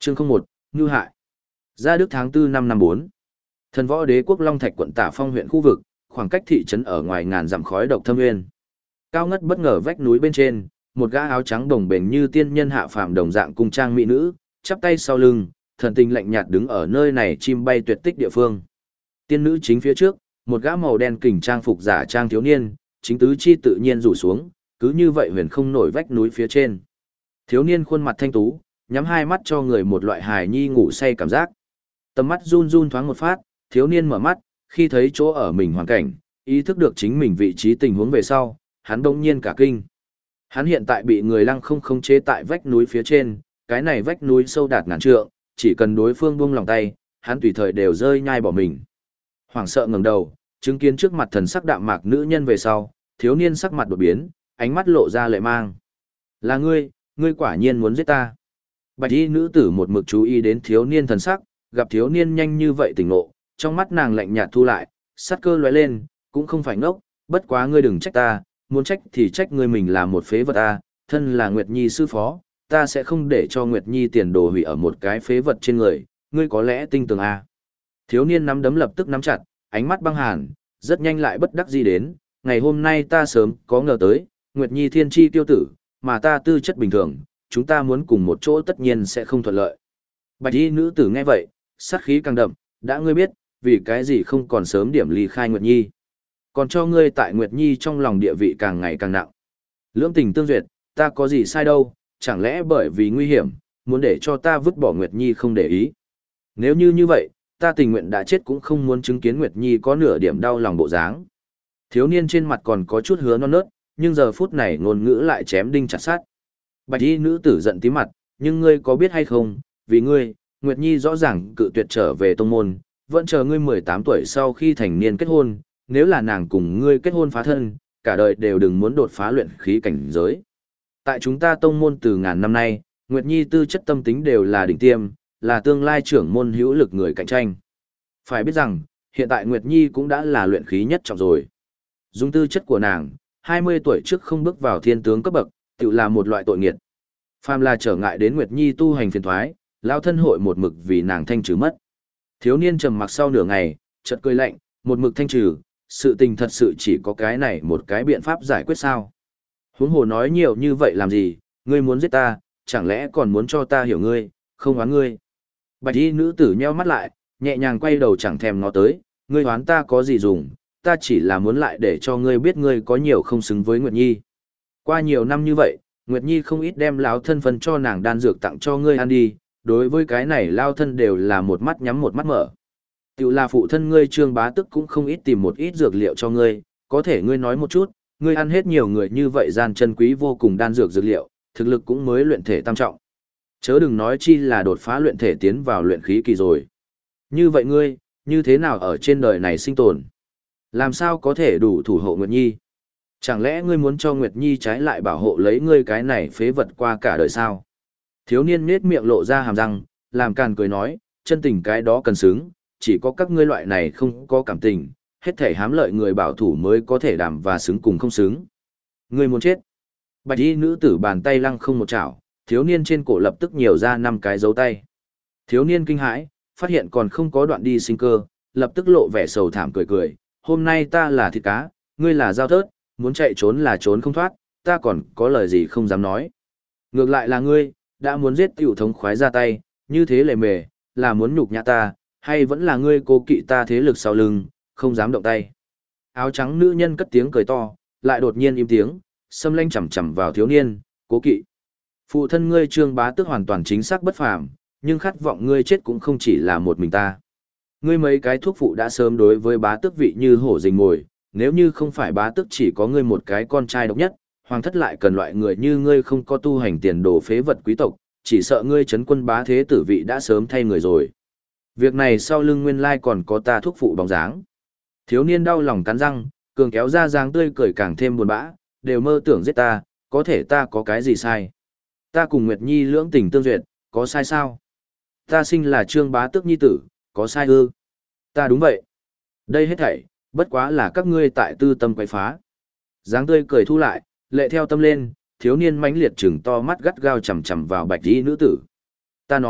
Chương 01, Ngư hại. Gia Đức tháng 4 năm 4. Thần Võ Đế quốc Long Thạch quận Tả Phong huyện khu vực, khoảng cách thị trấn ở ngoài ngàn dặm khói độc thâm nguyên. Cao ngất bất ngờ vách núi bên trên, một gã áo trắng đồng bền như tiên nhân hạ phàm đồng dạng cung trang mỹ nữ, chắp tay sau lưng, thần tình lạnh nhạt đứng ở nơi này chim bay tuyệt tích địa phương. Tiên nữ chính phía trước, một gã màu đen kình trang phục giả trang thiếu niên, chính tứ chi tự nhiên rủ xuống, cứ như vậy huyền không nổi vách núi phía trên. Thiếu niên khuôn mặt thanh tú, nhắm hai mắt cho người một loại hài nhi ngủ say cảm giác. Tầm mắt run run thoáng một phát, thiếu niên mở mắt, khi thấy chỗ ở mình hoàn cảnh, ý thức được chính mình vị trí tình huống về sau, hắn đông nhiên cả kinh. Hắn hiện tại bị người lăng không khống chế tại vách núi phía trên, cái này vách núi sâu đạt ngàn trượng, chỉ cần đối phương buông lòng tay, hắn tùy thời đều rơi nhai bỏ mình. Hoảng sợ ngẩng đầu, chứng kiến trước mặt thần sắc đạm mạc nữ nhân về sau, thiếu niên sắc mặt đột biến, ánh mắt lộ ra lệ mang. Là ngươi, ngươi quả nhiên muốn giết ta. Bạch y nữ tử một mực chú ý đến thiếu niên thần sắc, gặp thiếu niên nhanh như vậy tỉnh ngộ, trong mắt nàng lạnh nhạt thu lại, sát cơ lóe lên, cũng không phải ngốc, bất quá ngươi đừng trách ta, muốn trách thì trách ngươi mình là một phế vật ta, thân là Nguyệt Nhi sư phó, ta sẽ không để cho Nguyệt Nhi tiền đồ hủy ở một cái phế vật trên người, ngươi có lẽ tinh tường a. Thiếu niên nắm đấm lập tức nắm chặt, ánh mắt băng hàn, rất nhanh lại bất đắc dĩ đến, ngày hôm nay ta sớm có ngờ tới, Nguyệt Nhi thiên chi tiêu tử, mà ta tư chất bình thường, chúng ta muốn cùng một chỗ tất nhiên sẽ không thuận lợi. Bạch y nữ tử nghe vậy, sát khí càng đậm, đã ngươi biết, vì cái gì không còn sớm điểm ly khai Nguyệt Nhi. Còn cho ngươi tại Nguyệt Nhi trong lòng địa vị càng ngày càng nặng. Lưỡng tình tương duyệt, ta có gì sai đâu, chẳng lẽ bởi vì nguy hiểm, muốn để cho ta vứt bỏ Nguyệt Nhi không để ý. Nếu như vậy, ta tình nguyện đã chết cũng không muốn chứng kiến Nguyệt Nhi có nửa điểm đau lòng bộ dáng. Thiếu niên trên mặt còn có chút hứa non nớt, nhưng giờ phút này ngôn ngữ lại chém đinh chặt sắt. Bạch y nữ tử giận tím mặt, nhưng ngươi có biết hay không, vì ngươi, Nguyệt Nhi rõ ràng cự tuyệt trở về tông môn, vẫn chờ ngươi 18 tuổi sau khi thành niên kết hôn, nếu là nàng cùng ngươi kết hôn phá thân, cả đời đều đừng muốn đột phá luyện khí cảnh giới. Tại chúng ta tông môn từ ngàn năm nay, Nguyệt Nhi tư chất tâm tính đều là đỉnh tiêm, là tương lai trưởng môn hữu lực người cạnh tranh. Phải biết rằng, hiện tại Nguyệt Nhi cũng đã là luyện khí nhất trọng rồi. Dùng tư chất của nàng, 20 tuổi trước không bước vào thiên tướng cấp bậc, tự là một loại tội nghiệt. Phàm là trở ngại đến Nguyệt Nhi tu hành phiền thoái, lão thân hội một mực vì nàng thanh trừ mất. Thiếu niên trầm mặc sau nửa ngày, chợt cười lạnh, một mực thanh trừ, sự tình thật sự chỉ có cái này một cái biện pháp giải quyết sao? Huống hồ nói nhiều như vậy làm gì, ngươi muốn giết ta, chẳng lẽ còn muốn cho ta hiểu ngươi, không oán ngươi. Bạch y nữ tử nheo mắt lại, nhẹ nhàng quay đầu chẳng thèm ngó tới, ngươi oán ta có gì dùng, ta chỉ là muốn lại để cho ngươi biết ngươi có nhiều không xứng với Nguyệt Nhi. Qua nhiều năm như vậy, Nguyệt Nhi không ít đem lão thân phân cho nàng đan dược tặng cho ngươi ăn đi, đối với cái này lao thân đều là một mắt nhắm một mắt mở. Tiểu là phụ thân ngươi Trương Bá Tức cũng không ít tìm một ít dược liệu cho ngươi, có thể ngươi nói một chút, ngươi ăn hết nhiều người như vậy gian chân quý vô cùng đan dược dược liệu, thực lực cũng mới luyện thể tam trọng. Chớ đừng nói chi là đột phá luyện thể tiến vào luyện khí kỳ rồi. Như vậy ngươi, như thế nào ở trên đời này sinh tồn? Làm sao có thể đủ thủ hộ Nguyệt Nhi? Chẳng lẽ ngươi muốn cho Nguyệt Nhi trái lại bảo hộ lấy ngươi cái này phế vật qua cả đời sao? Thiếu niên nhếch miệng lộ ra hàm răng, làm càn cười nói, chân tình cái đó cần xứng, chỉ có các ngươi loại này không có cảm tình, hết thể hám lợi người bảo thủ mới có thể đảm và xứng cùng không xứng. Ngươi muốn chết. Bạch y nữ tử bàn tay lăng không một chảo, thiếu niên trên cổ lập tức nhiều ra 5 cái dấu tay. Thiếu niên kinh hãi, phát hiện còn không có đoạn đi sinh cơ, lập tức lộ vẻ sầu thảm cười cười, hôm nay ta là thịt cá, ngươi là dao thớt, muốn chạy trốn là trốn không thoát, ta còn có lời gì không dám nói. Ngược lại là ngươi, đã muốn giết tiểu thống khoái ra tay, như thế lề mề, là muốn nhục nhã ta, hay vẫn là ngươi cố kỵ ta thế lực sau lưng, không dám động tay. Áo trắng nữ nhân cất tiếng cười to, lại đột nhiên im tiếng, xâm lanh chầm chầm vào thiếu niên, cố kỵ. Phụ thân ngươi Trương Bá Tước hoàn toàn chính xác bất phàm, nhưng khát vọng ngươi chết cũng không chỉ là một mình ta. Ngươi mấy cái thuốc phụ đã sớm đối với Bá Tước vị như hổ rình mồi, nếu như không phải Bá Tước chỉ có ngươi một cái con trai độc nhất, hoàng thất lại cần loại người như ngươi không có tu hành tiền đồ phế vật quý tộc, chỉ sợ ngươi trấn quân bá thế tử vị đã sớm thay người rồi. Việc này sau lưng nguyên lai còn có ta thuốc phụ bóng dáng. Thiếu niên đau lòng cắn răng, cường kéo ra dáng tươi cười càng thêm buồn bã, đều mơ tưởng giết ta, có thể ta có cái gì sai? Ta cùng Nguyệt Nhi lưỡng tình tương duyệt, có sai sao? Ta sinh là Trương Bá Tước nhi tử, có sai ư? Ta đúng vậy. Đây hết thảy, bất quá là các ngươi tại tư tâm quấy phá. Dáng tươi cười thu lại, lệ theo tâm lên, thiếu niên mãnh liệt trừng to mắt gắt gao chằm chằm vào bạch y nữ tử. Ta nói,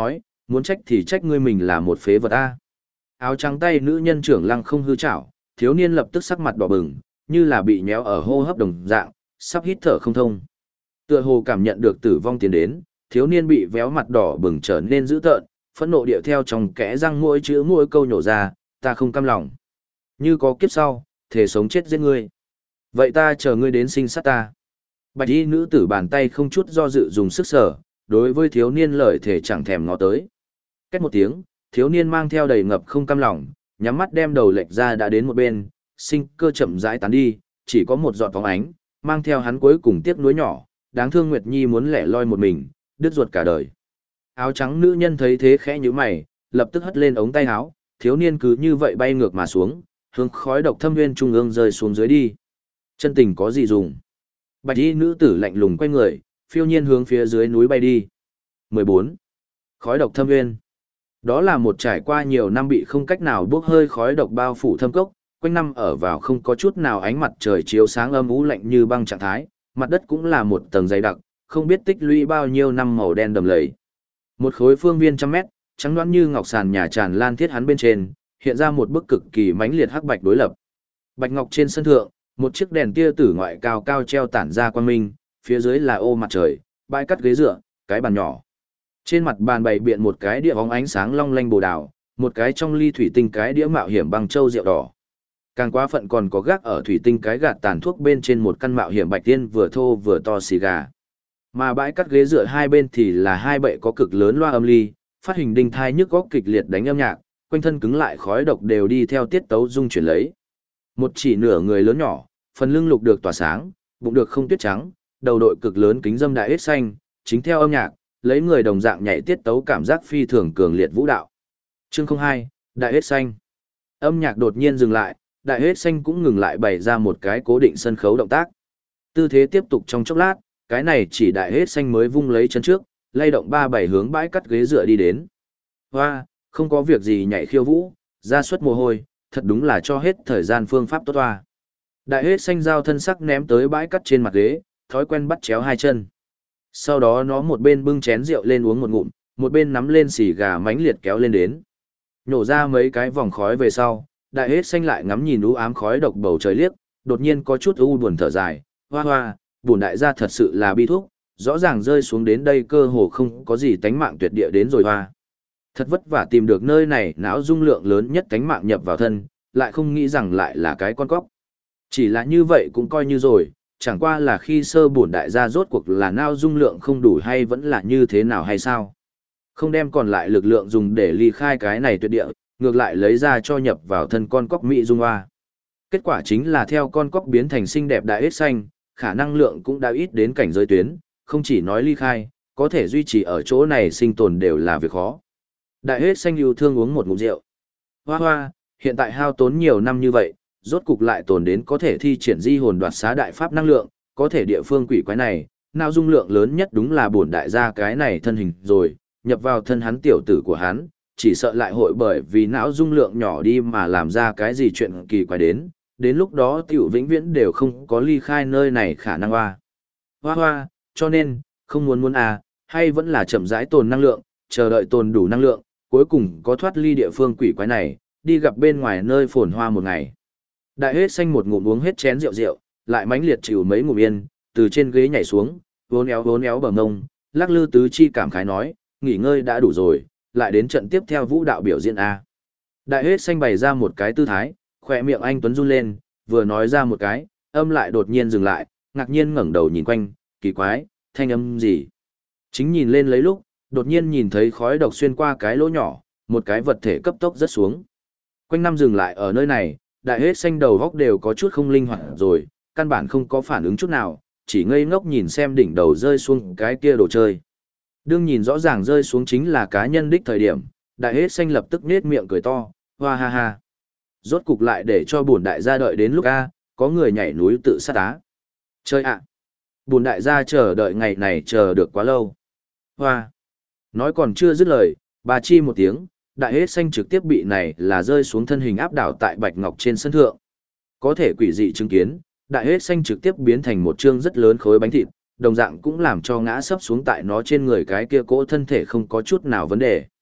Muốn trách thì trách ngươi mình là một phế vật a. Áo trắng tay nữ nhân trưởng lăng không hư chảo, thiếu niên lập tức sắc mặt đỏ bừng, như là bị nhéo ở hô hấp đồng dạng, sắp hít thở không thông. Tựa hồ cảm nhận được tử vong tiến đến, thiếu niên bị véo mặt đỏ bừng trở nên dữ tợn, phẫn nộ điệu theo trong kẽ răng mỗi chữ mỗi câu nhổ ra, ta không cam lòng. Như có kiếp sau, thể sống chết giết ngươi. Vậy ta chờ ngươi đến sinh sát ta. Bạch y nữ tử bàn tay không chút do dự dùng sức sở, đối với thiếu niên lời thể chẳng thèm ngó tới. Cách một tiếng, thiếu niên mang theo đầy ngập không cam lòng, nhắm mắt đem đầu lệch ra đã đến một bên, sinh cơ chậm rãi tán đi, chỉ có một giọt phóng ánh, mang theo hắn cuối cùng tiếc nuối nhỏ, đáng thương Nguyệt Nhi muốn lẻ loi một mình, đứt ruột cả đời. Áo trắng nữ nhân thấy thế khẽ nhíu mày, lập tức hất lên ống tay áo, thiếu niên cứ như vậy bay ngược mà xuống, hướng khói độc thâm nguyên trung ương rơi xuống dưới đi. Chân tình có gì dùng? Bạch y nữ tử lạnh lùng quay người, phiêu nhiên hướng phía dưới núi bay đi. 14. Khói độc thâm nguyên. Đó là một trải qua nhiều năm bị không cách nào bốc hơi khói độc bao phủ thâm cốc, quanh năm ở vào không có chút nào ánh mặt trời chiếu sáng âm u lạnh như băng trạng thái, mặt đất cũng là một tầng dày đặc, không biết tích lũy bao nhiêu năm màu đen đầm lầy. Một khối phương viên trăm mét, trắng đoán như ngọc sàn nhà tràn lan thiết hắn bên trên, hiện ra một bức cực kỳ mãnh liệt hắc bạch đối lập. Bạch ngọc trên sân thượng, một chiếc đèn tia tử ngoại cao cao treo tản ra quang minh, phía dưới là ô mặt trời, bãi cắt ghế dựa, cái bàn nhỏ. Trên mặt bàn bày biện một cái đĩa bóng ánh sáng long lanh bồ đào, một cái trong ly thủy tinh cái đĩa mạo hiểm bằng châu rượu đỏ. Càng quá phận còn có gác ở thủy tinh cái gạt tàn thuốc bên trên một căn mạo hiểm bạch tiên vừa thô vừa to xì gà. Mà bãi cắt ghế dựa hai bên thì là hai bệ có cực lớn loa âm ly, phát hình đinh thai nhức góc kịch liệt đánh âm nhạc, quanh thân cứng lại khói độc đều đi theo tiết tấu dung chuyển lấy. Một chỉ nửa người lớn nhỏ, phần lưng lục được tỏa sáng, bụng được không tuyết trắng, đầu đội cực lớn kính dâm đại ếch xanh, chính theo âm nhạc, lấy người đồng dạng nhảy tiết tấu cảm giác phi thường cường liệt vũ đạo. Chương 02, đại ếch xanh. Âm nhạc đột nhiên dừng lại, đại ếch xanh cũng ngừng lại bày ra một cái cố định sân khấu động tác. Tư thế tiếp tục trong chốc lát, cái này chỉ đại ếch xanh mới vung lấy chân trước, lay động ba bảy hướng bãi cắt ghế dựa đi đến. Hoa, không có việc gì nhảy khiêu vũ, ra suất mồ hôi, thật đúng là cho hết thời gian phương pháp tốt hoa. Đại ếch xanh giao thân sắc ném tới bãi cắt trên mặt ghế, thói quen bắt chéo hai chân. Sau đó nó một bên bưng chén rượu lên uống một ngụm, một bên nắm lên xì gà mánh liệt kéo lên đến. Nhổ ra mấy cái vòng khói về sau, đại ếch xanh lại ngắm nhìn u ám khói độc bầu trời liếc, đột nhiên có chút u buồn thở dài, hoa hoa, buồn đại gia thật sự là bi thúc, rõ ràng rơi xuống đến đây cơ hồ không có gì tánh mạng tuyệt địa đến rồi hoa. Thật vất vả tìm được nơi này não dung lượng lớn nhất tánh mạng nhập vào thân, lại không nghĩ rằng lại là cái con cóc. Chỉ là như vậy cũng coi như rồi, chẳng qua là khi sơ bổn đại gia rốt cuộc là não dung lượng không đủ hay vẫn là như thế nào hay sao. Không đem còn lại lực lượng dùng để ly khai cái này tuyệt địa, ngược lại lấy ra cho nhập vào thân con cóc mỹ dung hoa. Kết quả chính là theo con cóc biến thành xinh đẹp đại ếch xanh, khả năng lượng cũng đã ít đến cảnh giới tuyến, không chỉ nói ly khai, có thể duy trì ở chỗ này sinh tồn đều là việc khó. Đại ếch xanh yêu thương uống một ngụm rượu. Hoa hoa, hiện tại hao tốn nhiều năm như vậy, rốt cục lại tồn đến có thể thi triển di hồn đoạt xá đại pháp năng lượng, có thể địa phương quỷ quái này, não dung lượng lớn nhất đúng là bổn đại gia cái này thân hình rồi, nhập vào thân hắn tiểu tử của hắn, chỉ sợ lại hội bởi vì não dung lượng nhỏ đi mà làm ra cái gì chuyện kỳ quái đến lúc đó tiểu vĩnh viễn đều không có ly khai nơi này khả năng hoa. Hoa hoa, cho nên, không muốn à, hay vẫn là chậm rãi tồn năng lượng, chờ đợi tồn đủ năng lượng, cuối cùng có thoát ly địa phương quỷ quái này, đi gặp bên ngoài nơi phồn hoa một ngày. Đại ếch xanh một ngụm uống hết chén rượu, lại mãnh liệt chịu mấy ngụm yên, từ trên ghế nhảy xuống, vốn éo bờ ngông, lắc lư tứ chi cảm khái nói, nghỉ ngơi đã đủ rồi, lại đến trận tiếp theo vũ đạo biểu diễn a. Đại ếch xanh bày ra một cái tư thái, khỏe miệng anh tuấn run lên, vừa nói ra một cái, âm lại đột nhiên dừng lại, ngạc nhiên ngẩng đầu nhìn quanh, kỳ quái, thanh âm gì? Chính nhìn lên lấy lúc, đột nhiên nhìn thấy khói độc xuyên qua cái lỗ nhỏ, một cái vật thể cấp tốc rớt xuống. Quanh năm dừng lại ở nơi này, đại ếch xanh đầu góc đều có chút không linh hoạt rồi, căn bản không có phản ứng chút nào, chỉ ngây ngốc nhìn xem đỉnh đầu rơi xuống cái kia đồ chơi. Đương nhìn rõ ràng rơi xuống chính là cá nhân đích thời điểm, đại ếch xanh lập tức nết miệng cười to, hoa ha ha. Rốt cục lại để cho bổn đại gia đợi đến lúc có người nhảy núi tự sát á. Chơi ạ! Bổn đại gia chờ đợi ngày này chờ được quá lâu. Hoa! Nói còn chưa dứt lời, bà chi một tiếng, đại ếch xanh trực tiếp bị này là rơi xuống thân hình áp đảo tại bạch ngọc trên sân thượng. Có thể quỷ dị chứng kiến, đại ếch xanh trực tiếp biến thành một chương rất lớn khối bánh thịt, đồng dạng cũng làm cho ngã sấp xuống tại nó trên người cái kia cỗ thân thể không có chút nào vấn đề.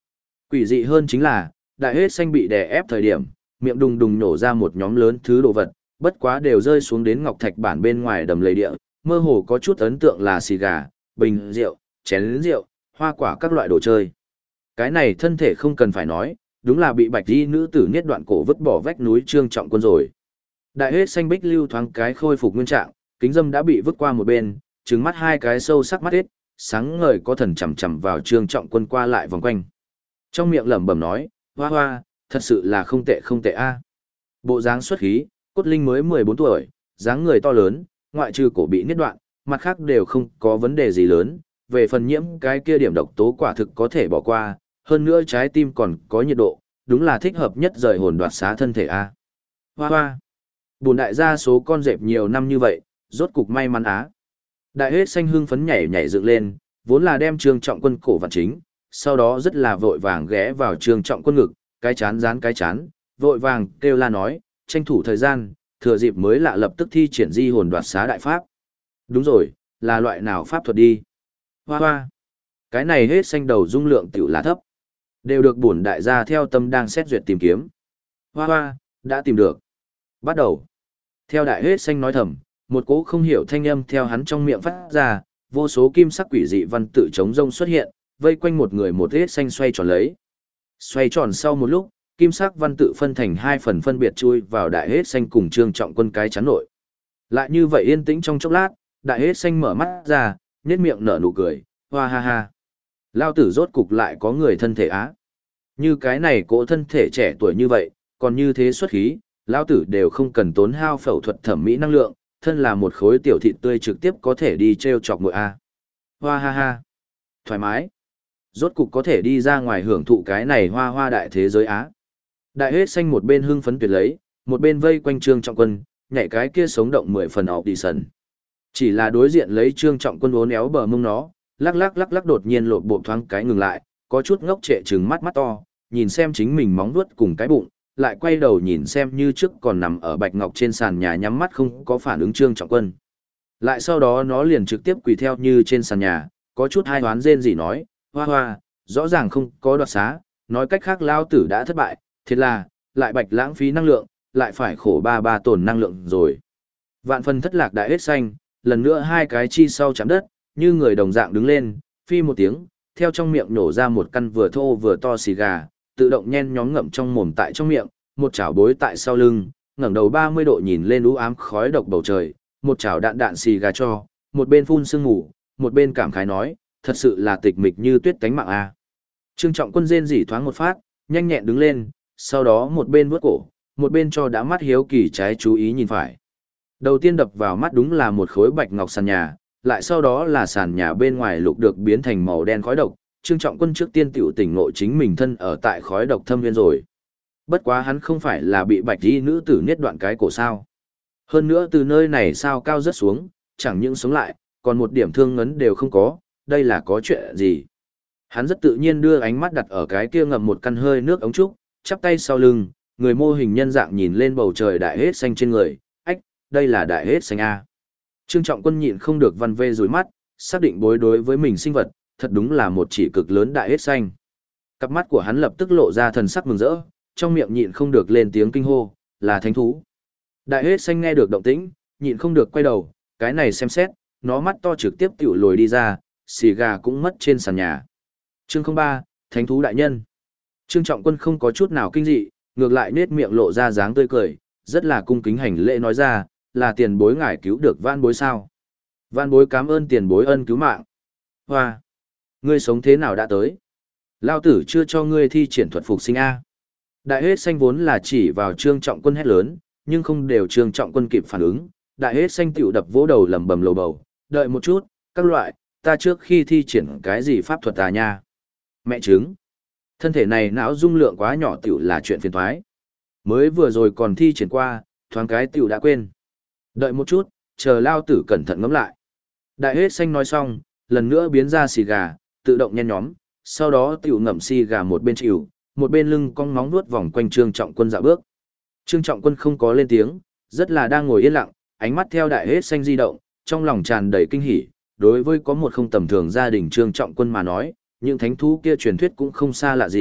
Quỷ dị hơn chính là, đại hết xanh bị đè ép thời điểm, miệng đùng đùng nổ ra một nhóm lớn thứ đồ vật, bất quá đều rơi xuống đến ngọc thạch bản bên ngoài đầm lầy địa, mơ hồ có chút ấn tượng là xì gà, bình rượu, chén rượu, hoa quả các loại đồ chơi. Cái này thân thể không cần phải nói, đúng là bị bạch y nữ tử niết đoạn cổ vứt bỏ vách núi Trương Trọng Quân rồi. Đại hết xanh bích lưu thoáng cái khôi phục nguyên trạng, kính dâm đã bị vứt qua một bên, trừng mắt hai cái sâu sắc mắt hết, sáng ngời có thần chằm chằm vào Trương Trọng Quân qua lại vòng quanh. Trong miệng lẩm bẩm nói, hoa hoa, thật sự là không tệ a. Bộ dáng xuất khí, cốt linh mới 14 tuổi, dáng người to lớn, ngoại trừ cổ bị niết đoạn, mặt khác đều không có vấn đề gì lớn, về phần nhiễm cái kia điểm độc tố quả thực có thể bỏ qua, hơn nữa trái tim còn có nhiệt độ, đúng là thích hợp nhất rời hồn đoạt xá thân thể a. Hoa hoa. Bùn đại gia số con dẹp nhiều năm như vậy, rốt cục may mắn á. Đại hết xanh hưng phấn nhảy nhảy dựng lên, vốn là đem Trương Trọng Quân cổ vặn chính, sau đó rất là vội vàng ghé vào Trương Trọng Quân ngực, cái chán dán cái chán, vội vàng kêu la nói, tranh thủ thời gian, thừa dịp mới lạ lập tức thi triển di hồn đoạt xá đại pháp. Đúng rồi, là loại nào pháp thuật đi? Hoa hoa. Cái này hết xanh đầu dung lượng tiểu là thấp. Đều được bổn đại gia theo tâm đang xét duyệt tìm kiếm. Hoa hoa, đã tìm được. Bắt đầu. Theo đại hết xanh nói thầm, một cỗ không hiểu thanh âm theo hắn trong miệng phát ra, vô số kim sắc quỷ dị văn tự chống rông xuất hiện, vây quanh một người một hết xanh xoay tròn lấy. Xoay tròn sau một lúc, kim sắc văn tự phân thành hai phần phân biệt chui vào đại hết xanh cùng Trương Trọng Quân cái chắn nội. Lại như vậy yên tĩnh trong chốc lát, đại hết xanh mở mắt ra, nhếch miệng nở nụ cười, hoa ha ha. Lao tử rốt cục lại có người thân thể á. Như cái này cỗ thân thể trẻ tuổi như vậy, còn như thế xuất khí, lao tử đều không cần tốn hao phẫu thuật thẩm mỹ năng lượng, thân là một khối tiểu thịt tươi trực tiếp có thể đi treo chọc muội a. Hoa ha ha. Thoải mái. Rốt cục có thể đi ra ngoài hưởng thụ cái này hoa hoa đại thế giới á. Đại hết xanh một bên hưng phấn tuyệt lấy, một bên vây quanh Trương Trọng Quân, nhảy cái kia sống động 10 phần ọc đi sần. Chỉ là đối diện lấy Trương Trọng Quân uốn éo bờ mông nó, lắc lắc đột nhiên lộn bộ thoáng cái ngừng lại, có chút ngốc trệ trừng mắt mắt to, nhìn xem chính mình móng vuốt cùng cái bụng, lại quay đầu nhìn xem như trước còn nằm ở bạch ngọc trên sàn nhà nhắm mắt không có phản ứng Trương Trọng Quân. Lại sau đó nó liền trực tiếp quỳ theo như trên sàn nhà, có chút hai hoán rên gì nói, hoa hoa, rõ ràng không có đoạt xá, nói cách khác lao tử đã thất bại, thiệt là, lại bạch lãng phí năng lượng, lại phải khổ ba tổn năng lượng rồi. Vạn phần thất lạc đại hết xanh, lần nữa hai cái chi sau chạm đất, như người đồng dạng đứng lên, phi một tiếng, theo trong miệng nổ ra một căn vừa thô vừa to xì gà, tự động nhen nhóm ngậm trong mồm tại trong miệng, một chảo bối tại sau lưng, ngẩng đầu 30 độ nhìn lên u ám khói độc bầu trời, một chảo đạn xì gà cho, một bên phun sương ngủ, một bên cảm khái nói, thật sự là tịch mịch như tuyết cánh mạng a. Trương Trọng Quân rên rỉ thoáng một phát, nhanh nhẹn đứng lên, sau đó một bên vuốt cổ, một bên cho đã mắt hiếu kỳ trái chú ý nhìn phải. Đầu tiên đập vào mắt đúng là một khối bạch ngọc sàn nhà, lại sau đó là sàn nhà bên ngoài lục được biến thành màu đen khói độc, Trương Trọng Quân trước tiên tiểu tỉnh ngộ chính mình thân ở tại khói độc thâm viên rồi. Bất quá hắn không phải là bị bạch y nữ tử niết đoạn cái cổ sao. Hơn nữa từ nơi này sao cao rất xuống, chẳng những sống lại, còn một điểm thương ngấn đều không có, đây là có chuyện gì. Hắn rất tự nhiên đưa ánh mắt đặt ở cái kia ngậm một căn hơi nước ống trúc, chắp tay sau lưng, người mô hình nhân dạng nhìn lên bầu trời đại hết xanh trên người, ách, đây là đại hết xanh A. Trương Trọng Quân nhịn không được văn vê rối mắt, xác định bối đối với mình sinh vật, thật đúng là một chỉ cực lớn đại hết xanh. Cặp mắt của hắn lập tức lộ ra thần sắc mừng rỡ, trong miệng nhịn không được lên tiếng kinh hô, là thánh thú. Đại hết xanh nghe được động tĩnh, nhịn không được quay đầu, cái này xem xét, nó mắt to trực tiếp tiểu lồi đi ra, xì gà cũng mất trên sàn nhà. Chương 03, Thánh thú đại nhân. Trương Trọng Quân không có chút nào kinh dị, ngược lại nết miệng lộ ra dáng tươi cười, rất là cung kính hành lễ nói ra, là tiền bối ngài cứu được van bối sao. Van bối cảm ơn tiền bối ân cứu mạng. Hoa! Ngươi sống thế nào đã tới? Lao tử chưa cho ngươi thi triển thuật phục sinh A. Đại hết xanh vốn là chỉ vào Trương Trọng Quân hét lớn, nhưng không đều Trương Trọng Quân kịp phản ứng. Đại hết xanh tiểu đập vỗ đầu lầm bầm lầu bầu, đợi một chút, các loại, ta trước khi thi triển cái gì pháp thuật à nha. Mẹ chứng! Thân thể này não dung lượng quá nhỏ tiểu là chuyện phiền toái. Mới vừa rồi còn thi triển qua, thoáng cái tiểu đã quên. Đợi một chút, chờ lao tử cẩn thận ngẫm lại. Đại hết xanh nói xong, lần nữa biến ra xì gà, tự động nhen nhóm, sau đó tiểu ngậm xì gà một bên chịu, một bên lưng cong móng vuốt vòng quanh Trương Trọng Quân dạo bước. Trương Trọng Quân không có lên tiếng, rất là đang ngồi yên lặng, ánh mắt theo đại hết xanh di động, trong lòng tràn đầy kinh hỉ. Đối với có một không tầm thường gia đình Trương Trọng Quân mà nói, những thánh thú kia truyền thuyết cũng không xa lạ gì,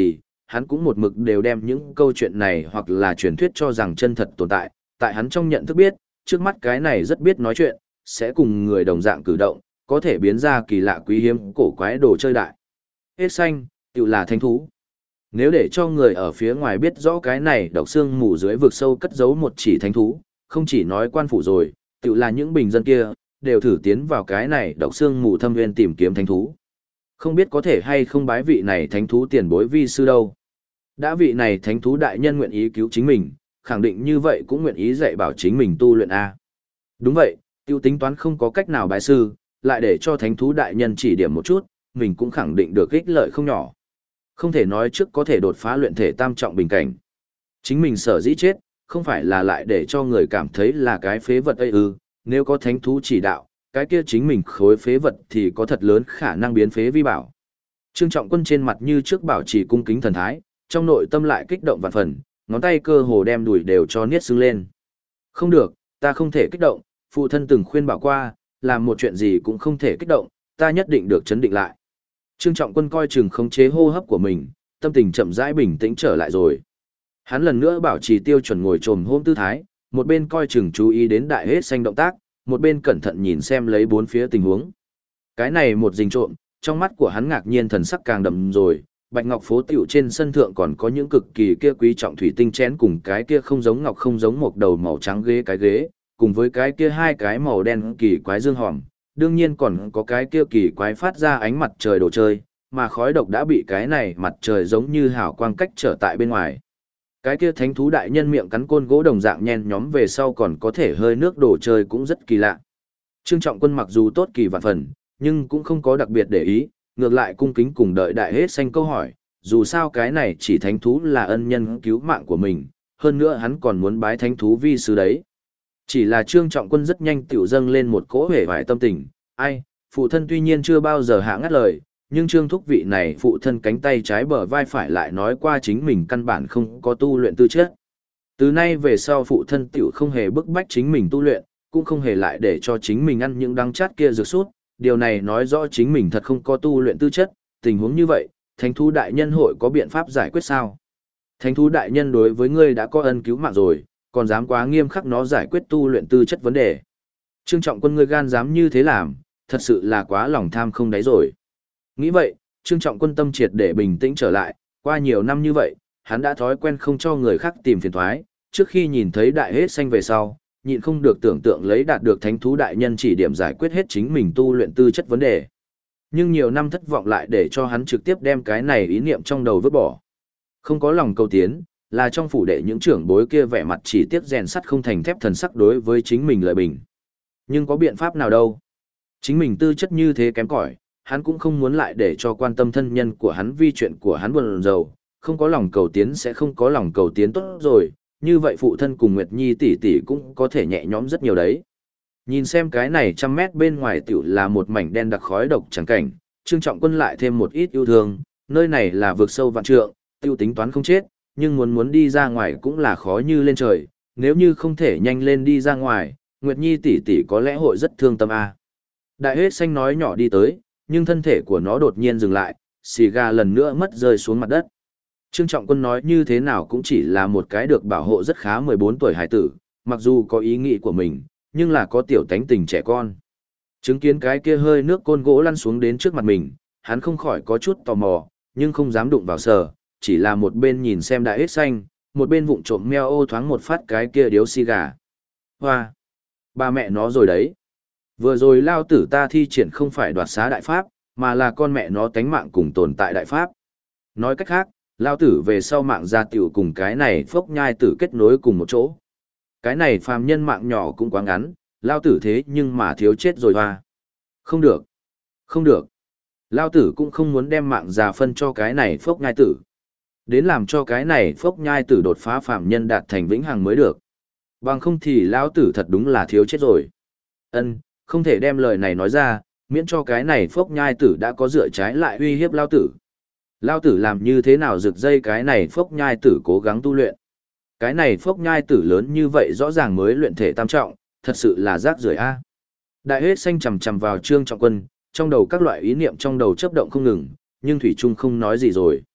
hắn cũng một mực đều đem những câu chuyện này hoặc là truyền thuyết cho rằng chân thật tồn tại, tại hắn trong nhận thức biết, trước mắt cái này rất biết nói chuyện, sẽ cùng người đồng dạng cử động, có thể biến ra kỳ lạ quý hiếm cổ quái đồ chơi đại. Hết xanh, tự là thánh thú. Nếu để cho người ở phía ngoài biết rõ cái này độc xương mù dưới vực sâu cất giấu một chỉ thánh thú, không chỉ nói quan phủ rồi, tự là những bình dân kia, đều thử tiến vào cái này độc xương mù thâm nguyên tìm kiếm thánh thú. Không biết có thể hay không bái vị này thánh thú tiền bối vi sư đâu. Đã vị này thánh thú đại nhân nguyện ý cứu chính mình, khẳng định như vậy cũng nguyện ý dạy bảo chính mình tu luyện A. Đúng vậy, tiêu tính toán không có cách nào bái sư, lại để cho thánh thú đại nhân chỉ điểm một chút, mình cũng khẳng định được ích lợi không nhỏ. Không thể nói trước có thể đột phá luyện thể tam trọng bình cảnh. Chính mình sở dĩ chết, không phải là lại để cho người cảm thấy là cái phế vật ấy ư, nếu có thánh thú chỉ đạo, cái kia chính mình khối phế vật thì có thật lớn khả năng biến phế vi bảo. Trương Trọng Quân trên mặt như trước bảo trì cung kính thần thái, trong nội tâm lại kích động vạn phần, ngón tay cơ hồ đem đùi đều cho niết sưng lên. Không được, ta không thể kích động, phụ thân từng khuyên bảo qua, làm một chuyện gì cũng không thể kích động, ta nhất định được chấn định lại. Trương Trọng Quân coi chừng khống chế hô hấp của mình, tâm tình chậm rãi bình tĩnh trở lại rồi. Hắn lần nữa bảo trì tiêu chuẩn ngồi trồm hôm tư thái, một bên coi chừng chú ý đến đại hết xanh động tác, một bên cẩn thận nhìn xem lấy bốn phía tình huống. Cái này một rình trộm, trong mắt của hắn ngạc nhiên thần sắc càng đậm rồi, bạch ngọc phố tiểu trên sân thượng còn có những cực kỳ kia quý trọng thủy tinh chén cùng cái kia không giống ngọc không giống một đầu màu trắng ghế, cùng với cái kia hai cái màu đen kỳ quái dương hòm, đương nhiên còn có cái kia kỳ quái phát ra ánh mặt trời đồ chơi, mà khói độc đã bị cái này mặt trời giống như hào quang cách trở tại bên ngoài. Cái kia thánh thú đại nhân miệng cắn côn gỗ đồng dạng nhen nhóm về sau còn có thể hơi nước đồ chơi cũng rất kỳ lạ. Trương Trọng Quân mặc dù tốt kỳ vạn phần, nhưng cũng không có đặc biệt để ý, ngược lại cung kính cùng đợi đại hết xanh câu hỏi, dù sao cái này chỉ thánh thú là ân nhân cứu mạng của mình, hơn nữa hắn còn muốn bái thánh thú vi sư đấy. Chỉ là Trương Trọng Quân rất nhanh tiểu dâng lên một cỗ hề vải tâm tình, ai, phụ thân tuy nhiên chưa bao giờ hạ ngắt lời, nhưng Trương thúc vị này phụ thân cánh tay trái bờ vai phải lại nói qua chính mình căn bản không có tu luyện tư chất. Từ nay về sau phụ thân tiểu không hề bức bách chính mình tu luyện, cũng không hề lại để cho chính mình ăn những đắng chát kia dược sút, điều này nói rõ chính mình thật không có tu luyện tư chất, tình huống như vậy, thánh thú đại nhân hội có biện pháp giải quyết sao? Thánh thú đại nhân đối với ngươi đã có ân cứu mạng rồi, còn dám quá nghiêm khắc nó giải quyết tu luyện tư chất vấn đề. Trương Trọng Quân ngươi gan dám như thế làm, thật sự là quá lòng tham không đáy rồi. Nghĩ vậy, Trương Trọng Quân tâm triệt để bình tĩnh trở lại, qua nhiều năm như vậy, hắn đã thói quen không cho người khác tìm phiền toái, trước khi nhìn thấy đại hết xanh về sau, nhịn không được tưởng tượng lấy đạt được thánh thú đại nhân chỉ điểm giải quyết hết chính mình tu luyện tư chất vấn đề. Nhưng nhiều năm thất vọng lại để cho hắn trực tiếp đem cái này ý niệm trong đầu vứt bỏ. Không có lòng cầu tiến, là trong phủ đệ những trưởng bối kia vẻ mặt chỉ tiếc rèn sắt không thành thép thần sắc đối với chính mình lợi bình. Nhưng có biện pháp nào đâu? Chính mình tư chất như thế kém cỏi, hắn cũng không muốn lại để cho quan tâm thân nhân của hắn vì chuyện của hắn buồn rầu, không có lòng cầu tiến sẽ không có lòng cầu tiến tốt rồi, như vậy phụ thân cùng Nguyệt Nhi tỷ tỷ cũng có thể nhẹ nhõm rất nhiều đấy. Nhìn xem cái này 100 mét bên ngoài tiểu là một mảnh đen đặc khói độc chẳng cảnh, Trương Trọng Quân lại thêm một ít yêu thương, nơi này là vực sâu vạn trượng, tiêu tính toán không chết, nhưng muốn đi ra ngoài cũng là khó như lên trời, nếu như không thể nhanh lên đi ra ngoài, Nguyệt Nhi tỷ tỷ có lẽ hội rất thương tâm a. Đại hết xanh nói nhỏ đi tới, nhưng thân thể của nó đột nhiên dừng lại, xì gà lần nữa mất rơi xuống mặt đất. Trương Trọng Quân nói như thế nào cũng chỉ là một cái được bảo hộ rất khá 14 tuổi hải tử, mặc dù có ý nghĩ của mình, nhưng là có tiểu tánh tình trẻ con. Chứng kiến cái kia hơi nước côn gỗ lăn xuống đến trước mặt mình, hắn không khỏi có chút tò mò, nhưng không dám đụng vào sờ, chỉ là một bên nhìn xem đại hết xanh, một bên vụng trộm meo ô thoáng một phát cái kia điếu xì gà. Hoa! Ba mẹ nó rồi đấy! Vừa rồi lao tử ta thi triển không phải đoạt xá đại pháp, mà là con mẹ nó tánh mạng cùng tồn tại đại pháp. Nói cách khác, lao tử về sau mạng gia tiểu cùng cái này phốc nhai tử kết nối cùng một chỗ. Cái này phàm nhân mạng nhỏ cũng quá ngắn, lao tử thế nhưng mà thiếu chết rồi hoa. Không được. Không được. Lao tử cũng không muốn đem mạng già phân cho cái này phốc nhai tử. Đến làm cho cái này phốc nhai tử đột phá phàm nhân đạt thành vĩnh hằng mới được. Bằng không thì lao tử thật đúng là thiếu chết rồi. Ân, không thể đem lời này nói ra, miễn cho cái này phốc nhai tử đã có dựa trái lại uy hiếp lao tử. Lao tử làm như thế nào rực dây cái này phốc nhai tử cố gắng tu luyện. Cái này phốc nhai tử lớn như vậy rõ ràng mới luyện thể tam trọng, thật sự là rác rưởi a. Đại hết xanh chằm chằm vào Trương Trọng Quân, trong đầu các loại ý niệm trong đầu chớp động không ngừng, nhưng thủy trung không nói gì rồi.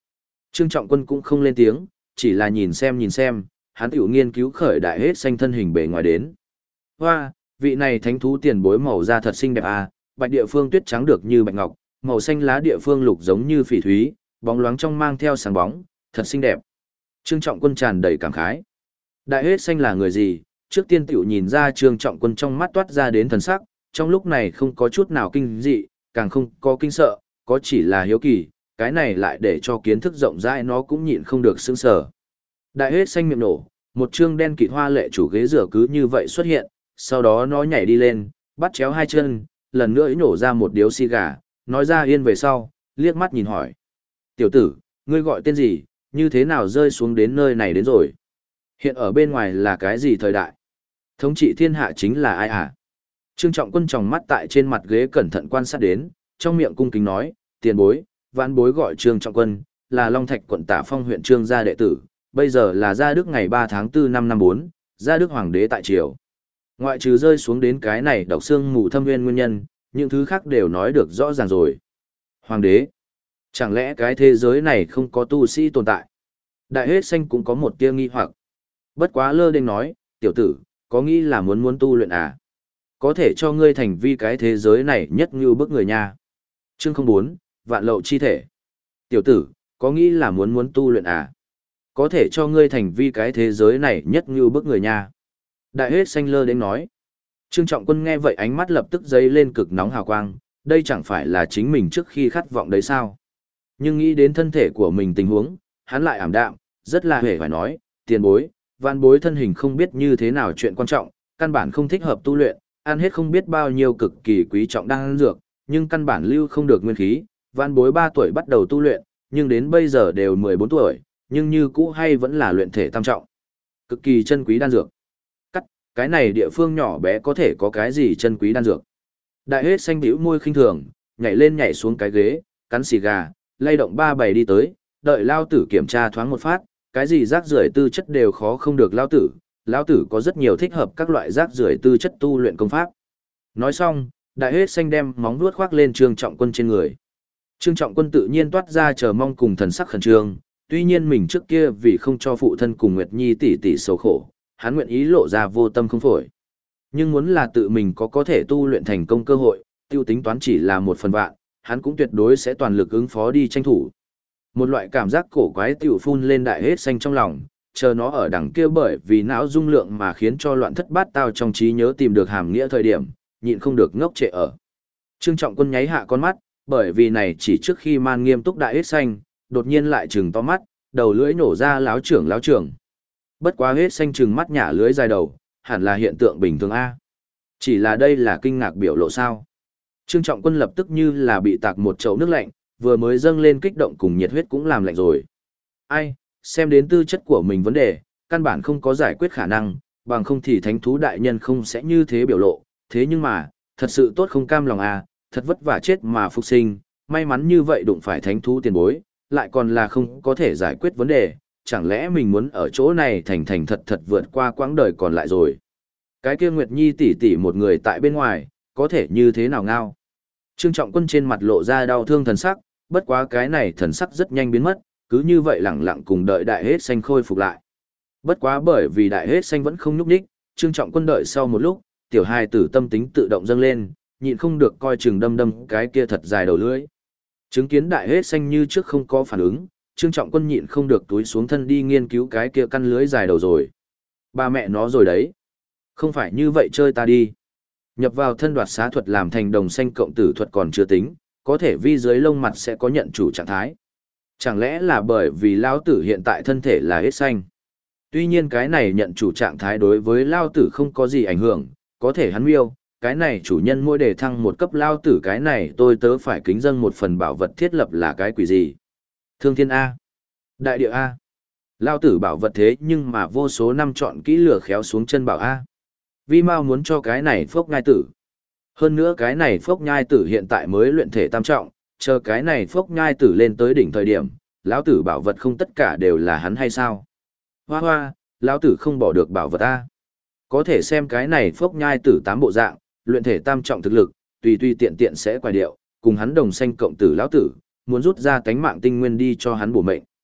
Trương Trọng Quân cũng không lên tiếng, chỉ là nhìn xem, hắn tiểu nghiên cứu khởi đại hết xanh thân hình bề ngoài đến. Hoa, vị này thánh thú tiền bối màu da thật xinh đẹp à, bạch địa phương tuyết trắng được như bạch ngọc, màu xanh lá địa phương lục giống như phỉ thúy, bóng loáng trong mang theo sáng bóng, thật xinh đẹp. Trương Trọng Quân tràn đầy cảm khái. Đại hết xanh là người gì? Trước tiên tiểu nhìn ra Trương Trọng Quân trong mắt toát ra đến thần sắc, trong lúc này không có chút nào kinh dị, càng không có kinh sợ, có chỉ là hiếu kỳ, cái này lại để cho kiến thức rộng rãi nó cũng nhịn không được sững sờ. Đại hết xanh miệng nổ, một trương đen kịt hoa lệ chủ ghế rửa cứ như vậy xuất hiện, sau đó nó nhảy đi lên, bắt chéo hai chân, lần nữa nổ ra một điếu xì gà, nói ra yên về sau, liếc mắt nhìn hỏi. Tiểu tử, ngươi gọi tên gì, như thế nào rơi xuống đến nơi này đến rồi? Hiện ở bên ngoài là cái gì thời đại? Thống trị thiên hạ chính là ai à? Trương Trọng Quân tròng mắt tại trên mặt ghế cẩn thận quan sát đến, trong miệng cung kính nói, tiền bối, vãn bối gọi Trương Trọng Quân, là Long Thạch quận Tả Phong huyện Trương gia đệ tử, bây giờ là gia đức ngày 3 tháng 4 năm 4, gia đức hoàng đế tại triều. Ngoại trừ rơi xuống đến cái này độc xương mù thâm nguyên nguyên nhân, những thứ khác đều nói được rõ ràng rồi. Hoàng đế? Chẳng lẽ cái thế giới này không có tu sĩ tồn tại? Đại hết xanh cũng có một tia nghi hoặc. Bất quá lơ đênh nói, tiểu tử, có nghĩ là muốn tu luyện à? Có thể cho ngươi thành vi cái thế giới này nhất như bức người nha. Chương 04, vạn lậu chi thể. Tiểu tử, có nghĩ là muốn tu luyện à? Có thể cho ngươi thành vi cái thế giới này nhất như bức người nha. Đại hết xanh lơ đênh nói. Trương Trọng Quân nghe vậy ánh mắt lập tức dấy lên cực nóng hào quang, đây chẳng phải là chính mình trước khi khát vọng đấy sao? Nhưng nghĩ đến thân thể của mình tình huống, hắn lại ảm đạm, rất là hề phải nói, tiền bối, vạn bối thân hình không biết như thế nào chuyện quan trọng, căn bản không thích hợp tu luyện, ăn hết không biết bao nhiêu cực kỳ quý trọng đang ăn dược, nhưng căn bản lưu không được nguyên khí, vạn bối 3 tuổi bắt đầu tu luyện, nhưng đến bây giờ đều 14 tuổi, nhưng như cũ hay vẫn là luyện thể tam trọng. Cực kỳ chân quý đan dược. Cắt, cái này địa phương nhỏ bé có thể có cái gì chân quý đan dược. Đại hết xanh bĩu môi khinh thường, nhảy lên nhảy xuống cái ghế, cắn xì gà, lay động ba bày đi tới, đợi lao tử kiểm tra thoáng một phát, cái gì rác rưởi tư chất đều khó không được lao tử có rất nhiều thích hợp các loại rác rưởi tư chất tu luyện công pháp. Nói xong, đại hết xanh đem móng vuốt khoác lên Trương Trọng Quân trên người. Trương Trọng Quân tự nhiên toát ra chờ mong cùng thần sắc khẩn trương, tuy nhiên mình trước kia vì không cho phụ thân cùng Nguyệt Nhi tỷ tỷ xấu khổ, hắn nguyện ý lộ ra vô tâm không phổi. Nhưng muốn là tự mình có thể tu luyện thành công cơ hội, tiêu tính toán chỉ là 1/1000, hắn cũng tuyệt đối sẽ toàn lực ứng phó đi tranh thủ. Một loại cảm giác cổ quái tiểu phun lên đại hết xanh trong lòng, chờ nó ở đằng kia bởi vì não dung lượng mà khiến cho loạn thất bát tao trong trí nhớ tìm được hàm nghĩa thời điểm, nhịn không được ngốc trệ ở. Trương Trọng Quân nháy hạ con mắt, bởi vì này chỉ trước khi man nghiêm túc đại hết xanh, đột nhiên lại trừng to mắt, đầu lưỡi nổ ra láo trưởng. Bất quá hết xanh trừng mắt nhả lưỡi dài đầu, hẳn là hiện tượng bình thường A. Chỉ là đây là kinh ngạc biểu lộ sao. Trương Trọng Quân lập tức như là bị tạc một chậu nước lạnh, vừa mới dâng lên kích động cùng nhiệt huyết cũng làm lạnh rồi. Ai, xem đến tư chất của mình vấn đề, căn bản không có giải quyết khả năng, bằng không thì thánh thú đại nhân không sẽ như thế biểu lộ. Thế nhưng mà, thật sự tốt không cam lòng à, thật vất vả chết mà phục sinh, may mắn như vậy đụng phải thánh thú tiền bối, lại còn là không có thể giải quyết vấn đề, chẳng lẽ mình muốn ở chỗ này thành thật vượt qua quãng đời còn lại rồi. Cái kia Nguyệt Nhi tỷ tỷ một người tại bên ngoài, có thể như thế nào ngao. Trương Trọng Quân trên mặt lộ ra đau thương thần sắc, bất quá cái này thần sắc rất nhanh biến mất, cứ như vậy lẳng lặng cùng đợi đại hết xanh khôi phục lại. Bất quá bởi vì đại hết xanh vẫn không nhúc nhích, Trương Trọng Quân đợi sau một lúc, tiểu hài tử tâm tính tự động dâng lên, nhịn không được coi chừng đâm cái kia thật dài đầu lưỡi. Chứng kiến đại hết xanh như trước không có phản ứng, Trương Trọng Quân nhịn không được túi xuống thân đi nghiên cứu cái kia căn lưới dài đầu rồi. Ba mẹ nó rồi đấy. Không phải như vậy chơi ta đi. Nhập vào thân đoạt xá thuật làm thành đồng xanh cộng tử thuật còn chưa tính, có thể vi dưới lông mặt sẽ có nhận chủ trạng thái. Chẳng lẽ là bởi vì lao tử hiện tại thân thể là hết xanh. Tuy nhiên cái này nhận chủ trạng thái đối với lao tử không có gì ảnh hưởng, có thể hắn miêu, cái này chủ nhân mỗi đề thăng một cấp lao tử cái này tôi tớ phải kính dâng một phần bảo vật thiết lập là cái quỷ gì. Thương thiên A. Đại địa A. Lao tử bảo vật thế nhưng mà vô số năm chọn kỹ lửa khéo xuống chân bảo A. Vi Mao muốn cho cái này phốc nhai tử. Hơn nữa cái này phốc nhai tử hiện tại mới luyện thể tam trọng, chờ cái này phốc nhai tử lên tới đỉnh thời điểm, lão tử bảo vật không tất cả đều là hắn hay sao? Hoa hoa, lão tử không bỏ được bảo vật A. Có thể xem cái này phốc nhai tử 8 bộ dạng, luyện thể tam trọng thực lực, tùy tiện tiện sẽ quài điệu, cùng hắn đồng xanh cộng tử lão tử, muốn rút ra tánh mạng tinh nguyên đi cho hắn bổ mệnh.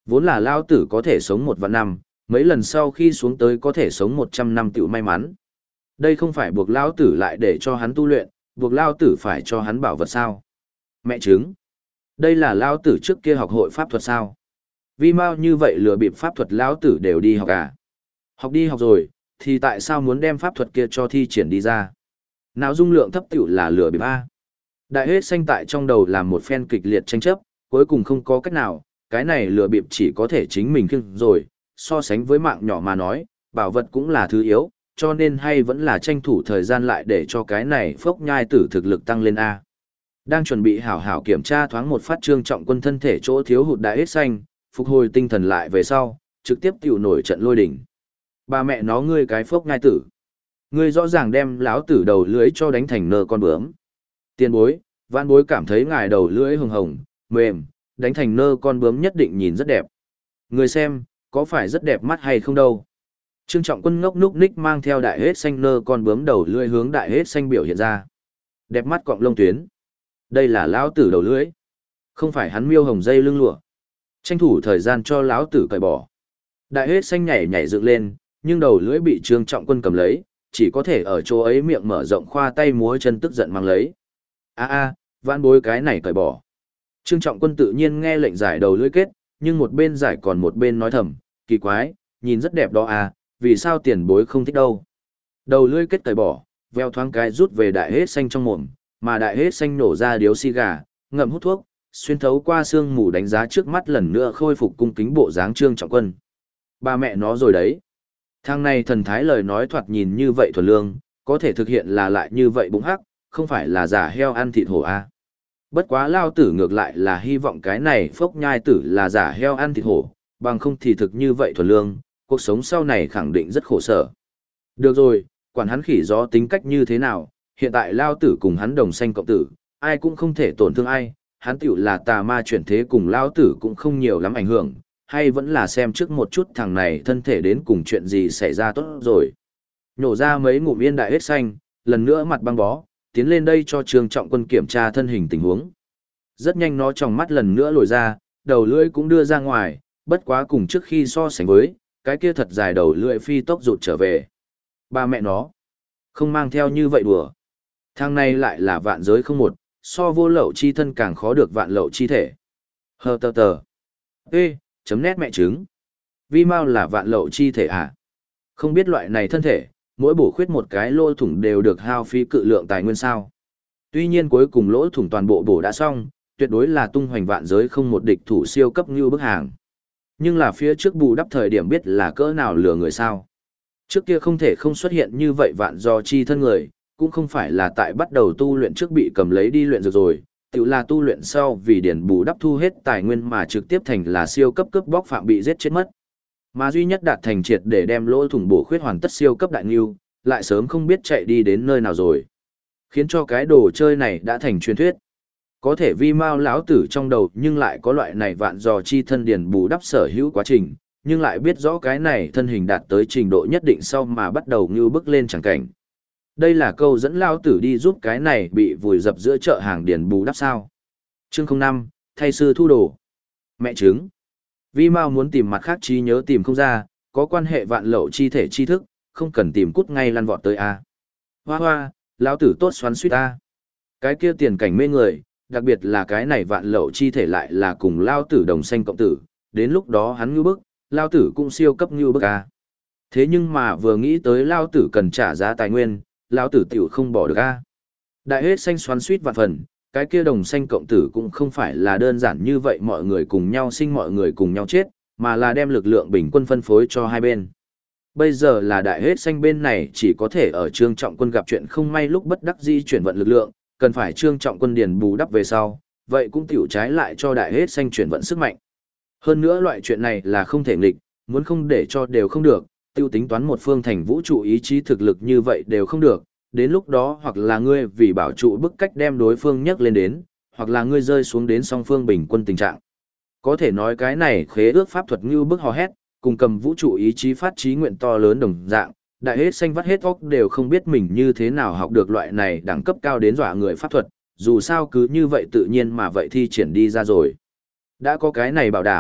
Vốn là lao tử có thể sống 1 vạn năm, mấy lần sau khi xuống tới có thể sống 100 năm tiểu may mắn. Đây không phải buộc lao tử lại để cho hắn tu luyện, buộc lao tử phải cho hắn bảo vật sao. Mẹ chứng. Đây là lao tử trước kia học hội pháp thuật sao. Vì mau như vậy lừa bịp pháp thuật lao tử đều đi học à. Học đi học rồi, thì tại sao muốn đem pháp thuật kia cho thi triển đi ra? Nào dung lượng thấp tiểu là lừa bịp A. Đại hết xanh tại trong đầu làm một phen kịch liệt tranh chấp, cuối cùng không có cách nào, cái này lừa bịp chỉ có thể chính mình khiêng rồi, so sánh với mạng nhỏ mà nói, bảo vật cũng là thứ yếu, cho nên hay vẫn là tranh thủ thời gian lại để cho cái này phốc nhai tử thực lực tăng lên A. Đang chuẩn bị hảo hảo kiểm tra thoáng một phát Trương Trọng Quân thân thể chỗ thiếu hụt đại hết xanh, phục hồi tinh thần lại về sau, trực tiếp tiểu nổi trận lôi đỉnh. Ba mẹ nó ngươi cái phốc nhai tử. Ngươi rõ ràng đem láo tử đầu lưới cho đánh thành nơ con bướm. Tiền bối, vãn bối cảm thấy ngài đầu lưỡi hồng hồng, mềm, đánh thành nơ con bướm nhất định nhìn rất đẹp. Người xem, có phải rất đẹp mắt hay không đâu. Trương Trọng Quân ngốc núc ních mang theo đại hết xanh nơ con bướm đầu lưỡi hướng đại hết xanh biểu hiện ra. Đẹp mắt cọng lông tuyến. Đây là lão tử đầu lưỡi. Không phải hắn miêu hồng dây lưng lụa. Tranh thủ thời gian cho lão tử cởi bỏ. Đại hết xanh nhảy nhảy dựng lên, nhưng đầu lưỡi bị Trương Trọng Quân cầm lấy, chỉ có thể ở chỗ ấy miệng mở rộng khoa tay múa chân tức giận mang lấy. Vãn bối cái này cởi bỏ. Trương Trọng Quân tự nhiên nghe lệnh giải đầu lưỡi kết, nhưng một bên giải còn một bên nói thầm, kỳ quái, nhìn rất đẹp đó à, vì sao tiền bối không thích đâu. Đầu lưỡi kết cởi bỏ, veo thoáng cái rút về đại hết xanh trong mồm, mà đại hết xanh nổ ra điếu xì gà, ngậm hút thuốc, xuyên thấu qua sương mù đánh giá trước mắt lần nữa khôi phục cung kính bộ dáng Trương Trọng Quân. Ba mẹ nó rồi đấy. Thằng này thần thái lời nói thoạt nhìn như vậy thuần lương, có thể thực hiện là lại như vậy bụng hắc, không phải là giả heo ăn thịt hổ a. Bất quá lao tử ngược lại là hy vọng cái này phốc nhai tử là giả heo ăn thịt hổ, bằng không thì thực như vậy thuần lương, cuộc sống sau này khẳng định rất khổ sở. Được rồi, quản hắn khỉ gió tính cách như thế nào, hiện tại lao tử cùng hắn đồng sanh cộng tử, ai cũng không thể tổn thương ai, hắn tiểu là tà ma chuyển thế cùng lao tử cũng không nhiều lắm ảnh hưởng, hay vẫn là xem trước một chút thằng này thân thể đến cùng chuyện gì xảy ra tốt rồi. Nhổ ra mấy ngụm yên đại hết xanh, lần nữa mặt băng bó, tiến lên đây cho Trương Trọng Quân kiểm tra thân hình tình huống. Rất nhanh nó tròng mắt lần nữa lồi ra, đầu lưỡi cũng đưa ra ngoài, bất quá cùng trước khi so sánh với, cái kia thật dài đầu lưỡi phi tốc rụt trở về. Ba mẹ nó, không mang theo như vậy đùa. Thằng này lại là vạn giới không một, so vô lậu chi thân càng khó được vạn lậu chi thể. Hờ tờ tờ. Ê, chấm nét mẹ trứng. Vi Mao là vạn lậu chi thể à? Không biết loại này thân thể, mỗi bổ khuyết một cái lỗ thủng đều được hao phí cự lượng tài nguyên sao. Tuy nhiên cuối cùng lỗ thủng toàn bộ bổ đã xong, tuyệt đối là tung hoành vạn giới không một địch thủ siêu cấp như bức hàng. Nhưng là phía trước bù đắp thời điểm biết là cỡ nào lừa người sao. Trước kia không thể không xuất hiện như vậy vạn do chi thân người, cũng không phải là tại bắt đầu tu luyện trước bị cầm lấy đi luyện rồi, tự là tu luyện sau vì điển bù đắp thu hết tài nguyên mà trực tiếp thành là siêu cấp cướp bóc phạm bị giết chết mất. Mà duy nhất đạt thành triệt để đem lỗ thủng bổ khuyết hoàn tất siêu cấp đại nghiêu, lại sớm không biết chạy đi đến nơi nào rồi. Khiến cho cái đồ chơi này đã thành truyền thuyết. Có thể Vi Mao lão tử trong đầu nhưng lại có loại này vạn dò chi thân điển bù đắp sở hữu quá trình, nhưng lại biết rõ cái này thân hình đạt tới trình độ nhất định sau mà bắt đầu như bước lên chẳng cảnh. Đây là câu dẫn lão tử đi giúp cái này bị vùi dập giữa chợ hàng điển bù đắp sao. Chương 05, thay sư thu đồ. Mẹ trứng. Vi Mao muốn tìm mặt khác trí nhớ tìm không ra, có quan hệ vạn lậu chi thể tri thức, không cần tìm cút ngay lăn vọt tới a. Hoa hoa, lão tử tốt xoắn suýt a. Cái kia tiền cảnh mê người, đặc biệt là cái này vạn lậu chi thể lại là cùng lão tử đồng sanh cộng tử, đến lúc đó hắn ngưu bức, lão tử cũng siêu cấp ngưu bức a. Thế nhưng mà vừa nghĩ tới lão tử cần trả giá tài nguyên, lão tử tiểu không bỏ được a. Đại hết xanh xoắn suýt vạn phần, cái kia đồng sanh cộng tử cũng không phải là đơn giản như vậy mọi người cùng nhau sinh mọi người cùng nhau chết, mà là đem lực lượng bình quân phân phối cho hai bên. Bây giờ là đại hết xanh bên này chỉ có thể ở Trương Trọng Quân gặp chuyện không may lúc bất đắc dĩ chuyển vận lực lượng, cần phải Trương Trọng Quân điền bù đắp về sau, vậy cũng tiểu trái lại cho đại hết xanh chuyển vận sức mạnh. Hơn nữa loại chuyện này là không thể nghịch, muốn không để cho đều không được, tiêu tính toán một phương thành vũ trụ ý chí thực lực như vậy đều không được, đến lúc đó hoặc là ngươi vì bảo trụ bức cách đem đối phương nhấc lên đến, hoặc là ngươi rơi xuống đến song phương bình quân tình trạng. Có thể nói cái này khế ước pháp thuật như bức hò hét, cùng cầm vũ trụ ý chí phát trí nguyện to lớn đồng dạng, đại hết xanh vắt hết óc đều không biết mình như thế nào học được loại này đẳng cấp cao đến dọa người pháp thuật, dù sao cứ như vậy tự nhiên mà vậy thi triển đi ra rồi. Đã có cái này bảo đảm,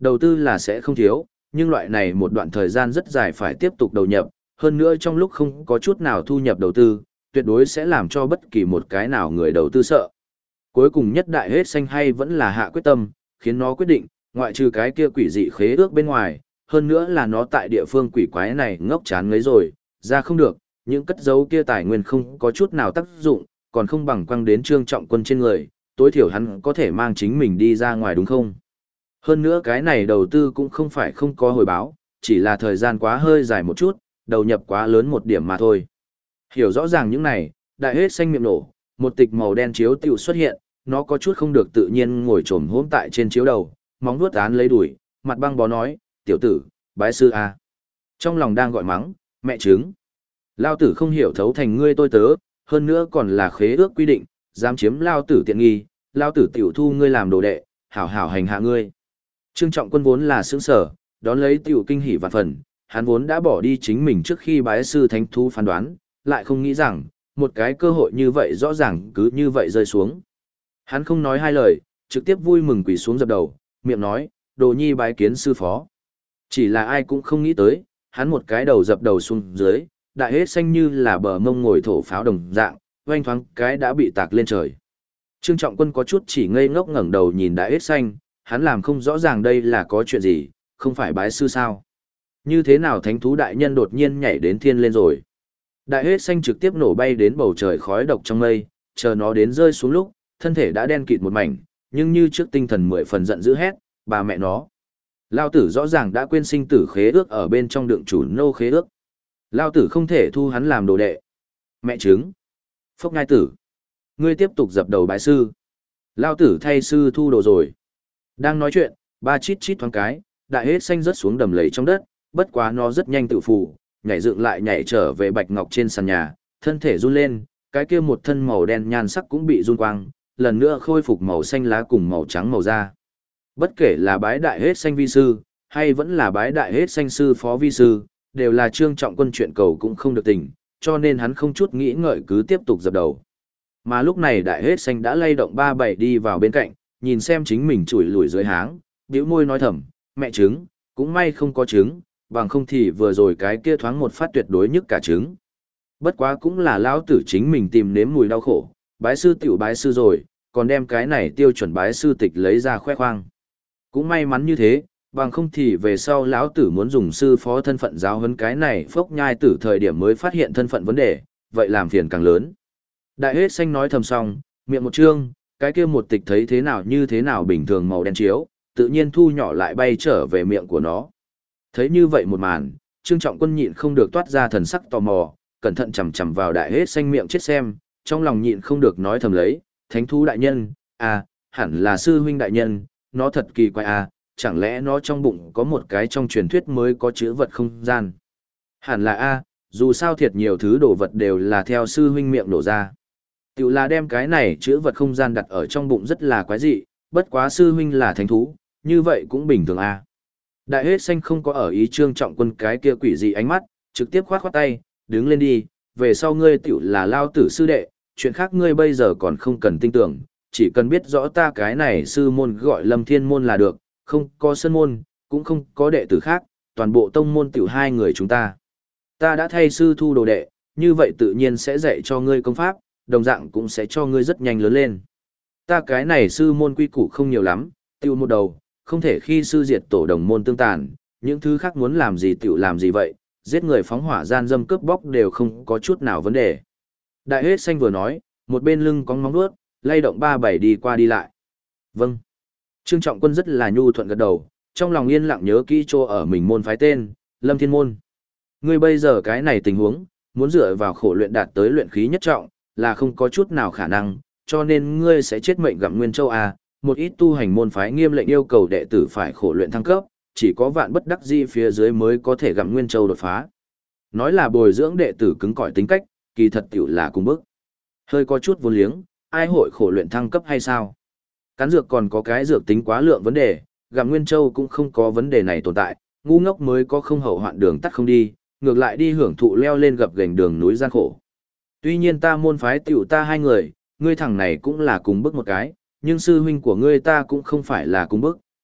Đầu tư là sẽ không thiếu, nhưng loại này một đoạn thời gian rất dài phải tiếp tục đầu nhập, hơn nữa trong lúc không có chút nào thu nhập đầu tư, tuyệt đối sẽ làm cho bất kỳ một cái nào người đầu tư sợ. Cuối cùng nhất đại hết xanh hay vẫn là hạ quyết tâm, khiến nó quyết định, ngoại trừ cái kia quỷ dị khế ước bên ngoài, hơn nữa là nó tại địa phương quỷ quái này ngốc chán ngấy rồi, ra không được, những cất dấu kia tài nguyên không có chút nào tác dụng, còn không bằng quăng đến Trương Trọng Quân trên người, tối thiểu hắn có thể mang chính mình đi ra ngoài đúng không? Hơn nữa cái này đầu tư cũng không phải không có hồi báo, chỉ là thời gian quá hơi dài một chút, đầu nhập quá lớn một điểm mà thôi. Hiểu rõ ràng những này, đại hết xanh miệng nổ, một tịch màu đen chiếu tiểu xuất hiện, nó có chút không được tự nhiên ngồi trồm hỗn tại trên chiếu đầu, móng vuốt án lấy đuổi, mặt băng bó nói, tiểu tử, bái sư a. Trong lòng đang gọi mắng, mẹ trứng. Lao tử không hiểu thấu thành ngươi tôi tớ, hơn nữa còn là khế ước quy định, dám chiếm lao tử tiện nghi, lao tử tiểu thu ngươi làm đồ đệ, hảo hảo hành hạ ngươi. Trương Trọng Quân vốn là sướng sở, đón lấy tiểu kinh hỉ vạn phần, hắn vốn đã bỏ đi chính mình trước khi bái sư thánh thú phán đoán, lại không nghĩ rằng, một cái cơ hội như vậy rõ ràng cứ như vậy rơi xuống. Hắn không nói hai lời, trực tiếp vui mừng quỳ xuống dập đầu, miệng nói, đồ nhi bái kiến sư phó. Chỉ là ai cũng không nghĩ tới, hắn một cái đầu dập đầu xuống dưới, đại hết xanh như là bờ mông ngồi thổ pháo đồng dạng, oanh thoáng cái đã bị tạc lên trời. Trương Trọng Quân có chút chỉ ngây ngốc ngẩng đầu nhìn đại hết xanh, hắn làm không rõ ràng đây là có chuyện gì, không phải bái sư sao. Như thế nào thánh thú đại nhân đột nhiên nhảy đến thiên lên rồi. Đại hết xanh trực tiếp nổ bay đến bầu trời khói độc trong mây, chờ nó đến rơi xuống lúc, thân thể đã đen kịt một mảnh, nhưng như trước tinh thần 10 phần giận dữ hét, bà mẹ nó. Lao tử rõ ràng đã quên sinh tử khế ước ở bên trong đựng chủ nô khế ước. Lao tử không thể thu hắn làm đồ đệ. Mẹ chứng. Phốc ngai tử. Ngươi tiếp tục dập đầu bái sư. Lao tử thay sư thu đồ rồi. Đang nói chuyện, ba chít chít thoáng cái, đại hết xanh rớt xuống đầm lầy trong đất, bất quá nó rất nhanh tự phụ, nhảy dựng lại nhảy trở về bạch ngọc trên sàn nhà, thân thể run lên, cái kia một thân màu đen nhan sắc cũng bị run quang, lần nữa khôi phục màu xanh lá cùng màu trắng màu da. Bất kể là bái đại hết xanh vi sư, hay vẫn là bái đại hết xanh sư phó vi sư, đều là Trương Trọng Quân chuyện cầu cũng không được tình, cho nên hắn không chút nghĩ ngợi cứ tiếp tục dập đầu. Mà lúc này đại hết xanh đã lay động ba bảy đi vào bên cạnh, nhìn xem chính mình chùi lùi dưới háng, bĩu môi nói thầm, mẹ trứng, cũng may không có trứng, bằng không thì vừa rồi cái kia thoáng một phát tuyệt đối nhất cả trứng. Bất quá cũng là lão tử chính mình tìm nếm mùi đau khổ, bái sư tiểu bái sư rồi, còn đem cái này tiêu chuẩn bái sư tịch lấy ra khoe khoang. Cũng may mắn như thế, bằng không thì về sau lão tử muốn dùng sư phó thân phận giáo huấn cái này phốc nhai tử thời điểm mới phát hiện thân phận vấn đề, vậy làm phiền càng lớn. Đại hết xanh nói thầm xong, miệng một trương, cái kia một tịch thấy thế nào như thế nào bình thường màu đen chiếu, tự nhiên thu nhỏ lại bay trở về miệng của nó. Thấy như vậy một màn, Trương Trọng Quân nhịn không được toát ra thần sắc tò mò, cẩn thận chằm chằm vào đại hết xanh miệng chết xem, trong lòng nhịn không được nói thầm lấy, thánh thú đại nhân, à, hẳn là sư huynh đại nhân, nó thật kỳ quái à, chẳng lẽ nó trong bụng có một cái trong truyền thuyết mới có chữ vật không gian. Hẳn là a, dù sao thiệt nhiều thứ đồ vật đều là theo sư huynh miệng đổ ra. Tiểu là đem cái này chữ vật không gian đặt ở trong bụng rất là quái dị, bất quá sư huynh là thánh thú, như vậy cũng bình thường a. Đại hết xanh không có ở ý Trương Trọng Quân cái kia quỷ dị ánh mắt, trực tiếp khoát khoát tay, đứng lên đi, về sau ngươi tiểu là lao tử sư đệ, chuyện khác ngươi bây giờ còn không cần tin tưởng, chỉ cần biết rõ ta cái này sư môn gọi Lâm Thiên môn là được, không có sân môn, cũng không có đệ tử khác, toàn bộ tông môn tiểu hai người chúng ta. Ta đã thay sư thu đồ đệ, như vậy tự nhiên sẽ dạy cho ngươi công pháp, đồng dạng cũng sẽ cho ngươi rất nhanh lớn lên. Ta cái này sư môn quy củ không nhiều lắm, tiểu một đầu, không thể khi sư diệt tổ đồng môn tương tàn, những thứ khác muốn làm gì tiểu làm gì vậy, giết người phóng hỏa gian dâm cướp bóc đều không có chút nào vấn đề. Đại hết xanh vừa nói, một bên lưng có móng vuốt, lay động ba bảy đi qua đi lại. Vâng. Trương Trọng Quân rất là nhu thuận gật đầu, trong lòng yên lặng nhớ kỹ chỗ ở mình môn phái tên, Lâm Thiên Môn. Ngươi bây giờ cái này tình huống, muốn dựa vào khổ luyện đạt tới luyện khí nhất trọng, là không có chút nào khả năng, cho nên ngươi sẽ chết mệnh gặm Nguyên Châu A, một ít tu hành môn phái nghiêm lệnh yêu cầu đệ tử phải khổ luyện thăng cấp, chỉ có vạn bất đắc dĩ phía dưới mới có thể gặm Nguyên Châu đột phá. Nói là bồi dưỡng đệ tử cứng cỏi tính cách, kỳ thật tiểu là cùng bức. Hơi có chút vô liếng, ai hội khổ luyện thăng cấp hay sao? Cắn dược còn có cái dược tính quá lượng vấn đề, gặm Nguyên Châu cũng không có vấn đề này tồn tại, ngu ngốc mới có không hậu hoạn đường tắt không đi, ngược lại đi hưởng thụ leo lên gập gành đường núi gian khổ. Tuy nhiên ta môn phái tiểu ta hai người, ngươi thằng này cũng là cùng bức một cái, nhưng sư huynh của ngươi ta cũng không phải là cùng bức,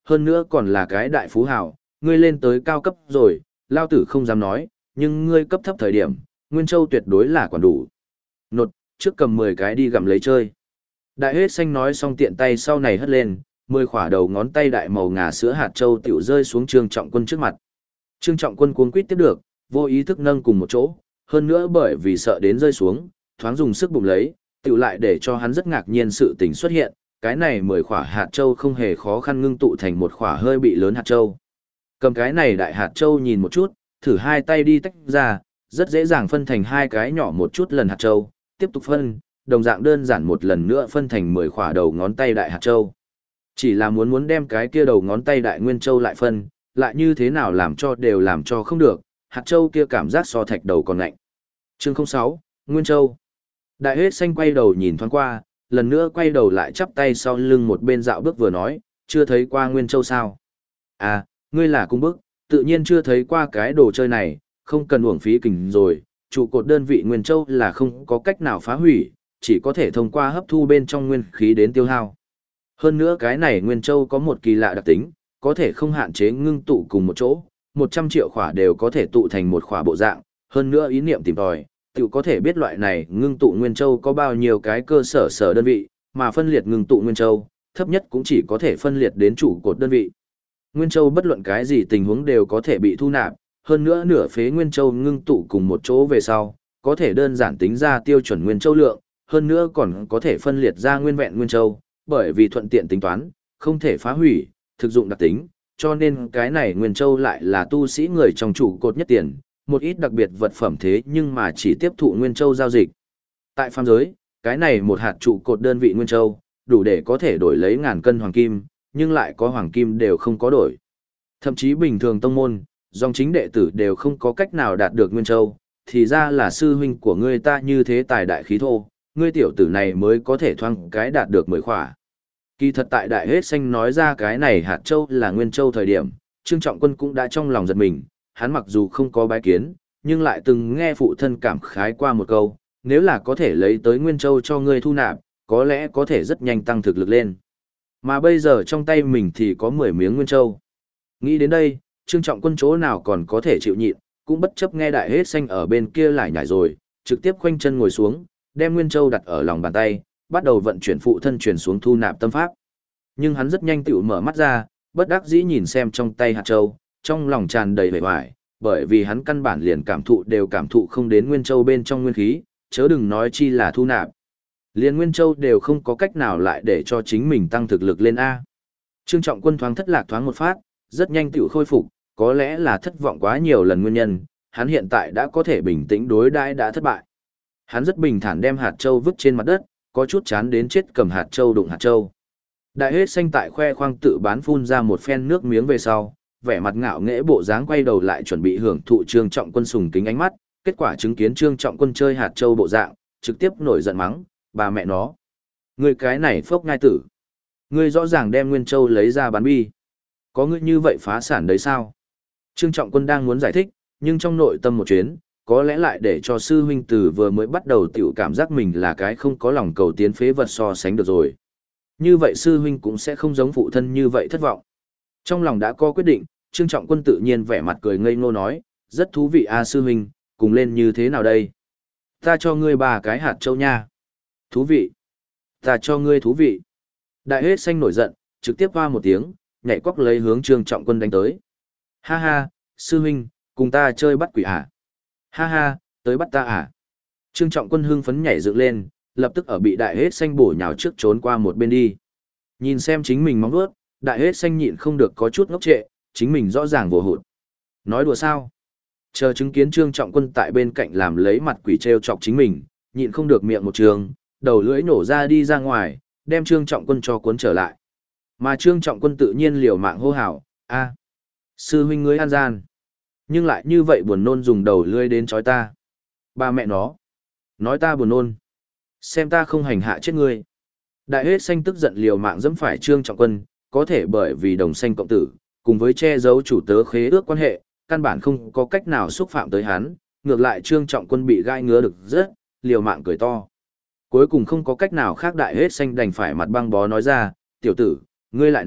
hơn nữa còn là cái đại phú hào, ngươi lên tới cao cấp rồi, lao tử không dám nói, nhưng ngươi cấp thấp thời điểm, Nguyên Châu tuyệt đối là quản đủ. Nột, trước cầm 10 cái đi gặm lấy chơi. Đại hết xanh nói xong tiện tay sau này hất lên, 10 khỏa đầu ngón tay đại màu ngà sữa hạt châu tiểu rơi xuống Trương Trọng Quân trước mặt. Trương Trọng Quân cuống quýt tiếp được, vô ý thức nâng cùng một chỗ, hơn nữa bởi vì sợ đến rơi xuống, thoáng dùng sức bụng lấy, tiểu lại để cho hắn rất ngạc nhiên sự tình xuất hiện, cái này 10 khỏa hạt châu không hề khó khăn ngưng tụ thành một khỏa hơi bị lớn hạt châu. Cầm cái này đại hạt châu nhìn một chút, thử hai tay đi tách ra, rất dễ dàng phân thành hai cái nhỏ một chút lần hạt châu, tiếp tục phân, đồng dạng đơn giản một lần nữa phân thành 10 khỏa đầu ngón tay đại hạt châu. Chỉ là muốn đem cái kia đầu ngón tay đại nguyên châu lại phân, lại như thế nào làm cho đều làm cho không được, hạt châu kia cảm giác so thạch đầu còn lạnh. Chương 06, Nguyên Châu. Đại hết xanh quay đầu nhìn thoáng qua, lần nữa quay đầu lại chắp tay sau lưng một bên dạo bước vừa nói, chưa thấy qua Nguyên Châu sao? À, ngươi là cung bức, tự nhiên chưa thấy qua cái đồ chơi này, không cần uổng phí kình rồi, trụ cột đơn vị Nguyên Châu là không có cách nào phá hủy, chỉ có thể thông qua hấp thu bên trong nguyên khí đến tiêu hao. Hơn nữa cái này Nguyên Châu có một kỳ lạ đặc tính, có thể không hạn chế ngưng tụ cùng một chỗ, 100 triệu khỏa đều có thể tụ thành một khỏa bộ dạng, hơn nữa ý niệm tìm tòi, tự có thể biết loại này ngưng tụ Nguyên Châu có bao nhiêu cái cơ sở đơn vị, mà phân liệt ngưng tụ Nguyên Châu, thấp nhất cũng chỉ có thể phân liệt đến trụ cột đơn vị. Nguyên Châu bất luận cái gì tình huống đều có thể bị thu nạp, hơn nữa nửa phế Nguyên Châu ngưng tụ cùng một chỗ về sau, có thể đơn giản tính ra tiêu chuẩn Nguyên Châu lượng, hơn nữa còn có thể phân liệt ra nguyên vẹn Nguyên Châu, bởi vì thuận tiện tính toán, không thể phá hủy, thực dụng đặc tính, cho nên cái này Nguyên Châu lại là tu sĩ người trong trụ cột nhất tiền, một ít đặc biệt vật phẩm thế nhưng mà chỉ tiếp thụ Nguyên Châu giao dịch. Tại phàm giới, cái này một hạt trụ cột đơn vị Nguyên Châu, đủ để có thể đổi lấy ngàn cân hoàng kim, nhưng lại có hoàng kim đều không có đổi. Thậm chí bình thường tông môn, dòng chính đệ tử đều không có cách nào đạt được Nguyên Châu, thì ra là sư huynh của ngươi ta như thế tài đại khí thô, ngươi tiểu tử này mới có thể thoang cái đạt được 10 khỏa. Kỳ thật tại đại hết xanh nói ra cái này hạt châu là Nguyên Châu thời điểm, Trương Trọng Quân cũng đã trong lòng giật mình, hắn mặc dù không có bái kiến, nhưng lại từng nghe phụ thân cảm khái qua một câu, nếu là có thể lấy tới Nguyên Châu cho ngươi thu nạp, có lẽ có thể rất nhanh tăng thực lực lên. Mà bây giờ trong tay mình thì có 10 miếng Nguyên Châu. Nghĩ đến đây, Trương Trọng Quân chỗ nào còn có thể chịu nhịn, cũng bất chấp nghe đại hết xanh ở bên kia lại nhảy rồi, trực tiếp khoanh chân ngồi xuống, đem Nguyên Châu đặt ở lòng bàn tay, bắt đầu vận chuyển phụ thân chuyển xuống thu nạp tâm pháp. Nhưng hắn rất nhanh tựu mở mắt ra, bất đắc dĩ nhìn xem trong tay hạt châu, trong lòng tràn đầy vẻ vải, bởi vì hắn căn bản liền cảm thụ không đến Nguyên Châu bên trong nguyên khí, chớ đừng nói chi là thu nạp. Liền Nguyên Châu đều không có cách nào lại để cho chính mình tăng thực lực lên A. Trương Trọng Quân thoáng thất lạc thoáng một phát, rất nhanh tựu khôi phục, có lẽ là thất vọng quá nhiều lần nguyên nhân, hắn hiện tại đã có thể bình tĩnh đối đãi đã thất bại. Hắn rất bình thản đem hạt châu vứt trên mặt đất, có chút chán đến chết cầm hạt châu đụng hạt châu. Đại hết xanh tại khoe khoang tự bán phun ra một phen nước miếng về sau, vẻ mặt ngạo nghễ bộ dáng quay đầu lại chuẩn bị hưởng thụ Trương Trọng Quân sùng kính ánh mắt, kết quả chứng kiến Trương Trọng Quân chơi hạt châu bộ dạng, trực tiếp nổi giận mắng, bà mẹ nó. Ngươi cái này phốc ngai tử. Ngươi rõ ràng đem Nguyên Châu lấy ra bán bi. Có ngươi như vậy phá sản đấy sao? Trương Trọng Quân đang muốn giải thích, nhưng trong nội tâm một chuyến, có lẽ lại để cho sư huynh từ vừa mới bắt đầu tiểu cảm giác mình là cái không có lòng cầu tiến phế vật so sánh được rồi. Như vậy sư huynh cũng sẽ không giống phụ thân như vậy thất vọng. Trong lòng đã có quyết định, Trương Trọng Quân tự nhiên vẻ mặt cười ngây ngô nói, rất thú vị à sư huynh, cùng lên như thế nào đây? Ta cho ngươi 3 cái hạt châu nha. Thú vị. Ta cho ngươi thú vị. Đại hết xanh nổi giận, trực tiếp hoa một tiếng, nhảy quóc lấy hướng Trương Trọng Quân đánh tới. Ha ha, sư huynh, cùng ta chơi bắt quỷ à? Ha ha, tới bắt ta à? Trương Trọng Quân hưng phấn nhảy dựng lên, lập tức ở bị đại hết xanh bổ nhào trước trốn qua một bên đi. Nhìn xem chính mình móng vuốt, đại hết xanh nhịn không được có chút ngốc trệ, chính mình rõ ràng vô hụt. Nói đùa sao? Chờ chứng kiến Trương Trọng Quân tại bên cạnh làm lấy mặt quỷ trêu chọc chính mình, nhịn không được miệng một trường, đầu lưỡi nổ ra đi ra ngoài, đem Trương Trọng Quân cho cuốn trở lại. Mà Trương Trọng Quân tự nhiên liều mạng hô hào, a, sư huynh ngươi an gian. Nhưng lại như vậy buồn nôn dùng đầu lưỡi đến chói ta. Ba mẹ nó. Nói ta buồn nôn. Xem ta không hành hạ chết ngươi. Đại hết xanh tức giận liều mạng dẫm phải Trương Trọng Quân, có thể bởi vì đồng xanh cộng tử, cùng với che giấu chủ tớ khế ước quan hệ, căn bản không có cách nào xúc phạm tới hắn, ngược lại Trương Trọng Quân bị gai ngứa được rất, liều mạng cười to. Cuối cùng không có cách nào khác đại hết xanh đành phải mặt băng bó nói ra, tiểu tử, ngươi lại náo,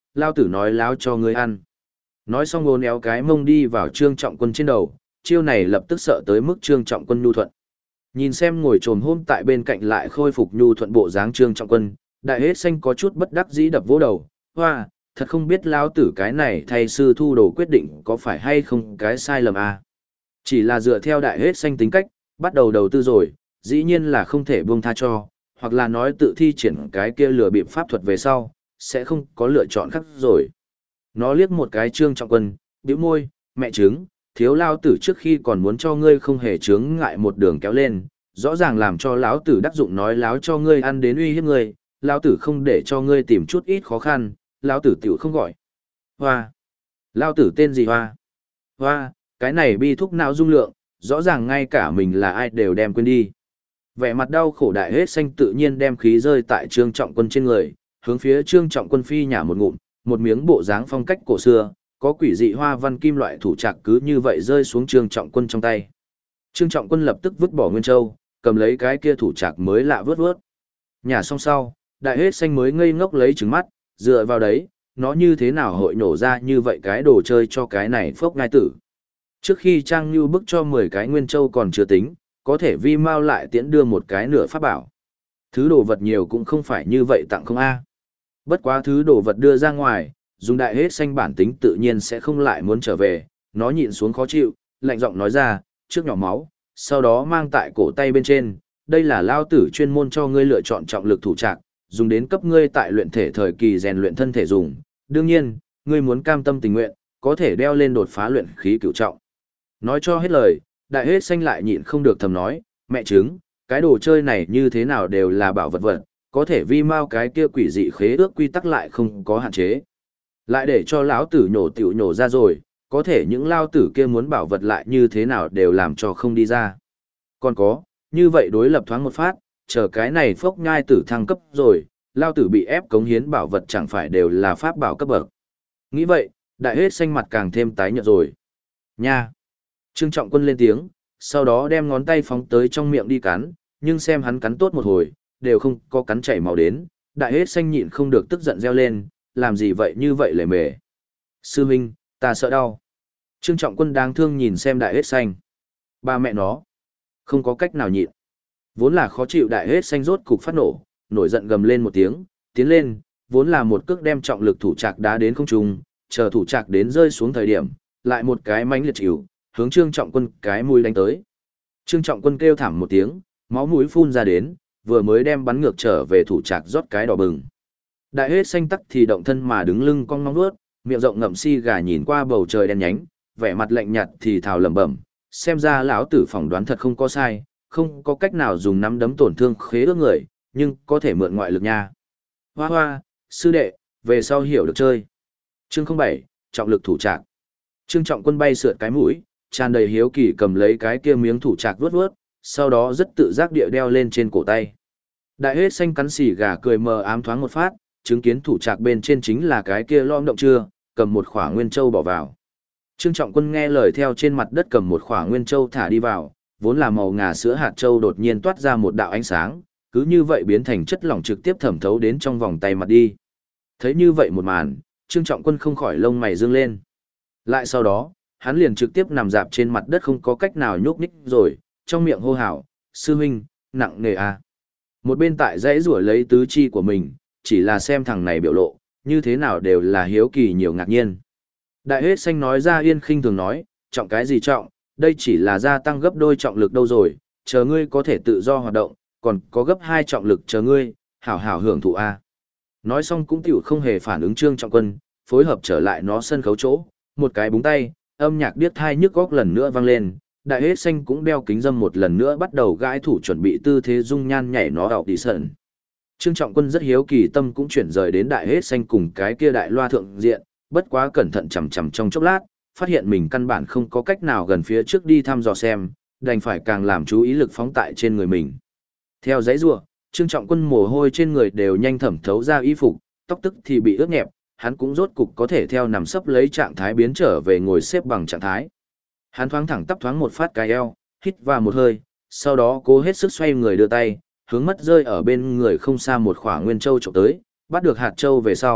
lao tử nói láo cho ngươi ăn. Nói xong ngôn éo cái mông đi vào Trương Trọng Quân trên đầu, chiêu này lập tức sợ tới mức Trương Trọng Quân nhu thuận. Nhìn xem ngồi trồm hôm tại bên cạnh lại khôi phục nhu thuận bộ dáng Trương Trọng Quân, đại hết xanh có chút bất đắc dĩ đập vỗ đầu, hoa, thật không biết lao tử cái này thay sư thu đồ quyết định có phải hay không cái sai lầm à. Chỉ là dựa theo đại hết xanh tính cách, bắt đầu đầu tư rồi, dĩ nhiên là không thể buông tha cho, hoặc là nói tự thi triển cái kia lừa bịp pháp thuật về sau, sẽ không có lựa chọn khác rồi. Nó liếc một cái Trương Trọng Quân, bĩu môi, mẹ trứng, thiếu lao tử trước khi còn muốn cho ngươi không hề chướng ngại một đường kéo lên, rõ ràng làm cho lão tử đắc dụng nói láo cho ngươi ăn đến uy hiếp ngươi, lão tử không để cho ngươi tìm chút ít khó khăn, lão tử tiểu không gọi. Hoa! Lão tử tên gì Hoa? Hoa, cái này bi thúc não dung lượng, rõ ràng ngay cả mình là ai đều đem quên đi. Vẻ mặt đau khổ đại hết xanh tự nhiên đem khí rơi tại Trương Trọng Quân trên người, hướng phía Trương Trọng Quân phi nhả một ngụm, một miếng bộ dáng phong cách cổ xưa, có quỷ dị hoa văn kim loại thủ trạc cứ như vậy rơi xuống Trương Trọng Quân trong tay. Trương Trọng Quân lập tức vứt bỏ Nguyên Châu, cầm lấy cái kia thủ trạc mới lạ vớt vớt. Nhả xong sau, đại hết xanh mới ngây ngốc lấy trứng mắt, dựa vào đấy, nó như thế nào hội nổ ra như vậy cái đồ chơi cho cái này phốc ngai tử. Trước khi Trang Như bức cho 10 cái Nguyên Châu còn chưa tính, có thể vi mau lại tiễn đưa một cái nửa pháp bảo. Thứ đồ vật nhiều cũng không phải như vậy tặng không a. Bất quá thứ đồ vật đưa ra ngoài, dùng đại hết xanh bản tính tự nhiên sẽ không lại muốn trở về, nó nhịn xuống khó chịu, lạnh giọng nói ra, trước nhỏ máu, sau đó mang tại cổ tay bên trên, đây là lao tử chuyên môn cho ngươi lựa chọn trọng lực thủ trạc, dùng đến cấp ngươi tại luyện thể thời kỳ rèn luyện thân thể dùng. Đương nhiên, ngươi muốn cam tâm tình nguyện, có thể đeo lên đột phá luyện khí cửu trọng. Nói cho hết lời, đại hết xanh lại nhịn không được thầm nói, mẹ trứng, cái đồ chơi này như thế nào đều là bảo vật vật, có thể vi mau cái kia quỷ dị khế ước quy tắc lại không có hạn chế. Lại để cho lão tử nhổ tiểu nhổ ra rồi, có thể những lao tử kia muốn bảo vật lại như thế nào đều làm cho không đi ra. Còn có, như vậy đối lập thoáng một phát, chờ cái này phốc nhai tử thăng cấp rồi, lao tử bị ép cống hiến bảo vật chẳng phải đều là pháp bảo cấp bậc. Nghĩ vậy, đại hết xanh mặt càng thêm tái nhợt rồi. Nha! Trương Trọng Quân lên tiếng, sau đó đem ngón tay phóng tới trong miệng đi cắn, nhưng xem hắn cắn tốt một hồi, đều không có cắn chảy máu đến, đại hết xanh nhịn không được tức giận reo lên, làm gì vậy như vậy lề mề. Sư huynh, ta sợ đau. Trương Trọng Quân đáng thương nhìn xem đại hết xanh. Ba mẹ nó, không có cách nào nhịn. Vốn là khó chịu đại hết xanh rốt cục phát nổ, nổi giận gầm lên một tiếng, tiến lên, vốn là một cước đem trọng lực thủ trạc đá đến không trung, chờ thủ trạc đến rơi xuống thời điểm, lại một cái mãnh liệt chịu, hướng Trương Trọng Quân cái mũi đánh tới. Trương Trọng Quân kêu thảm một tiếng, máu mũi phun ra đến, vừa mới đem bắn ngược trở về thủ trạc rót cái đỏ bừng. Đại hết xanh tắc thì động thân mà đứng lưng cong ngóng nuốt, miệng rộng ngậm si gà nhìn qua bầu trời đen nhánh, vẻ mặt lạnh nhạt thì thào lẩm bẩm, xem ra lão tử phỏng đoán thật không có sai, không có cách nào dùng nắm đấm tổn thương khế ước người, nhưng có thể mượn ngoại lực nha. Hoa hoa, sư đệ, về sau hiểu được chơi. Chương 07, trọng lực thủ trạc. Trương Trọng Quân bay sượt cái mũi, tràn đầy hiếu kỳ cầm lấy cái kia miếng thủ trạc vuốt vuốt, sau đó rất tự giác địa đeo lên trên cổ tay. Đại hết xanh cắn xì gà cười mờ ám thoáng một phát, chứng kiến thủ trạc bên trên chính là cái kia lõm động chưa, cầm một khỏa nguyên châu bỏ vào. Trương Trọng Quân nghe lời theo trên mặt đất cầm một khỏa nguyên châu thả đi vào, vốn là màu ngà sữa hạt châu đột nhiên toát ra một đạo ánh sáng, cứ như vậy biến thành chất lỏng trực tiếp thẩm thấu đến trong vòng tay mặt đi. Thấy như vậy một màn, Trương Trọng Quân không khỏi lông mày dương lên. Lại sau đó, hắn liền trực tiếp nằm dạp trên mặt đất không có cách nào nhúc nhích rồi, trong miệng hô hào, sư huynh, nặng nề à. Một bên tại dãy rủa lấy tứ chi của mình, chỉ là xem thằng này biểu lộ, như thế nào đều là hiếu kỳ nhiều ngạc nhiên. Đại hết xanh nói ra yên khinh thường nói, trọng cái gì trọng, đây chỉ là gia tăng gấp đôi trọng lực đâu rồi, chờ ngươi có thể tự do hoạt động, còn có gấp 2 trọng lực chờ ngươi, hảo hảo hưởng thụ a. Nói xong cũng tiểu không hề phản ứng Trương Trọng Quân, phối hợp trở lại nó sân khấu chỗ, một cái búng tay, âm nhạc điếc tai nhức óc lần nữa vang lên, đại hết xanh cũng đeo kính dâm một lần nữa bắt đầu gãi thủ chuẩn bị tư thế dung nhan nhảy nó ảo đi sợn. Trương Trọng Quân rất hiếu kỳ tâm cũng chuyển rời đến đại hết xanh cùng cái kia đại loa thượng diện, bất quá cẩn thận chằm chằm trong chốc lát, phát hiện mình căn bản không có cách nào gần phía trước đi thăm dò xem, đành phải càng làm chú ý lực phóng tại trên người mình. Theo dãy rủa, Trương Trọng Quân mồ hôi trên người đều nhanh thẩm thấu ra y phục, tóc tức thì bị ướt nhẹp, hắn cũng rốt cục có thể theo nằm sấp lấy trạng thái biến trở về ngồi xếp bằng trạng thái. Hắn thoáng thẳng tắp thoáng một phát cái eo, hít vào một hơi, sau đó cố hết sức xoay người đưa tay, hướng mất rơi ở bên người không xa một khỏa nguyên châu trộm tới, bắt được hạt châu về sau,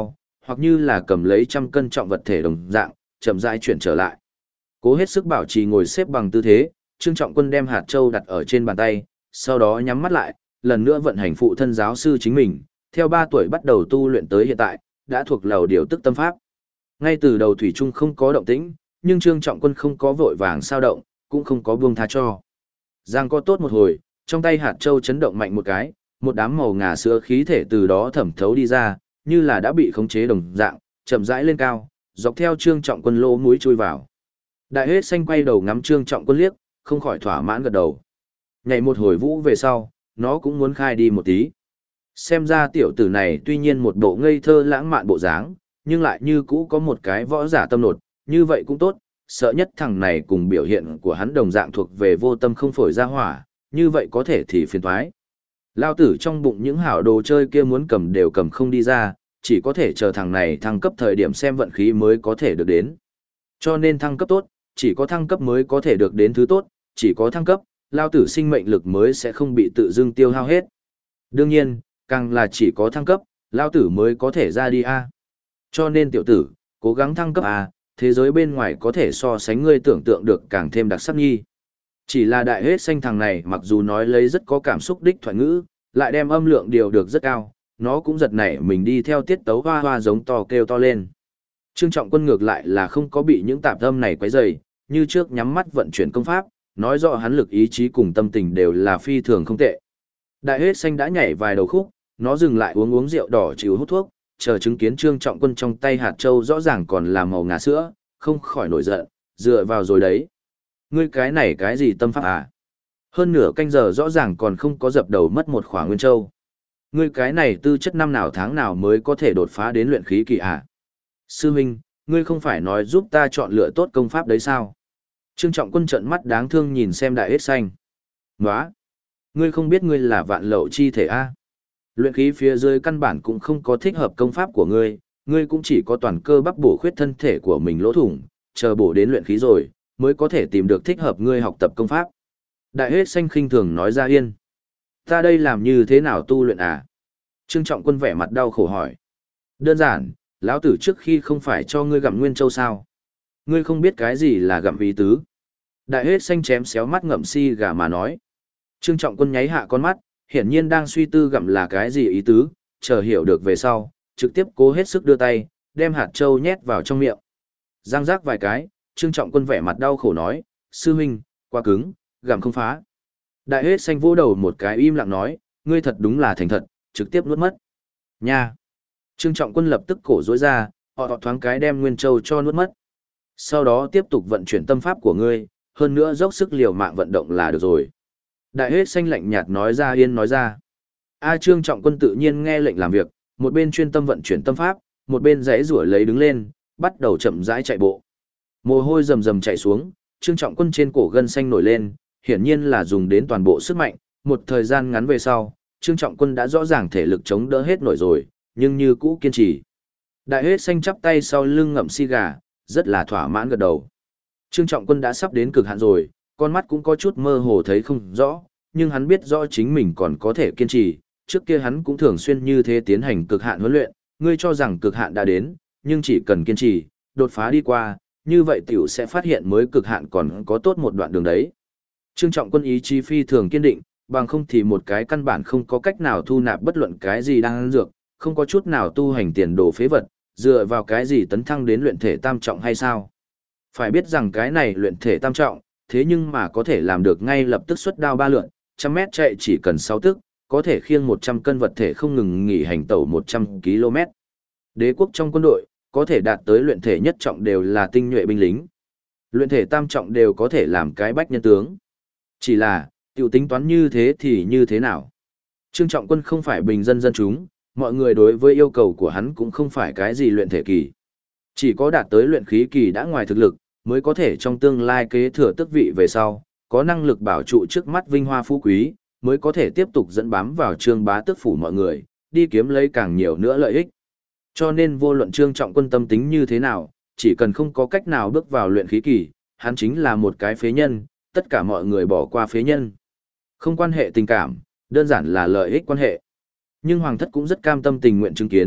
hoặc như là cầm lấy trăm cân trọng vật thể đồng dạng, chậm rãi chuyển trở lại. Cố hết sức bảo trì ngồi xếp bằng tư thế, Trương Trọng Quân đem hạt châu đặt ở trên bàn tay, sau đó nhắm mắt lại, lần nữa vận hành phụ thân giáo sư chính mình, theo 3 tuổi bắt đầu tu luyện tới hiện tại, đã thuộc lầu điều tức tâm pháp. Ngay từ đầu thủy chung không có động tĩnh, nhưng Trương Trọng Quân không có vội vàng sao động, cũng không có buông tha cho. Giang có tốt một hồi, trong tay hạt châu chấn động mạnh một cái, một đám màu ngà sữa khí thể từ đó thẩm thấu đi ra, như là đã bị khống chế đồng dạng, chậm rãi lên cao, dọc theo Trương Trọng Quân lỗ mũi chui vào. Đại hết xanh quay đầu ngắm Trương Trọng Quân liếc, không khỏi thỏa mãn gật đầu. Nhảy một hồi vũ về sau, nó cũng muốn khai đi một tí. Xem ra tiểu tử này tuy nhiên một bộ ngây thơ lãng mạn bộ dáng, nhưng lại như cũ có một cái võ giả tâm nột, như vậy cũng tốt, sợ nhất thằng này cùng biểu hiện của hắn đồng dạng thuộc về vô tâm không phổi ra hỏa, như vậy có thể thì phiền toái. Lao tử trong bụng những hảo đồ chơi kia muốn cầm đều cầm không đi ra, chỉ có thể chờ thằng này thăng cấp thời điểm xem vận khí mới có thể được đến. Cho nên thăng cấp tốt, chỉ có thăng cấp mới có thể được đến thứ tốt, chỉ có thăng cấp, Lao tử sinh mệnh lực mới sẽ không bị tự dưng tiêu hao hết. Đương nhiên, càng là chỉ có thăng cấp, Lao tử mới có thể ra đi a. Cho nên tiểu tử, cố gắng thăng cấp a, thế giới bên ngoài có thể so sánh ngươi tưởng tượng được càng thêm đặc sắc nhi. Chỉ là đại hết xanh thằng này mặc dù nói lấy rất có cảm xúc đích thoại ngữ, lại đem âm lượng điều được rất cao, nó cũng giật nảy mình đi theo tiết tấu hoa hoa giống to kêu to lên. Trương Trọng Quân ngược lại là không có bị những tạp âm này quấy rầy, như trước nhắm mắt vận chuyển công pháp, nói rõ hắn lực ý chí cùng tâm tình đều là phi thường không tệ. Đại hết xanh đã nhảy vài đầu khúc, nó dừng lại uống rượu đỏ chịu hút thuốc, chờ chứng kiến Trương Trọng Quân trong tay hạt châu rõ ràng còn là màu ngà sữa, không khỏi nổi giận, dựa vào rồi đấy. Ngươi cái này cái gì tâm pháp à? Hơn nửa canh giờ rõ ràng còn không có dập đầu mất một khỏa nguyên châu. Ngươi cái này tư chất năm nào tháng nào mới có thể đột phá đến luyện khí kỳ à? Sư huynh, ngươi không phải nói giúp ta chọn lựa tốt công pháp đấy sao? Trương Trọng Quân trợn mắt đáng thương nhìn xem đại hết xanh. Nóa! Ngươi không biết ngươi là vạn lậu chi thể a? Luyện khí phía dưới căn bản cũng không có thích hợp công pháp của ngươi, ngươi cũng chỉ có toàn cơ bắp bổ khuyết thân thể của mình lỗ thủng, chờ bổ đến luyện khí rồi, mới có thể tìm được thích hợp ngươi học tập công pháp. Đại hết xanh khinh thường nói ra yên. Ta đây làm như thế nào tu luyện à? Trương Trọng Quân vẻ mặt đau khổ hỏi. Đơn giản, lão tử trước khi không phải cho ngươi gặm nguyên châu sao? Ngươi không biết cái gì là gặm ý tứ. Đại hết xanh chém xéo mắt ngậm si gà mà nói. Trương Trọng Quân nháy hạ con mắt, hiển nhiên đang suy tư gặm là cái gì ý tứ, chờ hiểu được về sau, trực tiếp cố hết sức đưa tay, đem hạt châu nhét vào trong miệng. Giang rác vài cái, Trương Trọng Quân vẻ mặt đau khổ nói, sư huynh, quá cứng, gặm không phá. Đại hết xanh vỗ đầu một cái im lặng nói, ngươi thật đúng là thành thật, trực tiếp nuốt mất. Nha! Trương Trọng Quân lập tức cổ rối ra, họ thoáng cái đem nguyên châu cho nuốt mất. Sau đó tiếp tục vận chuyển tâm pháp của ngươi, hơn nữa dốc sức liều mạng vận động là được rồi. Đại hết xanh lạnh nhạt nói ra yên nói ra. Trương Trọng Quân tự nhiên nghe lệnh làm việc, một bên chuyên tâm vận chuyển tâm pháp, một bên giãy giụa lấy đứng lên, bắt đầu chậm rãi chạy bộ. Mồ hôi rầm rầm chảy xuống, Trương Trọng Quân trên cổ gân xanh nổi lên, hiển nhiên là dùng đến toàn bộ sức mạnh, một thời gian ngắn về sau, Trương Trọng Quân đã rõ ràng thể lực chống đỡ hết nổi rồi, nhưng như cũ kiên trì. Đại hết xanh chắp tay sau lưng ngậm xi gà, rất là thỏa mãn gật đầu. Trương Trọng Quân đã sắp đến cực hạn rồi, con mắt cũng có chút mơ hồ thấy không rõ, nhưng hắn biết rõ chính mình còn có thể kiên trì, trước kia hắn cũng thường xuyên như thế tiến hành cực hạn huấn luyện, ngươi cho rằng cực hạn đã đến, nhưng chỉ cần kiên trì, đột phá đi qua, như vậy tiểu sẽ phát hiện mới cực hạn còn có tốt một đoạn đường đấy. Trương Trọng Quân ý chí phi thường kiên định, bằng không thì một cái căn bản không có cách nào thu nạp bất luận cái gì đang ăn dược, không có chút nào tu hành tiền đồ phế vật, dựa vào cái gì tấn thăng đến luyện thể tam trọng hay sao? Phải biết rằng cái này luyện thể tam trọng, thế nhưng mà có thể làm được ngay lập tức xuất đao 3 lượn, 100 mét chạy chỉ cần 6 tức, có thể khiêng 100 cân vật thể không ngừng nghỉ hành tẩu 100 km. Đế quốc trong quân đội, có thể đạt tới luyện thể nhất trọng đều là tinh nhuệ binh lính. Luyện thể tam trọng đều có thể làm cái bách nhân tướng. Chỉ là, tiểu tính toán như thế thì như thế nào? Trương Trọng Quân không phải bình dân dân chúng, mọi người đối với yêu cầu của hắn cũng không phải cái gì luyện thể kỳ. Chỉ có đạt tới luyện khí kỳ đã ngoài thực lực, mới có thể trong tương lai kế thừa tước vị về sau, có năng lực bảo trụ trước mắt vinh hoa phú quý, mới có thể tiếp tục dẫn bám vào Trương Bá Tước phủ mọi người, đi kiếm lấy càng nhiều nữa lợi ích. Cho nên vô luận Trương Trọng Quân tâm tính như thế nào, chỉ cần không có cách nào bước vào luyện khí kỳ, hắn chính là một cái phế nhân, tất cả mọi người bỏ qua phế nhân. Không quan hệ tình cảm, đơn giản là lợi ích quan hệ. Nhưng Hoàng thất cũng rất cam tâm tình nguyện chứng kiến,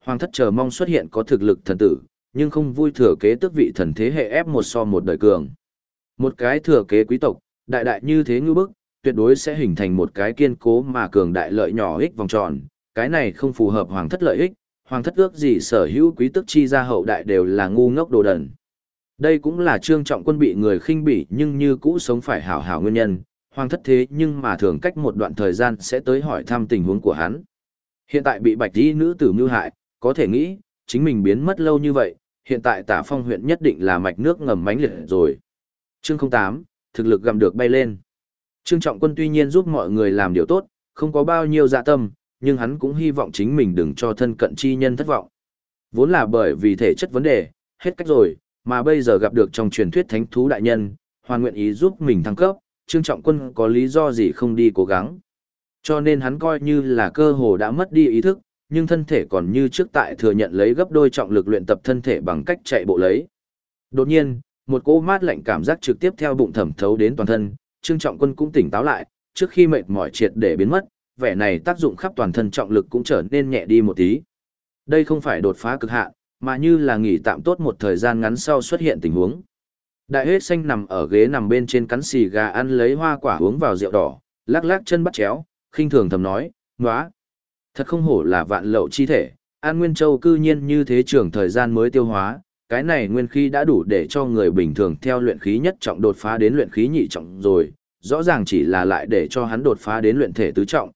Hoàng thất chờ mong xuất hiện có thực lực thần tử, nhưng không vui thừa kế tước vị thần thế hệ ép một so một đời cường. Một cái thừa kế quý tộc, đại đại như thế ngư bức, tuyệt đối sẽ hình thành một cái kiên cố mà cường đại lợi nhỏ ích vòng tròn, cái này không phù hợp hoàng thất lợi ích, hoàng thất ước gì sở hữu quý tước chi ra hậu đại đều là ngu ngốc đồ đần. Đây cũng là Trương Trọng Quân bị người khinh bỉ nhưng như cũ sống phải hảo hảo nguyên nhân, hoàng thất thế nhưng mà thường cách một đoạn thời gian sẽ tới hỏi thăm tình huống của hắn. Hiện tại bị bạch y nữ tử mưu hại, có thể nghĩ, chính mình biến mất lâu như vậy, hiện tại Tả Phong huyện nhất định là mạch nước ngầm mãnh liệt rồi. Chương 08, thực lực gặm được bay lên. Trương Trọng Quân tuy nhiên giúp mọi người làm điều tốt, không có bao nhiêu dạ tâm, nhưng hắn cũng hy vọng chính mình đừng cho thân cận chi nhân thất vọng. Vốn là bởi vì thể chất vấn đề, hết cách rồi, mà bây giờ gặp được trong truyền thuyết thánh thú đại nhân, hoàn nguyện ý giúp mình thăng cấp, Trương Trọng Quân có lý do gì không đi cố gắng. Cho nên hắn coi như là cơ hồ đã mất đi ý thức, nhưng thân thể còn như trước tại thừa nhận lấy gấp đôi trọng lực luyện tập thân thể bằng cách chạy bộ lấy. Đột nhiên, một cỗ mát lạnh cảm giác trực tiếp theo bụng thẩm thấu đến toàn thân, Trương Trọng Quân cũng tỉnh táo lại, trước khi mệt mỏi triệt để biến mất, vẻ này tác dụng khắp toàn thân trọng lực cũng trở nên nhẹ đi một tí. Đây không phải đột phá cực hạn, mà như là nghỉ tạm tốt một thời gian ngắn sau xuất hiện tình huống. Đại hết xanh nằm ở ghế nằm bên trên cắn xì gà ăn lấy hoa quả uống vào rượu đỏ, lắc lắc chân bắt chéo, khinh thường thầm nói, "Nóa, thật không hổ là vạn lậu chi thể, An Nguyên Châu cư nhiên như thế trưởng thời gian mới tiêu hóa, cái này nguyên khí đã đủ để cho người bình thường theo luyện khí nhất trọng đột phá đến luyện khí nhị trọng rồi, rõ ràng chỉ là lại để cho hắn đột phá đến luyện thể tứ trọng,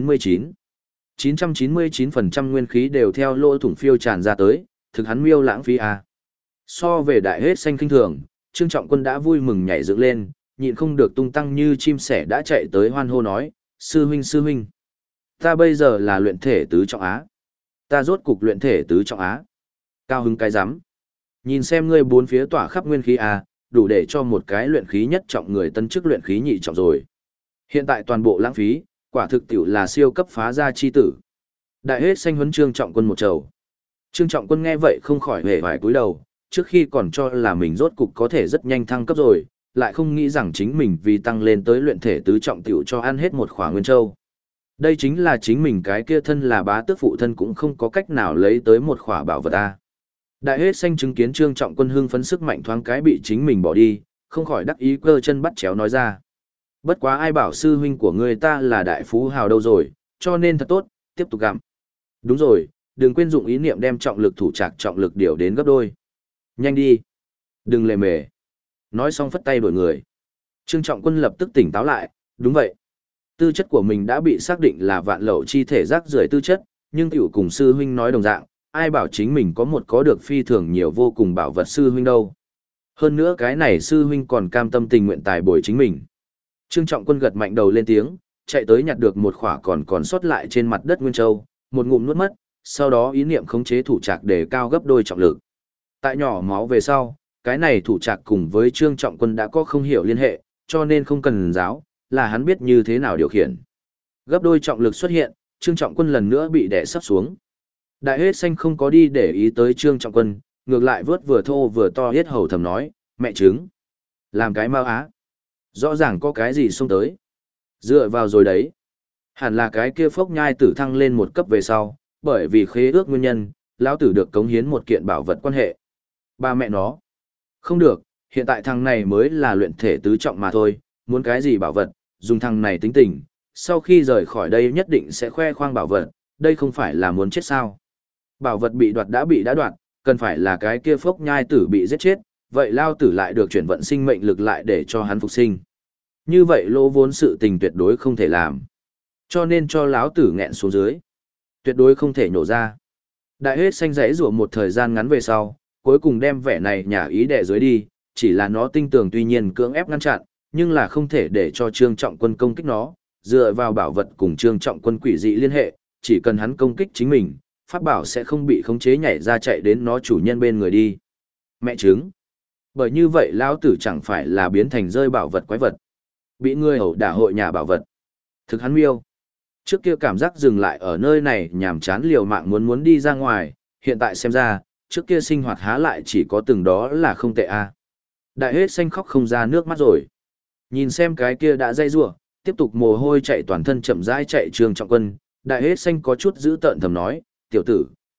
999% nguyên khí đều theo lỗ thủng phiêu tràn ra tới, thực hắn miêu lãng phí à." So về đại hết xanh kinh thường, Trương Trọng Quân đã vui mừng nhảy dựng lên, nhịn không được tung tăng như chim sẻ đã chạy tới hoan hô nói, sư huynh, ta bây giờ là luyện thể tứ trọng á. Ta rốt cục luyện thể tứ trọng á. Cao hứng cái rắm. Nhìn xem ngươi bốn phía tỏa khắp nguyên khí à, đủ để cho một cái luyện khí nhất trọng người tân chức luyện khí nhị trọng rồi. Hiện tại toàn bộ lãng phí, quả thực tiểu là siêu cấp phá gia chi tử. Đại hết xanh huấn Trương Trọng Quân một trầu. Trương Trọng Quân nghe vậy không khỏi hề vải cúi đầu, trước khi còn cho là mình rốt cục có thể rất nhanh thăng cấp rồi, lại không nghĩ rằng chính mình vì tăng lên tới luyện thể tứ trọng tiểu cho ăn hết một khỏa nguyên châu. Đây chính là chính mình cái kia thân là bá tước phụ thân cũng không có cách nào lấy tới một khỏa bảo vật a. Đại hết xanh chứng kiến Trương Trọng Quân hưng phấn sức mạnh thoáng cái bị chính mình bỏ đi, không khỏi đắc ý cơ chân bắt chéo nói ra. Bất quá ai bảo sư huynh của người ta là đại phú hào đâu rồi, cho nên thật tốt, tiếp tục gặm. Đúng rồi, đừng quên dụng ý niệm đem trọng lực thủ trạc trọng lực điều đến gấp đôi. Nhanh đi. Đừng lề mề. Nói xong phất tay đổi người. Trương Trọng Quân lập tức tỉnh táo lại, đúng vậy. Tư chất của mình đã bị xác định là vạn lậu chi thể rác rưởi tư chất, nhưng tiểu cùng sư huynh nói đồng dạng, ai bảo chính mình có được phi thường nhiều vô cùng bảo vật sư huynh đâu. Hơn nữa cái này sư huynh còn cam tâm tình nguyện tài bồi chính mình. Trương Trọng Quân gật mạnh đầu lên tiếng, chạy tới nhặt được một khỏa còn sót lại trên mặt đất Nguyên Châu, một ngụm nuốt mất, sau đó ý niệm khống chế thủ trạc để cao gấp đôi trọng lực. Tại nhỏ máu về sau, cái này thủ trạc cùng với Trương Trọng Quân đã có không hiểu liên hệ, cho nên không cần giáo, là hắn biết như thế nào điều khiển. Gấp đôi trọng lực xuất hiện, Trương Trọng Quân lần nữa bị đè sắp xuống. Đại hết xanh không có đi để ý tới Trương Trọng Quân, ngược lại vớt vừa thô vừa to hết hầu thầm nói, mẹ trứng. Làm cái mau á. Rõ ràng có cái gì xông tới. Dựa vào rồi đấy. Hẳn là cái kia phốc nhai tử thăng lên một cấp về sau, bởi vì khế ước nguyên nhân, lão tử được cống hiến một kiện bảo vật quan hệ. Ba mẹ nó. Không được, hiện tại thằng này mới là luyện thể tứ trọng mà thôi, muốn cái gì bảo vật, dùng thằng này tính tình, sau khi rời khỏi đây nhất định sẽ khoe khoang bảo vật, đây không phải là muốn chết sao. Bảo vật bị đoạt đã đoạt, cần phải là cái kia phốc nhai tử bị giết chết, vậy lao tử lại được chuyển vận sinh mệnh lực lại để cho hắn phục sinh. Như vậy lỗ vốn sự tình tuyệt đối không thể làm. Cho nên cho lão tử nghẹn xuống dưới. Tuyệt đối không thể nhổ ra. Đại hết xanh rẽ rủa một thời gian ngắn về sau, cuối cùng đem vẻ này nhả ý đè dưới đi, chỉ là nó tinh tường tuy nhiên cưỡng ép ngăn chặn, nhưng là không thể để cho Trương Trọng Quân công kích nó, dựa vào bảo vật cùng Trương Trọng Quân quỷ dị liên hệ, chỉ cần hắn công kích chính mình, pháp bảo sẽ không bị khống chế nhảy ra chạy đến nó chủ nhân bên người đi. Mẹ trứng. Bởi như vậy lão tử chẳng phải là biến thành rơi bảo vật quái vật. Bị người ẩu đả hội nhà bảo vật. Thực hắn miêu. Trước kia cảm giác dừng lại ở nơi này nhàm chán liều mạng muốn đi ra ngoài, hiện tại xem ra, trước kia sinh hoạt há lại chỉ có từng đó là không tệ a. Đại hết xanh khóc không ra nước mắt rồi. Nhìn xem cái kia đã dây rủa, tiếp tục mồ hôi chạy toàn thân chậm rãi chạy Trương Trọng Quân, đại hết xanh có chút giữ tợn thầm nói, tiểu tử,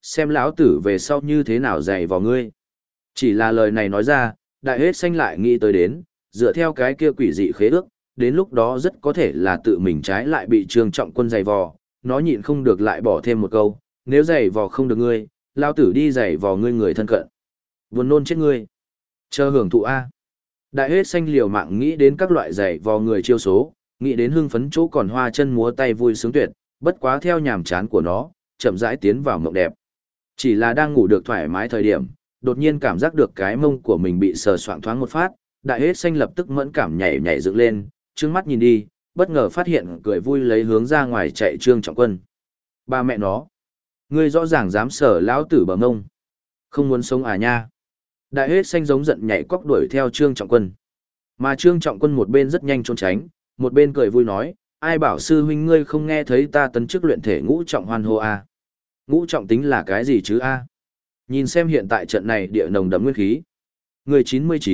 xem lão tử về sau như thế nào dạy vào ngươi. Chỉ là lời này nói ra, đại hết xanh lại nghĩ tới đến, dựa theo cái kia quỷ dị khế ước, đến lúc đó rất có thể là tự mình trái lại bị Trương Trọng Quân giày vò, nó nhịn không được lại bỏ thêm một câu, nếu giày vò không được ngươi, lao tử đi giày vò ngươi người thân cận. Buồn nôn chết ngươi. Chờ hưởng thụ A. Đại hết xanh liều mạng nghĩ đến các loại giày vò người chiêu số, nghĩ đến hưng phấn chỗ còn hoa chân múa tay vui sướng tuyệt, bất quá theo nhàm chán của nó, chậm rãi tiến vào mộng đẹp. Chỉ là đang ngủ được thoải mái thời điểm, đột nhiên cảm giác được cái mông của mình bị sờ soạng thoáng một phát, đại hết xanh lập tức mẫn cảm nhảy nhảy dựng lên, trừng mắt nhìn đi, bất ngờ phát hiện cười vui lấy hướng ra ngoài chạy Trương Trọng Quân. Ba mẹ nó, ngươi rõ ràng dám sờ lão tử bờ mông, không muốn sống à nha. Đại hết xanh giống giận nhảy cóc đuổi theo Trương Trọng Quân. Mà Trương Trọng Quân một bên rất nhanh trốn tránh, một bên cười vui nói, ai bảo sư huynh ngươi không nghe thấy ta tấn chức luyện thể ngũ trọng hoan hô a. Ngũ trọng tính là cái gì chứ a? Nhìn xem hiện tại trận này địa nồng đậm nguyên khí. Người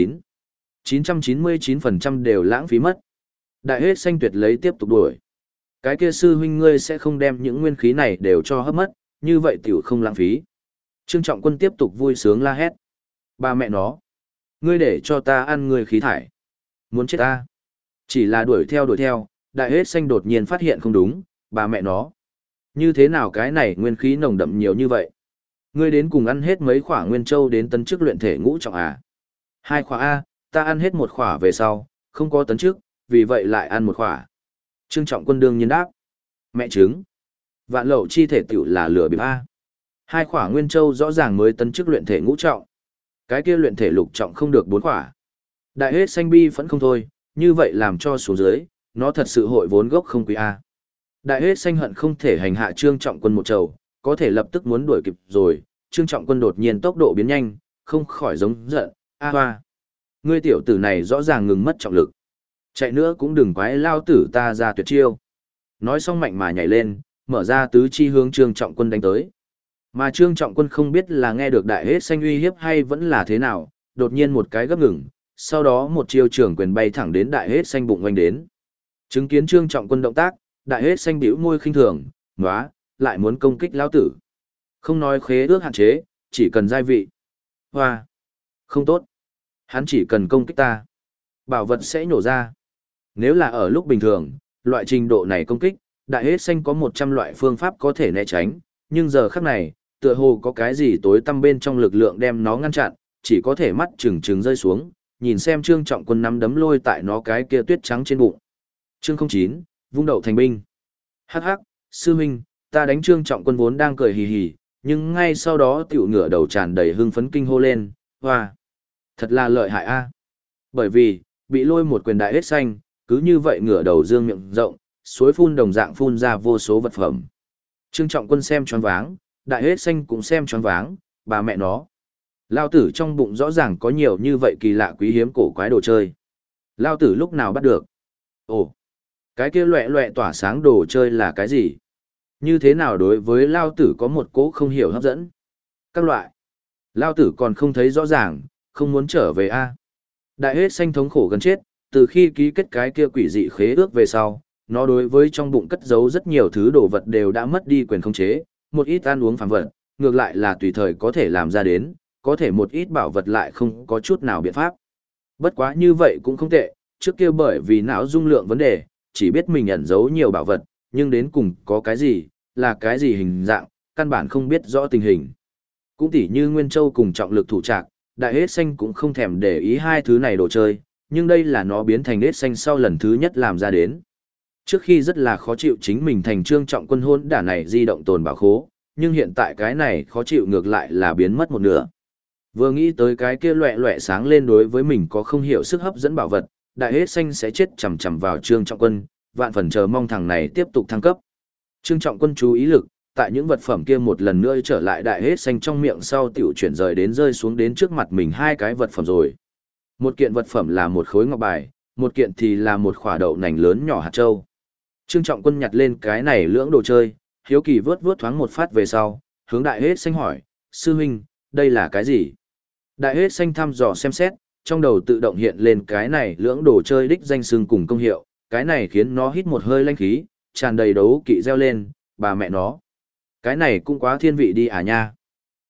999% đều lãng phí mất. Đại hết xanh tuyệt lấy tiếp tục đuổi. Cái kia sư huynh ngươi sẽ không đem những nguyên khí này đều cho hấp mất, như vậy tiểu không lãng phí. Trương Trọng Quân tiếp tục vui sướng la hét. Ba mẹ nó, ngươi để cho ta ăn người khí thải. Muốn chết ta. Chỉ là đuổi theo, đại hết xanh đột nhiên phát hiện không đúng, ba mẹ nó. Như thế nào cái này nguyên khí nồng đậm nhiều như vậy? Ngươi đến cùng ăn hết mấy khỏa nguyên châu đến tấn chức luyện thể ngũ trọng à? 2 khỏa A, ta ăn hết 1 khỏa về sau, không có tấn chức, vì vậy lại ăn 1 khỏa. Trương Trọng Quân đương nhiên đáp. Mẹ trứng. Vạn lậu chi thể tiểu là lửa bịp A. 2 khỏa nguyên châu rõ ràng mới tấn chức luyện thể ngũ trọng. Cái kia luyện thể lục trọng không được 4 khỏa. Đại hết xanh bi vẫn không thôi, như vậy làm cho xuống dưới, nó thật sự hội vốn gốc không quý A. Đại hết xanh hận không thể hành hạ Trương Trọng Quân một trầu, có thể lập tức muốn đuổi kịp rồi, Trương Trọng Quân đột nhiên tốc độ biến nhanh, không khỏi giống giận, a hoa. Ngươi tiểu tử này rõ ràng ngừng mất trọng lực. Chạy nữa cũng đừng quái lao tử ta ra tuyệt chiêu. Nói xong mạnh mà nhảy lên, mở ra tứ chi hướng Trương Trọng Quân đánh tới. Mà Trương Trọng Quân không biết là nghe được đại hết xanh uy hiếp hay vẫn là thế nào, đột nhiên một cái gấp ngừng, sau đó một chiêu trưởng quyền bay thẳng đến đại hết xanh bụng oanh đến. Chứng kiến Trương Trọng Quân động tác, đại hết xanh bĩu môi khinh thường, nóa, lại muốn công kích lão tử. Không nói khế ước hạn chế, chỉ cần giai vị. Hoa, không tốt. Hắn chỉ cần công kích ta. Bảo vật sẽ nổ ra. Nếu là ở lúc bình thường, loại trình độ này công kích, đại hết xanh có 100 loại phương pháp có thể né tránh, nhưng giờ khắc này, tựa hồ có cái gì tối tăm bên trong lực lượng đem nó ngăn chặn, chỉ có thể mắt trừng trừng rơi xuống, nhìn xem Trương Trọng Quân nắm đấm lôi tại nó cái kia tuyết trắng trên bụng. Chương 09, vung đậu thành binh. Hắc hắc, sư huynh, ta đánh Trương Trọng Quân vốn đang cười hì hì, nhưng ngay sau đó tiểu ngửa đầu tràn đầy hưng phấn kinh hô lên, hoa, thật là lợi hại a. Bởi vì, bị lôi một quyền đại hết xanh, cứ như vậy ngửa đầu dương miệng rộng, suối phun đồng dạng phun ra vô số vật phẩm. Trương Trọng Quân xem choáng váng, đại hết xanh cũng xem choáng váng, bà mẹ nó. Lao tử trong bụng rõ ràng có nhiều như vậy kỳ lạ quý hiếm cổ quái đồ chơi. Lao tử lúc nào bắt được? Ồ, cái kia loẹ loẹ tỏa sáng đồ chơi là cái gì? Như thế nào đối với Lao tử có một cố không hiểu hấp dẫn? Các loại. Lao tử còn không thấy rõ ràng, không muốn trở về a. Đại hết xanh thống khổ gần chết, từ khi ký kết cái kia quỷ dị khế ước về sau, nó đối với trong bụng cất giấu rất nhiều thứ đồ vật đều đã mất đi quyền khống chế, một ít ăn uống phàm vật, ngược lại là tùy thời có thể làm ra đến, có thể một ít bảo vật lại không có chút nào biện pháp. Bất quá như vậy cũng không tệ, trước kia bởi vì não dung lượng vấn đề, chỉ biết mình ẩn giấu nhiều bảo vật, nhưng đến cùng có cái gì, là cái gì hình dạng, căn bản không biết rõ tình hình. Cũng tỉ như Nguyên Châu cùng trọng lực thủ trạc, đại hết xanh cũng không thèm để ý hai thứ này đồ chơi, nhưng đây là nó biến thành hết xanh sau lần thứ nhất làm ra đến. Trước khi rất là khó chịu chính mình thành Trương Trọng Quân hôn đả này di động tồn bảo khố, nhưng hiện tại cái này khó chịu ngược lại là biến mất một nửa. Vừa nghĩ tới cái kia loẹ loẹ sáng lên đối với mình có không hiểu sức hấp dẫn bảo vật, đại hết xanh sẽ chết chầm chầm vào Trương Trọng Quân, vạn phần chờ mong thằng này tiếp tục thăng cấp. Trương Trọng Quân chú ý lực, tại những vật phẩm kia một lần nữa trở lại đại hết xanh trong miệng sau tiểu chuyển rời đến rơi xuống đến trước mặt mình hai cái vật phẩm rồi. Một kiện vật phẩm là một khối ngọc bài, một kiện thì là một quả đậu nành lớn nhỏ hạt châu. Trương Trọng Quân nhặt lên cái này lưỡng đồ chơi, hiếu kỳ vớt vớt thoáng một phát về sau, hướng đại hết xanh hỏi, sư huynh, đây là cái gì? Đại hết xanh thăm dò xem xét, trong đầu tự động hiện lên cái này lưỡng đồ chơi đích danh xưng cùng công hiệu, cái này khiến nó hít một hơi lanh khí, tràn đầy đấu kỵ reo lên, bà mẹ nó. Cái này cũng quá thiên vị đi à nha.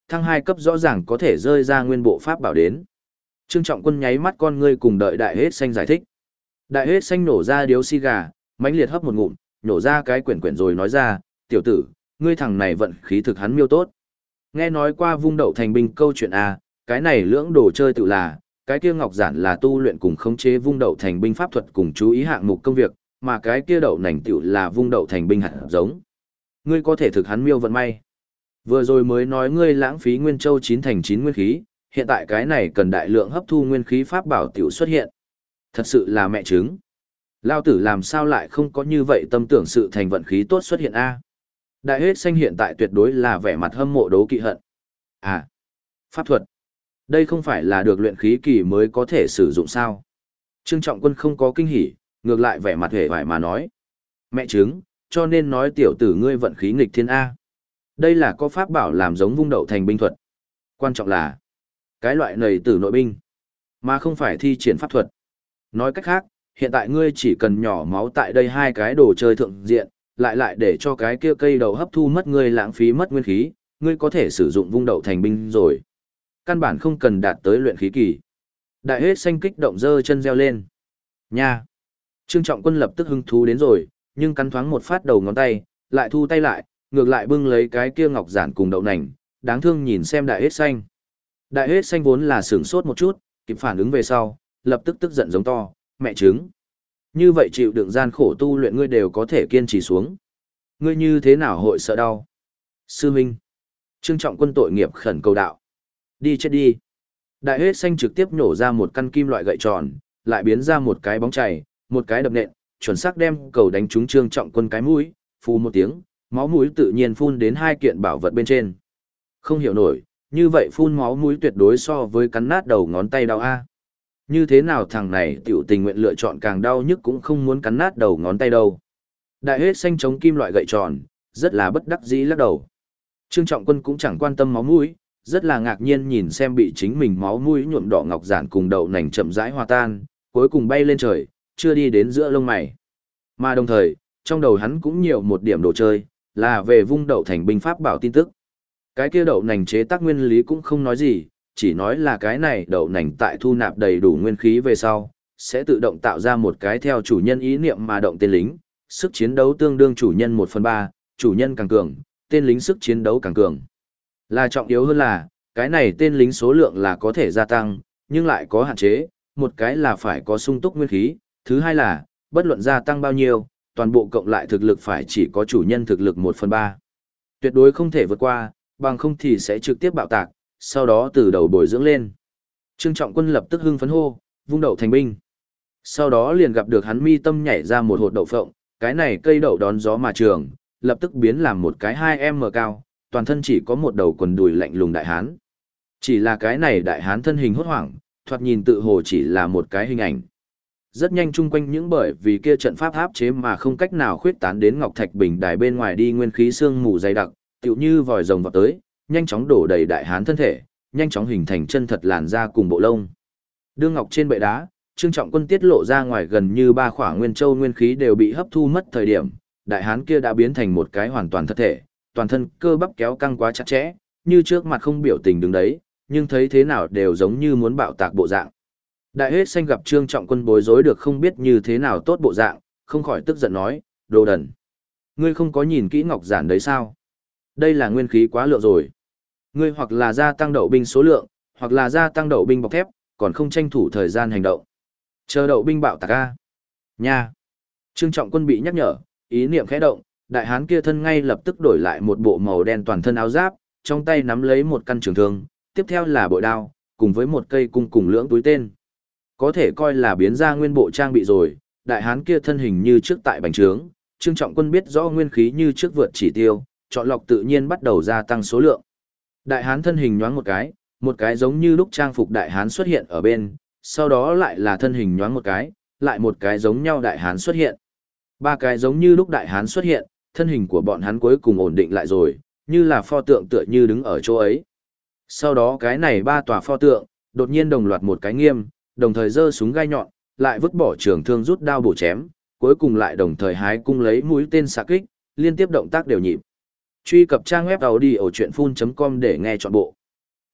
Thăng 2 cấp rõ ràng có thể rơi ra nguyên bộ pháp bảo đến. Trương Trọng Quân nháy mắt con ngươi cùng đợi Đại Hết Xanh giải thích. Đại Hết Xanh nổ ra điếu xì gà, mãnh liệt hấp một ngụm, nổ ra cái quyển quyển rồi nói ra, tiểu tử, ngươi thằng này vận khí thực hắn miêu tốt. Nghe nói qua vung đậu thành binh câu chuyện à, cái này lưỡng đồ chơi tự là, cái kia ngọc giản là tu luyện cùng khống chế vung đậu thành binh pháp thuật cùng chú ý hạng mục công việc, mà cái kia đậu nành tiểu là vung đậu thành binh hạt giống. Ngươi có thể thực hắn miêu vận may. Vừa rồi mới nói ngươi lãng phí nguyên châu 9 thành 9 nguyên khí, hiện tại cái này cần đại lượng hấp thu nguyên khí pháp bảo tiểu xuất hiện. Thật sự là mẹ trứng. Lao tử làm sao lại không có như vậy tâm tưởng sự thành vận khí tốt xuất hiện a? Đại Hết Xanh hiện tại tuyệt đối là vẻ mặt hâm mộ đố kỵ hận. À, pháp thuật. Đây không phải là được luyện khí kỳ mới có thể sử dụng sao? Trương Trọng Quân không có kinh hỉ, ngược lại vẻ mặt hề vải mà nói. Mẹ trứng, cho nên nói tiểu tử ngươi vận khí nghịch thiên A. Đây là có pháp bảo làm giống vung đậu thành binh thuật. Quan trọng là, cái loại này tử nội binh, mà không phải thi triển pháp thuật. Nói cách khác, hiện tại ngươi chỉ cần nhỏ máu tại đây hai cái đồ chơi thượng diện, lại để cho cái kia cây đầu hấp thu mất ngươi lãng phí mất nguyên khí, ngươi có thể sử dụng vung đậu thành binh rồi. Căn bản không cần đạt tới luyện khí kỳ. Đại Hết Xanh kích động giơ chân reo lên. Nha! Trương Trọng Quân lập tức hứng thú đến rồi, nhưng cắn thoáng một phát đầu ngón tay, lại thu tay lại, ngược lại bưng lấy cái kia ngọc giản cùng đậu nành, đáng thương nhìn xem Đại Hết Xanh. Đại Hết Xanh vốn là sửng sốt một chút, kịp phản ứng về sau, lập tức tức giận giống to, mẹ trứng. Như vậy chịu đựng gian khổ tu luyện ngươi đều có thể kiên trì xuống. Ngươi như thế nào hội sợ đau? Sư Minh. Trương Trọng Quân tội nghiệp khẩn cầu đạo. Đi chết đi. Đại Hết Xanh trực tiếp nhổ ra một căn kim loại gậy tròn, lại biến ra một cái bóng chày, một cái đập nện, chuẩn xác đem cầu đánh trúng Trương Trọng Quân cái mũi, phù một tiếng, máu mũi tự nhiên phun đến hai kiện bảo vật bên trên. Không hiểu nổi, như vậy phun máu mũi tuyệt đối so với cắn nát đầu ngón tay đau a. Như thế nào thằng này tiểu tình nguyện lựa chọn càng đau nhức cũng không muốn cắn nát đầu ngón tay đâu. Đại Hết Xanh chống kim loại gậy tròn, rất là bất đắc dĩ lắc đầu. Trương Trọng Quân cũng chẳng quan tâm máu mũi, rất là ngạc nhiên nhìn xem bị chính mình máu mũi nhuộm đỏ ngọc giản cùng đậu nành chậm rãi hòa tan, cuối cùng bay lên trời, chưa đi đến giữa lông mày. Mà đồng thời, trong đầu hắn cũng nhiều một điểm đồ chơi, là về vung đậu thành binh pháp bảo tin tức. Cái kia đậu nành chế tác nguyên lý cũng không nói gì, chỉ nói là cái này đậu nành tại thu nạp đầy đủ nguyên khí về sau, sẽ tự động tạo ra một cái theo chủ nhân ý niệm mà động tên lính, sức chiến đấu tương đương chủ nhân 1/3, chủ nhân càng cường, tên lính sức chiến đấu càng cường. Là trọng yếu hơn là, cái này tên lính số lượng là có thể gia tăng, nhưng lại có hạn chế, một cái là phải có sung túc nguyên khí, thứ hai là, bất luận gia tăng bao nhiêu, toàn bộ cộng lại thực lực phải chỉ có chủ nhân thực lực 1/3. Tuyệt đối không thể vượt qua, bằng không thì sẽ trực tiếp bạo tạc, sau đó từ đầu bồi dưỡng lên. Trương Trọng Quân lập tức hưng phấn hô, vung đậu thành binh. Sau đó liền gặp được hắn mi tâm nhảy ra một hột đậu phộng, cái này cây đậu đón gió mà trường, lập tức biến làm một cái 2m cao, toàn thân chỉ có một đầu quần đùi lạnh lùng đại hán. Chỉ là cái này đại hán thân hình hốt hoảng, thoạt nhìn tự hồ chỉ là một cái hình ảnh. Rất nhanh chung quanh những bởi vì kia trận pháp áp chế mà không cách nào khuyết tán đến Ngọc Thạch Bình đài bên ngoài đi nguyên khí sương mù dày đặc, tựu như vòi rồng vào tới, nhanh chóng đổ đầy đại hán thân thể, nhanh chóng hình thành chân thật làn da cùng bộ lông. Đương ngọc trên bệ đá, Trương Trọng Quân tiết lộ ra ngoài gần như 3 khỏa nguyên châu nguyên khí đều bị hấp thu mất thời điểm, đại hán kia đã biến thành một cái hoàn toàn thật thể, toàn thân cơ bắp kéo căng quá chặt chẽ, như trước mặt không biểu tình đứng đấy, nhưng thấy thế nào đều giống như muốn bạo tạc bộ dạng. Đại Hết Xanh gặp Trương Trọng Quân bối rối được không biết như thế nào tốt bộ dạng, không khỏi tức giận nói, đồ đần. Ngươi không có nhìn kỹ ngọc giản đấy sao? Đây là nguyên khí quá lượng rồi. Ngươi hoặc là gia tăng đậu binh số lượng, hoặc là gia tăng đậu binh bọc thép, còn không tranh thủ thời gian hành động. Chờ đậu binh bạo tạc a. Nha. Trương Trọng Quân bị nhắc nhở, ý niệm khẽ động, đại hán kia thân ngay lập tức đổi lại một bộ màu đen toàn thân áo giáp, trong tay nắm lấy một căn trường thương, tiếp theo là bội đao, cùng với một cây cung cùng lưỡng túi tên. Có thể coi là biến ra nguyên bộ trang bị rồi, đại hán kia thân hình như trước tại bành trướng, Trương Trọng Quân biết rõ nguyên khí như trước vượt chỉ tiêu, chọn lọc tự nhiên bắt đầu gia tăng số lượng. Đại hán thân hình nhoáng một cái giống như lúc trang phục đại hán xuất hiện ở bên, sau đó lại là thân hình nhoáng một cái, lại một cái giống nhau đại hán xuất hiện. 3 cái giống như lúc đại hán xuất hiện, thân hình của bọn hắn cuối cùng ổn định lại rồi, như là pho tượng tựa như đứng ở chỗ ấy. Sau đó cái này 3 tòa pho tượng, đột nhiên đồng loạt một cái nghiêm, đồng thời giơ súng gai nhọn, lại vứt bỏ trường thương rút đao bổ chém, cuối cùng lại đồng thời hái cung lấy mũi tên xạ kích, liên tiếp động tác đều nhịp. Truy cập trang web audio chuyện full.com để nghe trọn bộ.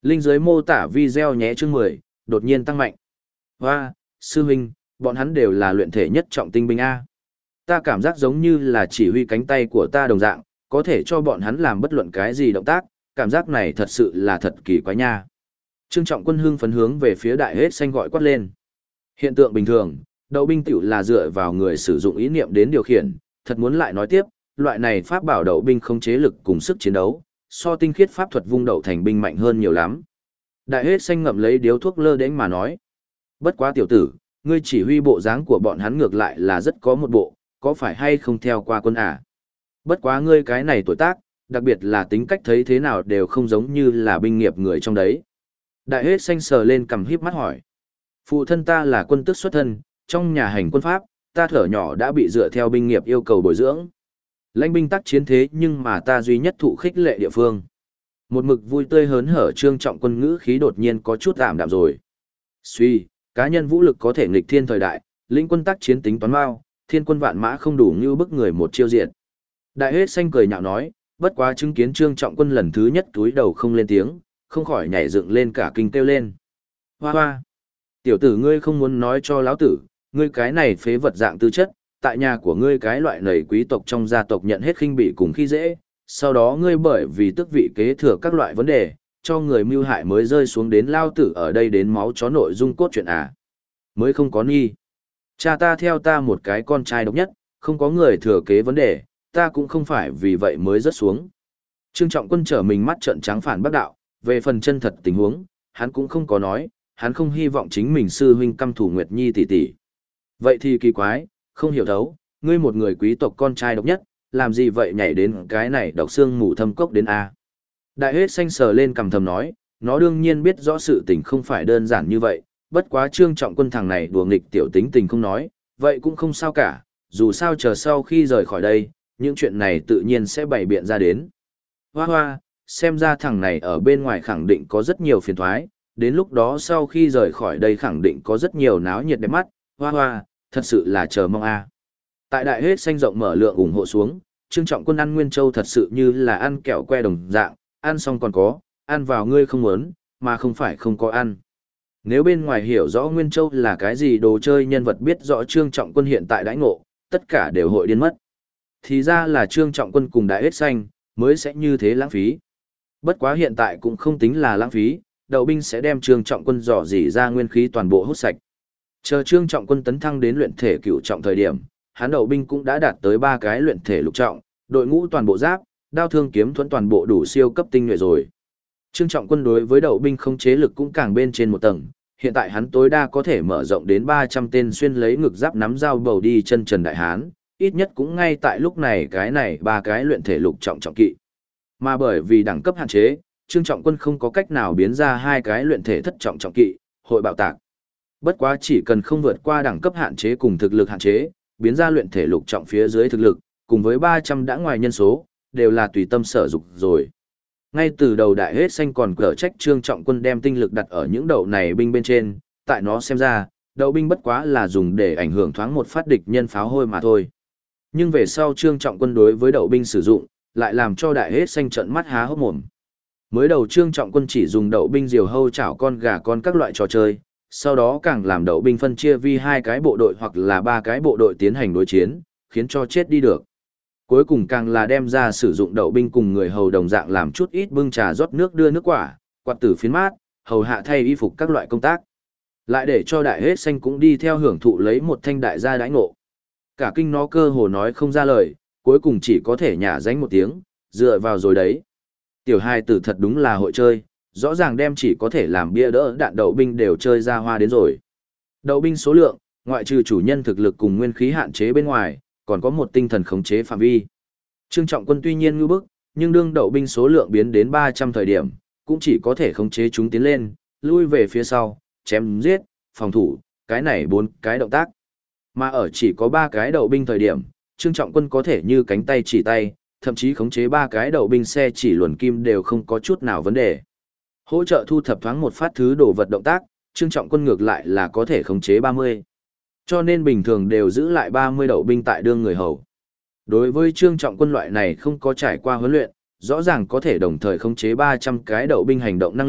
Linh dưới mô tả video nhé chương 10, đột nhiên tăng mạnh. Hoa, sư huynh, bọn hắn đều là luyện thể nhất trọng tinh binh A. Ta cảm giác giống như là chỉ huy cánh tay của ta đồng dạng, có thể cho bọn hắn làm bất luận cái gì động tác, cảm giác này thật sự là thật kỳ quái nha. Trương Trọng Quân hưng phấn hướng về phía đại hết xanh gọi quát lên. Hiện tượng bình thường, đậu binh tiểu là dựa vào người sử dụng ý niệm đến điều khiển, thật muốn lại nói tiếp, loại này pháp bảo đậu binh không chế lực cùng sức chiến đấu, so tinh khiết pháp thuật vung đậu thành binh mạnh hơn nhiều lắm. Đại hết xanh ngậm lấy điếu thuốc lơ đễnh mà nói. Bất quá tiểu tử, ngươi chỉ huy bộ dáng của bọn hắn ngược lại là rất có một bộ, có phải hay không theo qua quân à? Bất quá ngươi cái này tuổi tác, đặc biệt là tính cách thấy thế nào đều không giống như là binh nghiệp người trong đấy. Đại hết xanh sờ lên cầm híp mắt hỏi. Phụ thân ta là quân tước xuất thân, trong nhà hành quân pháp, ta thở nhỏ đã bị dựa theo binh nghiệp yêu cầu bồi dưỡng. Lãnh binh tác chiến thế nhưng mà ta duy nhất thụ khích lệ địa phương. Một mực vui tươi hớn hở Trương Trọng Quân ngữ khí đột nhiên có chút ảm đạm rồi. Suy, cá nhân vũ lực có thể nghịch thiên thời đại, lĩnh quân tác chiến tính toán mao, thiên quân vạn mã không đủ như bức người một chiêu diệt. Đại hết xanh cười nhạo nói, bất quá chứng kiến Trương Trọng Quân lần thứ nhất túi đầu không lên tiếng, không khỏi nhảy dựng lên cả kinh kêu lên. Hoa hoa! Tiểu tử ngươi không muốn nói cho lão tử, ngươi cái này phế vật dạng tư chất, tại nhà của ngươi cái loại nầy quý tộc trong gia tộc nhận hết khinh bỉ cùng khi dễ, sau đó ngươi bởi vì tước vị kế thừa các loại vấn đề, cho người mưu hại mới rơi xuống đến lao tử ở đây đến máu chó nội dung cốt truyện à. Mới không có nghi. Cha ta theo ta một cái con trai độc nhất, không có người thừa kế vấn đề, ta cũng không phải vì vậy mới rớt xuống. Trương Trọng Quân trở mình mắt trợn trắng phản bác đạo, về phần chân thật tình huống, hắn cũng không có nói, hắn không hy vọng chính mình sư huynh căm thủ Nguyệt Nhi tỷ tỷ. Vậy thì kỳ quái, không hiểu thấu, ngươi một người quý tộc con trai độc nhất, làm gì vậy nhảy đến cái này độc xương mù thâm cốc đến A. Đại hết xanh sờ lên cằm thầm nói, nó đương nhiên biết rõ sự tình không phải đơn giản như vậy, bất quá Trương Trọng Quân thằng này đùa nghịch tiểu tính tình không nói, vậy cũng không sao cả, dù sao chờ sau khi rời khỏi đây, những chuyện này tự nhiên sẽ bày biện ra đến. Hoa hoa, xem ra thằng này ở bên ngoài khẳng định có rất nhiều phiền thoái, đến lúc đó sau khi rời khỏi đây khẳng định có rất nhiều náo nhiệt đẹp mắt, hoa hoa, thật sự là chờ mong a. Tại đại hết xanh rộng mở lượng ủng hộ xuống, Trương Trọng Quân ăn Nguyên Châu thật sự như là ăn kẹo que đồng dạng, ăn xong còn có, ăn vào ngươi không muốn, mà không phải không có ăn. Nếu bên ngoài hiểu rõ Nguyên Châu là cái gì đồ chơi nhân vật biết rõ Trương Trọng Quân hiện tại đãi ngộ, tất cả đều hội điên mất. Thì ra là Trương Trọng Quân cùng đại hết xanh, mới sẽ như thế lãng phí. Bất quá hiện tại cũng không tính là lãng phí, đậu binh sẽ đem Trương Trọng Quân dò dỉ ra nguyên khí toàn bộ hút sạch. Chờ Trương Trọng Quân tấn thăng đến luyện thể cửu trọng thời điểm, hắn đậu binh cũng đã đạt tới 3 cái luyện thể lục trọng, đội ngũ toàn bộ giáp, đao thương kiếm thuẫn toàn bộ đủ siêu cấp tinh nhuệ rồi. Trương Trọng Quân đối với đậu binh không chế lực cũng càng bên trên một tầng, hiện tại hắn tối đa có thể mở rộng đến 300 tên xuyên lấy ngực giáp nắm dao bầu đi chân trần đại hán, ít nhất cũng ngay tại lúc này cái này 3 cái luyện thể lục trọng trọng kỵ. Mà bởi vì đẳng cấp hạn chế, Trương Trọng Quân không có cách nào biến ra 2 cái luyện thể thất trọng trọng kỵ, hội bạo tạc. Bất quá chỉ cần không vượt qua đẳng cấp hạn chế cùng thực lực hạn chế, biến ra luyện thể lục trọng phía dưới thực lực, cùng với 300 đã ngoài nhân số, đều là tùy tâm sở dục rồi. Ngay từ đầu đại hết xanh còn cở trách Trương Trọng Quân đem tinh lực đặt ở những đậu này binh bên trên, tại nó xem ra, đậu binh bất quá là dùng để ảnh hưởng thoáng một phát địch nhân pháo hôi mà thôi. Nhưng về sau Trương Trọng Quân đối với đậu binh sử dụng, lại làm cho đại hết xanh trợn mắt há hốc mồm. Mới đầu Trương Trọng Quân chỉ dùng đậu binh diều hâu chảo con gà con các loại trò chơi, sau đó càng làm đậu binh phân chia vi 2 cái bộ đội hoặc là 3 cái bộ đội tiến hành đối chiến, khiến cho chết đi được. Cuối cùng càng là đem ra sử dụng đậu binh cùng người hầu đồng dạng làm chút ít bưng trà rót nước đưa nước quả, quạt tử phiến mát, hầu hạ thay y phục các loại công tác. Lại để cho đại hết xanh cũng đi theo hưởng thụ lấy một thanh đại gia đãi ngộ. Cả kinh nó cơ hồ nói không ra lời, cuối cùng chỉ có thể nhả dánh một tiếng, dựa vào rồi đấy. Tiểu hài tử thật đúng là hội chơi, rõ ràng đem chỉ có thể làm bia đỡ đạn đậu binh đều chơi ra hoa đến rồi. Đậu binh số lượng, ngoại trừ chủ nhân thực lực cùng nguyên khí hạn chế bên ngoài, còn có một tinh thần khống chế phạm vi. Trương Trọng Quân tuy nhiên ngưu bức, nhưng đương đậu binh số lượng biến đến 300 thời điểm, cũng chỉ có thể khống chế chúng tiến lên, lui về phía sau, chém giết, phòng thủ, cái này 4 cái động tác. Mà ở chỉ có 3 cái đậu binh thời điểm, Trương Trọng Quân có thể như cánh tay chỉ tay, thậm chí khống chế 3 cái đậu binh xe chỉ luồn kim đều không có chút nào vấn đề. Hỗ trợ thu thập thoáng một phát thứ đồ vật động tác, Trương Trọng Quân ngược lại là có thể khống chế 30. Cho nên bình thường đều giữ lại 30 đậu binh tại đương người hầu. Đối với Trương Trọng Quân loại này không có trải qua huấn luyện, rõ ràng có thể đồng thời khống chế 300 cái đậu binh hành động năng lực,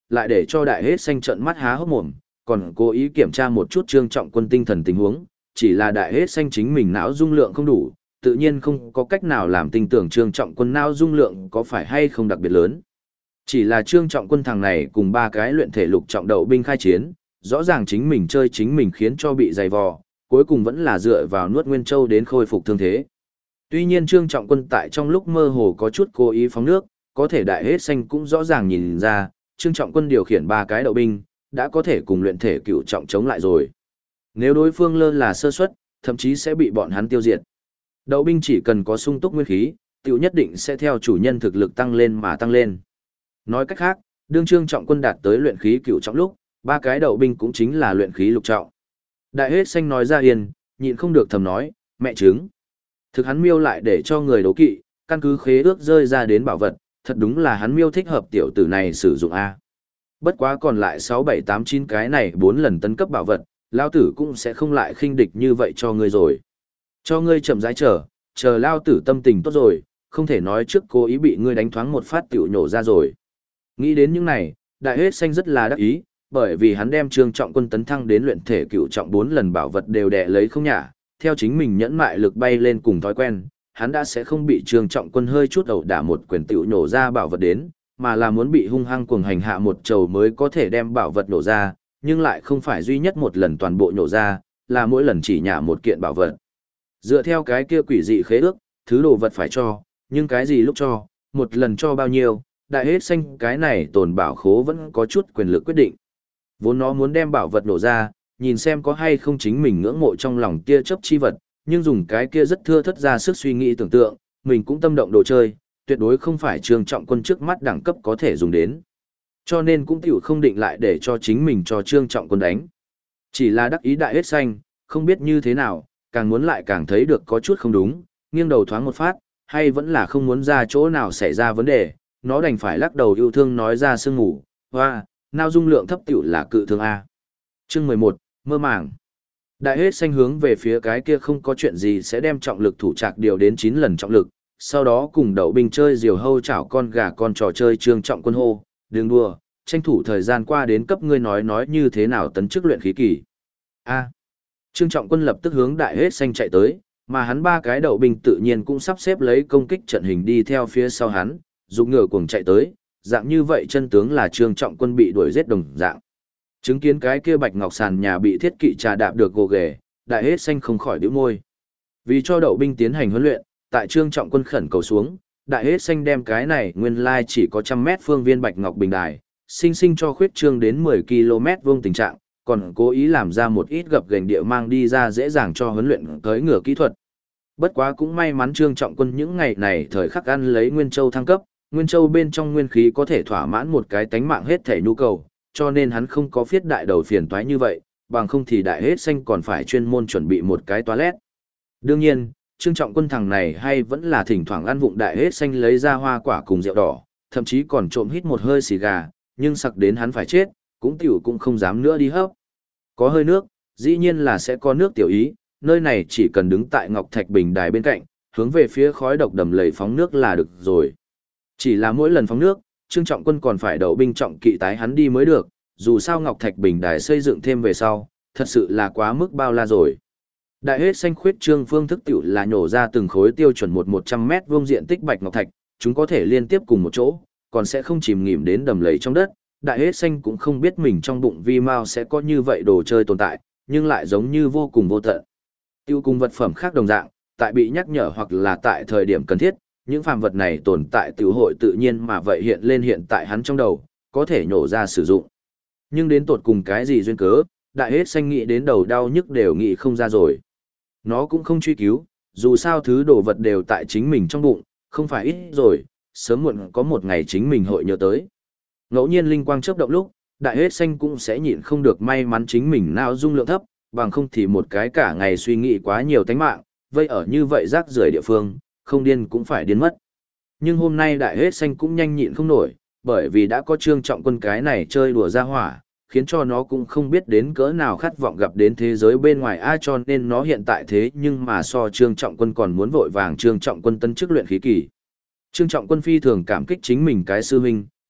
lại để cho đại hết xanh trợn mắt há hốc mồm, còn cố ý kiểm tra một chút Trương Trọng Quân tinh thần tình huống, chỉ là đại hết xanh chính mình não dung lượng không đủ, tự nhiên không có cách nào làm tin tưởng Trương Trọng Quân não dung lượng có phải hay không đặc biệt lớn. Chỉ là Trương Trọng Quân thằng này cùng ba cái luyện thể lục trọng đậu binh khai chiến, rõ ràng chính mình chơi chính mình khiến cho bị dày vò, cuối cùng vẫn là dựa vào nuốt Nguyên Châu đến khôi phục thương thế. Tuy nhiên Trương Trọng Quân tại trong lúc mơ hồ có chút cố ý phóng nước, có thể đại hết xanh cũng rõ ràng nhìn ra, Trương Trọng Quân điều khiển ba cái đậu binh, đã có thể cùng luyện thể cựu trọng chống lại rồi. Nếu đối phương lơ là sơ suất, thậm chí sẽ bị bọn hắn tiêu diệt. Đậu binh chỉ cần có sung túc nguyên khí, tiểu nhất định sẽ theo chủ nhân thực lực tăng lên mà tăng lên. Nói cách khác, đương Trương Trọng Quân đạt tới luyện khí cựu trọng lúc, ba cái đậu binh cũng chính là luyện khí lục trọng. Đại hết xanh nói ra yên, nhịn không được thầm nói, mẹ trứng. Thực hắn miêu lại để cho người đố kỵ, căn cứ khế ước rơi ra đến bảo vật, thật đúng là hắn miêu thích hợp tiểu tử này sử dụng A. Bất quá còn lại 6, 7, 8, 9 cái này 4 lần tấn cấp bảo vật, lao tử cũng sẽ không lại khinh địch như vậy cho ngươi rồi. Cho ngươi chậm rãi chờ lao tử tâm tình tốt rồi, không thể nói trước cố ý bị ngươi đánh thoáng một phát tiểu nhổ ra rồi. Nghĩ đến những này, đại hết xanh rất là đắc ý, bởi vì hắn đem Trương Trọng Quân tấn thăng đến luyện thể cựu trọng 4 lần bảo vật đều đè lấy không nhả, theo chính mình nhẫn mại lực bay lên cùng thói quen, hắn đã sẽ không bị Trương Trọng Quân hơi chút ẩu đả một quyền tiểu nhổ ra bảo vật đến, mà là muốn bị hung hăng cuồng hành hạ một trầu mới có thể đem bảo vật nổ ra, nhưng lại không phải duy nhất một lần toàn bộ nhổ ra, là mỗi lần chỉ nhả một kiện bảo vật. Dựa theo cái kia quỷ dị khế ước, thứ đồ vật phải cho, nhưng cái gì lúc cho, một lần cho bao nhiêu, đại hết xanh cái này tồn bảo khố vẫn có chút quyền lực quyết định. Vốn nó muốn đem bảo vật nổ ra, nhìn xem có hay không chính mình ngưỡng mộ trong lòng kia chấp chi vật, nhưng dùng cái kia rất thưa thất ra sức suy nghĩ tưởng tượng, mình cũng tâm động đồ chơi, tuyệt đối không phải Trương Trọng Quân trước mắt đẳng cấp có thể dùng đến. Cho nên cũng tiểu không định lại để cho chính mình cho Trương Trọng Quân đánh. Chỉ là đắc ý đại hết xanh, không biết như thế nào, càng muốn lại càng thấy được có chút không đúng, nghiêng đầu thoáng một phát, hay vẫn là không muốn ra chỗ nào xảy ra vấn đề, nó đành phải lắc đầu yêu thương nói ra sương ngủ, hoa, nào dung lượng thấp tiểu là cự thương A. Chương 11, mơ màng. Đại hết xanh hướng về phía cái kia không có chuyện gì sẽ đem trọng lực thủ trạc điều đến 9 lần trọng lực, sau đó cùng đậu binh chơi diều hâu chảo con gà con trò chơi Trương Trọng Quân hô, đừng đùa, tranh thủ thời gian qua đến cấp ngươi nói như thế nào tấn chức luyện khí kỳ. A. Trương Trọng Quân lập tức hướng đại hết xanh chạy tới, mà hắn ba cái đậu binh tự nhiên cũng sắp xếp lấy công kích trận hình đi theo phía sau hắn, dùng ngựa cuồng chạy tới, dạng như vậy chân tướng là Trương Trọng Quân bị đuổi giết đồng dạng. Chứng kiến cái kia bạch ngọc sàn nhà bị thiết kỵ trà đạp được gồ ghề, đại hết xanh không khỏi bĩu môi. Vì cho đậu binh tiến hành huấn luyện, tại Trương Trọng Quân khẩn cầu xuống, đại hết xanh đem cái này nguyên lai chỉ có 100 mét phương viên bạch ngọc bình đài, sinh sinh cho khuyết trương đến 10 km vuông tình trạng, còn cố ý làm ra một ít gập ghềnh địa mang đi ra dễ dàng cho huấn luyện tới ngựa kỹ thuật. Bất quá cũng may mắn Trương Trọng Quân những ngày này thời khắc ăn lấy Nguyên Châu thăng cấp, Nguyên Châu bên trong nguyên khí có thể thỏa mãn một cái tánh mạng hết thể nhu cầu, cho nên hắn không có phiết đại đầu phiền toái như vậy, bằng không thì đại hết xanh còn phải chuyên môn chuẩn bị một cái toilet. Đương nhiên, Trương Trọng Quân thằng này hay vẫn là thỉnh thoảng ăn vụng đại hết xanh lấy ra hoa quả cùng rượu đỏ, thậm chí còn trộm hít một hơi xì gà, nhưng sặc đến hắn phải chết, cũng tiểu cũng không dám nữa đi hấp. Có hơi nước, dĩ nhiên là sẽ có nước tiểu ý, nơi này chỉ cần đứng tại Ngọc Thạch Bình đài bên cạnh, hướng về phía khói độc đầm lầy phóng nước là được rồi. Chỉ là mỗi lần phóng nước, Trương Trọng Quân còn phải đậu binh trọng kỵ tái hắn đi mới được, dù sao Ngọc Thạch Bình đài xây dựng thêm về sau, thật sự là quá mức bao la rồi. Đại hết xanh khuyết trương phương thức tiểu là nhổ ra từng khối tiêu chuẩn 100 mét vuông diện tích bạch ngọc thạch, chúng có thể liên tiếp cùng một chỗ, còn sẽ không chìm nghỉm đến đầm lầy trong đất. Đại hết xanh cũng không biết mình trong bụng vi mao sẽ có như vậy đồ chơi tồn tại, nhưng lại giống như vô cùng vô tận. Tiêu cùng vật phẩm khác đồng dạng, tại bị nhắc nhở hoặc là tại thời điểm cần thiết, những phàm vật này tồn tại tiểu hội tự nhiên mà vậy hiện lên hiện tại hắn trong đầu, có thể nhổ ra sử dụng. Nhưng đến tột cùng cái gì duyên cớ, đại hết xanh nghĩ đến đầu đau nhức đều nghĩ không ra rồi. Nó cũng không truy cứu, dù sao thứ đồ vật đều tại chính mình trong bụng, không phải ít rồi, sớm muộn có một ngày chính mình hội nhớ tới. Ngẫu nhiên linh quang chớp động lúc, đại hết xanh cũng sẽ nhịn không được may mắn chính mình não dung lượng thấp, bằng không thì một cái cả ngày suy nghĩ quá nhiều tánh mạng, vây ở như vậy rác rưởi địa phương, không điên cũng phải điên mất. Nhưng hôm nay đại hết xanh cũng nhanh nhịn không nổi, bởi vì đã có Trương Trọng Quân cái này chơi đùa ra hỏa, khiến cho nó cũng không biết đến cỡ nào khát vọng gặp đến thế giới bên ngoài ai, cho nên nó hiện tại thế nhưng mà so Trương Trọng Quân còn muốn vội vàng Trương Trọng Quân tân chức luyện khí kỳ. Trương Trọng Quân phi thường cảm kích chính mình cái sư huynh,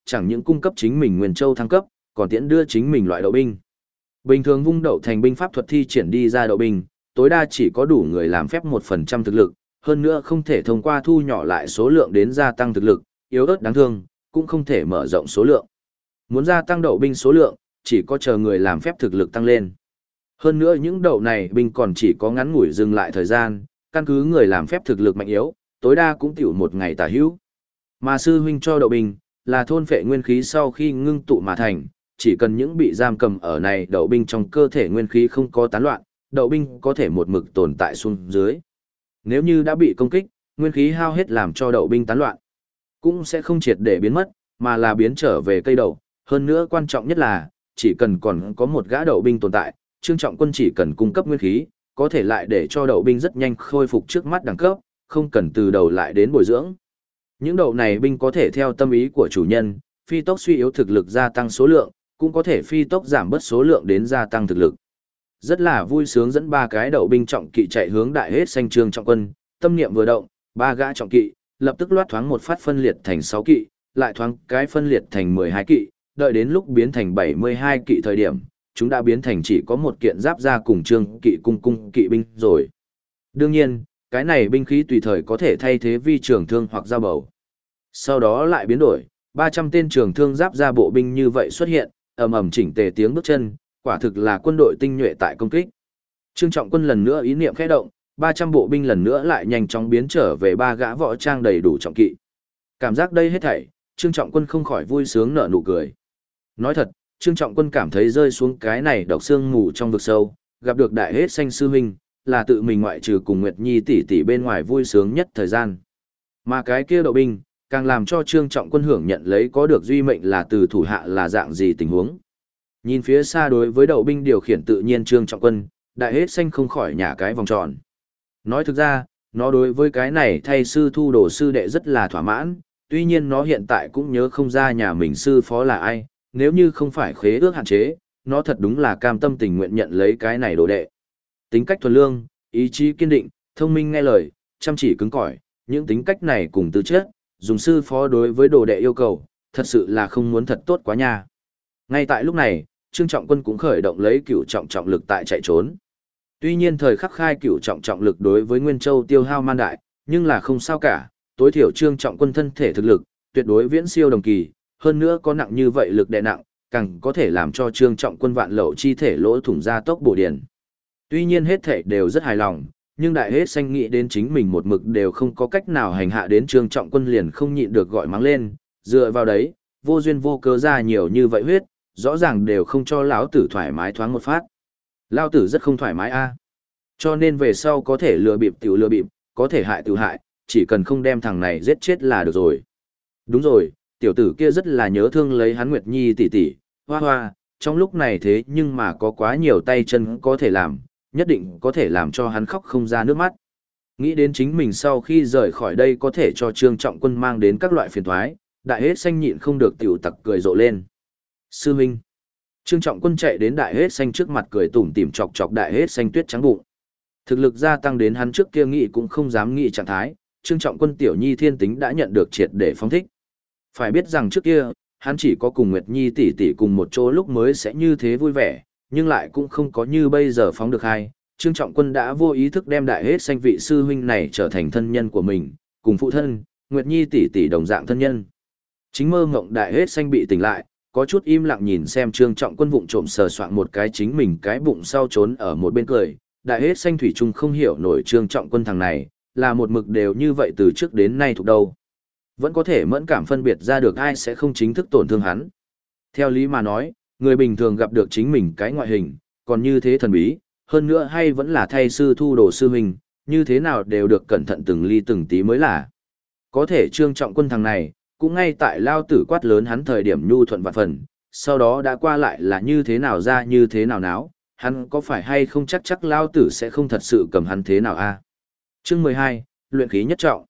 chẳng những cung cấp chính mình Nguyên Châu thăng cấp, còn tiễn đưa chính mình loại đậu binh. Bình thường vung đậu thành binh pháp thuật thi triển đi ra đậu binh, tối đa chỉ có đủ người làm phép 1% thực lực, hơn nữa không thể thông qua thu nhỏ lại số lượng đến gia tăng thực lực, yếu ớt đáng thương, cũng không thể mở rộng số lượng. Muốn gia tăng đậu binh số lượng, chỉ có chờ người làm phép thực lực tăng lên. Hơn nữa những đậu này binh còn chỉ có ngắn ngủi dừng lại thời gian, căn cứ người làm phép thực lực mạnh yếu, tối đa cũng tiểu một ngày tả hữu. Mà sư huynh cho đậu binh, là thôn phệ nguyên khí sau khi ngưng tụ mà thành, chỉ cần những bị giam cầm ở này đậu binh trong cơ thể nguyên khí không có tán loạn, đậu binh có thể một mực tồn tại xuống dưới. Nếu như đã bị công kích, nguyên khí hao hết làm cho đậu binh tán loạn, cũng sẽ không triệt để biến mất, mà là biến trở về cây đậu. Hơn nữa quan trọng nhất là, chỉ cần còn có một gã đậu binh tồn tại, Trương Trọng Quân chỉ cần cung cấp nguyên khí, có thể lại để cho đậu binh rất nhanh khôi phục trước mắt đẳng cấp, không cần từ đầu lại đến bồi dưỡng. Những đậu này binh có thể theo tâm ý của chủ nhân, phi tốc suy yếu thực lực gia tăng số lượng, cũng có thể phi tốc giảm bớt số lượng đến gia tăng thực lực. Rất là vui sướng dẫn ba cái đậu binh trọng kỵ chạy hướng đại hết xanh Trương Trọng Quân, tâm niệm vừa động, ba gã trọng kỵ, lập tức loát thoáng một phát phân liệt thành 6 kỵ, lại thoáng cái phân liệt thành 12 kỵ, đợi đến lúc biến thành 72 kỵ thời điểm, chúng đã biến thành chỉ có một kiện giáp ra cùng Trương kỵ cung kỵ binh rồi. Đương nhiên, cái này binh khí tùy thời có thể thay thế vi trường thương hoặc dao bầu. Sau đó lại biến đổi, 300 tên trường thương giáp ra bộ binh như vậy xuất hiện, ầm ầm chỉnh tề tiếng bước chân, quả thực là quân đội tinh nhuệ tại công kích. Trương Trọng Quân lần nữa ý niệm khẽ động, 300 bộ binh lần nữa lại nhanh chóng biến trở về ba gã võ trang đầy đủ trọng kỵ. Cảm giác đây hết thảy, Trương Trọng Quân không khỏi vui sướng nở nụ cười. Nói thật, Trương Trọng Quân cảm thấy rơi xuống cái này độc xương ngủ trong vực sâu, gặp được đại hết xanh sư huynh, là tự mình ngoại trừ cùng Nguyệt Nhi tỷ tỷ bên ngoài vui sướng nhất thời gian. Mà cái kia đậu binh, càng làm cho Trương Trọng Quân hưởng nhận lấy có được duy mệnh là từ thủ hạ là dạng gì tình huống. Nhìn phía xa đối với đậu binh điều khiển tự nhiên Trương Trọng Quân, đại hết xanh không khỏi nhả cái vòng tròn. Nói thực ra, nó đối với cái này thay sư thu đồ sư đệ rất là thỏa mãn, tuy nhiên nó hiện tại cũng nhớ không ra nhà mình sư phó là ai, nếu như không phải khế ước hạn chế, nó thật đúng là cam tâm tình nguyện nhận lấy cái này đồ đệ. Tính cách thuần lương, ý chí kiên định, thông minh nghe lời, chăm chỉ cứng cỏi, những tính cách này cùng tư chất, dùng sư phó đối với đồ đệ yêu cầu, thật sự là không muốn thật tốt quá nha. Ngay tại lúc này, Trương Trọng Quân cũng khởi động lấy cửu trọng trọng lực tại chạy trốn. Tuy nhiên thời khắc khai cửu trọng trọng lực đối với Nguyên Châu tiêu hao man đại, nhưng là không sao cả, tối thiểu Trương Trọng Quân thân thể thực lực, tuyệt đối viễn siêu đồng kỳ, hơn nữa có nặng như vậy lực đè nặng, càng có thể làm cho Trương Trọng Quân vạn lậu chi thể lỗ thủng ra tốc bổ điển. Tuy nhiên hết thể đều rất hài lòng, nhưng đại hết xanh nghĩ đến chính mình một mực đều không có cách nào hành hạ đến Trương Trọng Quân liền không nhịn được gọi mắng lên, dựa vào đấy, vô duyên vô cớ ra nhiều như vậy huyết, rõ ràng đều không cho lão tử thoải mái thoáng một phát. Lão tử rất không thoải mái a. Cho nên về sau có thể lừa bịp tiểu lừa bịp, có thể hại tiểu hại, chỉ cần không đem thằng này giết chết là được rồi. Đúng rồi, tiểu tử kia rất là nhớ thương lấy hắn Nguyệt Nhi tỷ tỷ, hoa hoa, trong lúc này thế nhưng mà có quá nhiều tay chân có thể làm, nhất định có thể làm cho hắn khóc không ra nước mắt. Nghĩ đến chính mình sau khi rời khỏi đây có thể cho Trương Trọng Quân mang đến các loại phiền toái, đại hết xanh nhịn không được tiểu tặc cười rộ lên. Sư huynh. Trương Trọng Quân chạy đến đại hết xanh trước mặt cười tủm tỉm chọc chọc đại hết xanh tuyết trắng bụng. Thực lực gia tăng đến hắn trước kia nghĩ cũng không dám nghĩ trạng thái, Trương Trọng Quân tiểu nhi thiên tính đã nhận được triệt để phóng thích. Phải biết rằng trước kia, hắn chỉ có cùng Nguyệt Nhi tỷ tỷ cùng một chỗ lúc mới sẽ như thế vui vẻ, nhưng lại cũng không có như bây giờ phóng được hai. Trương Trọng Quân đã vô ý thức đem đại hết xanh vị sư huynh này trở thành thân nhân của mình, cùng phụ thân, Nguyệt Nhi tỷ tỷ đồng dạng thân nhân. Chính mơ ngộng đại hết xanh bị tỉnh lại, có chút im lặng nhìn xem Trương Trọng Quân vụng trộm sờ soạn một cái chính mình cái bụng sau trốn ở một bên cười, đại hết xanh thủy chung không hiểu nổi Trương Trọng Quân thằng này, là một mực đều như vậy từ trước đến nay thuộc đâu. Vẫn có thể mẫn cảm phân biệt ra được ai sẽ không chính thức tổn thương hắn. Theo lý mà nói, người bình thường gặp được chính mình cái ngoại hình, còn như thế thần bí, hơn nữa hay vẫn là thay sư thu đồ sư huynh, như thế nào đều được cẩn thận từng ly từng tí mới là. Có thể Trương Trọng Quân thằng này, cũng ngay tại lao tử quát lớn hắn thời điểm nhu thuận vạn phần, sau đó đã qua lại là như thế nào ra như thế nào náo, hắn có phải hay không chắc lao tử sẽ không thật sự cầm hắn thế nào a. Chương 12, luyện khí nhất trọng.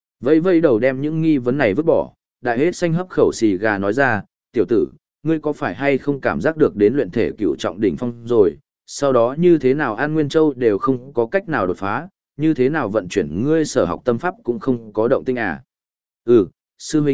Vây đầu đem những nghi vấn này vứt bỏ, đại hết xanh hấp khẩu xì gà nói ra, tiểu tử, ngươi có phải hay không cảm giác được đến luyện thể cửu trọng đỉnh phong rồi, sau đó như thế nào An Nguyên Châu đều không có cách nào đột phá, như thế nào vận chuyển ngươi sở học tâm pháp cũng không có động tinh à. Ừ, sư huynh,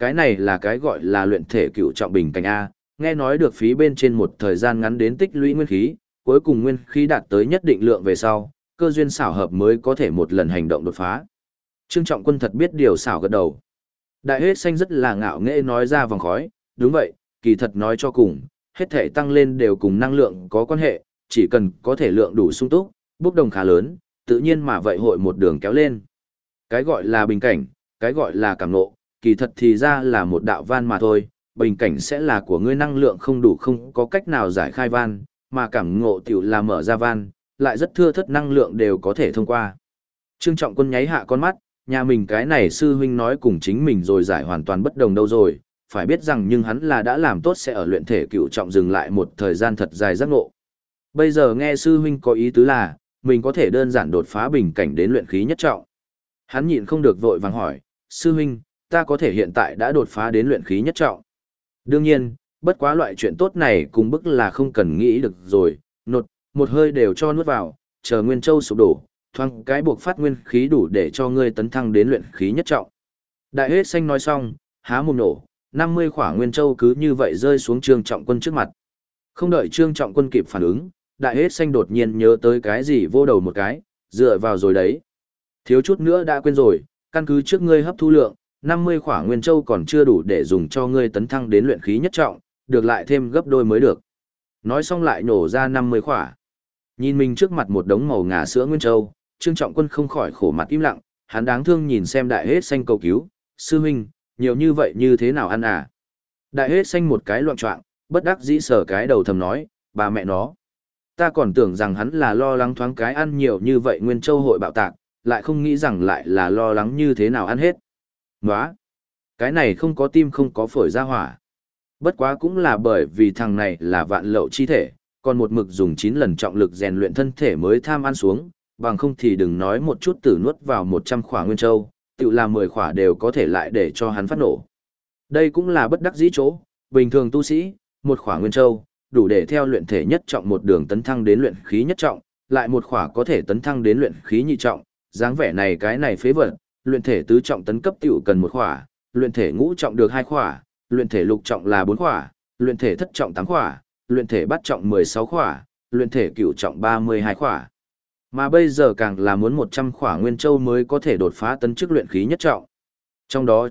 Cái này là cái gọi là luyện thể cựu trọng bình cảnh A, nghe nói được phí bên trên một thời gian ngắn đến tích lũy nguyên khí, cuối cùng nguyên khí đạt tới nhất định lượng về sau, cơ duyên xảo hợp mới có thể một lần hành động đột phá. Trương Trọng Quân thật biết điều xảo gật đầu. Đại hết xanh rất là ngạo nghễ nói ra vòng khói, đúng vậy, kỳ thật nói cho cùng, hết thể tăng lên đều cùng năng lượng có quan hệ, chỉ cần có thể lượng đủ sung túc, bốc đồng khá lớn, tự nhiên mà vậy hội một đường kéo lên. Cái gọi là bình cảnh, cái gọi là cảm ngộ, kỳ thật thì ra là một đạo van mà thôi, bình cảnh sẽ là của ngươi năng lượng không đủ không có cách nào giải khai van, mà cảm ngộ tiểu là mở ra van, lại rất thưa thất năng lượng đều có thể thông qua. Trương Trọng Quân nháy hạ con mắt, nhà mình cái này sư huynh nói cùng chính mình rồi giải hoàn toàn bất đồng đâu rồi, phải biết rằng nhưng hắn là đã làm tốt sẽ ở luyện thể cựu trọng dừng lại một thời gian thật dài giác ngộ. Bây giờ nghe sư huynh có ý tứ là, mình có thể đơn giản đột phá bình cảnh đến luyện khí nhất trọng. Hắn nhịn không được vội vàng hỏi, sư huynh, ta có thể hiện tại đã đột phá đến luyện khí nhất trọng. Đương nhiên, bất quá loại chuyện tốt này cùng bức là không cần nghĩ được rồi, một hơi đều cho nuốt vào, chờ Nguyên Châu sụp đổ, thoáng cái buộc phát nguyên khí đủ để cho ngươi tấn thăng đến luyện khí nhất trọng. Đại hết xanh nói xong, há mồm nổ, 50 khỏa Nguyên Châu cứ như vậy rơi xuống Trương Trọng Quân trước mặt. Không đợi Trương Trọng Quân kịp phản ứng, đại hết xanh đột nhiên nhớ tới cái gì vô đầu một cái, dựa vào rồi đấy. Thiếu chút nữa đã quên rồi, căn cứ trước ngươi hấp thu lượng, 50 khỏa Nguyên Châu còn chưa đủ để dùng cho ngươi tấn thăng đến luyện khí nhất trọng, được lại thêm gấp đôi mới được. Nói xong lại nổ ra 50 khỏa. Nhìn mình trước mặt một đống màu ngà sữa Nguyên Châu, Trương Trọng Quân không khỏi khổ mặt im lặng, hắn đáng thương nhìn xem đại hết xanh cầu cứu, sư huynh, nhiều như vậy như thế nào ăn à? Đại hết xanh một cái loạn trọng, bất đắc dĩ sờ cái đầu thầm nói, bà mẹ nó. Ta còn tưởng rằng hắn là lo lắng thoáng cái ăn nhiều như vậy Nguyên Châu hội bạo tạc, lại không nghĩ rằng lại là lo lắng như thế nào ăn hết. Nóa! Cái này không có tim không có phổi ra hỏa. Bất quá cũng là bởi vì thằng này là vạn lậu chi thể, còn một mực dùng 9 lần trọng lực rèn luyện thân thể mới tham ăn xuống, bằng không thì đừng nói một chút tử nuốt vào 100 khỏa Nguyên Châu, tự là 10 khỏa đều có thể lại để cho hắn phát nổ. Đây cũng là bất đắc dĩ chỗ, bình thường tu sĩ, một khỏa Nguyên Châu, đủ để theo luyện thể nhất trọng một đường tấn thăng đến luyện khí nhất trọng, lại một khỏa có thể tấn thăng đến luyện khí nhị trọng, dáng vẻ này cái này phế vật, luyện thể tứ trọng tấn cấp tiểu cần một khỏa, luyện thể ngũ trọng được 2 khỏa, luyện thể lục trọng là 4 khỏa, luyện thể thất trọng 8 khỏa, luyện thể bát trọng 16 khỏa, luyện thể cửu trọng 32 khỏa. Mà bây giờ càng là muốn 100 khỏa Nguyên Châu mới có thể đột phá tấn chức luyện khí nhất trọng. Trong đó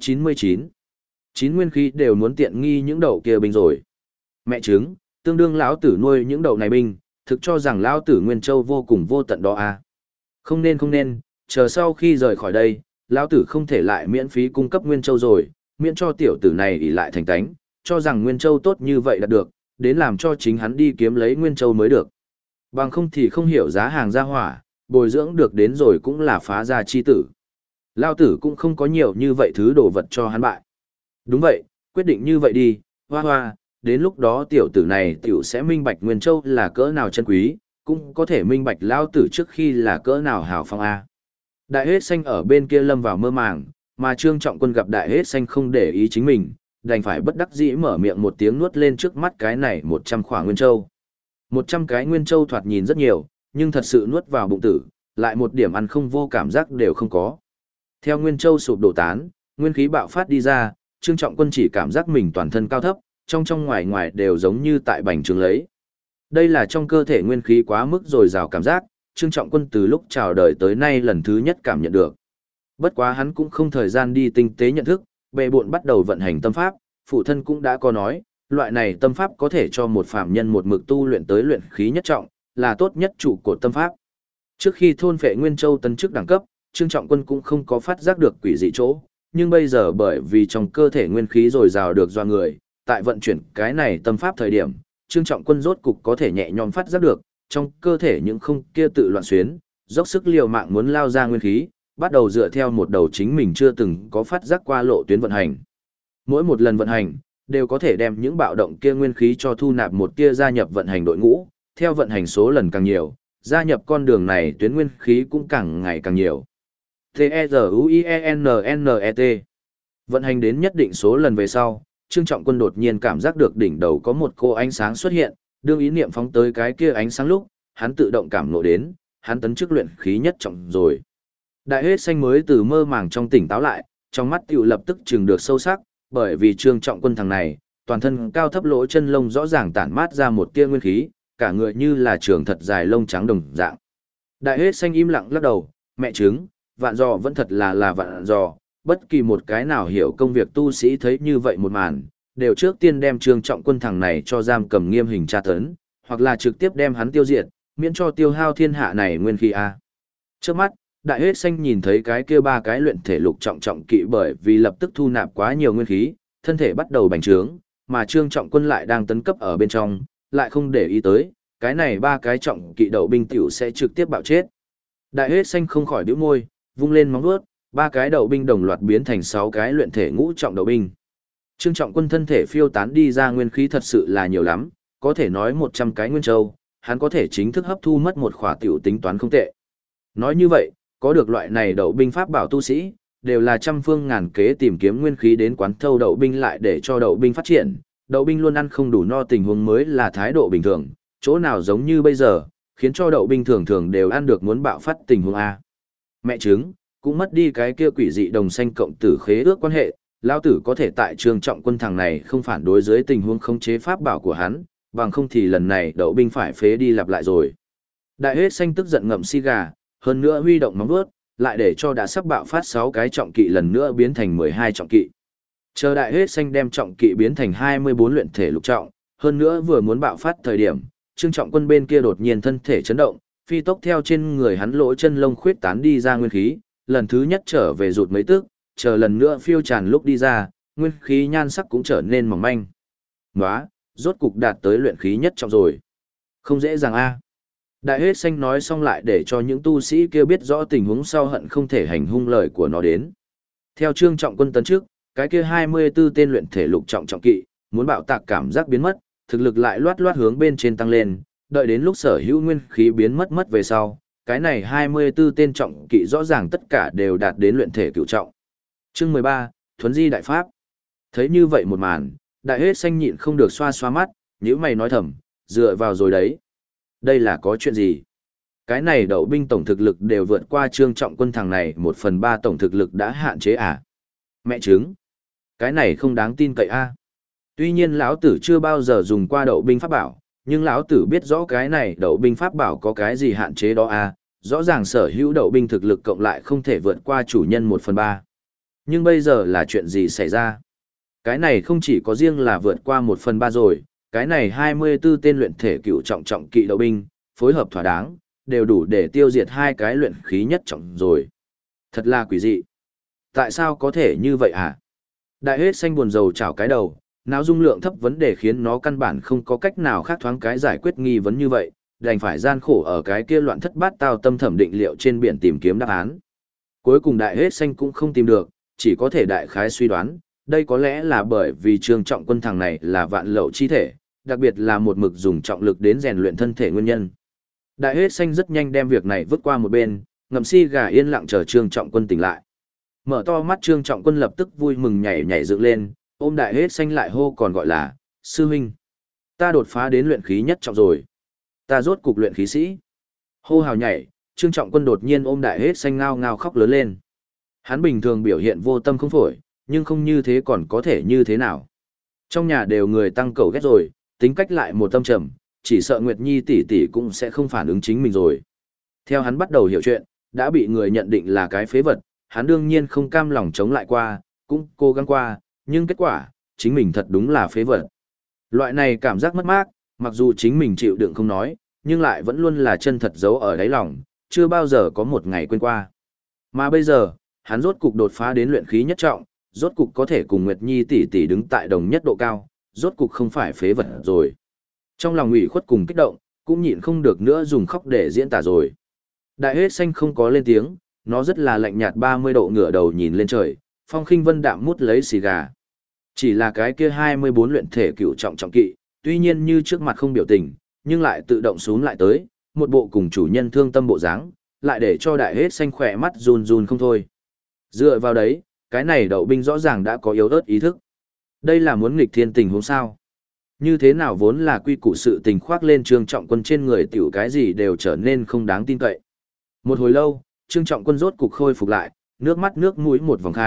9 nguyên khí đều muốn tiện nghi những đậu kia binh rồi. Mẹ chứng, tương đương lão tử nuôi những đậu này binh, thực cho rằng lão tử Nguyên Châu vô cùng vô tận đó à. Không nên, chờ sau khi rời khỏi đây, lão tử không thể lại miễn phí cung cấp Nguyên Châu rồi, miễn cho tiểu tử này ỷ lại thành tánh, cho rằng Nguyên Châu tốt như vậy là được, đến làm cho chính hắn đi kiếm lấy Nguyên Châu mới được. Bằng không thì không hiểu giá hàng ra hỏa, bồi dưỡng được đến rồi cũng là phá gia chi tử. Lão tử cũng không có nhiều như vậy thứ đồ vật cho hắn bại. Đúng vậy, quyết định như vậy đi, hoa hoa, đến lúc đó tiểu tử này tiểu sẽ minh bạch Nguyên Châu là cỡ nào chân quý, cũng có thể minh bạch lão tử trước khi là cỡ nào hào phong a. Đại hết xanh ở bên kia lâm vào mơ màng, mà Trương Trọng Quân gặp đại hết xanh không để ý chính mình, đành phải bất đắc dĩ mở miệng một tiếng nuốt lên trước mắt cái này 100 khỏa Nguyên Châu. 100 cái Nguyên Châu thoạt nhìn rất nhiều, nhưng thật sự nuốt vào bụng tử, lại một điểm ăn không vô cảm giác đều không có. Theo Nguyên Châu sụp đổ tán, nguyên khí bạo phát đi ra, Trương Trọng Quân chỉ cảm giác mình toàn thân cao thấp, trong ngoài ngoài đều giống như tại bành trường lấy. Đây là trong cơ thể nguyên khí quá mức dồi dào cảm giác, Trương Trọng Quân từ lúc chào đời tới nay lần thứ nhất cảm nhận được. Bất quá hắn cũng không thời gian đi tinh tế nhận thức, bệ bộn bắt đầu vận hành tâm pháp, phụ thân cũng đã có nói, loại này tâm pháp có thể cho một phàm nhân một mực tu luyện tới luyện khí nhất trọng, là tốt nhất trụ cột tâm pháp. Trước khi thôn phệ Nguyên Châu tấn chức đẳng cấp, Trương Trọng Quân cũng không có phát giác được quỷ dị chỗ, nhưng bây giờ bởi vì trong cơ thể nguyên khí dồi dào được do người, tại vận chuyển cái này tâm pháp thời điểm, Trương Trọng Quân rốt cục có thể nhẹ nhõm phát giác được, trong cơ thể những không kia tự loạn xuyến, dốc sức liều mạng muốn lao ra nguyên khí, bắt đầu dựa theo một đầu chính mình chưa từng có phát giác qua lộ tuyến vận hành. Mỗi một lần vận hành, đều có thể đem những bạo động kia nguyên khí cho thu nạp một tia gia nhập vận hành đội ngũ, theo vận hành số lần càng nhiều, gia nhập con đường này tuyến nguyên khí cũng càng ngày càng nhiều. T-E-Z-U-I-E-N-N-E-T Vận hành đến nhất định số lần về sau, Trương Trọng Quân đột nhiên cảm giác được đỉnh đầu có một cô ánh sáng xuất hiện, đương ý niệm phóng tới cái kia ánh sáng lúc, hắn tự động cảm ngộ đến, hắn tấn chức luyện khí nhất trọng rồi. Đại hết xanh mới từ mơ màng trong tỉnh táo lại, trong mắt tiểu lập tức trừng được sâu sắc, Bởi vì Trương Trọng Quân thằng này, toàn thân cao thấp lỗ chân lông rõ ràng tản mát ra một tia nguyên khí, cả người như là trường thật dài lông trắng đồng dạng. Đại hết xanh im lặng lắc đầu, mẹ chứng, vạn dò vẫn thật là vạn dò, bất kỳ một cái nào hiểu công việc tu sĩ thấy như vậy một màn, đều trước tiên đem Trương Trọng Quân thằng này cho giam cầm nghiêm hình tra tấn, hoặc là trực tiếp đem hắn tiêu diệt, miễn cho tiêu hao thiên hạ này nguyên khí a. Trước mắt, đại hết xanh nhìn thấy cái kia ba cái luyện thể lục trọng trọng kỵ bởi vì lập tức thu nạp quá nhiều nguyên khí, thân thể bắt đầu bành trướng, mà Trương Trọng Quân lại đang tấn cấp ở bên trong, lại không để ý tới, cái này ba cái trọng kỵ đậu binh tiểu sẽ trực tiếp bạo chết. Đại hết xanh không khỏi bĩu môi, vung lên móng vuốt, ba cái đậu binh đồng loạt biến thành 6 cái luyện thể ngũ trọng đậu binh. Trương Trọng Quân thân thể phiêu tán đi ra nguyên khí thật sự là nhiều lắm, có thể nói 100 cái nguyên châu, hắn có thể chính thức hấp thu mất một khỏa tiểu tính toán không tệ. Nói như vậy, có được loại này đậu binh pháp bảo tu sĩ, đều là trăm phương ngàn kế tìm kiếm nguyên khí đến quán thâu đậu binh lại để cho đậu binh phát triển. Đậu binh luôn ăn không đủ no tình huống mới là thái độ bình thường, chỗ nào giống như bây giờ, khiến cho đậu binh thường thường đều ăn được muốn bạo phát tình huống A. Mẹ chứng, cũng mất đi cái kia quỷ dị đồng xanh cộng tử khế ước quan hệ, lao tử có thể tại Trương Trọng Quân thằng này không phản đối dưới tình huống khống chế pháp bảo của hắn, bằng không thì lần này đậu binh phải phế đi lặp lại rồi. Đại hết xanh tức giận ngậm xi gà, hơn nữa huy động móng vuốt, lại để cho đã sắp bạo phát 6 cái trọng kỵ lần nữa biến thành 12 trọng kỵ. Chờ đại hết xanh đem trọng kỵ biến thành 24 luyện thể lục trọng, hơn nữa vừa muốn bạo phát thời điểm, Trương Trọng Quân bên kia đột nhiên thân thể chấn động, phi tốc theo trên người hắn lỗ chân lông khuyết tán đi ra nguyên khí, lần thứ nhất trở về rụt mấy tức, chờ lần nữa phiêu tràn lúc đi ra, nguyên khí nhan sắc cũng trở nên mỏng manh. Nóa, rốt cục đạt tới luyện khí nhất trọng rồi. Không dễ dàng a. Đại hết xanh nói xong lại để cho những tu sĩ kia biết rõ tình huống sau hận không thể hành hung lời của nó đến. Theo Trương Trọng Quân tấn trước, cái kia 24 tên luyện thể lục trọng trọng kỵ, muốn bạo tạc cảm giác biến mất, thực lực lại loát loát hướng bên trên tăng lên, đợi đến lúc sở hữu nguyên khí biến mất về sau, cái này 24 tên trọng kỵ rõ ràng tất cả đều đạt đến luyện thể cửu trọng. Chương 13, Thuấn Di Đại Pháp. Thấy như vậy một màn, đại hết xanh nhịn không được xoa xoa mắt, nhíu mày nói thầm, dựa vào rồi đấy. Đây là có chuyện gì? Cái này đậu binh tổng thực lực đều vượt qua Trương Trọng Quân thằng này 1/3 tổng thực lực đã hạn chế à? Mẹ chứng. Cái này không đáng tin cậy a. Tuy nhiên lão tử chưa bao giờ dùng qua đậu binh pháp bảo, nhưng lão tử biết rõ cái này đậu binh pháp bảo có cái gì hạn chế đó a. Rõ ràng sở hữu đậu binh thực lực cộng lại không thể vượt qua chủ nhân 1/3. Nhưng bây giờ là chuyện gì xảy ra? Cái này không chỉ có riêng là vượt qua 1/3 rồi, cái này 24 tên luyện thể cửu trọng trọng kỵ đậu binh, phối hợp thỏa đáng, đều đủ để tiêu diệt 2 cái luyện khí nhất trọng rồi. Thật là quỷ dị. Tại sao có thể như vậy hả? Đại hết xanh buồn rầu chảo cái đầu, não dung lượng thấp vấn đề khiến nó căn bản không có cách nào khác thoáng cái giải quyết nghi vấn như vậy, đành phải gian khổ ở cái kia loạn thất bát tao tâm thẩm định liệu trên biển tìm kiếm đáp án. Cuối cùng đại hết xanh cũng không tìm được, chỉ có thể đại khái suy đoán, đây có lẽ là bởi vì Trương Trọng Quân thằng này là vạn lậu chi thể, đặc biệt là một mực dùng trọng lực đến rèn luyện thân thể nguyên nhân. Đại hết xanh rất nhanh đem việc này vứt qua một bên, ngậm si gà yên lặng chờ Trương Trọng Quân tỉnh lại. Mở to mắt Trương Trọng Quân lập tức vui mừng nhảy nhảy dựng lên, ôm đại hết xanh lại hô còn gọi là, sư huynh. Ta đột phá đến luyện khí nhất trọng rồi. Ta rốt cục luyện khí sĩ. Hô hào nhảy, Trương Trọng Quân đột nhiên ôm đại hết xanh ngao ngao khóc lớn lên. Hắn bình thường biểu hiện vô tâm không phổi, nhưng không như thế còn có thể như thế nào. Trong nhà đều người tăng cầu ghét rồi, tính cách lại một tâm trầm, chỉ sợ Nguyệt Nhi tỷ tỷ cũng sẽ không phản ứng chính mình rồi. Theo hắn bắt đầu hiểu chuyện, đã bị người nhận định là cái phế vật, hắn đương nhiên không cam lòng chống lại qua, cũng cố gắng qua, nhưng kết quả, chính mình thật đúng là phế vật. Loại này cảm giác mất mát, mặc dù chính mình chịu đựng không nói, nhưng lại vẫn luôn là chân thật giấu ở đáy lòng, chưa bao giờ có một ngày quên qua. Mà bây giờ, hắn rốt cục đột phá đến luyện khí nhất trọng, rốt cục có thể cùng Nguyệt Nhi tỷ tỷ đứng tại đồng nhất độ cao, rốt cục không phải phế vật rồi. Trong lòng ủy khuất cùng kích động, cũng nhịn không được nữa dùng khóc để diễn tả rồi. Đại hết xanh không có lên tiếng, nó rất là lạnh nhạt 30 độ ngửa đầu nhìn lên trời, phong khinh vân đạm mút lấy xì gà. Chỉ là cái kia 24 luyện thể cửu trọng trọng kỵ, tuy nhiên như trước mặt không biểu tình, nhưng lại tự động xuống lại tới, một bộ cùng chủ nhân thương tâm bộ dáng, lại để cho đại hết xanh khỏe mắt run run không thôi. Dựa vào đấy, cái này đậu binh rõ ràng đã có yếu ớt ý thức. Đây là muốn nghịch thiên tình huống sao? Như thế nào vốn là quy củ sự tình khoác lên Trương Trọng Quân trên người tiểu cái gì đều trở nên không đáng tin cậy. Một hồi lâu, Trương Trọng Quân rốt cục khôi phục lại, nước mắt nước mũi một vòng khai,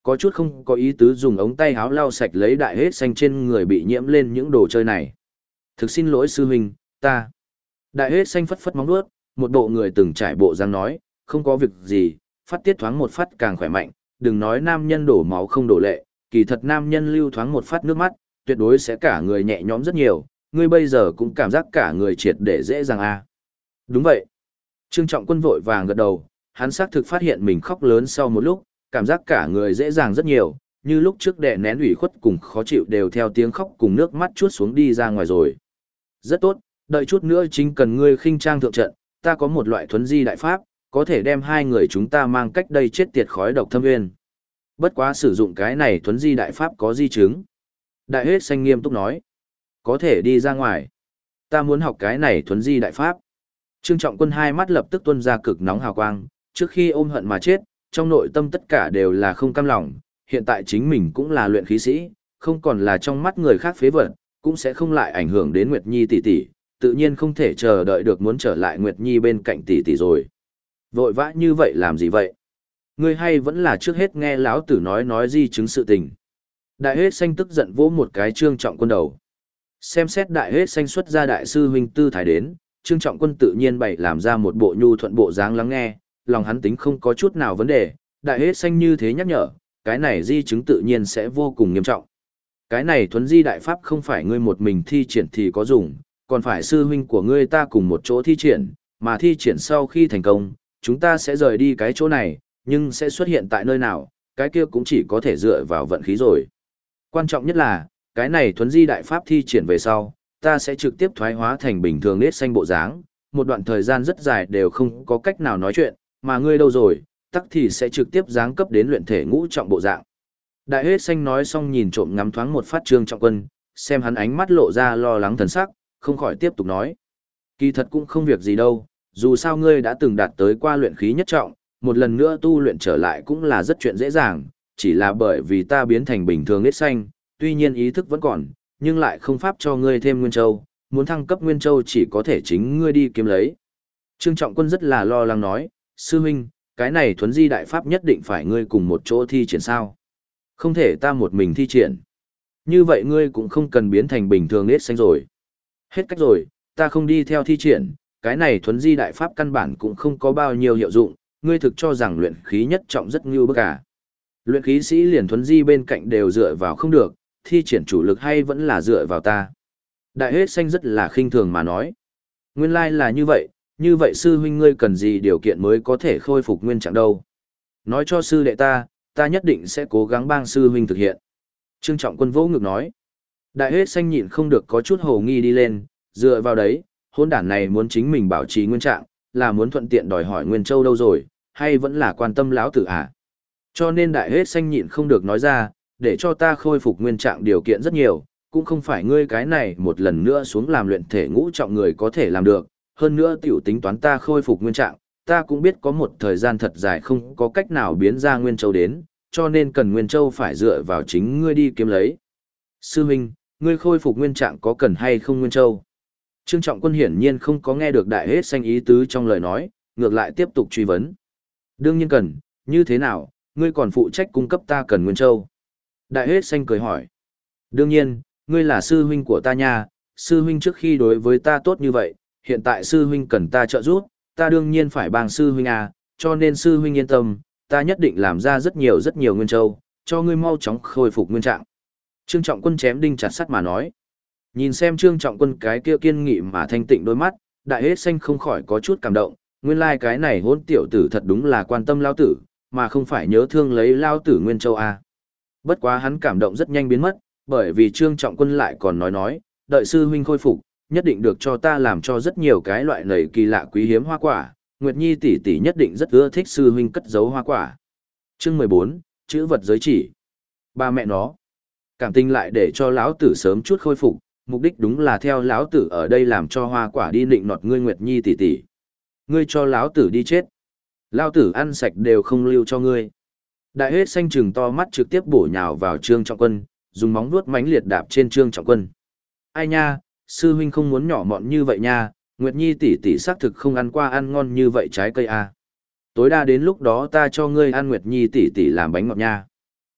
có chút không có ý tứ dùng ống tay áo lau sạch lấy đại hết xanh trên người bị nhiễm lên những đồ chơi này. Thực xin lỗi sư huynh, ta. Đại hết xanh phất phất móng vuốt, một bộ người từng trải bộ dáng nói, không có việc gì, phát tiết thoáng một phát càng khỏe mạnh, đừng nói nam nhân đổ máu không đổ lệ, kỳ thật nam nhân lưu thoáng một phát nước mắt, tuyệt đối sẽ cả người nhẹ nhõm rất nhiều, ngươi bây giờ cũng cảm giác cả người triệt để dễ dàng à. Đúng vậy. Trương Trọng Quân vội vàng gật đầu, hắn xác thực phát hiện mình khóc lớn sau một lúc, cảm giác cả người dễ dàng rất nhiều, như lúc trước đè nén ủy khuất cùng khó chịu đều theo tiếng khóc cùng nước mắt chuốt xuống đi ra ngoài rồi. Rất tốt, đợi chút nữa chính cần ngươi khinh trang thượng trận, ta có một loại thuấn di đại pháp, có thể đem hai người chúng ta mang cách đây chết tiệt khói độc thâm nguyên. Bất quá sử dụng cái này thuấn di đại pháp có di chứng. Đại hết xanh nghiêm túc nói, có thể đi ra ngoài. Ta muốn học cái này thuấn di đại pháp. Trương Trọng Quân hai mắt lập tức tuôn ra cực nóng hào quang, trước khi ôm hận mà chết, trong nội tâm tất cả đều là không cam lòng, hiện tại chính mình cũng là luyện khí sĩ, không còn là trong mắt người khác phế vật, cũng sẽ không lại ảnh hưởng đến Nguyệt Nhi tỷ tỷ, tự nhiên không thể chờ đợi được muốn trở lại Nguyệt Nhi bên cạnh tỷ tỷ rồi. Vội vã như vậy làm gì vậy? Ngươi hay vẫn là trước hết nghe lão tử nói di chứng sự tình. Đại hết xanh tức giận vỗ một cái Trương Trọng Quân đầu. Xem xét đại hết xanh xuất ra đại sư huynh tư thái đến, Trương Trọng Quân tự nhiên bày làm ra một bộ nhu thuận bộ dáng lắng nghe, lòng hắn tính không có chút nào vấn đề, đại hết xanh như thế nhắc nhở, cái này di chứng tự nhiên sẽ vô cùng nghiêm trọng. Cái này thuấn di đại pháp không phải ngươi một mình thi triển thì có dùng, còn phải sư huynh của ngươi ta cùng một chỗ thi triển, mà thi triển sau khi thành công, chúng ta sẽ rời đi cái chỗ này, nhưng sẽ xuất hiện tại nơi nào, cái kia cũng chỉ có thể dựa vào vận khí rồi. Quan trọng nhất là, cái này thuấn di đại pháp thi triển về sau, ta sẽ trực tiếp thoái hóa thành bình thường nết xanh bộ dáng, một đoạn thời gian rất dài đều không có cách nào nói chuyện, mà ngươi đâu rồi, tắc thì sẽ trực tiếp giáng cấp đến luyện thể ngũ trọng bộ dạng. Đại hết xanh nói xong nhìn trộm ngắm thoáng một phát Trương Trọng Quân, xem hắn ánh mắt lộ ra lo lắng thần sắc, không khỏi tiếp tục nói. Kỳ thật cũng không việc gì đâu, dù sao ngươi đã từng đạt tới qua luyện khí nhất trọng, một lần nữa tu luyện trở lại cũng là rất chuyện dễ dàng, chỉ là bởi vì ta biến thành bình thường nết xanh, tuy nhiên ý thức vẫn còn, nhưng lại không pháp cho ngươi thêm Nguyên Châu, muốn thăng cấp Nguyên Châu chỉ có thể chính ngươi đi kiếm lấy. Trương Trọng Quân rất là lo lắng nói, sư huynh, cái này thuấn di đại pháp nhất định phải ngươi cùng một chỗ thi triển sao? Không thể ta một mình thi triển. Như vậy ngươi cũng không cần biến thành bình thường nết xanh rồi. Hết cách rồi, ta không đi theo thi triển, cái này thuấn di đại pháp căn bản cũng không có bao nhiêu hiệu dụng, ngươi thực cho rằng luyện khí nhất trọng rất ngưu bức à. Luyện khí sĩ liền thuấn di bên cạnh đều dựa vào không được, thi triển chủ lực hay vẫn là dựa vào ta. Đại hết xanh rất là khinh thường mà nói. Nguyên lai là như vậy sư huynh ngươi cần gì điều kiện mới có thể khôi phục nguyên trạng đâu. Nói cho sư đệ ta nhất định sẽ cố gắng bang sư huynh thực hiện. Trương Trọng Quân vỗ ngực nói. Đại hết xanh nhịn không được có chút hồ nghi đi lên, dựa vào đấy, hôn đản này muốn chính mình bảo trì nguyên trạng, là muốn thuận tiện đòi hỏi Nguyên Châu đâu rồi, hay vẫn là quan tâm lão tử à? Cho nên đại hết xanh nhịn không được nói ra, để cho ta khôi phục nguyên trạng điều kiện rất nhiều, cũng không phải ngươi cái này một lần nữa xuống làm luyện thể ngũ trọng người có thể làm được, hơn nữa tiểu tính toán ta khôi phục nguyên trạng, ta cũng biết có một thời gian thật dài không có cách nào biến ra Nguyên Châu đến, cho nên cần Nguyên Châu phải dựa vào chính ngươi đi kiếm lấy. Sư huynh, ngươi khôi phục nguyên trạng có cần hay không Nguyên Châu? Trương Trọng Quân hiển nhiên không có nghe được đại hết xanh ý tứ trong lời nói, ngược lại tiếp tục truy vấn. Đương nhiên cần, như thế nào, ngươi còn phụ trách cung cấp ta cần Nguyên Châu? Đại hết xanh cười hỏi. Đương nhiên, ngươi là sư huynh của ta nha, sư huynh trước khi đối với ta tốt như vậy, hiện tại sư huynh cần ta trợ giúp, ta đương nhiên phải bằng sư huynh à, cho nên sư huynh yên tâm, ta nhất định làm ra rất nhiều Nguyên Châu, cho ngươi mau chóng khôi phục nguyên trạng. Trương Trọng Quân chém đinh chặt sắt mà nói. Nhìn xem Trương Trọng Quân cái kia kiên nghị mà thanh tịnh đôi mắt, đại hết xanh không khỏi có chút cảm động, nguyên lai cái này hôn tiểu tử thật đúng là quan tâm lao tử, mà không phải nhớ thương lấy lao tử Nguyên Châu à. Bất quá hắn cảm động rất nhanh biến mất, bởi vì Trương Trọng Quân lại còn nói, đợi sư huynh khôi phục, nhất định được cho ta làm cho rất nhiều cái loại nầy kỳ lạ quý hiếm hoa quả, Nguyệt Nhi tỷ tỷ nhất định rất ưa thích sư huynh cất giấu hoa quả. Chương 14, chữ vật giới chỉ. Ba mẹ nó, cảm tình lại để cho lão tử sớm chút khôi phục, mục đích đúng là theo lão tử ở đây làm cho hoa quả đi nịnh nọt ngươi Nguyệt Nhi tỷ tỷ. Ngươi cho lão tử đi chết. Lão tử ăn sạch đều không lưu cho ngươi. Đại hết xanh trừng to mắt trực tiếp bổ nhào vào Trương Trọng Quân, dùng móng vuốt mãnh liệt đạp trên Trương Trọng Quân. Ai nha, sư huynh không muốn nhỏ mọn như vậy nha, Nguyệt Nhi tỷ tỷ xác thực không ăn qua ăn ngon như vậy trái cây à. Tối đa đến lúc đó ta cho ngươi ăn Nguyệt Nhi tỷ tỷ làm bánh ngọt nha.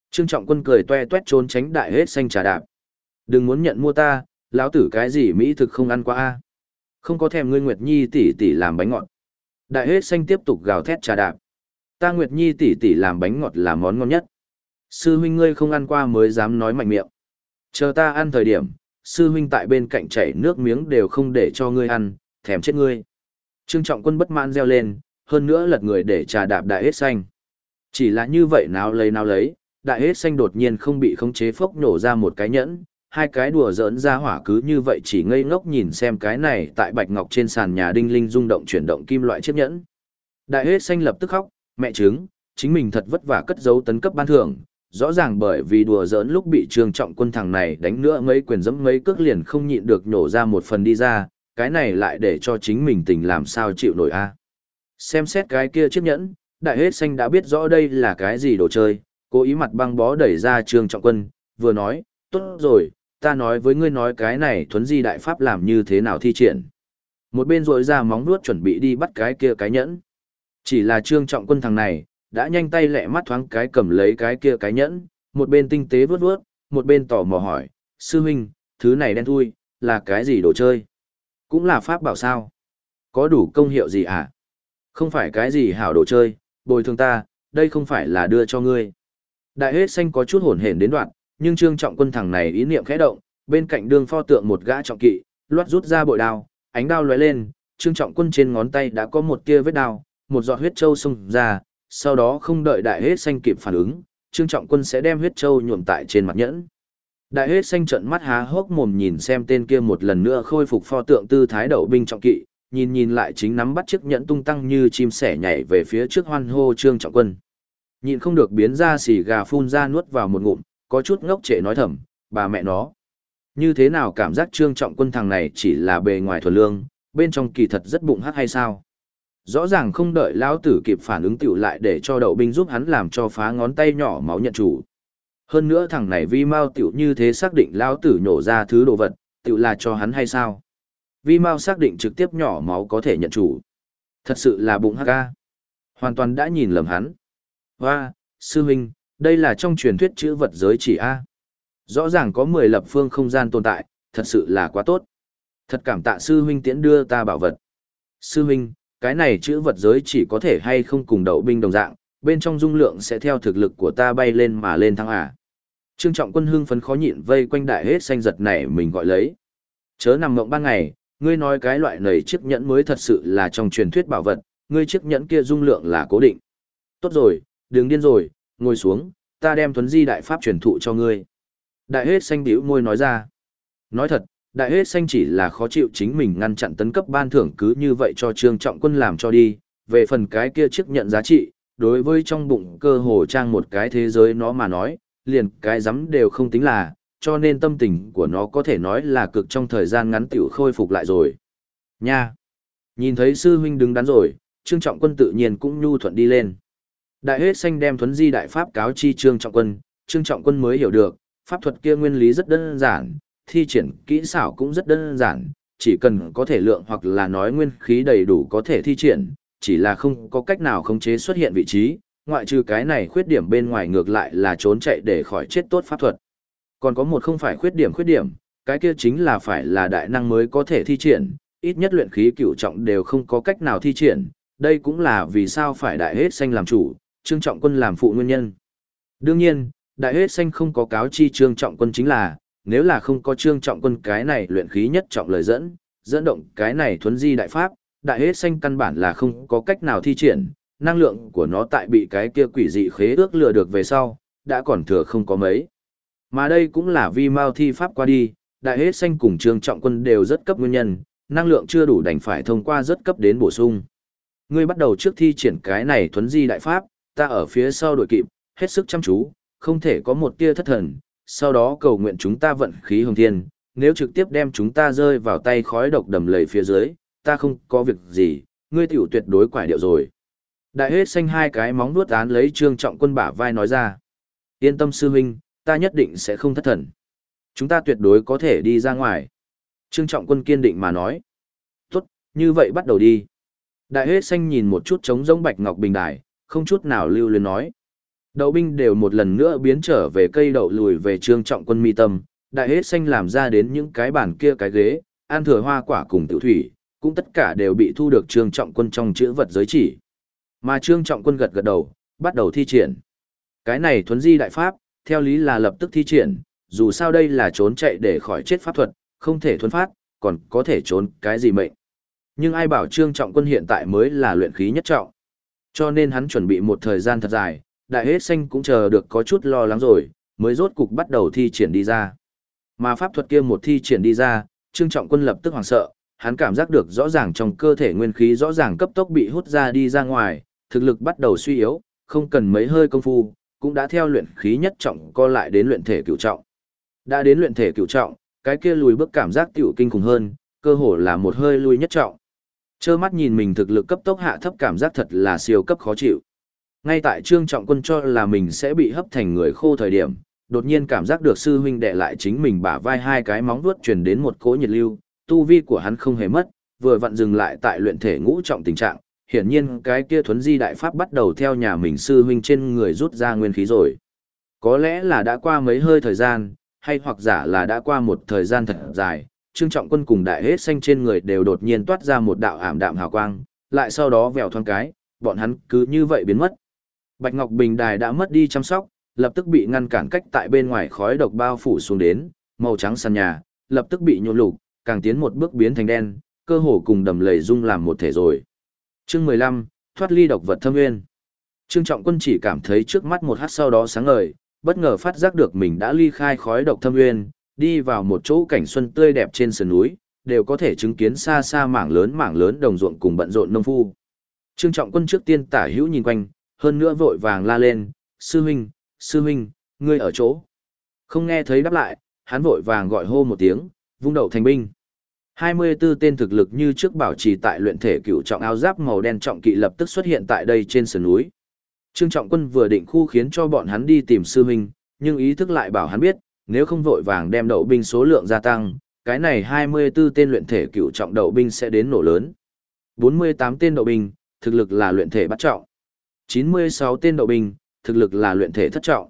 Trương Trọng Quân cười toe toét trốn tránh đại hết xanh trà đạp. Đừng muốn nhận mua ta, lão tử cái gì mỹ thực không ăn qua a. Không có thèm ngươi Nguyệt Nhi tỷ tỷ làm bánh ngọt. Đại hết xanh tiếp tục gào thét trà đạp. Ta Nguyệt Nhi tỷ tỷ làm bánh ngọt là món ngon nhất. Sư huynh ngươi không ăn qua mới dám nói mạnh miệng. Chờ ta ăn thời điểm, sư huynh tại bên cạnh chảy nước miếng đều không để cho ngươi ăn, thèm chết ngươi. Trương Trọng Quân bất mãn reo lên, hơn nữa lật người để trà đạp đại hết xanh. Chỉ là như vậy nào lấy, đại hết xanh đột nhiên không bị khống chế phốc nổ ra một cái nhẫn, hai cái đùa giỡn ra hỏa cứ như vậy chỉ ngây ngốc nhìn xem cái này tại bạch ngọc trên sàn nhà đinh linh rung động chuyển động kim loại chiếc nhẫn. Đại hết xanh lập tức khóc, mẹ chứng, chính mình thật vất vả cất giấu tấn cấp ban thưởng, rõ ràng bởi vì đùa giỡn lúc bị Trương Trọng Quân thằng này đánh nữa mấy quyền dẫm mấy cước liền không nhịn được nhổ ra một phần đi ra, cái này lại để cho chính mình tình làm sao chịu nổi a. Xem xét cái kia chiếc nhẫn, đại hết xanh đã biết rõ đây là cái gì đồ chơi, cố ý mặt băng bó đẩy ra Trương Trọng Quân, vừa nói, tốt rồi, ta nói với ngươi nói cái này thuấn di đại pháp làm như thế nào thi triển. Một bên rội ra móng vuốt chuẩn bị đi bắt cái kia cái nhẫn. Chỉ là Trương Trọng Quân thằng này, đã nhanh tay lẹ mắt thoáng cái cầm lấy cái kia cái nhẫn, một bên tinh tế vuốt vuốt, một bên tò mò hỏi, sư huynh, thứ này đen thui, là cái gì đồ chơi? Cũng là pháp bảo sao? Có đủ công hiệu gì à? Không phải cái gì hảo đồ chơi, bồi thường ta, đây không phải là đưa cho ngươi. Đại hết xanh có chút hổn hển đến đoạn, nhưng Trương Trọng Quân thằng này ý niệm khẽ động, bên cạnh đương pho tượng một gã trọng kỵ, loát rút ra bội đao, ánh đao lóe lên, Trương Trọng Quân trên ngón tay đã có một tia vết đao, một giọt huyết châu xông ra, sau đó không đợi đại hết xanh kịp phản ứng, Trương Trọng Quân sẽ đem huyết châu nhuộm tại trên mặt nhẫn. Đại hết xanh trợn mắt há hốc mồm nhìn xem tên kia một lần nữa khôi phục pho tượng tư thái đậu binh trọng kỵ, nhìn lại chính nắm bắt chiếc nhẫn tung tăng như chim sẻ nhảy về phía trước hoan hô Trương Trọng Quân. Nhịn không được biến ra xì gà phun ra nuốt vào một ngụm, có chút ngốc trệ nói thầm, bà mẹ nó. Như thế nào cảm giác Trương Trọng Quân thằng này chỉ là bề ngoài thuần lương, bên trong kỳ thật rất bụng hắc hay sao? Rõ ràng không đợi lão tử kịp phản ứng tiểu lại để cho đậu binh giúp hắn làm cho phá ngón tay nhỏ máu nhận chủ. Hơn nữa thằng này vi mau tiểu như thế xác định lão tử nhổ ra thứ đồ vật, tiểu là cho hắn hay sao? Vi mau xác định trực tiếp nhỏ máu có thể nhận chủ. Thật sự là bụng hắc ca. Hoàn toàn đã nhìn lầm hắn. Hoa, sư huynh, đây là trong truyền thuyết chữ vật giới chỉ A. Rõ ràng có 10 lập phương không gian tồn tại, thật sự là quá tốt. Thật cảm tạ sư huynh tiễn đưa ta bảo vật. Sư huynh, cái này chữ vật giới chỉ có thể hay không cùng đậu binh đồng dạng, bên trong dung lượng sẽ theo thực lực của ta bay lên mà lên thăng à. Trương Trọng Quân hưng phấn khó nhịn vây quanh đại hết xanh giật này mình gọi lấy. Chớ nằm mộng ban ngày, ngươi nói cái loại này chiếc nhẫn mới thật sự là trong truyền thuyết bảo vật, ngươi chiếc nhẫn kia dung lượng là cố định. Tốt rồi, đừng điên rồi, ngồi xuống, ta đem thuấn di đại pháp truyền thụ cho ngươi. Đại hết xanh bĩu môi nói ra. Nói thật, đại hết xanh chỉ là khó chịu chính mình ngăn chặn tấn cấp ban thưởng cứ như vậy cho Trương Trọng Quân làm cho đi, về phần cái kia chiếc nhận giá trị, đối với trong bụng cơ hồ trang một cái thế giới nó mà nói, liền cái rắm đều không tính là, cho nên tâm tình của nó có thể nói là cực trong thời gian ngắn tiểu khôi phục lại rồi. Nha! Nhìn thấy sư huynh đứng đắn rồi, Trương Trọng Quân tự nhiên cũng nhu thuận đi lên. Đại hết xanh đem thuấn di đại pháp cáo chi Trương Trọng Quân mới hiểu được, pháp thuật kia nguyên lý rất đơn giản, thi triển kỹ xảo cũng rất đơn giản, chỉ cần có thể lượng hoặc là nói nguyên khí đầy đủ có thể thi triển, chỉ là không có cách nào khống chế xuất hiện vị trí, ngoại trừ cái này khuyết điểm bên ngoài ngược lại là trốn chạy để khỏi chết tốt pháp thuật. Còn có một không phải khuyết điểm, cái kia chính là phải là đại năng mới có thể thi triển, ít nhất luyện khí cửu trọng đều không có cách nào thi triển, đây cũng là vì sao phải đại hết xanh làm chủ, Trương Trọng Quân làm phụ nguyên nhân. Đương nhiên, đại hết xanh không có cáo chi Trương Trọng Quân chính là, nếu là không có Trương Trọng Quân cái này luyện khí nhất trọng lời dẫn động cái này thuấn di đại pháp, đại hết xanh căn bản là không có cách nào thi triển, năng lượng của nó tại bị cái kia quỷ dị khế ước lừa được về sau, đã còn thừa không có mấy. Mà đây cũng là vì Mao thi pháp qua đi, đại hết xanh cùng Trương Trọng Quân đều rất cấp nguyên nhân, năng lượng chưa đủ đành phải thông qua rất cấp đến bổ sung. Ngươi bắt đầu trước thi triển cái này thuấn di đại pháp, ta ở phía sau đội kịp, hết sức chăm chú, không thể có một tia thất thần, sau đó cầu nguyện chúng ta vận khí hồng thiên, nếu trực tiếp đem chúng ta rơi vào tay khói độc đầm lầy phía dưới, ta không có việc gì, ngươi tiểu tuyệt đối quải điệu rồi. Đại hết xanh hai cái móng vuốt án lấy Trương Trọng Quân bả vai nói ra. Yên tâm sư huynh, ta nhất định sẽ không thất thần. Chúng ta tuyệt đối có thể đi ra ngoài. Trương Trọng Quân kiên định mà nói. Tốt, như vậy bắt đầu đi. Đại hết xanh nhìn một chút trống rỗng bạch ngọc bình đài, không chút nào lưu luyến nói. Đậu binh đều một lần nữa biến trở về cây đậu lùi về Trương Trọng Quân mi tâm, đại hết xanh làm ra đến những cái bàn kia cái ghế, ăn thừa hoa quả cùng tiểu thủy, cũng tất cả đều bị thu được Trương Trọng Quân trong chữ vật giới chỉ. Mà Trương Trọng Quân gật gật đầu, bắt đầu thi triển. Cái này thuấn di đại pháp, theo lý là lập tức thi triển, dù sao đây là trốn chạy để khỏi chết pháp thuật, không thể thuấn phát, còn có thể trốn cái gì mệnh. Nhưng ai bảo Trương Trọng Quân hiện tại mới là luyện khí nhất trọng. Cho nên hắn chuẩn bị một thời gian thật dài, đại hết xanh cũng chờ được có chút lo lắng rồi, mới rốt cục bắt đầu thi triển đi ra. Mà pháp thuật kia một thi triển đi ra, Trương Trọng Quân lập tức hoảng sợ, hắn cảm giác được rõ ràng trong cơ thể nguyên khí rõ ràng cấp tốc bị hút ra đi ra ngoài, thực lực bắt đầu suy yếu, không cần mấy hơi công phu, cũng đã theo luyện khí nhất trọng co lại đến luyện thể cửu trọng. Đã đến luyện thể cửu trọng, cái kia lùi bước cảm giác tiểu kinh khủng hơn, cơ hồ là một hơi lui nhất trọng. Trơ mắt nhìn mình thực lực cấp tốc hạ thấp cảm giác thật là siêu cấp khó chịu. Ngay tại Trương Trọng Quân cho là mình sẽ bị hấp thành người khô thời điểm, đột nhiên cảm giác được sư huynh đệ lại chính mình bả vai hai cái móng vuốt truyền đến một cỗ nhiệt lưu, tu vi của hắn không hề mất, vừa vặn dừng lại tại luyện thể ngũ trọng tình trạng, hiển nhiên cái kia thuấn di đại pháp bắt đầu theo nhà mình sư huynh trên người rút ra nguyên khí rồi. Có lẽ là đã qua mấy hơi thời gian, hay hoặc giả là đã qua một thời gian thật dài, Trương Trọng Quân cùng đại hết xanh trên người đều đột nhiên toát ra một đạo ảm đạm hào quang, lại sau đó vèo thoáng cái, bọn hắn cứ như vậy biến mất. Bạch Ngọc Bình Đài đã mất đi chăm sóc, lập tức bị ngăn cản cách tại bên ngoài khói độc bao phủ xuống đến, màu trắng sàn nhà, lập tức bị nhuộm lục, càng tiến một bước biến thành đen, cơ hồ cùng đầm lầy dung làm một thể rồi. Chương 15, thoát ly độc vật thâm nguyên. Trương Trọng Quân chỉ cảm thấy trước mắt một hắt sau đó sáng ngời, bất ngờ phát giác được mình đã ly khai khói độc thâm nguyên, đi vào một chỗ cảnh xuân tươi đẹp trên sườn núi, đều có thể chứng kiến xa xa mảng lớn đồng ruộng cùng bận rộn nông phu. Trương Trọng Quân trước tiên tả hữu nhìn quanh, hơn nữa vội vàng la lên, sư huynh, ngươi ở chỗ. Không nghe thấy đáp lại, hắn vội vàng gọi hô một tiếng, vung đậu thành binh. 24 tên thực lực như trước bảo trì tại luyện thể cửu trọng áo giáp màu đen trọng kỵ lập tức xuất hiện tại đây trên sườn núi. Trương Trọng Quân vừa định khu khiến cho bọn hắn đi tìm sư huynh, nhưng ý thức lại bảo hắn biết, nếu không vội vàng đem đậu binh số lượng gia tăng, cái này 24 tên luyện thể cửu trọng đậu binh sẽ đến nổ lớn. 48 tên đậu binh, thực lực là luyện thể bắt trọng. 96 tên đậu binh, thực lực là luyện thể thất trọng.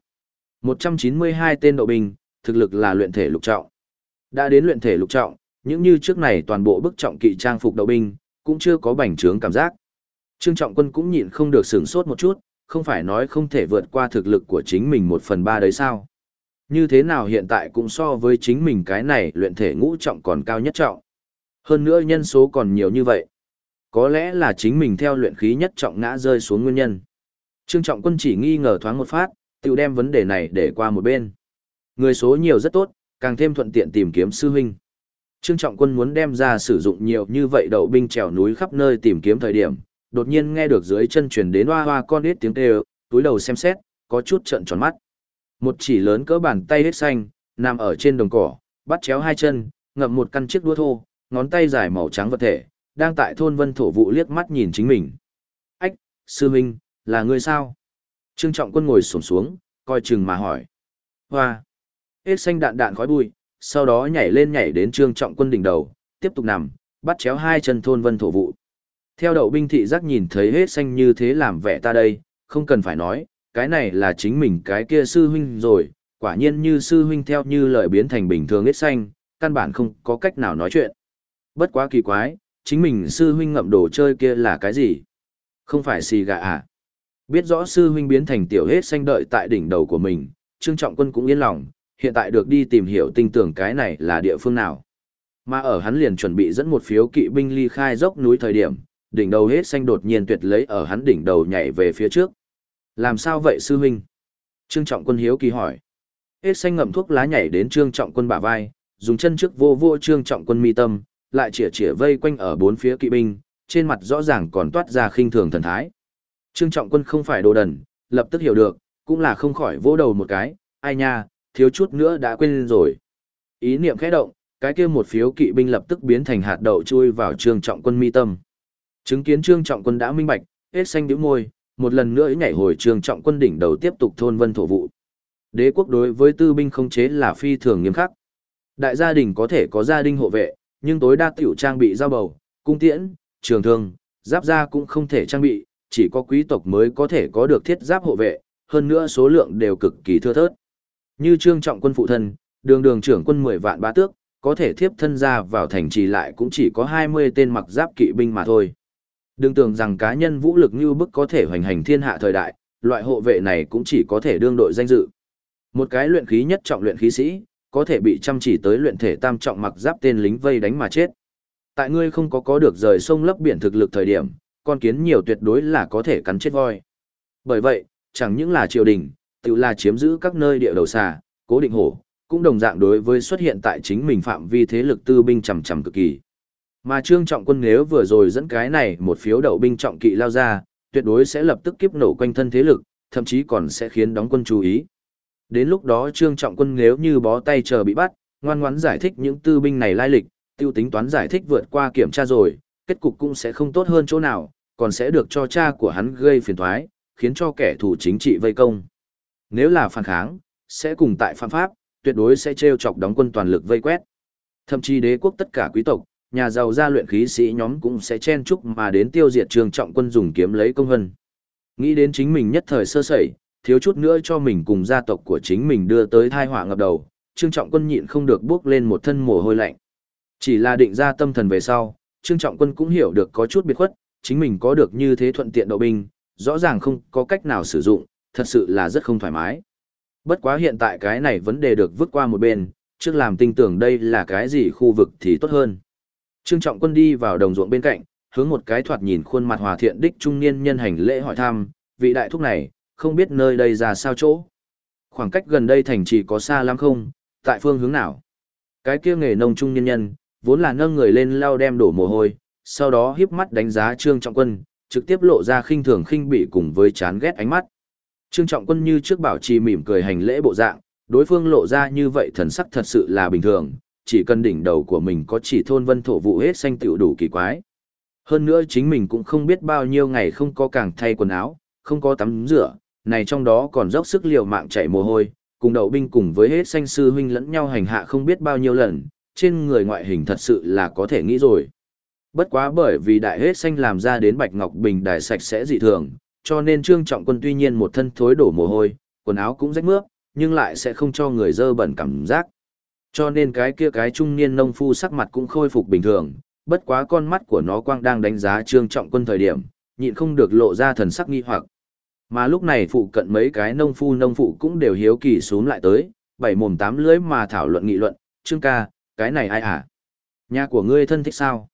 192 tên đậu binh, thực lực là luyện thể lục trọng. Đã đến luyện thể lục trọng, những như trước này toàn bộ bức trọng kỵ trang phục đậu binh, cũng chưa có bành trướng cảm giác. Trương Trọng Quân cũng nhịn không được sửng sốt một chút, không phải nói không thể vượt qua thực lực của chính mình 1/3 đấy sao? Như thế nào hiện tại cũng so với chính mình cái này luyện thể ngũ trọng còn cao nhất trọng. Hơn nữa nhân số còn nhiều như vậy. Có lẽ là chính mình theo luyện khí nhất trọng ngã rơi xuống nguyên nhân. Trương Trọng Quân chỉ nghi ngờ thoáng một phát, tự đem vấn đề này để qua một bên. Người số nhiều rất tốt, càng thêm thuận tiện tìm kiếm sư huynh. Trương Trọng Quân muốn đem ra sử dụng nhiều như vậy đậu binh trèo núi khắp nơi tìm kiếm thời điểm, đột nhiên nghe được dưới chân truyền đến hoa hoa con ít tiếng kêu, túi đầu xem xét, có chút trợn tròn mắt. Một chỉ lớn cỡ bàn tay hết xanh, nằm ở trên đồng cỏ, bắt chéo hai chân, ngậm một căn chiếc đũa thô, ngón tay dài màu trắng vật thể, đang tại thôn vân thổ vụ liếc mắt nhìn chính mình. Ách, sư huynh, là ngươi sao? Trương Trọng Quân ngồi xổm xuống, coi chừng mà hỏi. Hoa! Hết xanh đạn đạn khói bụi, sau đó nhảy đến Trương Trọng Quân đỉnh đầu, tiếp tục nằm, bắt chéo hai chân thôn vân thổ vụ. Theo đậu binh thị giác nhìn thấy hết xanh như thế làm vẻ ta đây, không cần phải nói, cái này là chính mình cái kia sư huynh rồi, quả nhiên như sư huynh theo như lời biến thành bình thường hết xanh, căn bản không có cách nào nói chuyện. Bất quá kỳ quái, chính mình sư huynh ngậm đồ chơi kia là cái gì? Không phải xì gà à? Biết rõ sư huynh biến thành tiểu hết xanh đợi tại đỉnh đầu của mình, Trương Trọng Quân cũng yên lòng, hiện tại được đi tìm hiểu tinh tưởng cái này là địa phương nào. Mà ở hắn liền chuẩn bị dẫn một phiếu kỵ binh ly khai dốc núi thời điểm, đỉnh đầu hết xanh đột nhiên tuyệt lấy ở hắn đỉnh đầu nhảy về phía trước. Làm sao vậy sư huynh? Trương Trọng Quân hiếu kỳ hỏi. Hết xanh ngậm thuốc lá nhảy đến Trương Trọng Quân bả vai, dùng chân trước vô vô Trương Trọng Quân mi tâm, lại chĩa vây quanh ở bốn phía kỵ binh, trên mặt rõ ràng còn toát ra khinh thường thần thái. Trương Trọng Quân không phải đồ đần, lập tức hiểu được, cũng là không khỏi vỗ đầu một cái, ai nha, thiếu chút nữa đã quên rồi. Ý niệm khẽ động, cái kia một phiếu kỵ binh lập tức biến thành hạt đậu chui vào Trương Trọng Quân mi tâm. Chứng kiến Trương Trọng Quân đã minh bạch, hết xanh bĩu môi, một lần nữa nhảy hồi Trương Trọng Quân đỉnh đầu tiếp tục thôn vân thổ vụ. Đế quốc đối với tư binh khống chế là phi thường nghiêm khắc. Đại gia đình có thể có gia đình hộ vệ, nhưng tối đa tiểu trang bị dao bầu, cung tiễn, trường thương, giáp da cũng không thể trang bị, chỉ có quý tộc mới có thể có được thiết giáp hộ vệ, hơn nữa số lượng đều cực kỳ thưa thớt. Như Trương Trọng Quân phụ thân, đường trưởng quân 10 vạn bá tước, có thể thiếp thân ra vào thành trì lại cũng chỉ có 20 tên mặc giáp kỵ binh mà thôi. Đừng tưởng rằng cá nhân vũ lực như bức có thể hoành hành thiên hạ thời đại, loại hộ vệ này cũng chỉ có thể đương đội danh dự. Một cái luyện khí nhất trọng luyện khí sĩ, có thể bị chăm chỉ tới luyện thể tam trọng mặc giáp tên lính vây đánh mà chết. Tại ngươi không có được rời sông lấp biển thực lực thời điểm, con kiến nhiều tuyệt đối là có thể cắn chết voi. Bởi vậy, chẳng những là triều đình, tự là chiếm giữ các nơi địa đầu xà, cố định hổ, cũng đồng dạng đối với xuất hiện tại chính mình phạm vi thế lực tư binh chằm chằm cực kỳ. Mà Trương Trọng Quân nếu vừa rồi dẫn cái này một phiếu đậu binh trọng kỵ lao ra, tuyệt đối sẽ lập tức kiếp nổ quanh thân thế lực, thậm chí còn sẽ khiến đóng quân chú ý. Đến lúc đó Trương Trọng Quân nếu như bó tay chờ bị bắt, ngoan ngoãn giải thích những tư binh này lai lịch, tiêu tính toán giải thích vượt qua kiểm tra rồi, kết cục cũng sẽ không tốt hơn chỗ nào, còn sẽ được cho cha của hắn gây phiền toái, khiến cho kẻ thù chính trị vây công. Nếu là phản kháng, sẽ cùng tại phạm pháp, tuyệt đối sẽ trêu chọc đóng quân toàn lực vây quét. Thậm chí đế quốc tất cả quý tộc, nhà giàu gia luyện khí sĩ nhóm cũng sẽ chen chúc mà đến tiêu diệt Trương Trọng Quân dùng kiếm lấy công vân. Nghĩ đến chính mình nhất thời sơ sẩy, thiếu chút nữa cho mình cùng gia tộc của chính mình đưa tới tai họa ngập đầu, Trương Trọng Quân nhịn không được bước lên một thân mồ hôi lạnh. Chỉ là định ra tâm thần về sau, Trương Trọng Quân cũng hiểu được có chút biệt khuất, chính mình có được như thế thuận tiện đậu binh, rõ ràng không có cách nào sử dụng, thật sự là rất không thoải mái. Bất quá hiện tại cái này vấn đề được vứt qua một bên, trước làm tin tưởng đây là cái gì khu vực thì tốt hơn. Trương Trọng Quân đi vào đồng ruộng bên cạnh, hướng một cái thoạt nhìn khuôn mặt hòa thiện đích trung niên nhân hành lễ hỏi thăm, vị đại thúc này, không biết nơi đây ra sao chỗ. Khoảng cách gần đây thành trì có xa lắm không, tại phương hướng nào. Cái kia nghề nông trung niên nhân, vốn là nâng người lên lau đem đổ mồ hôi, sau đó híp mắt đánh giá Trương Trọng Quân, trực tiếp lộ ra khinh thường khinh bỉ cùng với chán ghét ánh mắt. Trương Trọng Quân như trước bảo trì mỉm cười hành lễ bộ dạng, đối phương lộ ra như vậy thần sắc thật sự là bình thường, chỉ cần đỉnh đầu của mình có chỉ thôn vân thổ vụ hết xanh tiểu đủ kỳ quái. Hơn nữa chính mình cũng không biết bao nhiêu ngày không có càng thay quần áo, không có tắm rửa, này trong đó còn dốc sức liều mạng chạy mồ hôi, cùng đậu binh cùng với hết xanh sư huynh lẫn nhau hành hạ không biết bao nhiêu lần, trên người ngoại hình thật sự là có thể nghĩ rồi. Bất quá bởi vì đại hết xanh làm ra đến Bạch Ngọc Bình đài sạch sẽ dị thường, cho nên Trương Trọng Quân tuy nhiên một thân thối đổ mồ hôi, quần áo cũng rách mướp, nhưng lại sẽ không cho người dơ bẩn cảm giác. Cho nên cái kia cái trung niên nông phu sắc mặt cũng khôi phục bình thường, bất quá con mắt của nó quang đang đánh giá Trương Trọng Quân thời điểm, nhịn không được lộ ra thần sắc nghi hoặc. Mà lúc này phụ cận mấy cái nông phụ cũng đều hiếu kỳ xuống lại tới, bảy mồm tám lưỡi mà thảo luận nghị luận, Trương ca, cái này ai hả? Nhà của ngươi thân thích sao?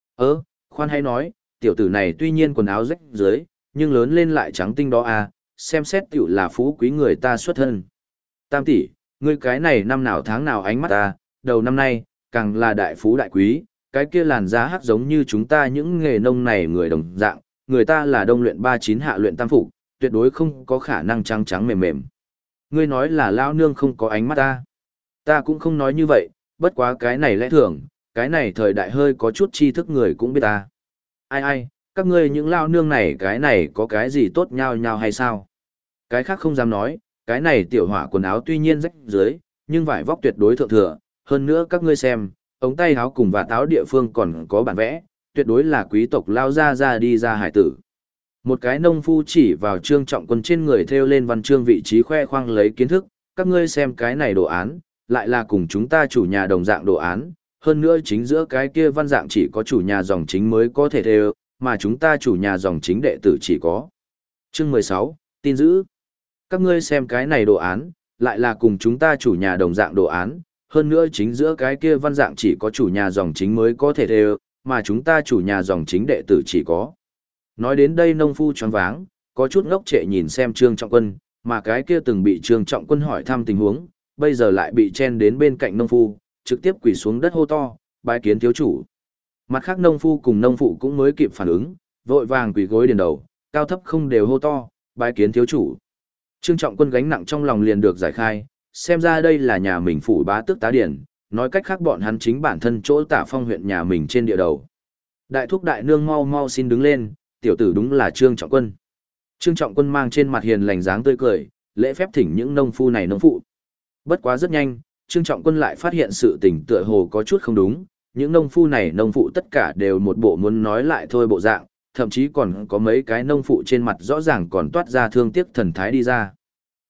Khoan hay nói, tiểu tử này tuy nhiên quần áo rách dưới, nhưng lớn lên lại trắng tinh đó à, xem xét tiểu là phú quý người ta xuất thân. Tam tỷ, ngươi cái này năm nào tháng nào ánh mắt ta, đầu năm nay, càng là đại phú đại quý, cái kia làn da hắc giống như chúng ta những nghề nông này người đồng dạng, người ta là đông luyện 39 hạ luyện tam phục, tuyệt đối không có khả năng trắng trắng mềm mềm. Ngươi nói là lao nương không có ánh mắt ta. Ta cũng không nói như vậy, bất quá cái này lẽ thường, cái này thời đại hơi có chút tri thức người cũng biết ta. Ai, các ngươi những lao nương này cái này có cái gì tốt nhau nhau hay sao? Cái khác không dám nói, cái này tiểu hỏa quần áo tuy nhiên rách dưới, nhưng vải vóc tuyệt đối thượng thừa, hơn nữa các ngươi xem, ống tay áo cùng và táo địa phương còn có bản vẽ, tuyệt đối là quý tộc lao ra đi ra hải tử. Một cái nông phu chỉ vào Trương Trọng Quân trên người thêu lên văn chương vị trí khoe khoang lấy kiến thức, các ngươi xem cái này đồ án, lại là cùng chúng ta chủ nhà đồng dạng đồ án, hơn nữa chính giữa cái kia văn dạng chỉ có chủ nhà dòng chính mới có thể thêu, mà chúng ta chủ nhà dòng chính đệ tử chỉ có. Chương 16, tin giữ. Các ngươi xem cái này đồ án, lại là cùng chúng ta chủ nhà đồng dạng đồ án, hơn nữa chính giữa cái kia văn dạng chỉ có chủ nhà dòng chính mới có thể thêu, mà chúng ta chủ nhà dòng chính đệ tử chỉ có. Nói đến đây nông phu choáng váng, có chút ngốc trệ nhìn xem Trương Trọng Quân, mà cái kia từng bị Trương Trọng Quân hỏi thăm tình huống, bây giờ lại bị chen đến bên cạnh nông phu, trực tiếp quỳ xuống đất hô to, bái kiến thiếu chủ. Mặt khác nông phu cùng nông phụ cũng mới kịp phản ứng, vội vàng quỳ gối điền đầu, cao thấp không đều hô to, bái kiến thiếu chủ. Trương Trọng Quân gánh nặng trong lòng liền được giải khai, xem ra đây là nhà mình phủ bá tước tá điển, nói cách khác bọn hắn chính bản thân chỗ Tả Phong huyện nhà mình trên địa đầu. Đại thúc đại nương mau mau xin đứng lên, tiểu tử đúng là Trương Trọng Quân. Trương Trọng Quân mang trên mặt hiền lành dáng tươi cười, lễ phép thỉnh những nông phu này nông phụ. Bất quá rất nhanh, Trương Trọng Quân lại phát hiện sự tình tựa hồ có chút không đúng, những nông phu này nông phụ tất cả đều một bộ muốn nói lại thôi bộ dạng, thậm chí còn có mấy cái nông phụ trên mặt rõ ràng còn toát ra thương tiếc thần thái đi ra.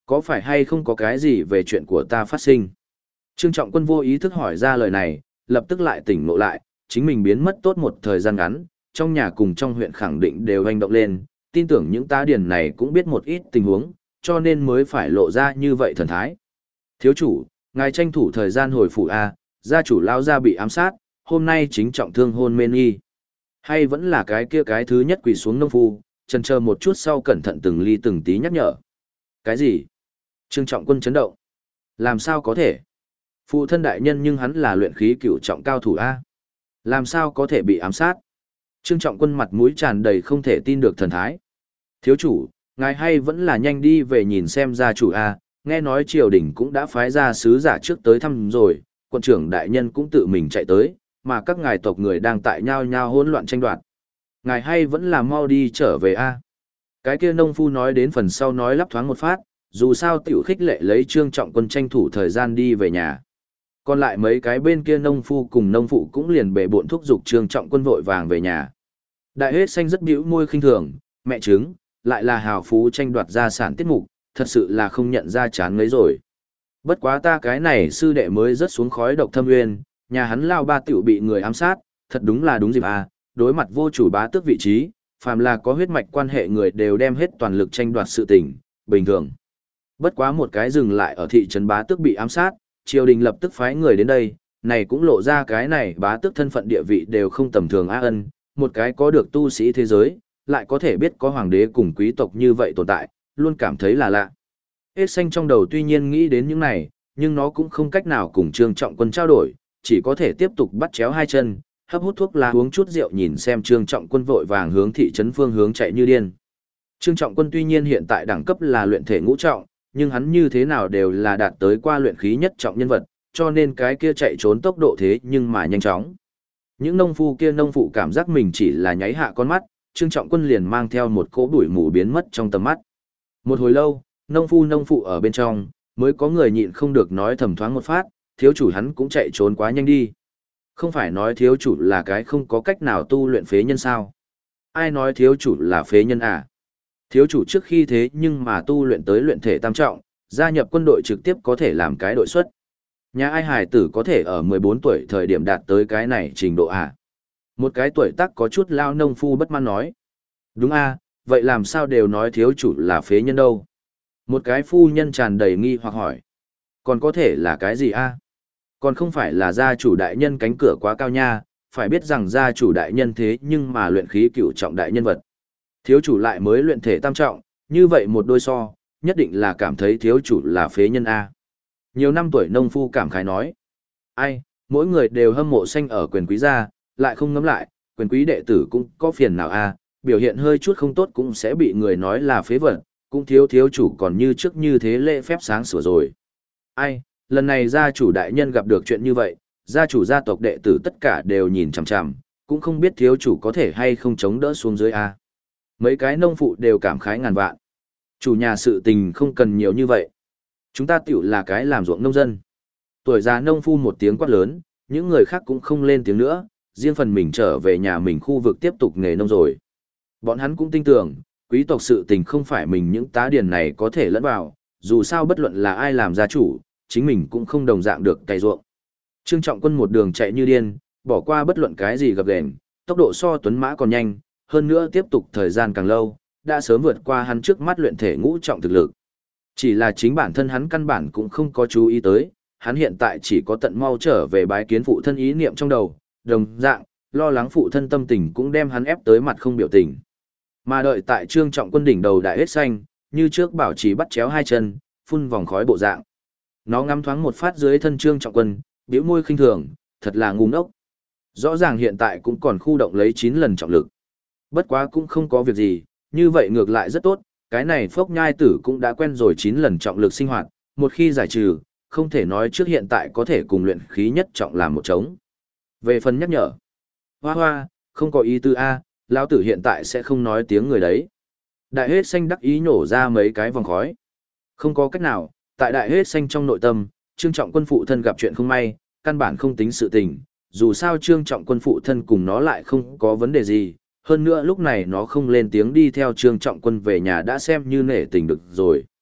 Có phải hay không có cái gì về chuyện của ta phát sinh? Trương Trọng Quân vô ý thức hỏi ra lời này, lập tức lại tỉnh ngộ lại, chính mình biến mất tốt một thời gian ngắn, trong nhà cùng trong huyện khẳng định đều hành động lên, tin tưởng những tá điền này cũng biết một ít tình huống, cho nên mới phải lộ ra như vậy thần thái. Thiếu chủ, ngài tranh thủ thời gian hồi phủ A, gia chủ lao gia bị ám sát, hôm nay chính trọng thương hôn mê nghi. Hay vẫn là cái kia cái thứ nhất quỳ xuống nông phu, chần chờ một chút sau cẩn thận từng ly từng tí nhắc nhở. Cái gì? Trương Trọng Quân chấn động. Làm sao có thể? Phụ thân đại nhân nhưng hắn là luyện khí cửu trọng cao thủ A. Làm sao có thể bị ám sát? Trương Trọng Quân mặt mũi tràn đầy không thể tin được thần thái. Thiếu chủ, ngài hay vẫn là nhanh đi về nhìn xem gia chủ A, nghe nói triều đình cũng đã phái ra sứ giả trước tới thăm rồi, quận trưởng đại nhân cũng tự mình chạy tới, mà các ngài tộc người đang tại nhau nhau hỗn loạn tranh đoạt. Ngài hay vẫn là mau đi trở về A. Cái kia nông phu nói đến phần sau nói lắp thoáng một phát, dù sao tiểu khích lệ lấy Trương Trọng Quân tranh thủ thời gian đi về nhà. Còn lại mấy cái bên kia nông phu cùng nông phụ cũng liền bệ bộn thúc giục Trương Trọng Quân vội vàng về nhà. Đại hết xanh rất bĩu môi khinh thường, mẹ chứng, lại là hào phú tranh đoạt gia sản tiết mục, thật sự là không nhận ra chán ngấy rồi. Bất quá ta cái này sư đệ mới rớt xuống khói độc thâm nguyên, nhà hắn lao ba tiểu bị người ám sát, thật đúng là đúng dịp à, đối mặt vô chủ bá tước vị trí, phàm là có huyết mạch quan hệ người đều đem hết toàn lực tranh đoạt sự tình, bình thường. Bất quá một cái dừng lại ở thị trấn bá tước bị ám sát, triều đình lập tức phái người đến đây, này cũng lộ ra cái này bá tước thân phận địa vị đều không tầm thường á ân, một cái có được tu sĩ thế giới, lại có thể biết có hoàng đế cùng quý tộc như vậy tồn tại, luôn cảm thấy là lạ. Hết xanh trong đầu tuy nhiên nghĩ đến những này, nhưng nó cũng không cách nào cùng Trương Trọng Quân trao đổi, chỉ có thể tiếp tục bắt chéo hai chân, hấp hút thuốc lá uống chút rượu nhìn xem Trương Trọng Quân vội vàng hướng thị trấn phương hướng chạy như điên. Trương Trọng Quân tuy nhiên hiện tại đẳng cấp là luyện thể ngũ trọng, nhưng hắn như thế nào đều là đạt tới qua luyện khí nhất trọng nhân vật, cho nên cái kia chạy trốn tốc độ thế nhưng mà nhanh chóng. Những nông phu kia nông phụ cảm giác mình chỉ là nháy hạ con mắt, Trương Trọng Quân liền mang theo một cỗ bụi mù biến mất trong tầm mắt. Một hồi lâu, nông phụ ở bên trong, mới có người nhịn không được nói thầm thoáng một phát, thiếu chủ hắn cũng chạy trốn quá nhanh đi. Không phải nói thiếu chủ là cái không có cách nào tu luyện phế nhân sao? Ai nói thiếu chủ là phế nhân à? Thiếu chủ trước khi thế nhưng mà tu luyện tới luyện thể tam trọng, gia nhập quân đội trực tiếp có thể làm cái đội xuất. Nhà ai hài tử có thể ở 14 tuổi thời điểm đạt tới cái này trình độ à? Một cái tuổi tác có chút lao nông phu bất mãn nói. Đúng à, vậy làm sao đều nói thiếu chủ là phế nhân đâu? Một cái phu nhân tràn đầy nghi hoặc hỏi. Còn có thể là cái gì à? Còn không phải là gia chủ đại nhân cánh cửa quá cao nha, phải biết rằng gia chủ đại nhân thế nhưng mà luyện khí cửu trọng đại nhân vật. Thiếu chủ lại mới luyện thể tam trọng, như vậy một đôi so, nhất định là cảm thấy thiếu chủ là phế nhân A. Nhiều năm tuổi nông phu cảm khái nói. Ai, mỗi người đều hâm mộ xanh ở quyền quý gia, lại không ngẫm lại, quyền quý đệ tử cũng có phiền nào A, biểu hiện hơi chút không tốt cũng sẽ bị người nói là phế vật, cũng thiếu chủ còn như trước như thế lễ phép sáng sủa rồi. Ai, lần này gia chủ đại nhân gặp được chuyện như vậy, gia chủ gia tộc đệ tử tất cả đều nhìn chằm chằm, cũng không biết thiếu chủ có thể hay không chống đỡ xuống dưới A. Mấy cái nông phụ đều cảm khái ngàn vạn. Chủ nhà sự tình không cần nhiều như vậy. Chúng ta tiểu là cái làm ruộng nông dân. Tuổi già nông phu một tiếng quát lớn, những người khác cũng không lên tiếng nữa, riêng phần mình trở về nhà mình khu vực tiếp tục nghề nông rồi. Bọn hắn cũng tin tưởng, quý tộc sự tình không phải mình những tá điền này có thể lẫn vào, dù sao bất luận là ai làm gia chủ, chính mình cũng không đồng dạng được cày ruộng. Trương Trọng Quân một đường chạy như điên, bỏ qua bất luận cái gì gập ghềnh, tốc độ so tuấn mã còn nhanh, hơn nữa tiếp tục thời gian càng lâu, đã sớm vượt qua hắn trước mắt luyện thể ngũ trọng thực lực. Chỉ là chính bản thân hắn căn bản cũng không có chú ý tới, hắn hiện tại chỉ có tận mau trở về bái kiến phụ thân ý niệm trong đầu, đồng dạng, lo lắng phụ thân tâm tình cũng đem hắn ép tới mặt không biểu tình. Mà đợi tại Trương Trọng Quân đỉnh đầu đại hết xanh, như trước bảo trì bắt chéo hai chân, phun vòng khói bộ dạng. Nó ngắm thoáng một phát dưới thân Trương Trọng Quân, bĩu môi khinh thường, thật là ngu ngốc. Rõ ràng hiện tại cũng còn khu động lấy 9 lần trọng lực. Bất quá cũng không có việc gì, như vậy ngược lại rất tốt, cái này phốc nhai tử cũng đã quen rồi 9 lần trọng lực sinh hoạt, một khi giải trừ, không thể nói trước hiện tại có thể cùng luyện khí nhất trọng làm một trống. Về phần nhắc nhở, hoa hoa, không có ý tư A, lão tử hiện tại sẽ không nói tiếng người đấy. Đại hết xanh đắc ý nổ ra mấy cái vòng khói. Không có cách nào, tại đại hết xanh trong nội tâm, Trương Trọng Quân phụ thân gặp chuyện không may, căn bản không tính sự tình, dù sao Trương Trọng Quân phụ thân cùng nó lại không có vấn đề gì, hơn nữa lúc này nó không lên tiếng đi theo Trương Trọng Quân về nhà đã xem như nể tình được rồi.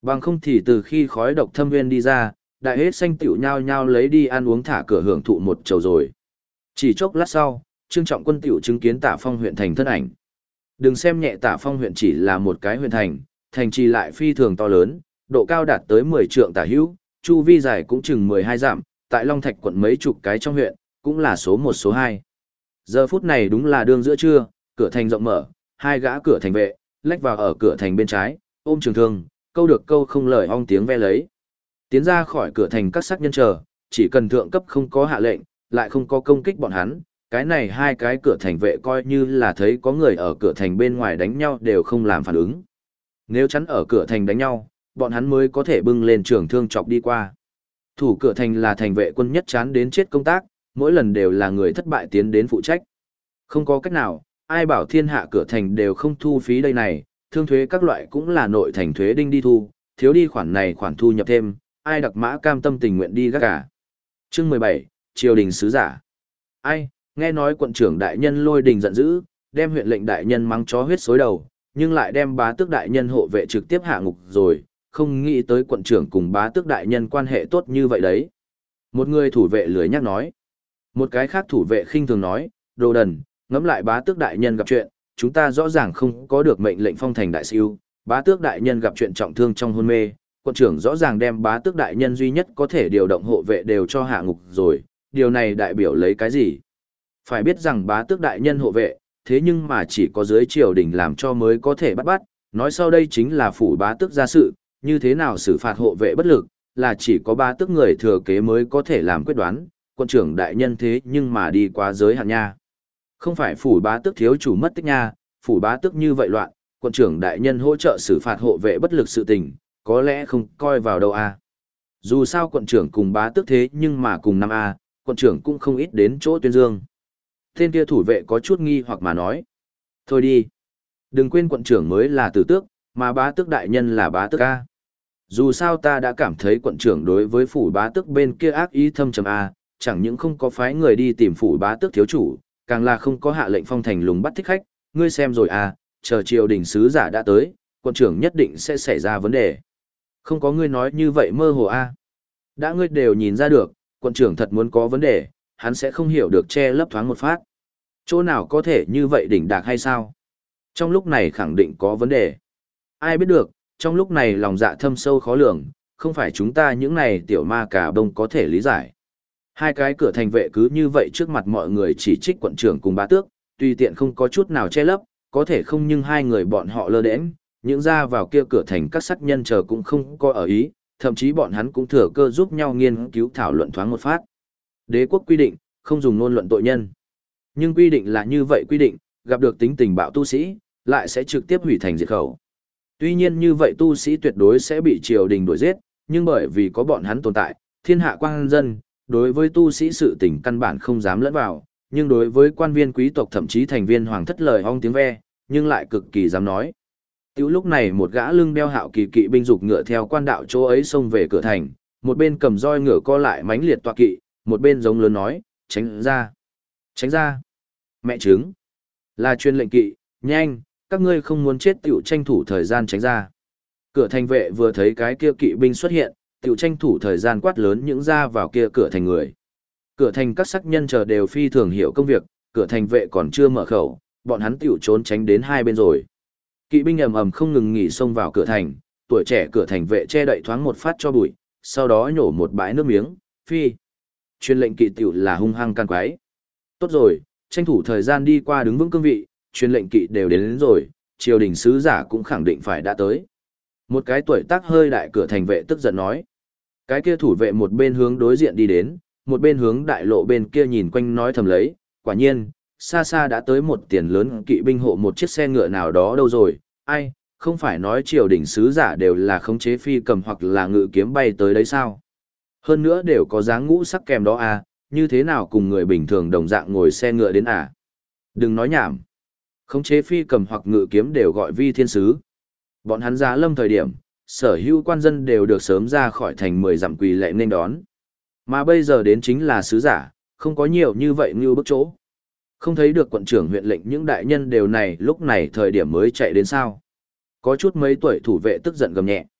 Bằng không thì từ khi khói độc thâm viên đi ra, đại hết xanh tiểu nhao nhao lấy đi ăn uống thả cửa hưởng thụ một chầu rồi. Chỉ chốc lát sau, Trương Trọng Quân tiểu chứng kiến Tả Phong huyện thành thân ảnh. Đừng xem nhẹ Tả Phong huyện chỉ là một cái huyện thành, thành trì lại phi thường to lớn, độ cao đạt tới 10 trượng tả hữu, chu vi dài cũng chừng 12 dặm, tại Long Thạch quận mấy chục cái trong huyện, cũng là số 1 số 2. Giờ phút này đúng là đương giữa trưa, cửa thành rộng mở, hai gã cửa thành vệ, lách vào ở cửa thành bên trái, ôm trường thương, câu được câu không lời ong tiếng ve lấy. Tiến ra khỏi cửa thành các sắc nhân chờ, chỉ cần thượng cấp không có hạ lệnh, lại không có công kích bọn hắn, cái này hai cái cửa thành vệ coi như là thấy có người ở cửa thành bên ngoài đánh nhau đều không làm phản ứng. Nếu chắn ở cửa thành đánh nhau, bọn hắn mới có thể bưng lên trường thương chọc đi qua. Thủ cửa thành là thành vệ quân nhất chán đến chết công tác, mỗi lần đều là người thất bại tiến đến phụ trách. Không có cách nào, ai bảo thiên hạ cửa thành đều không thu phí đây này, thương thuế các loại cũng là nội thành thuế đinh đi thu, thiếu đi khoản này khoản thu nhập thêm, ai đặc mã cam tâm tình nguyện đi gác cả. Chương 17, Triều đình sứ giả. Ai, nghe nói quận trưởng đại nhân Lôi Đình giận dữ, đem huyện lệnh đại nhân mắng chó huyết xối đầu, nhưng lại đem bá tước đại nhân hộ vệ trực tiếp hạ ngục rồi, không nghĩ tới quận trưởng cùng bá tước đại nhân quan hệ tốt như vậy đấy. Một người thủ vệ lười nhắc nói. Một cái khác thủ vệ khinh thường nói, đồ đần, ngẫm lại bá tước đại nhân gặp chuyện, chúng ta rõ ràng không có được mệnh lệnh phong thành đại siêu, bá tước đại nhân gặp chuyện trọng thương trong hôn mê, quận trưởng rõ ràng đem bá tước đại nhân duy nhất có thể điều động hộ vệ đều cho hạ ngục rồi, điều này đại biểu lấy cái gì? Phải biết rằng bá tước đại nhân hộ vệ, thế nhưng mà chỉ có dưới triều đình làm cho mới có thể bắt, nói sau đây chính là phủ bá tước gia sự, như thế nào xử phạt hộ vệ bất lực, là chỉ có bá tước người thừa kế mới có thể làm quyết đoán, quận trưởng đại nhân thế nhưng mà đi quá giới hạn nha. Không phải phủ bá tước thiếu chủ mất tích nha, phủ bá tước như vậy loạn, quận trưởng đại nhân hỗ trợ xử phạt hộ vệ bất lực sự tình, có lẽ không coi vào đâu à. Dù sao quận trưởng cùng bá tước thế nhưng mà cùng năm a, quận trưởng cũng không ít đến chỗ tuyên dương. Tên kia thủ vệ có chút nghi hoặc mà nói. Thôi đi. Đừng quên quận trưởng mới là tử tước, mà bá tước đại nhân là bá tước a. Dù sao ta đã cảm thấy quận trưởng đối với phủ bá tước bên kia ác ý thâm trầm a, chẳng những không có phái người đi tìm phủ bá tước thiếu chủ, càng là không có hạ lệnh phong thành lùng bắt thích khách, ngươi xem rồi à, chờ triều đình sứ giả đã tới, quận trưởng nhất định sẽ xảy ra vấn đề. Không có ngươi nói như vậy mơ hồ a. Đã ngươi đều nhìn ra được, quận trưởng thật muốn có vấn đề, hắn sẽ không hiểu được che lấp thoáng một phát. Chỗ nào có thể như vậy đỉnh đạc hay sao? Trong lúc này khẳng định có vấn đề. Ai biết được, trong lúc này lòng dạ thâm sâu khó lường, không phải chúng ta những này tiểu ma cà đông có thể lý giải. Hai cái cửa thành vệ cứ như vậy trước mặt mọi người chỉ trích quận trưởng cùng bá tước, tùy tiện không có chút nào che lấp, có thể không nhưng hai người bọn họ lơ đễnh, những ra vào kia cửa thành các sát nhân chờ cũng không có ở ý, thậm chí bọn hắn cũng thừa cơ giúp nhau nghiên cứu thảo luận thoáng một phát. Đế quốc quy định, không dùng ngôn luận tội nhân. Nhưng quy định là như vậy quy định, gặp được tính tình bạo tu sĩ, lại sẽ trực tiếp hủy thành diệt khẩu. Tuy nhiên như vậy tu sĩ tuyệt đối sẽ bị triều đình đuổi giết, nhưng bởi vì có bọn hắn tồn tại, thiên hạ quan dân, đối với tu sĩ sự tình căn bản không dám lẫn vào, nhưng đối với quan viên quý tộc thậm chí thành viên hoàng thất lời ong tiếng ve, nhưng lại cực kỳ dám nói. Tiểu lúc này một gã lưng đeo hạo kỳ kỵ binh dục ngựa theo quan đạo chỗ ấy xông về cửa thành, một bên cầm roi ngựa co lại mãnh liệt tọa kỵ, một bên giống lớn nói, tránh ra, tránh ra. Mẹ trứng, là truyền lệnh kỵ, nhanh, các ngươi không muốn chết tiểu tranh thủ thời gian tránh ra. Cửa thành vệ vừa thấy cái kia kỵ binh xuất hiện, tiểu tranh thủ thời gian quát lớn những ra vào kia cửa thành người. Cửa thành các sắc nhân chờ đều phi thường hiểu công việc, cửa thành vệ còn chưa mở khẩu, bọn hắn tiểu trốn tránh đến hai bên rồi. Kỵ binh ầm ầm không ngừng nghỉ xông vào cửa thành, tuổi trẻ cửa thành vệ che đậy thoáng một phát cho bụi, sau đó nhổ một bãi nước miếng, phi. Truyền lệnh kỵ tiểu là hung hăng can quái. Tốt rồi, tranh thủ thời gian đi qua đứng vững cương vị, truyền lệnh kỵ đều đến rồi, triều đình sứ giả cũng khẳng định phải đã tới. Một cái tuổi tác hơi đại cửa thành vệ tức giận nói. Cái kia thủ vệ một bên hướng đối diện đi đến, một bên hướng đại lộ bên kia nhìn quanh nói thầm lấy, quả nhiên, xa xa đã tới một tiền lớn kỵ binh hộ một chiếc xe ngựa nào đó đâu rồi, ai, không phải nói triều đình sứ giả đều là khống chế phi cầm hoặc là ngự kiếm bay tới đấy sao? Hơn nữa đều có dáng ngũ sắc kèm đó à, như thế nào cùng người bình thường đồng dạng ngồi xe ngựa đến à? Đừng nói nhảm. Khống chế phi cầm hoặc ngự kiếm đều gọi vi thiên sứ. Bọn hắn giá lâm thời điểm, sở hữu quan dân đều được sớm ra khỏi thành 10 dặm quỳ lệ nên đón. Mà bây giờ đến chính là sứ giả, không có nhiều như vậy như bức chỗ. Không thấy được quận trưởng huyện lệnh những đại nhân đều này lúc này thời điểm mới chạy đến sao. Có chút mấy tuổi thủ vệ tức giận gầm nhẹ.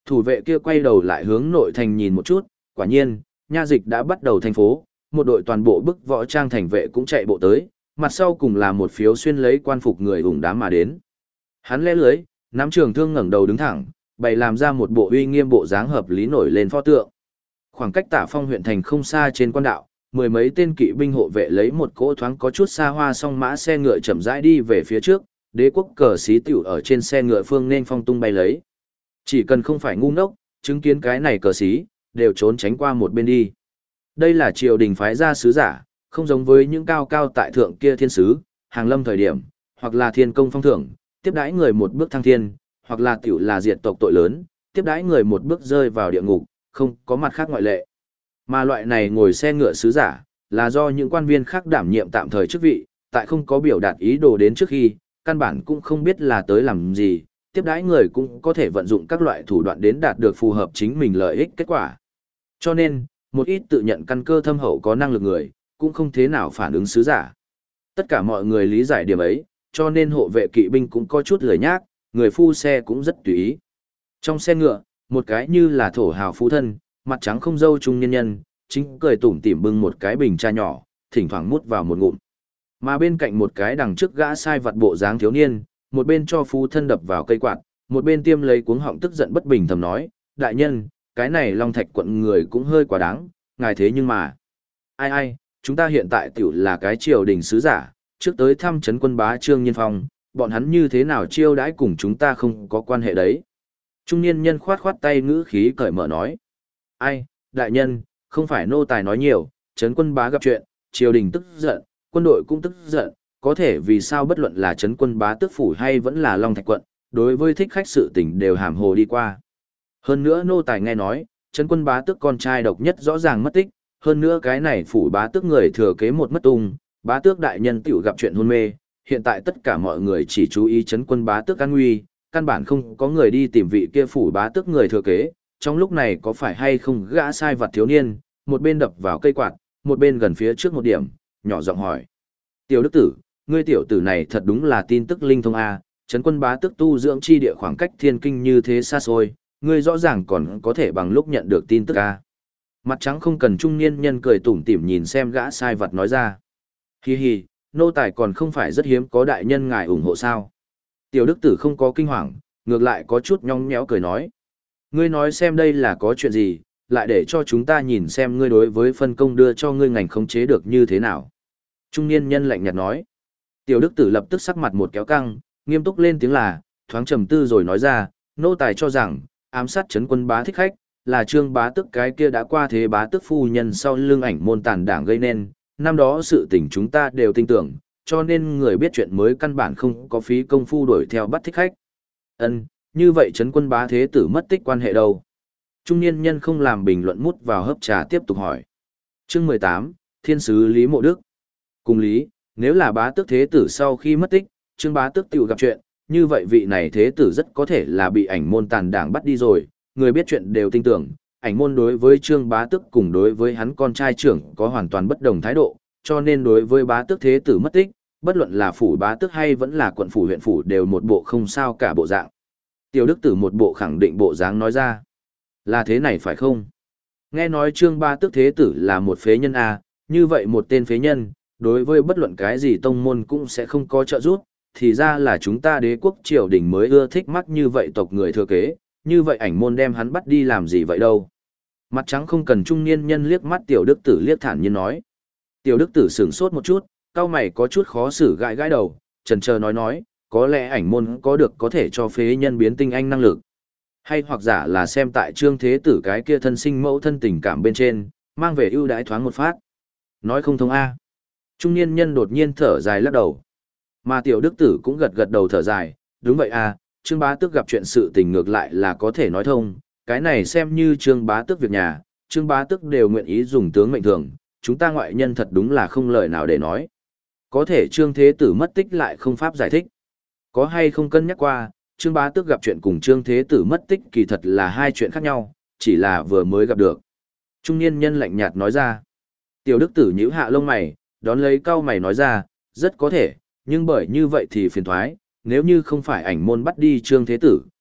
Thủ vệ kia quay đầu lại hướng nội thành nhìn một chút, quả nhiên, nha dịch đã bắt đầu thành phố, một đội toàn bộ bức võ trang thành vệ cũng chạy bộ tới, mặt sau cùng là một phiếu xuyên lấy quan phục người ủng đám mà đến. Hắn lẽ lưới, nắm trường thương ngẩng đầu đứng thẳng, bày làm ra một bộ uy nghiêm bộ dáng hợp lý nổi lên pho tượng. Khoảng cách Tả Phong huyện thành không xa trên quan đạo, mười mấy tên kỵ binh hộ vệ lấy một cỗ thoáng có chút xa hoa song mã xe ngựa chậm rãi đi về phía trước, đế quốc cờ xí tiểu ở trên xe ngựa phương nên phong tung bay lấy. Chỉ cần không phải ngu ngốc, chứng kiến cái này cờ xí, đều trốn tránh qua một bên đi. Đây là triều đình phái ra sứ giả, không giống với những cao cao tại thượng kia thiên sứ, hàng lâm thời điểm, hoặc là thiên công phong thưởng, tiếp đãi người một bước thăng thiên, hoặc là tiểu là diệt tộc tội lớn, tiếp đãi người một bước rơi vào địa ngục, không có mặt khác ngoại lệ. Mà loại này ngồi xe ngựa sứ giả, là do những quan viên khác đảm nhiệm tạm thời chức vị, tại không có biểu đạt ý đồ đến trước khi, căn bản cũng không biết là tới làm gì, tiếp đãi người cũng có thể vận dụng các loại thủ đoạn đến đạt được phù hợp chính mình lợi ích kết quả. Cho nên, một ít tự nhận căn cơ thâm hậu có năng lực người, cũng không thế nào phản ứng sứ giả. Tất cả mọi người lý giải điểm ấy, cho nên hộ vệ kỵ binh cũng có chút lười nhác, người phu xe cũng rất tùy ý. Trong xe ngựa, một cái như là thổ hào phú thân, mặt trắng không râu trung nhân nhân, chính cười tủm tỉm bưng một cái bình trà nhỏ, thỉnh thoảng mút vào một ngụm. Mà bên cạnh một cái đằng trước gã sai vặt bộ dáng thiếu niên, một bên cho phú thân đập vào cây quạt, một bên tiêm lấy cuống họng tức giận bất bình thầm nói, đại nhân, cái này Long Thạch quận người cũng hơi quá đáng, ngài thế nhưng mà. Ai, chúng ta hiện tại tiểu là cái triều đình sứ giả, trước tới thăm trấn quân bá Trương Nhiên Phong, bọn hắn như thế nào chiêu đãi cùng chúng ta không có quan hệ đấy. Trung niên nhân khoát khoát tay ngữ khí cởi mở nói. Ai, đại nhân, không phải nô tài nói nhiều, trấn quân bá gặp chuyện, triều đình tức giận, quân đội cũng tức giận, có thể vì sao bất luận là trấn quân bá tước phủ hay vẫn là Long Thạch quận, đối với thích khách sự tình đều hàm hồ đi qua. Hơn nữa nô tài nghe nói, trấn quân bá tước con trai độc nhất rõ ràng mất tích, hơn nữa cái này phủ bá tước người thừa kế một mất tung, bá tước đại nhân tiểu gặp chuyện hôn mê, hiện tại tất cả mọi người chỉ chú ý trấn quân bá tước an nguy, căn bản không có người đi tìm vị kia phủ bá tước người thừa kế, trong lúc này có phải hay không gã sai vặt thiếu niên, một bên đập vào cây quạt, một bên gần phía trước một điểm, nhỏ giọng hỏi. Tiểu đức tử, ngươi tiểu tử này thật đúng là tin tức linh thông a, trấn quân bá tước tu dưỡng chi địa khoảng cách thiên kinh như thế xa xôi, ngươi rõ ràng còn có thể bằng lúc nhận được tin tức a. Mặt trắng không cần trung niên nhân cười tủm tỉm nhìn xem gã sai vặt nói ra. Hi hi, nô tài còn không phải rất hiếm có đại nhân ngài ủng hộ sao. Tiểu đức tử không có kinh hoàng, ngược lại có chút nhong nhẽo cười nói. Ngươi nói xem đây là có chuyện gì, lại để cho chúng ta nhìn xem ngươi đối với phân công đưa cho ngươi ngành khống chế được như thế nào. Trung niên nhân lạnh nhạt nói. Tiểu đức tử lập tức sắc mặt một kéo căng, nghiêm túc lên tiếng là, thoáng trầm tư rồi nói ra, nô tài cho rằng, ám sát trấn quân bá thích khách, là trương bá tức cái kia đã qua thế bá tức phu nhân sau lưng ảnh môn tàn đảng gây nên, năm đó sự tình chúng ta đều tin tưởng, cho nên người biết chuyện mới căn bản không có phí công phu đuổi theo bắt thích khách. Ân, như vậy trấn quân bá thế tử mất tích quan hệ đâu? Trung niên nhân không làm bình luận mút vào hớp trà tiếp tục hỏi. Chương 18, Thiên sứ Lý Mộ Đức. Cùng lý, nếu là bá tước thế tử sau khi mất tích, trương bá tước tiểu gặp chuyện, như vậy vị này thế tử rất có thể là bị ảnh môn tàn đảng bắt đi rồi, người biết chuyện đều tin tưởng, ảnh môn đối với trương bá tước cùng đối với hắn con trai trưởng có hoàn toàn bất đồng thái độ, cho nên đối với bá tước thế tử mất tích, bất luận là phủ bá tước hay vẫn là quận phủ huyện phủ đều một bộ không sao cả bộ dạng. Tiểu đức tử một bộ khẳng định bộ dáng nói ra. Là thế này phải không? Nghe nói trương bá tước thế tử là một phế nhân à, như vậy một tên phế nhân, đối với bất luận cái gì tông môn cũng sẽ không có trợ giúp, thì ra là chúng ta đế quốc triều đình mới ưa thích mắc như vậy tộc người thừa kế, như vậy ảnh môn đem hắn bắt đi làm gì vậy đâu. Mặt trắng không cần trung niên nhân liếc mắt tiểu đức tử liếc thản nhiên nói. Tiểu đức tử sửng sốt một chút, cau mày có chút khó xử gãi gãi đầu, chần chờ nói, có lẽ ảnh môn có được có thể cho phế nhân biến tinh anh năng lực. Hay hoặc giả là xem tại trương thế tử cái kia thân sinh mẫu thân tình cảm bên trên, mang về ưu đãi thoáng một phát. Nói không thông a. Trung niên nhân đột nhiên thở dài lắc đầu. Mà tiểu đức tử cũng gật gật đầu thở dài, đúng vậy à, trương bá tước gặp chuyện sự tình ngược lại là có thể nói thông, cái này xem như trương bá tước việc nhà, trương bá tước đều nguyện ý dùng tướng mệnh thường, chúng ta ngoại nhân thật đúng là không lời nào để nói. Có thể trương thế tử mất tích lại không pháp giải thích. Có hay không cân nhắc qua, trương bá tước gặp chuyện cùng trương thế tử mất tích kỳ thật là hai chuyện khác nhau, chỉ là vừa mới gặp được. Trung niên nhân lạnh nhạt nói ra. Tiểu đức tử nhíu hạ lông mày, đón lấy cau mày nói ra, rất có thể, nhưng bởi như vậy thì phiền thoái, nếu như không phải ảnh môn bắt đi trương thế tử,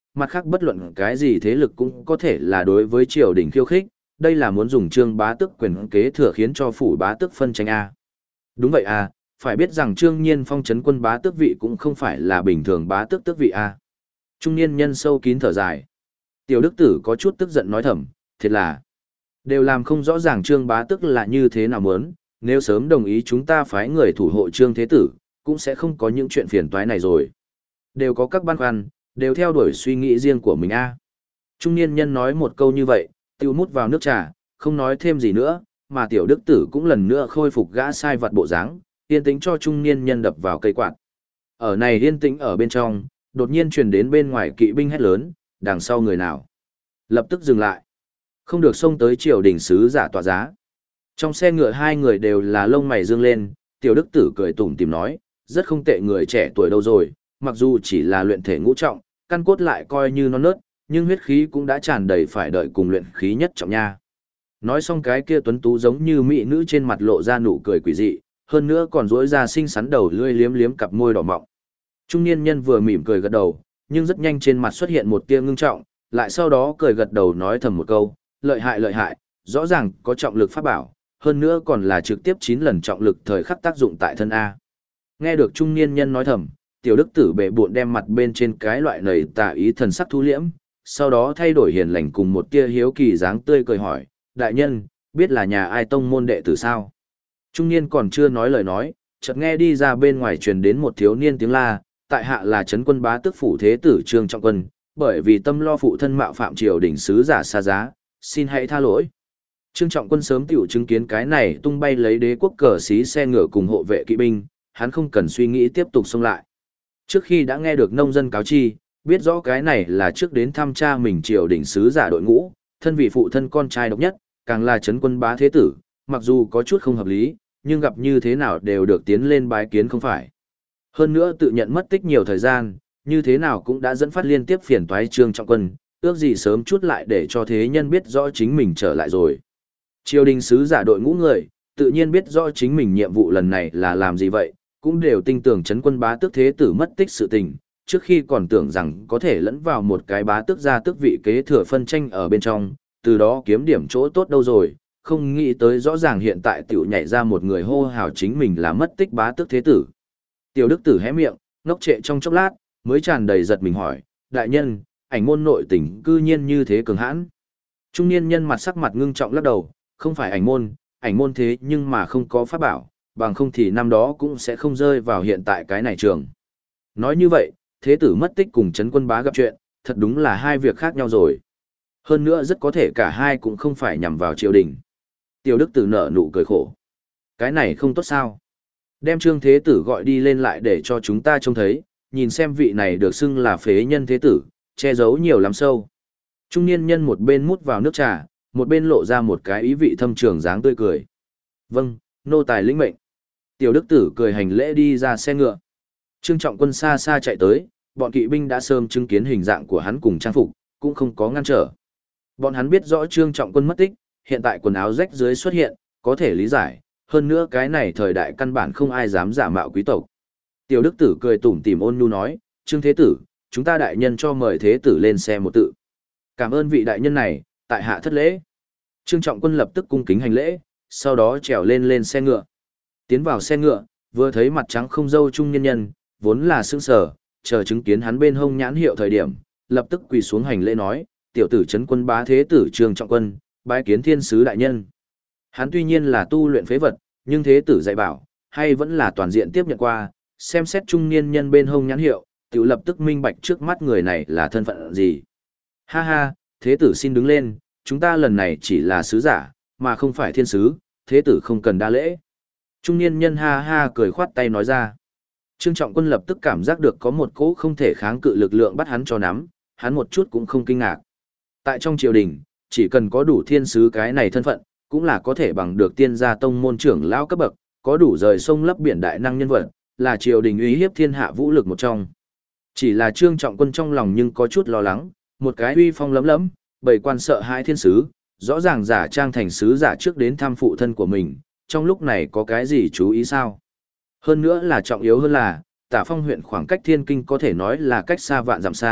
mặt khác bất luận cái gì thế lực cũng có thể là đối với triều đình khiêu khích, đây là muốn dùng Trương bá tước quyền kế thừa khiến cho phủ bá tước phân tranh a. Đúng vậy a, phải biết rằng Trương Nhiên Phong trấn quân bá tước vị cũng không phải là bình thường bá tước tước vị a. Trung niên nhân sâu kín thở dài. Tiểu đức tử có chút tức giận nói thầm, thiệt là đều làm không rõ ràng Trương bá tước là như thế nào muốn, nếu sớm đồng ý chúng ta phái người thủ hộ Trương thế tử, cũng sẽ không có những chuyện phiền toái này rồi. Đều có các băn khoăn, đều theo đuổi suy nghĩ riêng của mình a. Trung niên nhân nói một câu như vậy, tiêu mút vào nước trà, không nói thêm gì nữa, mà tiểu đức tử cũng lần nữa khôi phục gã sai vật bộ dáng, yên tĩnh cho trung niên nhân đập vào cây quạt. Ở này yên tĩnh ở bên trong, đột nhiên truyền đến bên ngoài kỵ binh hét lớn, đằng sau người nào. Lập tức dừng lại. Không được xông tới triều đình sứ giả tọa giá. Trong xe ngựa hai người đều là lông mày dương lên, tiểu đức tử cười tủm tỉm nói, rất không tệ người trẻ tuổi đâu rồi, mặc dù chỉ là luyện thể ngũ trọng, căn cốt lại coi như non nớt, nhưng huyết khí cũng đã tràn đầy phải đợi cùng luyện khí nhất trọng nha. Nói xong cái kia tuấn tú giống như mỹ nữ trên mặt lộ ra nụ cười quỷ dị, hơn nữa còn rỗi ra xinh xắn đầu lươi liếm liếm cặp môi đỏ mọng. Trung niên nhân vừa mỉm cười gật đầu, nhưng rất nhanh trên mặt xuất hiện một tia ngưng trọng, lại sau đó cười gật đầu nói thầm một câu, lợi hại, rõ ràng có trọng lực pháp bảo, hơn nữa còn là trực tiếp 9 lần trọng lực thời khắc tác dụng tại thân A. Nghe được trung niên nhân nói thầm, tiểu đức tử bệ bộn đem mặt bên trên cái loại nầy tà ý thần sắc thu liễm, sau đó thay đổi hiền lành cùng một tia hiếu kỳ dáng tươi cười hỏi, đại nhân, biết là nhà ai tông môn đệ tử sao? Trung niên còn chưa nói lời nói, chợt nghe đi ra bên ngoài truyền đến một thiếu niên tiếng la, tại hạ là trấn quân bá tước phủ thế tử Trương Trọng Quân, bởi vì tâm lo phụ thân mạo phạm triều đình sứ giả xa giá, xin hãy tha lỗi. Trương Trọng Quân sớm tiểu chứng kiến cái này tung bay lấy đế quốc cờ xí xe ngựa cùng hộ vệ kỵ binh, hắn không cần suy nghĩ tiếp tục xông lại. Trước khi đã nghe được nông dân cáo chi, biết rõ cái này là trước đến thăm cha mình triều đình sứ giả đội ngũ, thân vị phụ thân con trai độc nhất, càng là trấn quân bá thế tử, mặc dù có chút không hợp lý, nhưng gặp như thế nào đều được tiến lên bái kiến không phải. Hơn nữa tự nhận mất tích nhiều thời gian, như thế nào cũng đã dẫn phát liên tiếp phiền toái Trương Trọng Quân, ước gì sớm chút lại để cho thế nhân biết rõ chính mình trở lại rồi. Triều đình sứ giả đội ngũ người, tự nhiên biết rõ chính mình nhiệm vụ lần này là làm gì vậy, cũng đều tin tưởng trấn quân bá tước thế tử mất tích sự tình, trước khi còn tưởng rằng có thể lẫn vào một cái bá tước gia tước vị kế thừa phân tranh ở bên trong, từ đó kiếm điểm chỗ tốt đâu rồi, không nghĩ tới rõ ràng hiện tại tiểu nhảy ra một người hô hào chính mình là mất tích bá tước thế tử. Tiểu đức tử hé miệng, ngốc trệ trong chốc lát, mới tràn đầy giật mình hỏi, đại nhân, ảnh môn nội tình cư nhiên như thế cường hãn. Trung niên nhân mặt sắc mặt ngưng trọng lắc đầu, không phải ảnh môn thế nhưng mà không có pháp bảo, bằng không thì năm đó cũng sẽ không rơi vào hiện tại cái này trường. Nói như vậy, thế tử mất tích cùng trấn quân bá gặp chuyện, thật đúng là hai việc khác nhau rồi. Hơn nữa rất có thể cả hai cũng không phải nhằm vào triều đình. Tiểu đức tử nở nụ cười khổ. Cái này không tốt sao? Đem Trương thế tử gọi đi lên lại để cho chúng ta trông thấy, nhìn xem vị này được xưng là phế nhân thế tử, che giấu nhiều lắm sâu. Trung niên nhân một bên mút vào nước trà, một bên lộ ra một cái ý vị thâm trường dáng tươi cười. Vâng, nô tài lĩnh mệnh. Tiểu đức tử cười hành lễ đi ra xe ngựa. Trương Trọng Quân xa xa chạy tới, bọn kỵ binh đã sớm chứng kiến hình dạng của hắn cùng trang phục, cũng không có ngăn trở. Bọn hắn biết rõ Trương Trọng Quân mất tích, hiện tại quần áo rách dưới xuất hiện, có thể lý giải, hơn nữa cái này thời đại căn bản không ai dám giả mạo quý tộc. Tiểu đức tử cười tủm tỉm ôn nhu nói, Trương thế tử, chúng ta đại nhân cho mời thế tử lên xe một tự. Cảm ơn vị đại nhân này, tại hạ thất lễ. Trương Trọng Quân lập tức cung kính hành lễ, sau đó trèo lên xe ngựa. Tiến vào xe ngựa, vừa thấy mặt trắng không râu trung nhân nhân, vốn là sững sờ, chờ chứng kiến hắn bên hông nhãn hiệu thời điểm, lập tức quỳ xuống hành lễ nói, tiểu tử trấn quân bá thế tử Trương Trọng Quân, bái kiến thiên sứ đại nhân. Hắn tuy nhiên là tu luyện phế vật, nhưng thế tử dạy bảo, hay vẫn là toàn diện tiếp nhận qua, xem xét trung niên nhân bên hông nhãn hiệu, tiểu lập tức minh bạch trước mắt người này là thân phận gì. Ha ha, thế tử xin đứng lên, chúng ta lần này chỉ là sứ giả, mà không phải thiên sứ, thế tử không cần đa lễ. Trung niên nhân ha ha cười khoát tay nói ra. Trương Trọng Quân lập tức cảm giác được có một cỗ không thể kháng cự lực lượng bắt hắn cho nắm, hắn một chút cũng không kinh ngạc. Tại trong triều đình, chỉ cần có đủ thiên sứ cái này thân phận, cũng là có thể bằng được tiên gia tông môn trưởng lão cấp bậc, có đủ rời sông lấp biển đại năng nhân vật, là triều đình uy hiếp thiên hạ vũ lực một trong. Chỉ là Trương Trọng Quân trong lòng nhưng có chút lo lắng, một cái uy phong lấm lấm, bầy quan sợ hai thiên sứ, rõ ràng giả trang thành sứ giả trước đến thăm phụ thân của mình, trong lúc này có cái gì chú ý sao? Hơn nữa là trọng yếu hơn là, Tả Phong huyện khoảng cách Thiên Kinh có thể nói là cách xa vạn dặm xa,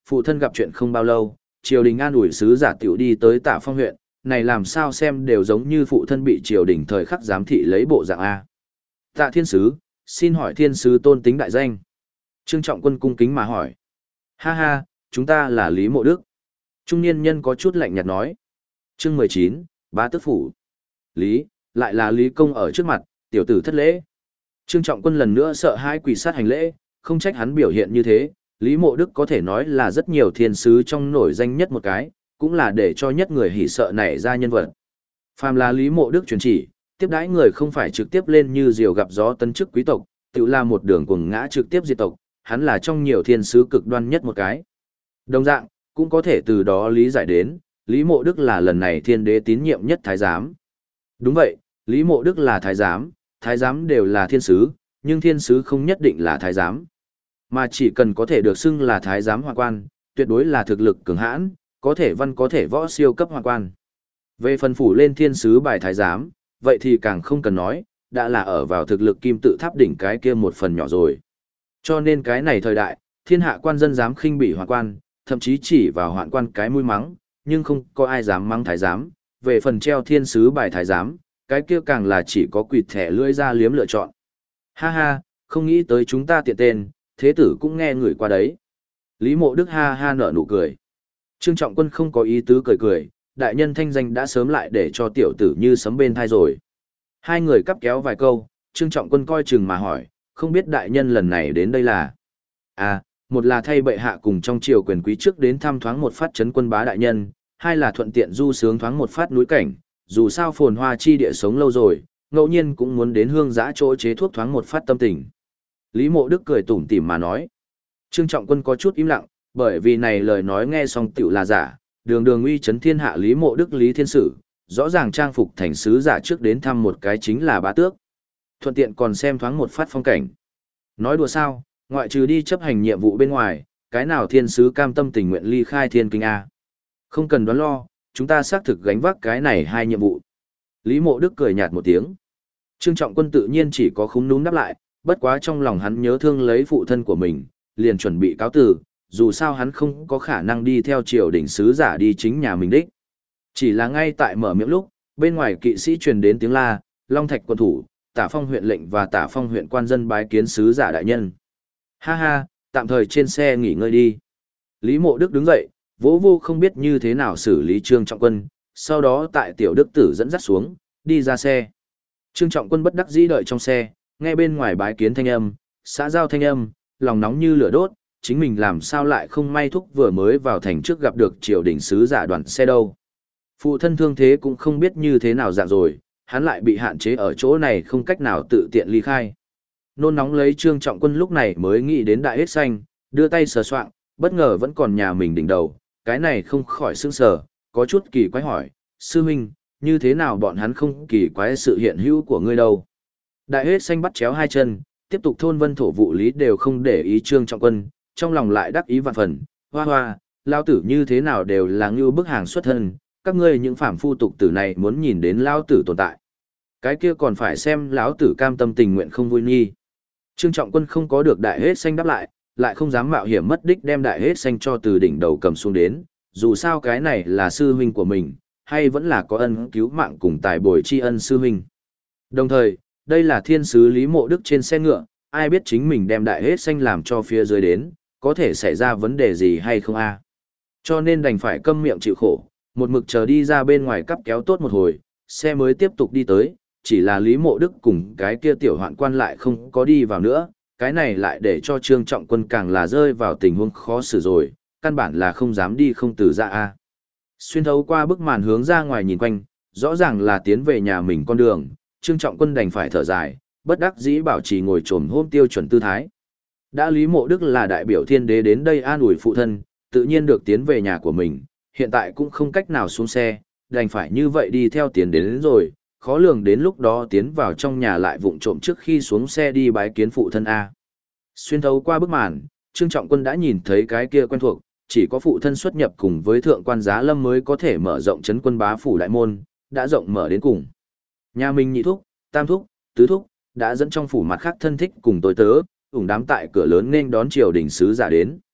Phụ thân gặp chuyện không bao lâu, triều đình an ủi sứ giả tiểu đi tới Tả Phong huyện, này làm sao xem đều giống như phụ thân bị triều đình thời khắc giám thị lấy bộ dạng A. Tạ thiên sứ, xin hỏi thiên sứ tôn tính đại danh. Trương Trọng Quân cung kính mà hỏi. Ha ha, chúng ta là Lý Mộ Đức. Trung niên nhân có chút lạnh nhạt nói. Chương 19, Bá Tước Phủ. Lý, lại là Lý Công ở trước mặt, tiểu tử thất lễ. Trương Trọng Quân lần nữa sợ hãi quỳ sát hành lễ, không trách hắn biểu hiện như thế. Lý Mộ Đức có thể nói là rất nhiều thiên sứ trong nổi danh nhất một cái, cũng là để cho nhất người hỉ sợ nảy ra nhân vật. Phàm là Lý Mộ Đức truyền chỉ, tiếp đãi người không phải trực tiếp lên như diều gặp gió tấn chức quý tộc, tự là một đường cuồng ngã trực tiếp diệt tộc, hắn là trong nhiều thiên sứ cực đoan nhất một cái. Đồng dạng, cũng có thể từ đó lý giải đến, Lý Mộ Đức là lần này thiên đế tín nhiệm nhất thái giám. Đúng vậy, Lý Mộ Đức là thái giám đều là thiên sứ, nhưng thiên sứ không nhất định là thái giám. Mà chỉ cần có thể được xưng là thái giám hoạn quan, tuyệt đối là thực lực cường hãn, có thể văn có thể võ siêu cấp hoạn quan. Về phần phủ lên thiên sứ bài thái giám, vậy thì càng không cần nói, đã là ở vào thực lực kim tự tháp đỉnh cái kia một phần nhỏ rồi. Cho nên cái này thời đại, thiên hạ quan dân dám khinh bỉ hoạn quan, thậm chí chỉ vào hoạn quan cái mũi mắng, nhưng không có ai dám mắng thái giám. Về phần treo thiên sứ bài thái giám, cái kia càng là chỉ có quỵt thẻ lưỡi ra liếm lựa chọn. Ha ha, không nghĩ tới chúng ta tiện tên, thế tử cũng nghe người qua đấy. Lý Mộ Đức ha ha nở nụ cười. Trương Trọng Quân không có ý tứ cười cười, đại nhân thanh danh đã sớm lại để cho tiểu tử như sấm bên thai rồi. Hai người cắp kéo vài câu, Trương Trọng Quân coi chừng mà hỏi, không biết đại nhân lần này đến đây là. À, một là thay bệ hạ cùng trong triều quyền quý trước đến thăm thoáng một phát trấn quân bá đại nhân, hai là thuận tiện du sướng thoáng một phát núi cảnh, dù sao phồn hoa chi địa sống lâu rồi, ngẫu nhiên cũng muốn đến hương giã chỗ chế thuốc thoáng một phát tâm tình. Lý Mộ Đức cười tủm tỉm mà nói. Trương Trọng Quân có chút im lặng, bởi vì này lời nói nghe xong tiểu là giả, đường đường uy chấn thiên hạ Lý Mộ Đức Lý Thiên Sử, rõ ràng trang phục thành sứ giả trước đến thăm một cái chính là bá tước. Thuận tiện còn xem thoáng một phát phong cảnh. Nói đùa sao, ngoại trừ đi chấp hành nhiệm vụ bên ngoài, cái nào thiên sứ cam tâm tình nguyện ly khai thiên kinh A. Không cần đoán lo, chúng ta xác thực gánh vác cái này hai nhiệm vụ. Lý Mộ Đức cười nhạt một tiếng. Trương Trọng Quân tự nhiên chỉ có khúm núm đáp lại, bất quá trong lòng hắn nhớ thương lấy phụ thân của mình, liền chuẩn bị cáo từ, dù sao hắn không có khả năng đi theo triều đình sứ giả đi chính nhà mình đích. Chỉ là ngay tại mở miệng lúc, bên ngoài kỵ sĩ truyền đến tiếng la, Long Thạch quân thủ, Tả Phong huyện lệnh và Tả Phong huyện quan dân bái kiến sứ giả đại nhân. Ha ha, tạm thời trên xe nghỉ ngơi đi. Lý Mộ Đức đứng dậy, vỗ vô không biết như thế nào xử lý Trương Trọng Quân, sau đó tại tiểu đức tử dẫn dắt xuống, đi ra xe. Trương Trọng Quân bất đắc dĩ đợi trong xe, nghe bên ngoài bái kiến thanh âm, xã giao thanh âm, lòng nóng như lửa đốt, chính mình làm sao lại không may thúc vừa mới vào thành trước gặp được triều đình sứ giả đoàn xe đâu. Phụ thân thương thế cũng không biết như thế nào dạng rồi, hắn lại bị hạn chế ở chỗ này không cách nào tự tiện ly khai. Nôn nóng lấy Trương Trọng Quân lúc này mới nghĩ đến đại hết xanh, đưa tay sờ soạng, bất ngờ vẫn còn nhà mình đỉnh đầu, cái này không khỏi sững sờ, có chút kỳ quái hỏi, sư huynh, như thế nào bọn hắn không kỳ quái sự hiện hữu của ngươi đâu. Đại hết xanh bắt chéo hai chân, tiếp tục thôn vân thổ vụ lý đều không để ý Trương Trọng Quân, trong lòng lại đắc ý vạn phần, hoa hoa, lao tử như thế nào đều là ngưu bức hàng xuất thân, các ngươi những phàm phu tục tử này muốn nhìn đến lao tử tồn tại. Cái kia còn phải xem lão tử cam tâm tình nguyện không vui nghi. Trương Trọng Quân không có được đại hết xanh đáp lại không dám mạo hiểm mất đích đem đại hết xanh cho từ đỉnh đầu cầm xuống đến, dù sao cái này là sư huynh của mình, hay vẫn là có ân cứu mạng cùng tài bồi tri ân sư huynh. Đồng thời, đây là thiên sứ Lý Mộ Đức trên xe ngựa, ai biết chính mình đem đại hết xanh làm cho phía dưới đến, có thể xảy ra vấn đề gì hay không a? Cho nên đành phải câm miệng chịu khổ, một mực chờ đi ra bên ngoài cắp kéo tốt một hồi, xe mới tiếp tục đi tới, chỉ là Lý Mộ Đức cùng cái kia tiểu hoạn quan lại không có đi vào nữa, cái này lại để cho Trương Trọng Quân càng là rơi vào tình huống khó xử rồi, căn bản là không dám đi không từ ra a. Xuyên thấu qua bức màn hướng ra ngoài nhìn quanh, rõ ràng là tiến về nhà mình con đường, Trương Trọng Quân đành phải thở dài, bất đắc dĩ bảo trì ngồi trồm hôm tiêu chuẩn tư thái. Đã Lý Mộ Đức là đại biểu thiên đế đến đây an ủi phụ thân, tự nhiên được tiến về nhà của mình, hiện tại cũng không cách nào xuống xe, đành phải như vậy đi theo tiến đến rồi, khó lường đến lúc đó tiến vào trong nhà lại vụng trộm trước khi xuống xe đi bái kiến phụ thân A. Xuyên thấu qua bức màn, Trương Trọng Quân đã nhìn thấy cái kia quen thuộc, chỉ có phụ thân xuất nhập cùng với thượng quan Giá Lâm mới có thể mở rộng trấn quân bá phủ đại môn, đã rộng mở đến cùng. Nhà mình nhị thúc, tam thúc, tứ thúc, đã dẫn trong phủ mặt khác thân thích cùng tôi tớ, ủng đám tại cửa lớn nên đón triều đình sứ giả đến.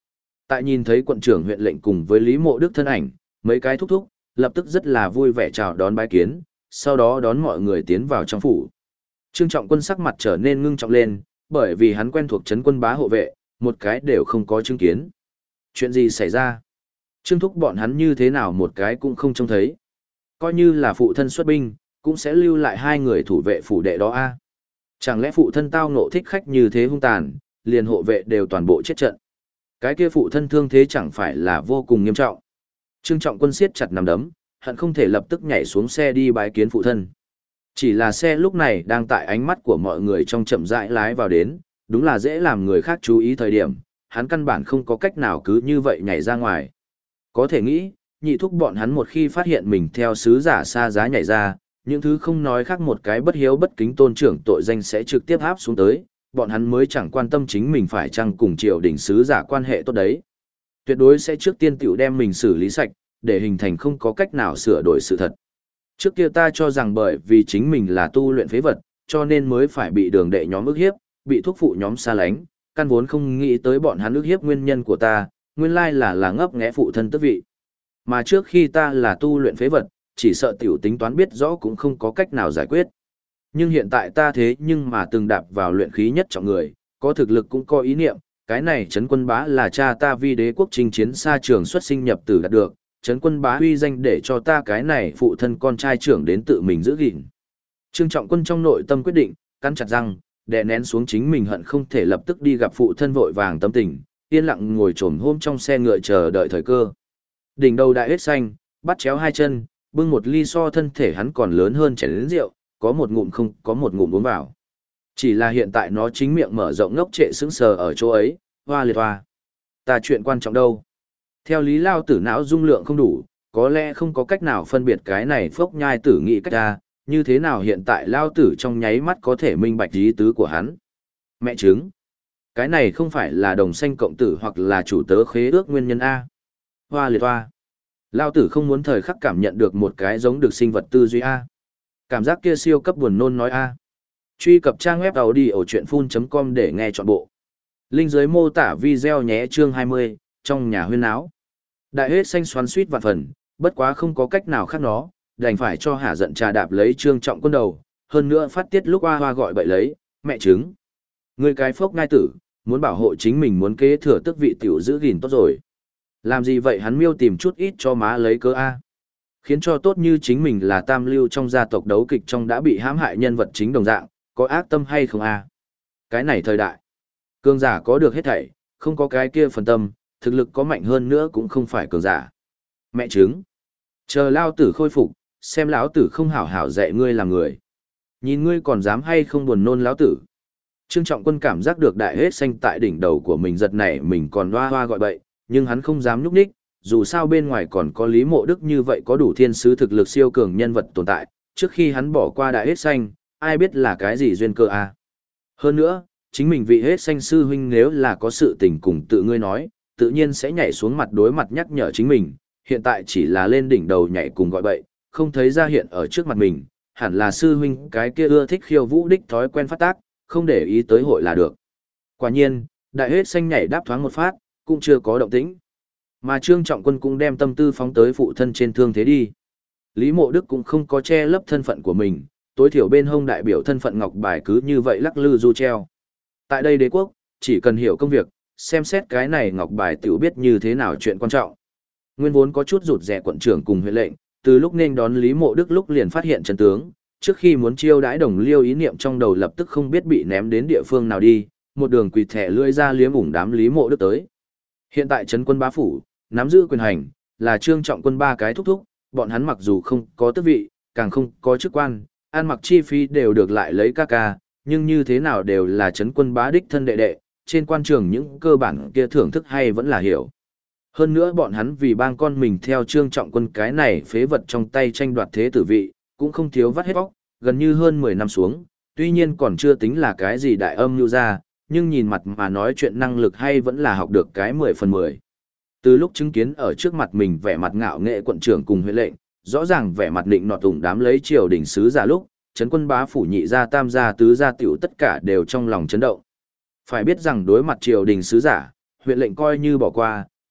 Tại nhìn thấy quận trưởng huyện lệnh cùng với Lý Mộ Đức thân ảnh, mấy cái thúc thúc, lập tức rất là vui vẻ chào đón bái kiến, sau đó đón mọi người tiến vào trong phủ. Trương Trọng Quân sắc mặt trở nên ngưng trọng lên, bởi vì hắn quen thuộc trấn quân bá hộ vệ, một cái đều không có chứng kiến. Chuyện gì xảy ra? Trương thúc bọn hắn như thế nào một cái cũng không trông thấy. Coi như là phụ thân xuất binh, cũng sẽ lưu lại hai người thủ vệ phủ đệ đó a. Chẳng lẽ phụ thân tao ngộ thích khách như thế hung tàn, liền hộ vệ đều toàn bộ chết trận. Cái kia phụ thân thương thế chẳng phải là vô cùng nghiêm trọng. Trương Trọng Quân siết chặt nắm đấm, hận không thể lập tức nhảy xuống xe đi bái kiến phụ thân. Chỉ là xe lúc này đang tại ánh mắt của mọi người trong chậm rãi lái vào đến, đúng là dễ làm người khác chú ý thời điểm, hắn căn bản không có cách nào cứ như vậy nhảy ra ngoài. Có thể nghĩ, nhị thúc bọn hắn một khi phát hiện mình theo sứ giả xa giá nhảy ra, những thứ không nói khác một cái bất hiếu bất kính tôn trưởng tội danh sẽ trực tiếp áp xuống tới, bọn hắn mới chẳng quan tâm chính mình phải chăng cùng triều đình sứ giả quan hệ tốt đấy. Tuyệt đối sẽ trước tiên tiểu đem mình xử lý sạch, để hình thành không có cách nào sửa đổi sự thật. Trước kia ta cho rằng bởi vì chính mình là tu luyện phế vật, cho nên mới phải bị đường đệ nhóm ức hiếp, bị thuốc phụ nhóm xa lánh, căn vốn không nghĩ tới bọn hắn ức hiếp nguyên nhân của ta, nguyên lai là ngấp nghé phụ thân tước vị. Mà trước khi ta là tu luyện phế vật, chỉ sợ tiểu tính toán biết rõ cũng không có cách nào giải quyết. Nhưng hiện tại ta thế nhưng mà từng đạp vào luyện khí nhất trọng người, có thực lực cũng có ý niệm, cái này Trấn Quân Bá là cha ta vi đế quốc chinh chiến xa trường xuất sinh nhập tử đạt được, Trấn Quân Bá uy danh để cho ta cái này phụ thân con trai trưởng đến tự mình giữ gìn. Trương Trọng Quân trong nội tâm quyết định, cắn chặt răng, đè nén xuống chính mình hận không thể lập tức đi gặp phụ thân vội vàng tâm tình, yên lặng ngồi trồm hôm trong xe ngựa chờ đợi thời cơ. Đỉnh đầu đại hết xanh, bắt chéo hai chân, bưng một ly so thân thể hắn còn lớn hơn chén lớn rượu, có một ngụm không có một ngụm uống vào. Chỉ là hiện tại nó chính miệng mở rộng ngốc trệ sững sờ ở chỗ ấy, hoa liệt hoa. Ta chuyện quan trọng đâu? Theo lý lao tử não dung lượng không đủ, có lẽ không có cách nào phân biệt cái này phốc nhai tử nghĩ cách ra, như thế nào hiện tại lao tử trong nháy mắt có thể minh bạch ý tứ của hắn. Mẹ chứng. Cái này không phải là đồng sanh cộng tử hoặc là chủ tớ khế ước nguyên nhân A. Hoa liệt hoa. Lao tử không muốn thời khắc cảm nhận được một cái giống được sinh vật tư duy A. Cảm giác kia siêu cấp buồn nôn nói A. Truy cập trang web audiochuyenphun.com để nghe trọn bộ. Link dưới mô tả video nhé chương 20, trong nhà huyên áo. Đại hết xanh xoắn suýt vạn phần, bất quá không có cách nào khác nó, đành phải cho hả giận trà đạp lấy Trương Trọng Quân đầu, hơn nữa phát tiết lúc hoa gọi bậy lấy, mẹ trứng. Người cái phốc ngai tử, muốn bảo hộ chính mình muốn kế thừa tước vị tiểu giữ gìn tốt rồi. Làm gì vậy hắn miêu tìm chút ít cho má lấy cớ A. Khiến cho tốt như chính mình là tam lưu trong gia tộc đấu kịch trong đã bị hãm hại nhân vật chính đồng dạng, có ác tâm hay không A. Cái này thời đại. Cường giả có được hết thảy, không có cái kia phần tâm, thực lực có mạnh hơn nữa cũng không phải cường giả. Mẹ trứng. Chờ lao tử khôi phục, xem lão tử không hảo hảo dạy ngươi làm người. Nhìn ngươi còn dám hay không buồn nôn lão tử. Trương Trọng Quân cảm giác được đại hết xanh tại đỉnh đầu của mình giật nảy mình còn hoa hoa gọi bậy, nhưng hắn không dám nhúc nhích, dù sao bên ngoài còn có Lý Mộ Đức như vậy có đủ thiên sứ thực lực siêu cường nhân vật tồn tại, trước khi hắn bỏ qua đại hết xanh, ai biết là cái gì duyên cơ a. Hơn nữa, chính mình vị hết xanh sư huynh nếu là có sự tình cùng tự ngươi nói, tự nhiên sẽ nhảy xuống mặt đối mặt nhắc nhở chính mình, hiện tại chỉ là lên đỉnh đầu nhảy cùng gọi bậy, không thấy ra hiện ở trước mặt mình, hẳn là sư huynh cái kia ưa thích khiêu vũ đích thói quen phát tác, không để ý tới hội là được. Quả nhiên, đại hết xanh nhảy đáp thoáng một phát, cũng chưa có động tĩnh. Mà Trương Trọng Quân cũng đem tâm tư phóng tới phụ thân trên thương thế đi. Lý Mộ Đức cũng không có che lấp thân phận của mình, tối thiểu bên hông đại biểu thân phận ngọc bài cứ như vậy lắc lư du treo. Tại đây đế quốc, chỉ cần hiểu công việc, xem xét cái này ngọc bài tiểu biết như thế nào chuyện quan trọng. Nguyên vốn có chút rụt rè quận trưởng cùng huyện lệnh, từ lúc nên đón Lý Mộ Đức lúc liền phát hiện chân tướng, trước khi muốn chiêu đãi đồng liêu ý niệm trong đầu lập tức không biết bị ném đến địa phương nào đi, một đường quỳ thẻ lưỡi ra liếm ủng đám Lý Mộ Đức tới. Hiện tại trấn quân bá phủ, nắm giữ quyền hành, là Trương Trọng Quân ba cái thúc thúc, bọn hắn mặc dù không có tước vị, càng không có chức quan, ăn mặc chi phí đều được lại lấy ca ca, nhưng như thế nào đều là trấn quân bá đích thân đệ đệ, trên quan trường những cơ bản kia thưởng thức hay vẫn là hiểu. Hơn nữa bọn hắn vì bang con mình theo Trương Trọng Quân cái này phế vật trong tay tranh đoạt thế tử vị, cũng không thiếu vắt hết bóc, gần như hơn 10 năm xuống, tuy nhiên còn chưa tính là cái gì đại âm như ra, nhưng nhìn mặt mà nói chuyện năng lực hay vẫn là học được cái 10 phần 10. Từ lúc chứng kiến ở trước mặt mình vẻ mặt ngạo nghệ quận trưởng cùng huyện lệnh, rõ ràng vẻ mặt định nọt tùng đám lấy triều đỉnh sứ giả lúc, trấn quân bá phủ nhị gia tam gia tứ gia tiểu tất cả đều trong lòng chấn động. Phải biết rằng đối mặt triều đình sứ giả, huyện lệnh coi như bỏ qua,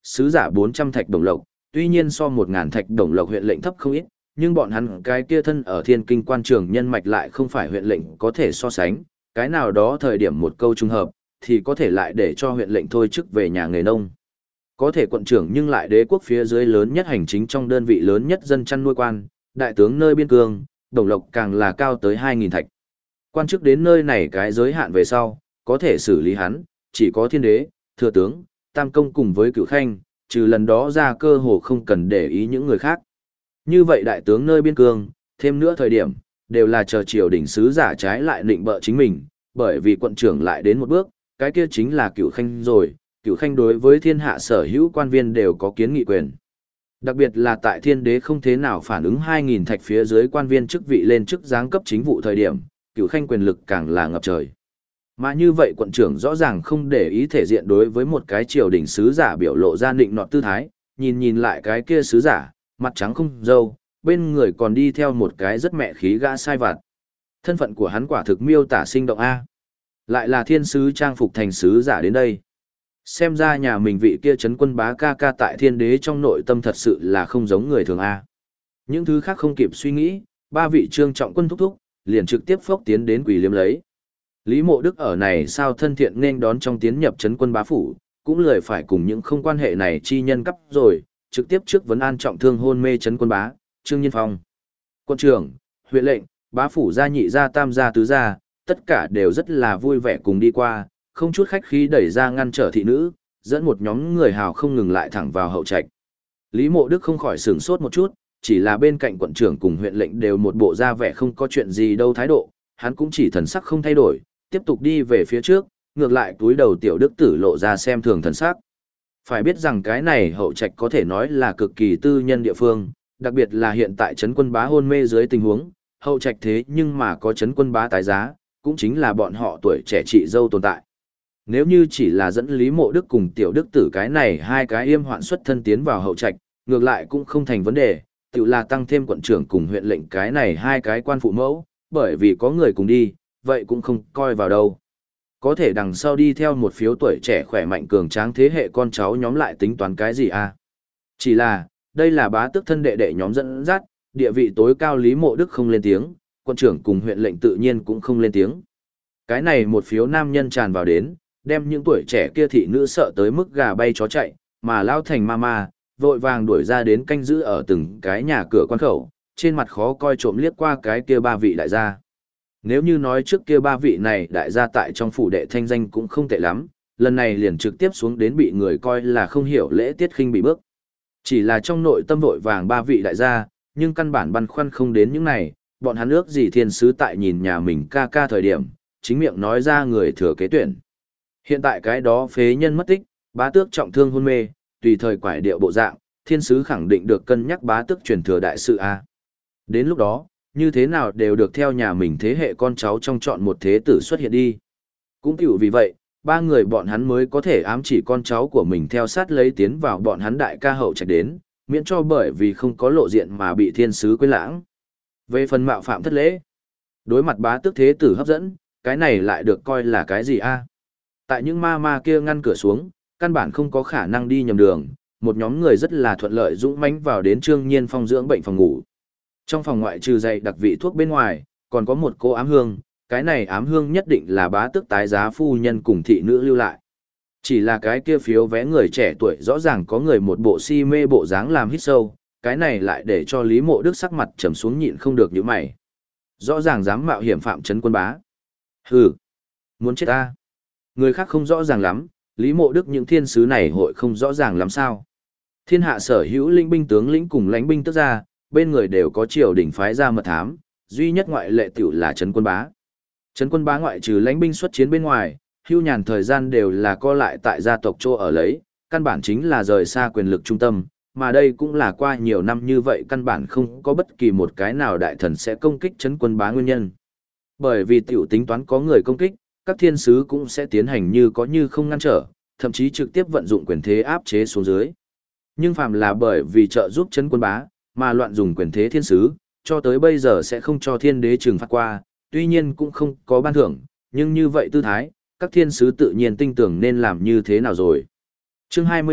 sứ giả 400 thạch đồng lộc, tuy nhiên so 1000 thạch đồng lộc huyện lệnh thấp không ít, nhưng bọn hắn cái kia thân ở thiên kinh quan trường nhân mạch lại không phải huyện lệnh có thể so sánh, cái nào đó thời điểm một câu trùng hợp, thì có thể lại để cho huyện lệnh thôi chức về nhà nghề nông. Có thể quận trưởng nhưng lại đế quốc phía dưới lớn nhất hành chính trong đơn vị lớn nhất dân chăn nuôi quan, đại tướng nơi biên cương, đồng lộc càng là cao tới 2000 thạch. Quan chức đến nơi này cái giới hạn về sau, có thể xử lý hắn, chỉ có thiên đế, thừa tướng, tam công cùng với cửu khanh, trừ lần đó ra cơ hồ không cần để ý những người khác. Như vậy đại tướng nơi biên cương, thêm nữa thời điểm, đều là chờ triều đình sứ giả trái lại định bợ chính mình, bởi vì quận trưởng lại đến một bước, cái kia chính là cửu khanh rồi, cửu khanh đối với thiên hạ sở hữu quan viên đều có kiến nghị quyền. Đặc biệt là tại thiên đế không thế nào phản ứng 2000 thạch phía dưới quan viên chức vị lên chức giáng cấp chính vụ thời điểm, cửu khanh quyền lực càng là ngập trời. Mà như vậy quận trưởng rõ ràng không để ý thể diện đối với một cái triều đình sứ giả biểu lộ ra định nọt tư thái, nhìn lại cái kia sứ giả, mặt trắng không râu, bên người còn đi theo một cái rất mẹ khí gã sai vặt. Thân phận của hắn quả thực miêu tả sinh động A. Lại là thiên sứ trang phục thành sứ giả đến đây. Xem ra nhà mình vị kia trấn quân bá ca ca tại thiên đế trong nội tâm thật sự là không giống người thường A. Những thứ khác không kịp suy nghĩ, ba vị trương trọng quân thúc thúc, liền trực tiếp phốc tiến đến quỳ liếm lấy. Lý Mộ Đức ở này sao thân thiện nên đón trong tiến nhập trấn quân bá phủ, cũng lười phải cùng những không quan hệ này chi nhân cấp rồi, trực tiếp trước vấn an trọng thương hôn mê trấn quân bá, Trương Nhiên Phong. Quân trưởng, huyện lệnh, bá phủ gia nhị gia tam gia tứ gia, tất cả đều rất là vui vẻ cùng đi qua, không chút khách khí đẩy ra ngăn trở thị nữ, dẫn một nhóm người hào không ngừng lại thẳng vào hậu trạch. Lý Mộ Đức không khỏi sửng sốt một chút, chỉ là bên cạnh quận trưởng cùng huyện lệnh đều một bộ ra vẻ không có chuyện gì đâu thái độ, hắn cũng chỉ thần sắc không thay đổi, tiếp tục đi về phía trước, ngược lại túi đầu tiểu đức tử lộ ra xem thường thần sắc. Phải biết rằng cái này hậu trạch có thể nói là cực kỳ tư nhân địa phương, đặc biệt là hiện tại trấn quân bá hôn mê dưới tình huống, hậu trạch thế nhưng mà có trấn quân bá tái giá, cũng chính là bọn họ tuổi trẻ chị dâu tồn tại. Nếu như chỉ là dẫn Lý Mộ Đức cùng tiểu đức tử cái này hai cái yêm hoạn xuất thân tiến vào hậu trạch, ngược lại cũng không thành vấn đề, tự là tăng thêm quận trưởng cùng huyện lệnh cái này hai cái quan phụ mẫu, bởi vì có người cùng đi, vậy cũng không coi vào đâu. Có thể đằng sau đi theo một phiếu tuổi trẻ khỏe mạnh cường tráng thế hệ con cháu nhóm lại tính toán cái gì à? Chỉ là, đây là bá tước thân đệ đệ nhóm dẫn dắt, địa vị tối cao Lý Mộ Đức không lên tiếng, quận trưởng cùng huyện lệnh tự nhiên cũng không lên tiếng. Cái này một phiếu nam nhân tràn vào đến, đem những tuổi trẻ kia thị nữ sợ tới mức gà bay chó chạy, mà lao thành ma vội vàng đuổi ra đến canh giữ ở từng cái nhà cửa quan khẩu, trên mặt khó coi trộm liếc qua cái kia ba vị đại gia. Nếu như nói trước kia ba vị này đại gia tại trong phủ đệ thanh danh cũng không tệ lắm, lần này liền trực tiếp xuống đến bị người coi là không hiểu lễ tiết khinh bị bước. Chỉ là trong nội tâm vội vàng ba vị đại gia, nhưng căn bản băn khoăn không đến những này, bọn hắn ước gì thiên sứ tại nhìn nhà mình ca ca thời điểm, chính miệng nói ra người thừa kế tuyển. Hiện tại cái đó phế nhân mất tích, bá tước trọng thương hôn mê, tùy thời quải điệu bộ dạng, thiên sứ khẳng định được cân nhắc bá tước truyền thừa đại sự A. Đến lúc đó, như thế nào đều được theo nhà mình thế hệ con cháu trong chọn một thế tử xuất hiện đi. Cũng tiểu vì vậy, ba người bọn hắn mới có thể ám chỉ con cháu của mình theo sát lấy tiến vào bọn hắn đại ca hậu trạch đến, miễn cho bởi vì không có lộ diện mà bị thiên sứ quên lãng. Về phần mạo phạm thất lễ, đối mặt bá tước thế tử hấp dẫn, cái này lại được coi là cái gì a? Tại những ma kia ngăn cửa xuống, căn bản không có khả năng đi nhầm đường, một nhóm người rất là thuận lợi dũng mãnh vào đến Trương Nhiên Phong dưỡng bệnh phòng ngủ. Trong phòng ngoại trừ dày đặc vị thuốc bên ngoài, còn có một cô ám hương, cái này ám hương nhất định là bá tước tái giá phu nhân cùng thị nữ lưu lại. Chỉ là cái kia phiếu vé người trẻ tuổi rõ ràng có người một bộ si mê bộ dáng làm hít sâu, cái này lại để cho Lý Mộ Đức sắc mặt trầm xuống nhịn không được những mày. Rõ ràng dám mạo hiểm phạm trấn quân bá. Hừ, muốn chết ta. Người khác không rõ ràng lắm, Lý Mộ Đức những thiên sứ này hội không rõ ràng lắm sao. Thiên hạ sở hữu linh binh tướng lĩnh cùng lãnh binh tức ra, bên người đều có triều đình phái ra mật thám, duy nhất ngoại lệ tiểu là trấn quân bá. Trấn quân bá ngoại trừ lãnh binh xuất chiến bên ngoài, hưu nhàn thời gian đều là co lại tại gia tộc chỗ ở lấy, căn bản chính là rời xa quyền lực trung tâm, mà đây cũng là qua nhiều năm như vậy căn bản không có bất kỳ một cái nào đại thần sẽ công kích trấn quân bá nguyên nhân. Bởi vì tiểu tính toán có người công kích, các thiên sứ cũng sẽ tiến hành như có như không ngăn trở, thậm chí trực tiếp vận dụng quyền thế áp chế xuống dưới. Nhưng phàm là bởi vì trợ giúp trấn quân bá, mà loạn dùng quyền thế thiên sứ, cho tới bây giờ sẽ không cho thiên đế trừng phạt qua, tuy nhiên cũng không có ban thưởng, nhưng như vậy tư thái, các thiên sứ tự nhiên tinh tưởng nên làm như thế nào rồi. Chương 21,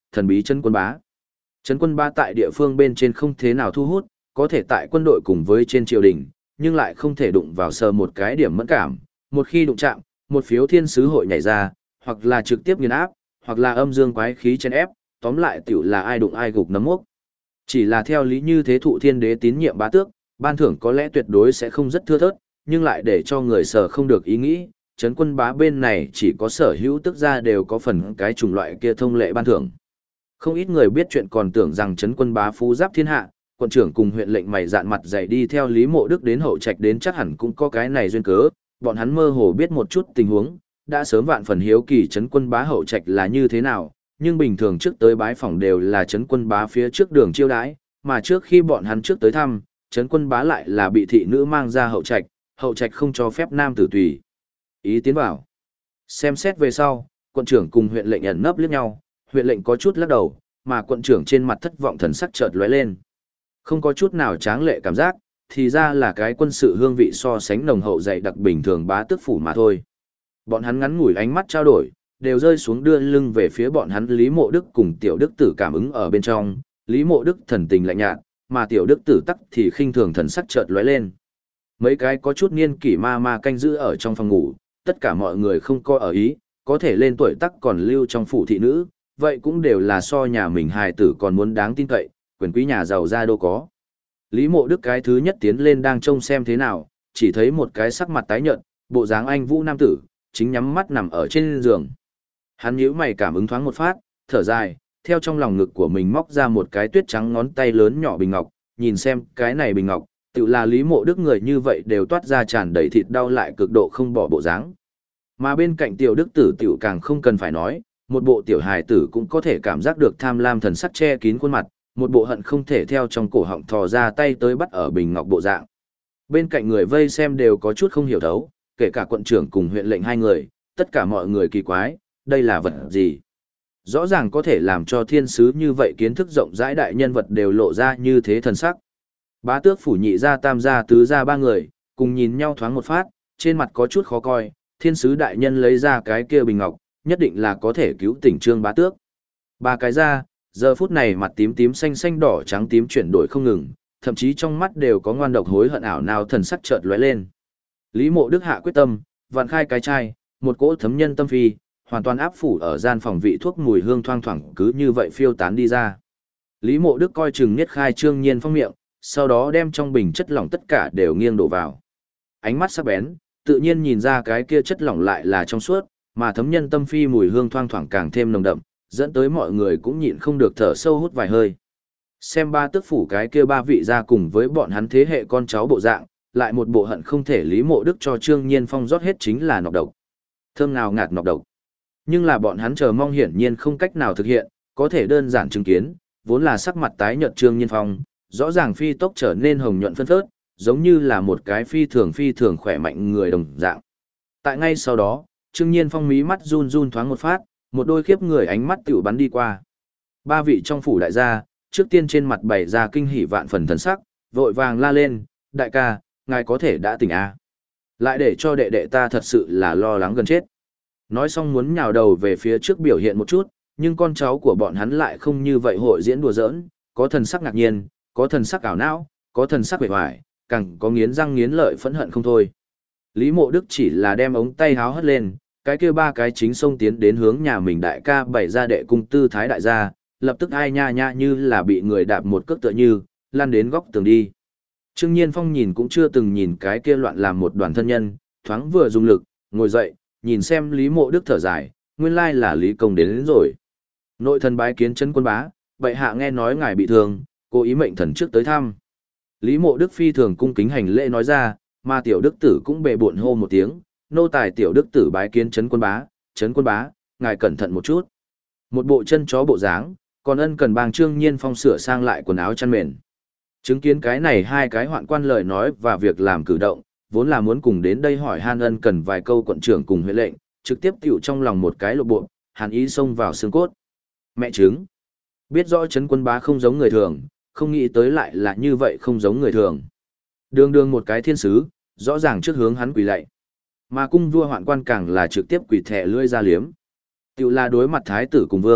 thần bí Trấn Quân Bá. Trấn Quân Bá tại địa phương bên trên không thế nào thu hút, có thể tại quân đội cùng với trên triều đình, nhưng lại không thể đụng vào sờ một cái điểm mẫn cảm, một khi đụng chạm, một phiếu thiên sứ hội nhảy ra, hoặc là trực tiếp nghiền áp, hoặc là âm dương quái khí chen ép, tóm lại tiểu là ai đụng ai gục nấm mốc. Chỉ là theo lý như thế thụ thiên đế tín nhiệm bá tước, ban thưởng có lẽ tuyệt đối sẽ không rất thưa thớt, nhưng lại để cho người sở không được ý nghĩ, Trấn Quân Bá bên này chỉ có sở hữu tức gia đều có phần cái chủng loại kia thông lệ ban thưởng. Không ít người biết chuyện còn tưởng rằng Trấn Quân Bá phú giáp thiên hạ, quận trưởng cùng huyện lệnh mày dạn mặt dày đi theo Lý Mộ Đức đến hậu trạch đến chắc hẳn cũng có cái này duyên cớ, bọn hắn mơ hồ biết một chút tình huống, đã sớm vạn phần hiếu kỳ Trấn Quân Bá hậu trạch là như thế nào, nhưng bình thường trước tới bái phỏng đều là Trấn Quân Bá phía trước đường chiêu đãi, mà trước khi bọn hắn trước tới thăm, Trấn Quân Bá lại là bị thị nữ mang ra hậu trạch không cho phép nam tử tùy ý tiến vào. Xem xét về sau, quận trưởng cùng huyện lệnh ẩn nấp liếc nhau, huyện lệnh có chút lắc đầu, mà quận trưởng trên mặt thất vọng thần sắc chợt lóe lên. Không có chút nào tráng lệ cảm giác, thì ra là cái quân sự hương vị so sánh nồng hậu dày đặc bình thường bá tước phủ mà thôi. Bọn hắn ngắn ngủi ánh mắt trao đổi, đều rơi xuống đưa lưng về phía bọn hắn. Lý Mộ Đức cùng Tiểu Đức Tử cảm ứng ở bên trong, Lý Mộ Đức thần tình lạnh nhạt, mà Tiểu Đức Tử tắc thì khinh thường thần sắc chợt lóe lên. Mấy cái có chút niên kỷ ma canh giữ ở trong phòng ngủ, tất cả mọi người không coi ở ý, có thể lên tuổi tắc còn lưu trong phủ thị nữ, vậy cũng đều là so nhà mình hài tử còn muốn đáng tin cậy, quyền quý nhà giàu ra đâu có. Lý Mộ Đức cái thứ nhất tiến lên đang trông xem thế nào, chỉ thấy một cái sắc mặt tái nhợt, bộ dáng anh vũ nam tử, chính nhắm mắt nằm ở trên giường. Hắn nhíu mày cảm ứng thoáng một phát, thở dài, theo trong lòng ngực của mình móc ra một cái tuyết trắng ngón tay lớn nhỏ bình ngọc, nhìn xem cái này bình ngọc, tự là Lý Mộ Đức người như vậy đều toát ra tràn đầy thịt đau lại cực độ không bỏ bộ dáng. Mà bên cạnh Tiểu Đức Tử tiểu càng không cần phải nói, một bộ tiểu hài tử cũng có thể cảm giác được tham lam thần sắc che kín khuôn mặt, một bộ hận không thể theo trong cổ họng thò ra tay tới bắt ở bình ngọc bộ dạng. Bên cạnh người vây xem đều có chút không hiểu thấu, kể cả quận trưởng cùng huyện lệnh hai người, tất cả mọi người kỳ quái, đây là vật gì? Rõ ràng có thể làm cho thiên sứ như vậy kiến thức rộng rãi đại nhân vật đều lộ ra như thế thần sắc. Bá tước phủ nhị gia tam gia tứ gia ba người, cùng nhìn nhau thoáng một phát, trên mặt có chút khó coi, thiên sứ đại nhân lấy ra cái kia bình ngọc, nhất định là có thể cứu tỉnh Trương bá tước. Ba cái ra, giờ phút này mặt tím tím xanh xanh đỏ trắng tím chuyển đổi không ngừng, thậm chí trong mắt đều có ngoan độc hối hận ảo nào thần sắc chợt lóe lên. Lý Mộ Đức hạ quyết tâm, vặn khai cái chai, một cỗ thấm nhân tâm phi, hoàn toàn áp phủ ở gian phòng vị thuốc mùi hương thoang thoảng cứ như vậy phiêu tán đi ra. Lý Mộ Đức coi chừng niết khai Trương Nhiên Phong miệng, sau đó đem trong bình chất lỏng tất cả đều nghiêng đổ vào. Ánh mắt sắc bén, tự nhiên nhìn ra cái kia chất lỏng lại là trong suốt, mà thấm nhân tâm phi mùi hương thoang thoảng càng thêm nồng đậm, dẫn tới mọi người cũng nhịn không được thở sâu hút vài hơi. Xem ba tước phủ cái kia ba vị ra cùng với bọn hắn thế hệ con cháu bộ dạng, lại một bộ hận không thể Lý Mộ Đức cho Trương Nhiên Phong rót hết chính là nọc độc. Thơm ngào ngạt nọc độc. Nhưng là bọn hắn chờ mong hiển nhiên không cách nào thực hiện, có thể đơn giản chứng kiến, vốn là sắc mặt tái nhợt Trương Nhiên Phong, rõ ràng phi tốc trở nên hồng nhuận phân phớt, giống như là một cái phi thường khỏe mạnh người đồng dạng. Tại ngay sau đó, Trương Nhiên Phong mí mắt run run thoáng một phát, một đôi khiếp người ánh mắt tiểu bắn đi qua. Ba vị trong phủ đại gia, trước tiên trên mặt bày ra kinh hỉ vạn phần thần sắc, vội vàng la lên, đại ca, ngài có thể đã tỉnh à? Lại để cho đệ đệ ta thật sự là lo lắng gần chết. Nói xong muốn nhào đầu về phía trước biểu hiện một chút, nhưng con cháu của bọn hắn lại không như vậy hội diễn đùa giỡn, có thần sắc ngạc nhiên, có thần sắc ảo não, có thần sắc bề hoài, càng có nghiến răng nghiến lợi phẫn hận không thôi. Lý Mộ Đức chỉ là đem ống tay háo hất lên, cái kia ba cái chính xông tiến đến hướng nhà mình đại ca bày ra đệ cung tư thái đại gia, lập tức ai nha nha như là bị người đạp một cước tựa như, lăn đến góc tường đi. Trương Nhiên Phong nhìn cũng chưa từng nhìn cái kia loạn làm một đoàn thân nhân, thoáng vừa dùng lực, ngồi dậy, nhìn xem Lý Mộ Đức thở dài, nguyên lai là Lý Công đến rồi. Nội thần bái kiến Trấn Quân Bá, bệ hạ nghe nói ngài bị thương, cố ý mệnh thần trước tới thăm. Lý Mộ Đức phi thường cung kính hành lễ nói ra, mà tiểu đức tử cũng bệ bội hô một tiếng, nô tài tiểu đức tử bái kiến Trấn Quân Bá, ngài cẩn thận một chút. Một bộ chân chó bộ dáng, còn ân cần bang Trương Nhiên Phong sửa sang lại quần áo chăn mền. Chứng kiến cái này hai cái hoạn quan lời nói và việc làm cử động, vốn là muốn cùng đến đây hỏi han ân cần vài câu quận trưởng cùng huệ lệnh, trực tiếp tiểu trong lòng một cái lộ bộ, hàn ý xông vào xương cốt. Mẹ chứng. Biết rõ Trấn Quân Bá không giống người thường, không nghĩ tới lại là như vậy không giống người thường. Đường đường một cái thiên sứ, rõ ràng trước hướng hắn quỳ lạy. Mà cung vua hoạn quan càng là trực tiếp quỳ thẻ lưỡi ra liếm. Tiểu là đối mặt thái tử cùng vương,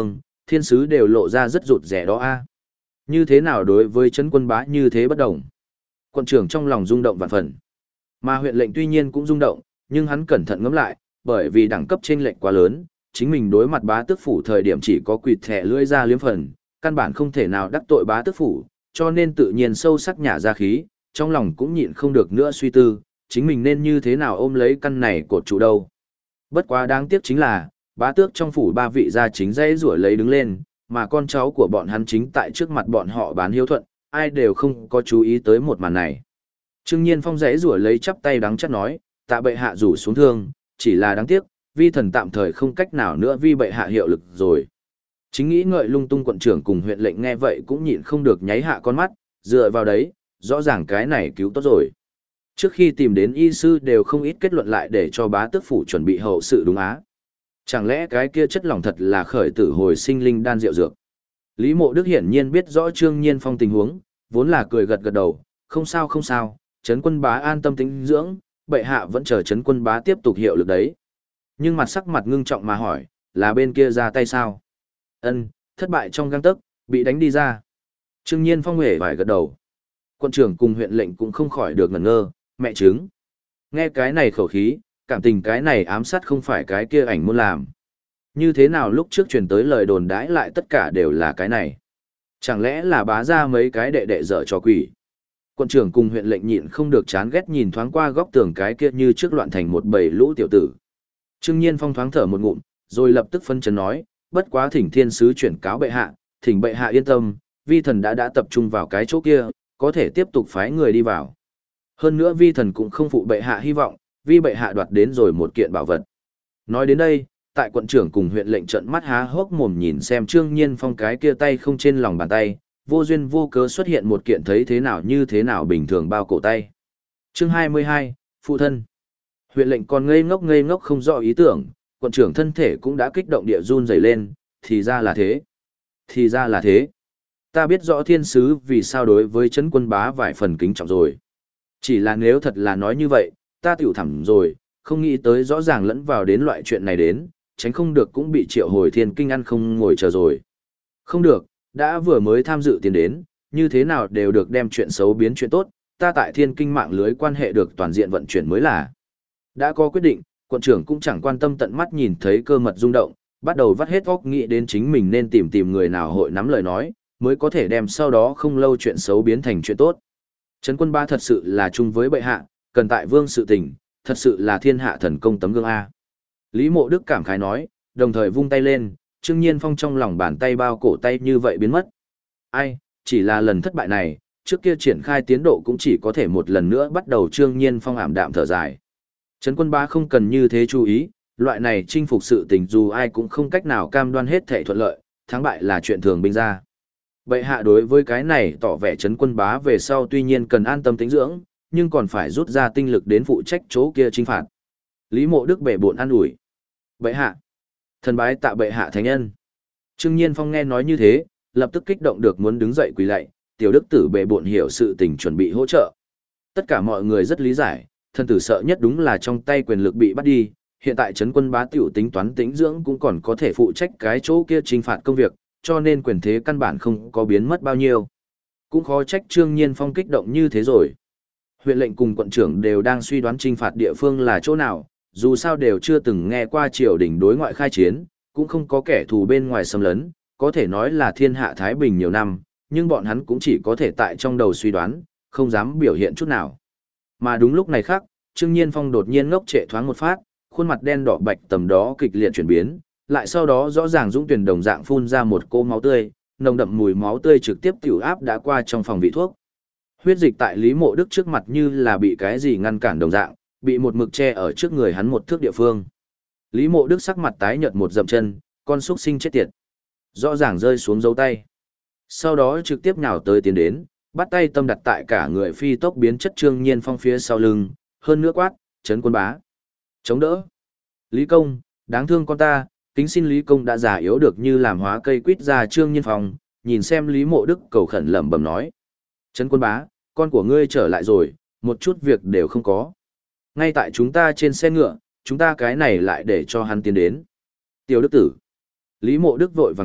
thiên sứ đều lộ ra rất rụt rẻ đó a. Như thế nào đối với Trấn Quân Bá như thế bất đồng? Quận trưởng trong lòng rung động vạn phần. Mà huyện lệnh tuy nhiên cũng rung động, nhưng hắn cẩn thận ngẫm lại, bởi vì đẳng cấp chênh lệch quá lớn, chính mình đối mặt bá tước phủ thời điểm chỉ có quỳ thẻ lưỡi ra liếm phần, căn bản không thể nào đắc tội bá tước phủ, cho nên tự nhiên sâu sắc nhả ra khí, trong lòng cũng nhịn không được nữa suy tư, chính mình nên như thế nào ôm lấy căn này cột trụ đâu. Bất quá đáng tiếc chính là, bá tước trong phủ ba vị gia chính dãy rủa lấy đứng lên, mà con cháu của bọn hắn chính tại trước mặt bọn họ bán hiếu thuận, ai đều không có chú ý tới một màn này. Trương Nhiên Phong dãy rủa lấy chắp tay đắng chát nói, tạ bệ hạ rủ xuống thương, chỉ là đáng tiếc, vi thần tạm thời không cách nào nữa vi bệ hạ hiệu lực rồi. Chính nghĩ ngợi lung tung quận trưởng cùng huyện lệnh nghe vậy cũng nhịn không được nháy hạ con mắt, dựa vào đấy, rõ ràng cái này cứu tốt rồi. Trước khi tìm đến y sư đều không ít kết luận lại để cho bá tước phủ chuẩn bị hậu sự đúng á. Chẳng lẽ cái kia chất lỏng thật là khởi tử hồi sinh linh đan rượu dược? Lý Mộ Đức hiển nhiên biết rõ Trương Nhiên Phong tình huống, vốn là cười gật gật đầu, không sao không sao, Trấn Quân Bá an tâm tĩnh dưỡng, bệ hạ vẫn chờ Trấn Quân Bá tiếp tục hiệu lực đấy. Nhưng mặt sắc mặt ngưng trọng mà hỏi, là bên kia ra tay sao? Ân, thất bại trong gang tấc, bị đánh đi ra. Trương Nhiên Phong hề vải gật đầu. Quận trưởng cùng huyện lệnh cũng không khỏi được ngẩn ngơ, mẹ chứng. Nghe cái này khẩu khí, cảm tình cái này ám sát không phải cái kia ảnh muốn làm. Như thế nào lúc trước truyền tới lời đồn đãi lại tất cả đều là cái này? Chẳng lẽ là bá ra mấy cái đệ đệ dở trò quỷ? Quận trưởng cùng huyện lệnh nhịn không được chán ghét nhìn thoáng qua góc tường cái kia như trước loạn thành một bầy lũ tiểu tử. Trương Nhiên Phong thoáng thở một ngụm, rồi lập tức phân trần nói, bất quá thỉnh thiên sứ chuyển cáo bệ hạ, thỉnh bệ hạ yên tâm, vi thần đã tập trung vào cái chỗ kia, có thể tiếp tục phái người đi vào. Hơn nữa vi thần cũng không phụ bệ hạ hy vọng, vì bệ hạ đoạt đến rồi một kiện bảo vật. Nói đến đây, tại quận trưởng cùng huyện lệnh trợn mắt há hốc mồm nhìn xem Trương Nhiên Phong cái kia tay không trên lòng bàn tay, vô duyên vô cớ xuất hiện một kiện thấy thế nào như thế nào bình thường bao cổ tay. Chương 22, phụ thân. Huyện lệnh còn ngây ngốc không rõ ý tưởng, quận trưởng thân thể cũng đã kích động địa run rẩy lên, thì ra là thế. Thì ra là thế. Ta biết rõ thiên sứ vì sao đối với Trấn Quân Bá vài phần kính trọng rồi. Chỉ là nếu thật là nói như vậy, ta tiểu thẳm rồi, không nghĩ tới rõ ràng lẫn vào đến loại chuyện này đến, tránh không được cũng bị triệu hồi thiên kinh ăn không ngồi chờ rồi. Không được, đã vừa mới tham dự tiền đến, như thế nào đều được đem chuyện xấu biến chuyện tốt, ta tại thiên kinh mạng lưới quan hệ được toàn diện vận chuyển mới là. Đã có quyết định, quận trưởng cũng chẳng quan tâm tận mắt nhìn thấy cơ mật rung động, bắt đầu vắt hết óc nghĩ đến chính mình nên tìm người nào hội nắm lời nói, mới có thể đem sau đó không lâu chuyện xấu biến thành chuyện tốt. Trấn Quân Bá thật sự là chung với bệ hạ, cần tại vương sự tình, thật sự là thiên hạ thần công tấm gương A. Lý Mộ Đức cảm khái nói, đồng thời vung tay lên, Trương Nhiên Phong trong lòng bàn tay bao cổ tay như vậy biến mất. Ai, chỉ là lần thất bại này, trước kia triển khai tiến độ cũng chỉ có thể một lần nữa bắt đầu. Trương Nhiên Phong ảm đạm thở dài. Trấn Quân Bá không cần như thế chú ý, loại này chinh phục sự tình dù ai cũng không cách nào cam đoan hết thảy thuận lợi, thắng bại là chuyện thường binh ra. Bệ hạ đối với cái này tỏ vẻ Trấn Quân Bá về sau tuy nhiên cần an tâm tĩnh dưỡng, nhưng còn phải rút ra tinh lực đến phụ trách chỗ kia chinh phạt. Lý Mộ Đức bệ bộn an ủi. Bệ hạ, thần bái tạ bệ hạ thánh nhân. Trương Nhiên Phong nghe nói như thế, lập tức kích động được muốn đứng dậy quỳ lạy, tiểu đức tử bệ bộn hiểu sự tình chuẩn bị hỗ trợ. Tất cả mọi người rất lý giải, thần tử sợ nhất đúng là trong tay quyền lực bị bắt đi, hiện tại Trấn Quân Bá tiểu tính toán tĩnh dưỡng cũng còn có thể phụ trách cái chỗ kia trinh phạt công việc, cho nên quyền thế căn bản không có biến mất bao nhiêu. Cũng khó trách Trương Nhiên Phong kích động như thế rồi. Huyện lệnh cùng quận trưởng đều đang suy đoán trinh phạt địa phương là chỗ nào, dù sao đều chưa từng nghe qua triều đình đối ngoại khai chiến, cũng không có kẻ thù bên ngoài xâm lấn, có thể nói là thiên hạ thái bình nhiều năm, nhưng bọn hắn cũng chỉ có thể tại trong đầu suy đoán, không dám biểu hiện chút nào. Mà đúng lúc này khác, Trương Nhiên Phong đột nhiên ngốc trệ thoáng một phát, khuôn mặt đen đỏ bạch tầm đó kịch liệt chuyển biến, lại sau đó rõ ràng dũng tuyển đồng dạng phun ra một cô máu tươi, nồng đậm mùi máu tươi trực tiếp tiểu áp đã qua trong phòng vị thuốc. Huyết dịch tại Lý Mộ Đức trước mặt như là bị cái gì ngăn cản đồng dạng, bị một mực che ở trước người hắn một thước địa phương. Lý Mộ Đức sắc mặt tái nhợt một dậm chân, con xúc sinh chết tiệt. Rõ ràng rơi xuống dấu tay. Sau đó trực tiếp nhào tới tiến đến, bắt tay tâm đặt tại cả người phi tốc biến chất Trương Nhiên Phong phía sau lưng, hơn nữa quát, Trấn Quân Bá. Chống đỡ. Lý Công, đáng thương con ta, kính xin Lý Công đã già yếu được như làm hóa cây quýt ra. Trương Nhiên Phong, nhìn xem Lý Mộ Đức cầu khẩn lẩm bẩm nói. Trấn Quân Bá, con của ngươi trở lại rồi, một chút việc đều không có. Ngay tại chúng ta trên xe ngựa, chúng ta cái này lại để cho hắn tiến đến. Tiểu Đức Tử. Lý Mộ Đức vội vàng quát,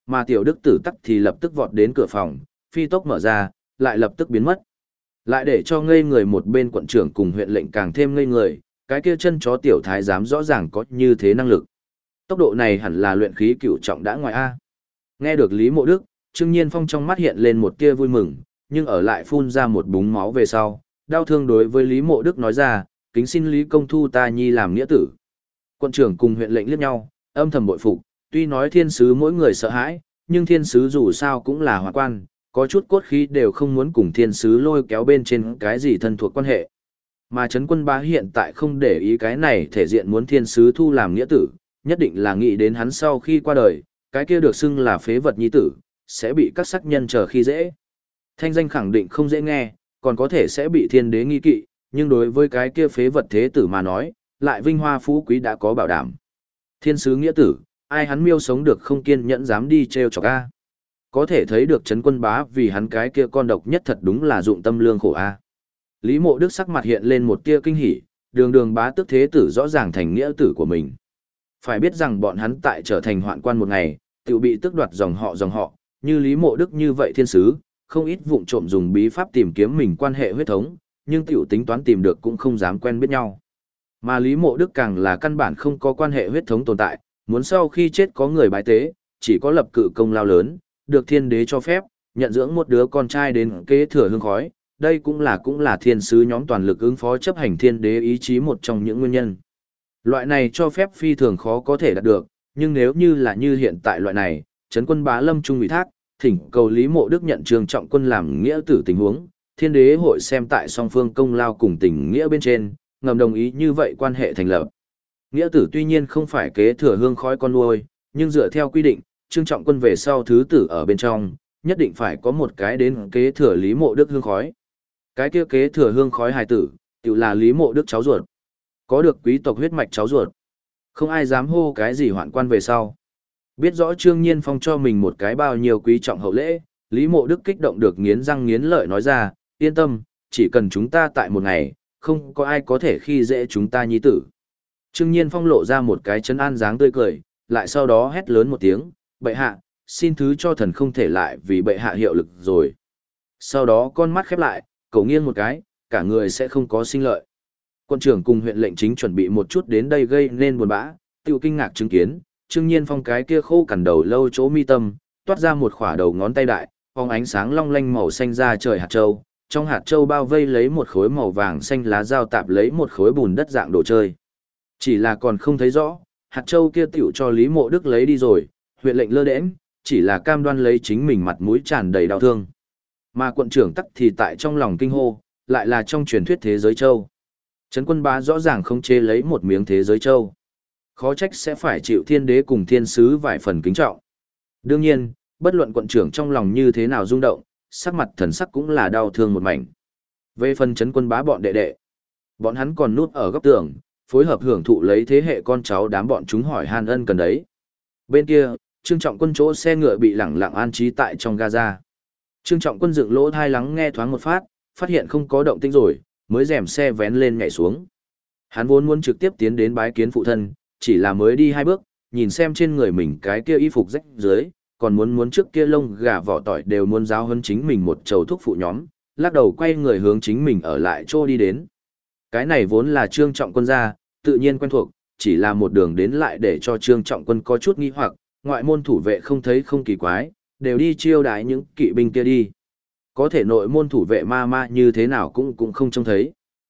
mà tiểu đức tử tắc thì lập tức vọt đến cửa phòng, phi tốc mở ra, lại lập tức biến mất. Lại để cho ngây người một bên quận trưởng cùng huyện lệnh càng thêm ngây người, cái kia chân chó tiểu thái giám rõ ràng có như thế năng lực. Tốc độ này hẳn là luyện khí cửu trọng đã ngoài A. Nghe được Lý Mộ Đức, Trương Nhiên Phong trong mắt hiện lên một tia vui mừng, nhưng ở lại phun ra một búng máu về sau, đau thương đối với Lý Mộ Đức nói ra, kính xin Lý công thu ta nhi làm nghĩa tử. Quận trưởng cùng huyện lệnh liếc nhau, âm thầm bội phục, tuy nói thiên sứ mỗi người sợ hãi, nhưng thiên sứ dù sao cũng là hòa quan, có chút cốt khí đều không muốn cùng thiên sứ lôi kéo bên trên cái gì thân thuộc quan hệ. Mà Trấn Quân Bá hiện tại không để ý cái này thể diện muốn thiên sứ thu làm nghĩa tử, nhất định là nghĩ đến hắn sau khi qua đời, cái kia được xưng là phế vật nhi tử, sẽ bị các sắc nhân chờ khi dễ. Thanh danh khẳng định không dễ nghe, còn có thể sẽ bị thiên đế nghi kỵ, nhưng đối với cái kia phế vật thế tử mà nói, lại vinh hoa phú quý đã có bảo đảm. Thiên sứ nghĩa tử, ai hắn miêu sống được không kiên nhẫn dám đi treo chọc a. Có thể thấy được Trấn Quân Bá vì hắn cái kia con độc nhất thật đúng là dụng tâm lương khổ a. Lý Mộ Đức sắc mặt hiện lên một tia kinh hỉ, đường đường bá tước thế tử rõ ràng thành nghĩa tử của mình. Phải biết rằng bọn hắn tại trở thành hoạn quan một ngày, tự bị tước đoạt dòng họ, như Lý Mộ Đức như vậy thiên sứ, không ít vụng trộm dùng bí pháp tìm kiếm mình quan hệ huyết thống, nhưng tiểu tính toán tìm được cũng không dám quen biết nhau. Mà Lý Mộ Đức càng là căn bản không có quan hệ huyết thống tồn tại, muốn sau khi chết có người bái tế, chỉ có lập cự công lao lớn, được thiên đế cho phép, nhận dưỡng một đứa con trai đến kế thừa hương khói, đây cũng là thiên sứ nhóm toàn lực ứng phó chấp hành thiên đế ý chí một trong những nguyên nhân. Loại này cho phép phi thường khó có thể đạt được, nhưng nếu như là như hiện tại loại này, Trấn Quân Bá lâm trung ủy thác, thỉnh cầu Lý Mộ Đức nhận Trương Trọng Quân làm nghĩa tử tình huống, thiên đế hội xem tại song phương công lao cùng tình nghĩa bên trên, ngầm đồng ý như vậy quan hệ thành lập. Nghĩa tử tuy nhiên không phải kế thừa hương khói con nuôi, nhưng dựa theo quy định, Trương Trọng Quân về sau thứ tử ở bên trong, nhất định phải có một cái đến kế thừa Lý Mộ Đức hương khói. Cái kia kế thừa hương khói hài tử, tự là Lý Mộ Đức cháu ruột. Có được quý tộc huyết mạch cháu ruột. Không ai dám hô cái gì hoạn quan về sau. Biết rõ Trương Nhiên Phong cho mình một cái bao nhiêu quý trọng hậu lễ, Lý Mộ Đức kích động được nghiến răng nghiến lợi nói ra, yên tâm, chỉ cần chúng ta tại một ngày, không có ai có thể khi dễ chúng ta nhi tử. Trương Nhiên Phong lộ ra một cái trấn an dáng tươi cười, lại sau đó hét lớn một tiếng, bệ hạ, xin thứ cho thần không thể lại vì bệ hạ hiệu lực rồi. Sau đó con mắt khép lại, cầu nghiêng một cái, cả người sẽ không có sinh lợi. Quân trưởng cùng huyện lệnh chính chuẩn bị một chút đến đây gây nên buồn bã, tiêu kinh ngạc chứng kiến, Trương Nhiên Phong cái kia khô cằn đầu lâu chỗ mi tâm, toát ra một khỏa đầu ngón tay đại, phóng ánh sáng long lanh màu xanh ra trời hạt châu, trong hạt châu bao vây lấy một khối màu vàng xanh lá dao tạp lấy một khối bùn đất dạng đồ chơi. Chỉ là còn không thấy rõ, hạt châu kia tiểu cho Lý Mộ Đức lấy đi rồi, huyện lệnh lơ đễnh, chỉ là cam đoan lấy chính mình mặt mũi tràn đầy đau thương. Mà quận trưởng tắc thì tại trong lòng kinh hô, lại là trong truyền thuyết thế giới châu. Trấn Quân Bá rõ ràng không chê lấy một miếng thế giới châu. Khó trách sẽ phải chịu thiên đế cùng thiên sứ vài phần kính trọng. Đương nhiên, bất luận quận trưởng trong lòng như thế nào rung động, sắc mặt thần sắc cũng là đau thương một mảnh. Về phần Trấn Quân Bá bọn đệ đệ, bọn hắn còn núp ở góc tường, phối hợp hưởng thụ lấy thế hệ con cháu đám bọn chúng hỏi han ân cần đấy. Bên kia, Trương Trọng Quân chỗ xe ngựa bị lẳng lặng an trí tại trong Gaza. Trương Trọng Quân dựng lỗ thai lắng nghe thoáng một phát, phát hiện không có động tĩnh rồi, mới rèm xe vén lên nhảy xuống. Hắn vốn muốn trực tiếp tiến đến bái kiến phụ thân, chỉ là mới đi 2 bước, nhìn xem trên người mình cái kia y phục rách dưới, còn muốn trước kia lông gà vỏ tỏi đều muốn giáo hơn chính mình một chầu thuốc phụ nhóm, lắc đầu quay người hướng chính mình ở lại chỗ đi đến. Cái này vốn là Trương Trọng Quân ra, tự nhiên quen thuộc, chỉ là một đường đến lại để cho Trương Trọng Quân có chút nghi hoặc, ngoại môn thủ vệ không thấy không kỳ quái, đều đi chiêu đái những kỵ binh kia đi. Có thể nội môn thủ vệ ma như thế nào cũng không trông thấy.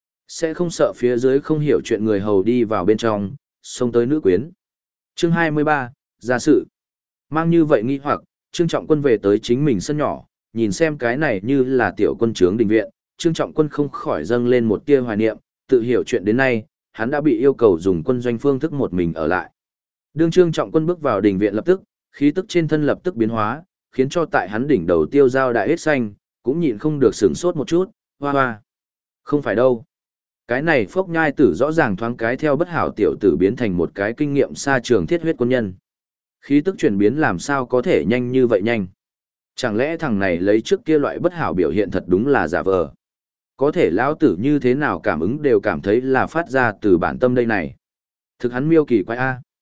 Sẽ không sợ phía dưới không hiểu chuyện người hầu đi vào bên trong, xông tới nữ quyến. Chương 23, gia sự. Mang như vậy nghi hoặc, Trương Trọng Quân về tới chính mình sân nhỏ, nhìn xem cái này như là tiểu quân trướng đình viện, Trương Trọng Quân không khỏi dâng lên một tia hoài niệm, tự hiểu chuyện đến nay, hắn đã bị yêu cầu dùng quân doanh phương thức một mình ở lại. Đương Trương Trọng Quân bước vào đình viện lập tức, khí tức trên thân lập tức biến hóa, khiến cho tại hắn đỉnh đầu tiêu dao đại hết xanh, cũng nhịn không được sửng sốt một chút, hoa hoa. Không phải đâu. Cái này phốc nhai tử rõ ràng thoáng cái theo bất hảo tiểu tử biến thành một cái kinh nghiệm xa trường thiết huyết quân nhân. Khí tức chuyển biến làm sao có thể nhanh như vậy nhanh. Chẳng lẽ thằng này lấy trước kia loại bất hảo biểu hiện thật đúng là giả vờ. Có thể lão tử như thế nào cảm ứng đều cảm thấy là phát ra từ bản tâm đây này. Thực hắn miêu kỳ quái A.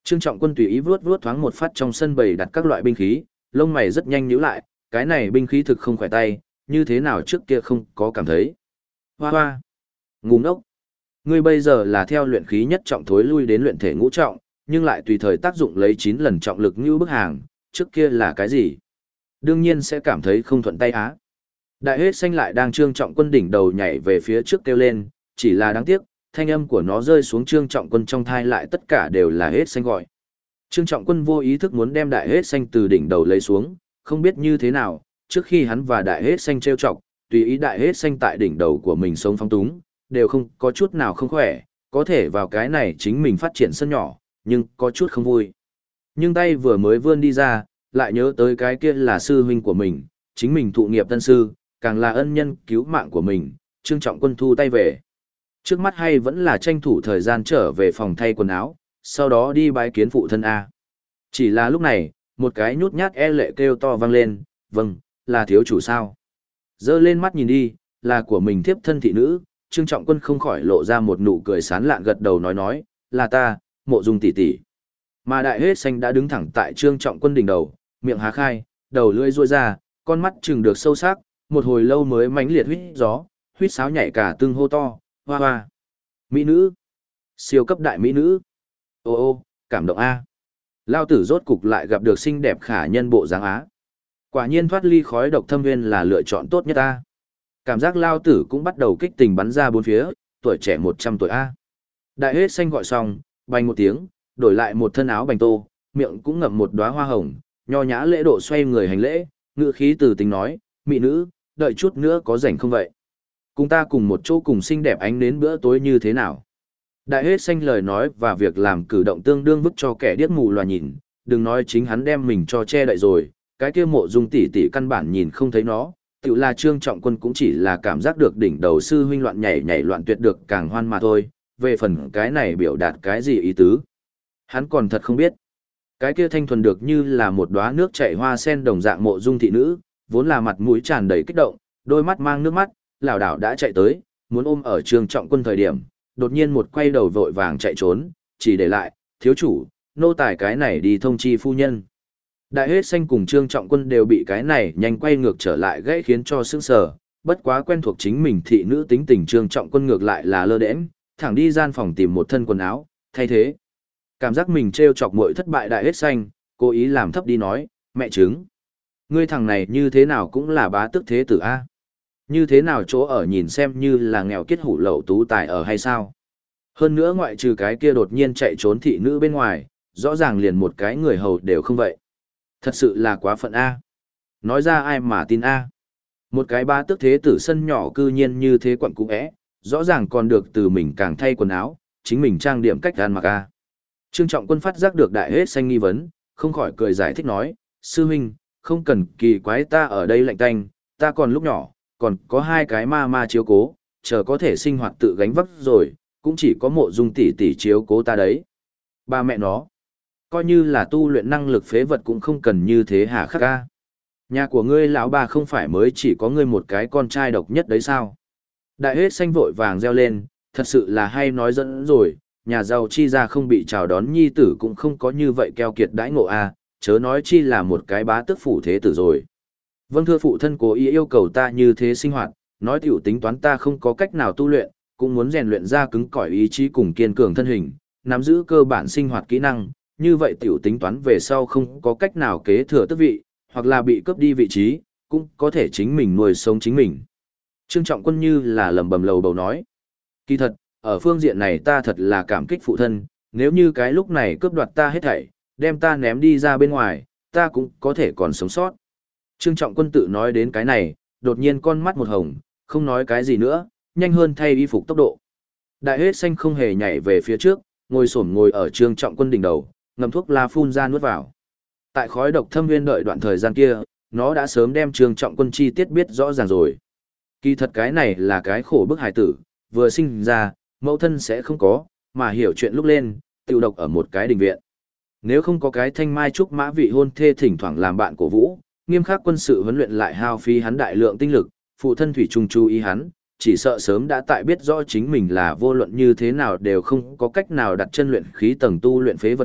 Trương Trọng Quân tùy ý vuốt vuốt thoáng một phát trong sân bày đặt các loại binh khí, lông mày rất nhanh nhíu lại, cái này binh khí thực không khỏe tay, như thế nào trước kia không có cảm thấy. Hoa hoa, ngu ngốc. Ngươi bây giờ là theo luyện khí nhất trọng thối lui đến luyện thể ngũ trọng, nhưng lại tùy thời tác dụng lấy 9 lần trọng lực như bức hàng, trước kia là cái gì? Đương nhiên sẽ cảm thấy không thuận tay á. Đại hết xanh lại đang Trương Trọng Quân đỉnh đầu nhảy về phía trước kêu lên, chỉ là đáng tiếc, thanh âm của nó rơi xuống Trương Trọng Quân trong thai lại tất cả đều là hết xanh gọi. Trương Trọng Quân vô ý thức muốn đem đại hết xanh từ đỉnh đầu lấy xuống, không biết như thế nào, trước khi hắn và đại hết xanh trêu chọc, tùy ý đại hết xanh tại đỉnh đầu của mình sống phóng túng, đều không có chút nào không khỏe, có thể vào cái này chính mình phát triển sân nhỏ, nhưng có chút không vui. Nhưng tay vừa mới vươn đi ra, lại nhớ tới cái kia là sư huynh của mình, chính mình thụ nghiệp tân sư, càng là ân nhân cứu mạng của mình, Trương Trọng Quân thu tay về. Trước mắt hay vẫn là tranh thủ thời gian trở về phòng thay quần áo, sau đó đi bái kiến phụ thân A. Chỉ là lúc này, một cái nhút nhát e lệ kêu to vang lên, vâng, là thiếu chủ sao. Dơ lên mắt nhìn đi, là của mình thiếp thân thị nữ, Trương Trọng Quân không khỏi lộ ra một nụ cười sán lạn gật đầu nói, là ta, Mộ Dung tỷ tỷ. Mà đại hết xanh đã đứng thẳng tại Trương Trọng Quân đỉnh đầu, miệng há khai, đầu lưỡi ruôi ra, con mắt trừng được sâu sắc, một hồi lâu mới mãnh liệt huýt gió, huýt sáo nhảy cả tương hô to, hoa hoa. Mỹ nữ, siêu cấp đại mỹ nữ. Ô ô, cảm động a. Lao tử rốt cục lại gặp được xinh đẹp khả nhân bộ dáng á. Quả nhiên thoát ly khói độc thâm nguyên là lựa chọn tốt nhất a. Cảm giác Lao tử cũng bắt đầu kích tình bắn ra bốn phía, tuổi trẻ 100 tuổi a. Đại hết xanh gọi xong, bành một tiếng, đổi lại một thân áo bành tô, miệng cũng ngậm một đóa hoa hồng, nho nhã lễ độ xoay người hành lễ, ngữ khí từ tính nói, mỹ nữ, đợi chút nữa có rảnh không vậy? Cùng ta cùng một chỗ cùng xinh đẹp ánh đến bữa tối như thế nào? Đại hết xanh lời nói và việc làm cử động tương đương vứt cho kẻ điếc mù loà nhìn, đừng nói chính hắn đem mình cho che đậy rồi, cái kia Mộ Dung tỷ tỷ căn bản nhìn không thấy nó, tự là Trương Trọng Quân cũng chỉ là cảm giác được đỉnh đầu sư huynh loạn nhảy nhảy loạn tuyệt được càng hoan mà thôi, về phần cái này biểu đạt cái gì ý tứ. Hắn còn thật không biết. Cái kia thanh thuần được như là một đóa nước chảy hoa sen đồng dạng Mộ Dung thị nữ, vốn là mặt mũi tràn đầy kích động, đôi mắt mang nước mắt, lảo đảo đã chạy tới, muốn ôm ở Trương Trọng Quân thời điểm, đột nhiên một quay đầu vội vàng chạy trốn, chỉ để lại, thiếu chủ, nô tài cái này đi thông chi phu nhân. Đại hết xanh cùng Trương Trọng Quân đều bị cái này nhanh quay ngược trở lại gãy khiến cho sững sờ, bất quá quen thuộc chính mình thị nữ tính tình Trương Trọng Quân ngược lại là lơ đễnh, thẳng đi gian phòng tìm một thân quần áo, thay thế. Cảm giác mình trêu chọc muội thất bại đại hết xanh, cố ý làm thấp đi nói, mẹ chứng. Ngươi thằng này như thế nào cũng là bá tước thế tử A. Như thế nào chỗ ở nhìn xem như là nghèo kiết hủ lậu tú tài ở hay sao? Hơn nữa ngoại trừ cái kia đột nhiên chạy trốn thị nữ bên ngoài, rõ ràng liền một cái người hầu đều không vậy. Thật sự là quá phận A. Nói ra ai mà tin A. Một cái bá tước thế tử sân nhỏ cư nhiên như thế quận cũ é, rõ ràng còn được từ mình càng thay quần áo, chính mình trang điểm cách ăn mặc A. Trương Trọng Quân phát giác được đại hết xanh nghi vấn, không khỏi cười giải thích nói, sư huynh, không cần kỳ quái ta ở đây lạnh tanh, ta còn lúc nhỏ, còn có hai cái ma chiếu cố, chờ có thể sinh hoạt tự gánh vác rồi, cũng chỉ có Mộ Dung tỷ tỷ chiếu cố ta đấy. Ba mẹ nó, coi như là tu luyện năng lực phế vật cũng không cần như thế hả khắc ca. Nhà của ngươi lão bà không phải mới chỉ có ngươi một cái con trai độc nhất đấy sao? Đại hết xanh vội vàng reo lên, thật sự là hay nói dẫn rồi, nhà giàu chi ra không bị chào đón nhi tử cũng không có như vậy keo kiệt đãi ngộ a, chớ nói chi là một cái bá tước phủ thế tử rồi. Vâng thưa phụ thân cố ý yêu cầu ta như thế sinh hoạt, nói tiểu tính toán ta không có cách nào tu luyện, cũng muốn rèn luyện ra cứng cỏi ý chí cùng kiên cường thân hình, nắm giữ cơ bản sinh hoạt kỹ năng, như vậy tiểu tính toán về sau không có cách nào kế thừa tước vị, hoặc là bị cướp đi vị trí, cũng có thể chính mình nuôi sống chính mình. Trương Trọng Quân như là lẩm bẩm lầu bầu nói. Kỳ thật, ở phương diện này ta thật là cảm kích phụ thân, nếu như cái lúc này cướp đoạt ta hết thảy, đem ta ném đi ra bên ngoài, ta cũng có thể còn sống sót. Trương Trọng Quân tự nói đến cái này, đột nhiên con mắt một hồng, không nói cái gì nữa, nhanh hơn thay y phục tốc độ. Đại hết xanh không hề nhảy về phía trước, ngồi ở Trương Trọng Quân đỉnh đầu, ngậm thuốc la phun ra nuốt vào. Tại khói độc thâm viên đợi đoạn thời gian kia, nó đã sớm đem Trương Trọng Quân chi tiết biết rõ ràng rồi. Kỳ thật cái này là cái khổ bức hài tử, vừa sinh ra, mẫu thân sẽ không có, mà hiểu chuyện lúc lên, tiêu độc ở một cái đình viện. Nếu không có cái thanh mai trúc mã vị hôn thê thỉnh thoảng làm bạn cổ vũ, nghiêm khắc quân sự huấn luyện lại hao phí hắn đại lượng tinh lực, phụ thân thủy chung chú ý hắn, chỉ sợ sớm đã tại biết rõ chính mình là vô luận như thế nào đều không có cách nào đặt chân luyện khí tầng tu luyện phế vật lúc,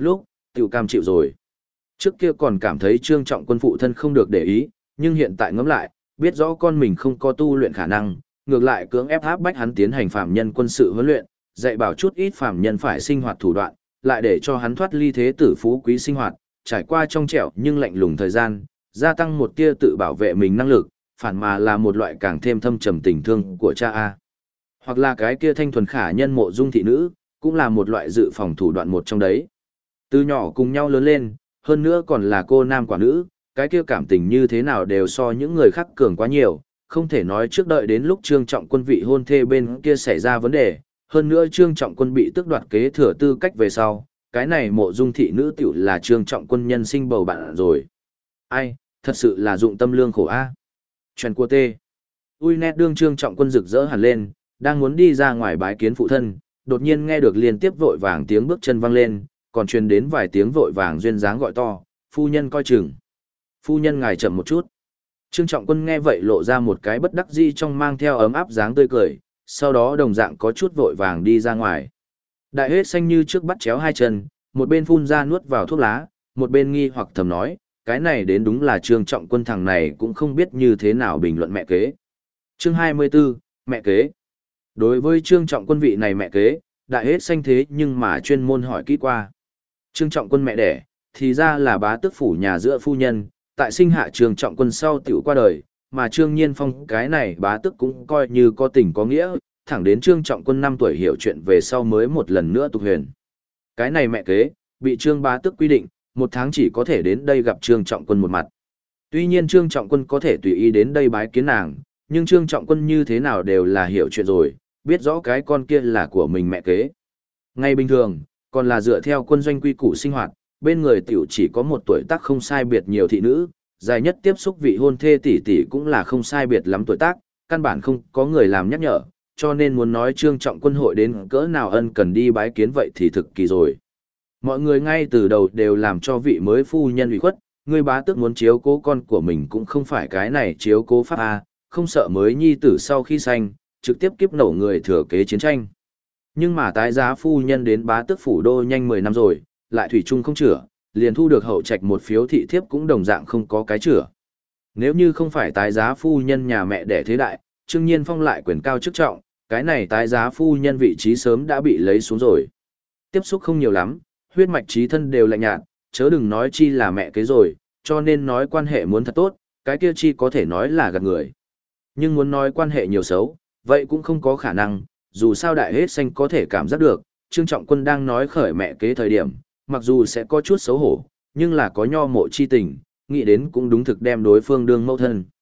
tiểu cam chịu rồi. Trước kia còn cảm thấy Trương Trọng Quân phụ thân không được để ý, nhưng hiện tại ngẫm lại, biết rõ con mình không có tu luyện khả năng, ngược lại cưỡng ép áp bách hắn tiến hành phạm nhân quân sự huấn luyện, dạy bảo chút ít phạm nhân phải sinh hoạt thủ đoạn, lại để cho hắn thoát ly thế tử phú quý sinh hoạt, trải qua trong trẻo nhưng lạnh lùng thời gian, gia tăng một tia tự bảo vệ mình năng lực, phản mà là một loại càng thêm thâm trầm tình thương của cha a. Hoặc là cái kia thanh thuần khả nhân Mộ Dung thị nữ, cũng là một loại dự phòng thủ đoạn một trong đấy. Từ nhỏ cùng nhau lớn lên, hơn nữa còn là cô nam quả nữ, cái kia cảm tình như thế nào đều so những người khác cường quá nhiều, không thể nói trước đợi đến lúc Trương Trọng Quân vị hôn thê bên kia xảy ra vấn đề, hơn nữa Trương Trọng Quân bị tước đoạt kế thừa tư cách về sau, cái này Mộ Dung thị nữ tiểu là Trương Trọng Quân nhân sinh bầu bạn rồi. Ai, thật sự là dụng tâm lương khổ a. Chuyện của tê. Ui nét đương Trương Trọng Quân rực rỡ hẳn lên, đang muốn đi ra ngoài bái kiến phụ thân, đột nhiên nghe được liên tiếp vội vàng tiếng bước chân vang lên, còn truyền đến vài tiếng vội vàng duyên dáng gọi to, phu nhân coi chừng. Phu nhân ngài chậm một chút. Trương Trọng Quân nghe vậy lộ ra một cái bất đắc dĩ trong mang theo ấm áp dáng tươi cười, sau đó đồng dạng có chút vội vàng đi ra ngoài. Đại hết xanh như trước bắt chéo hai chân, một bên phun ra nuốt vào thuốc lá, một bên nghi hoặc thầm nói, cái này đến đúng là Trương Trọng Quân thằng này cũng không biết như thế nào bình luận mẹ kế. Chương 24, mẹ kế. Đối với Trương Trọng Quân vị này mẹ kế, đại hết xanh thế nhưng mà chuyên môn hỏi kỹ qua. Trương Trọng Quân mẹ đẻ, thì ra là bá tước phủ nhà giữa phu nhân, tại sinh hạ Trương Trọng Quân sau tiểu qua đời, mà Trương Nhiên Phong cái này bá tước cũng coi như có tình có nghĩa, thẳng đến Trương Trọng Quân 5 tuổi hiểu chuyện về sau mới một lần nữa tục huyền. Cái này mẹ kế, bị Trương bá tước quy định, một tháng chỉ có thể đến đây gặp Trương Trọng Quân một mặt. Tuy nhiên Trương Trọng Quân có thể tùy ý đến đây bái kiến nàng, nhưng Trương Trọng Quân như thế nào đều là hiểu chuyện rồi, biết rõ cái con kia là của mình mẹ kế. Ngay bình thường, còn là dựa theo quân doanh quy củ sinh hoạt, bên người tiểu chỉ có một tuổi tác không sai biệt nhiều thị nữ, dài nhất tiếp xúc vị hôn thê tỷ tỷ cũng là không sai biệt lắm tuổi tác, căn bản không có người làm nhắc nhở, cho nên muốn nói Trương Trọng Quân hội đến cỡ nào ân cần đi bái kiến vậy thì thực kỳ rồi. Mọi người ngay từ đầu đều làm cho vị mới phu nhân ủy khuất, người bá tước muốn chiếu cố con của mình cũng không phải cái này chiếu cố pháp A, không sợ mới nhi tử sau khi sanh, trực tiếp kiếp nổ người thừa kế chiến tranh. Nhưng mà tái giá phu nhân đến bá tước phủ đô nhanh 10 năm rồi, lại thủy chung không chữa, liền thu được hậu trạch một phiếu thị thiếp cũng đồng dạng không có cái chữa. Nếu như không phải tái giá phu nhân nhà mẹ đẻ thế đại, Trương Nhiên Phong lại quyền cao chức trọng, cái này tái giá phu nhân vị trí sớm đã bị lấy xuống rồi. Tiếp xúc không nhiều lắm, huyết mạch trí thân đều lạnh nhạt, chớ đừng nói chi là mẹ kế rồi, cho nên nói quan hệ muốn thật tốt, cái kia chi có thể nói là gạt người. Nhưng muốn nói quan hệ nhiều xấu, vậy cũng không có khả năng, dù sao đại hết xanh có thể cảm giác được, Trương Trọng Quân đang nói khởi mẹ kế thời điểm, mặc dù sẽ có chút xấu hổ, nhưng là có nho mộ chi tình, nghĩ đến cũng đúng thực đem đối phương đương mẫu thân.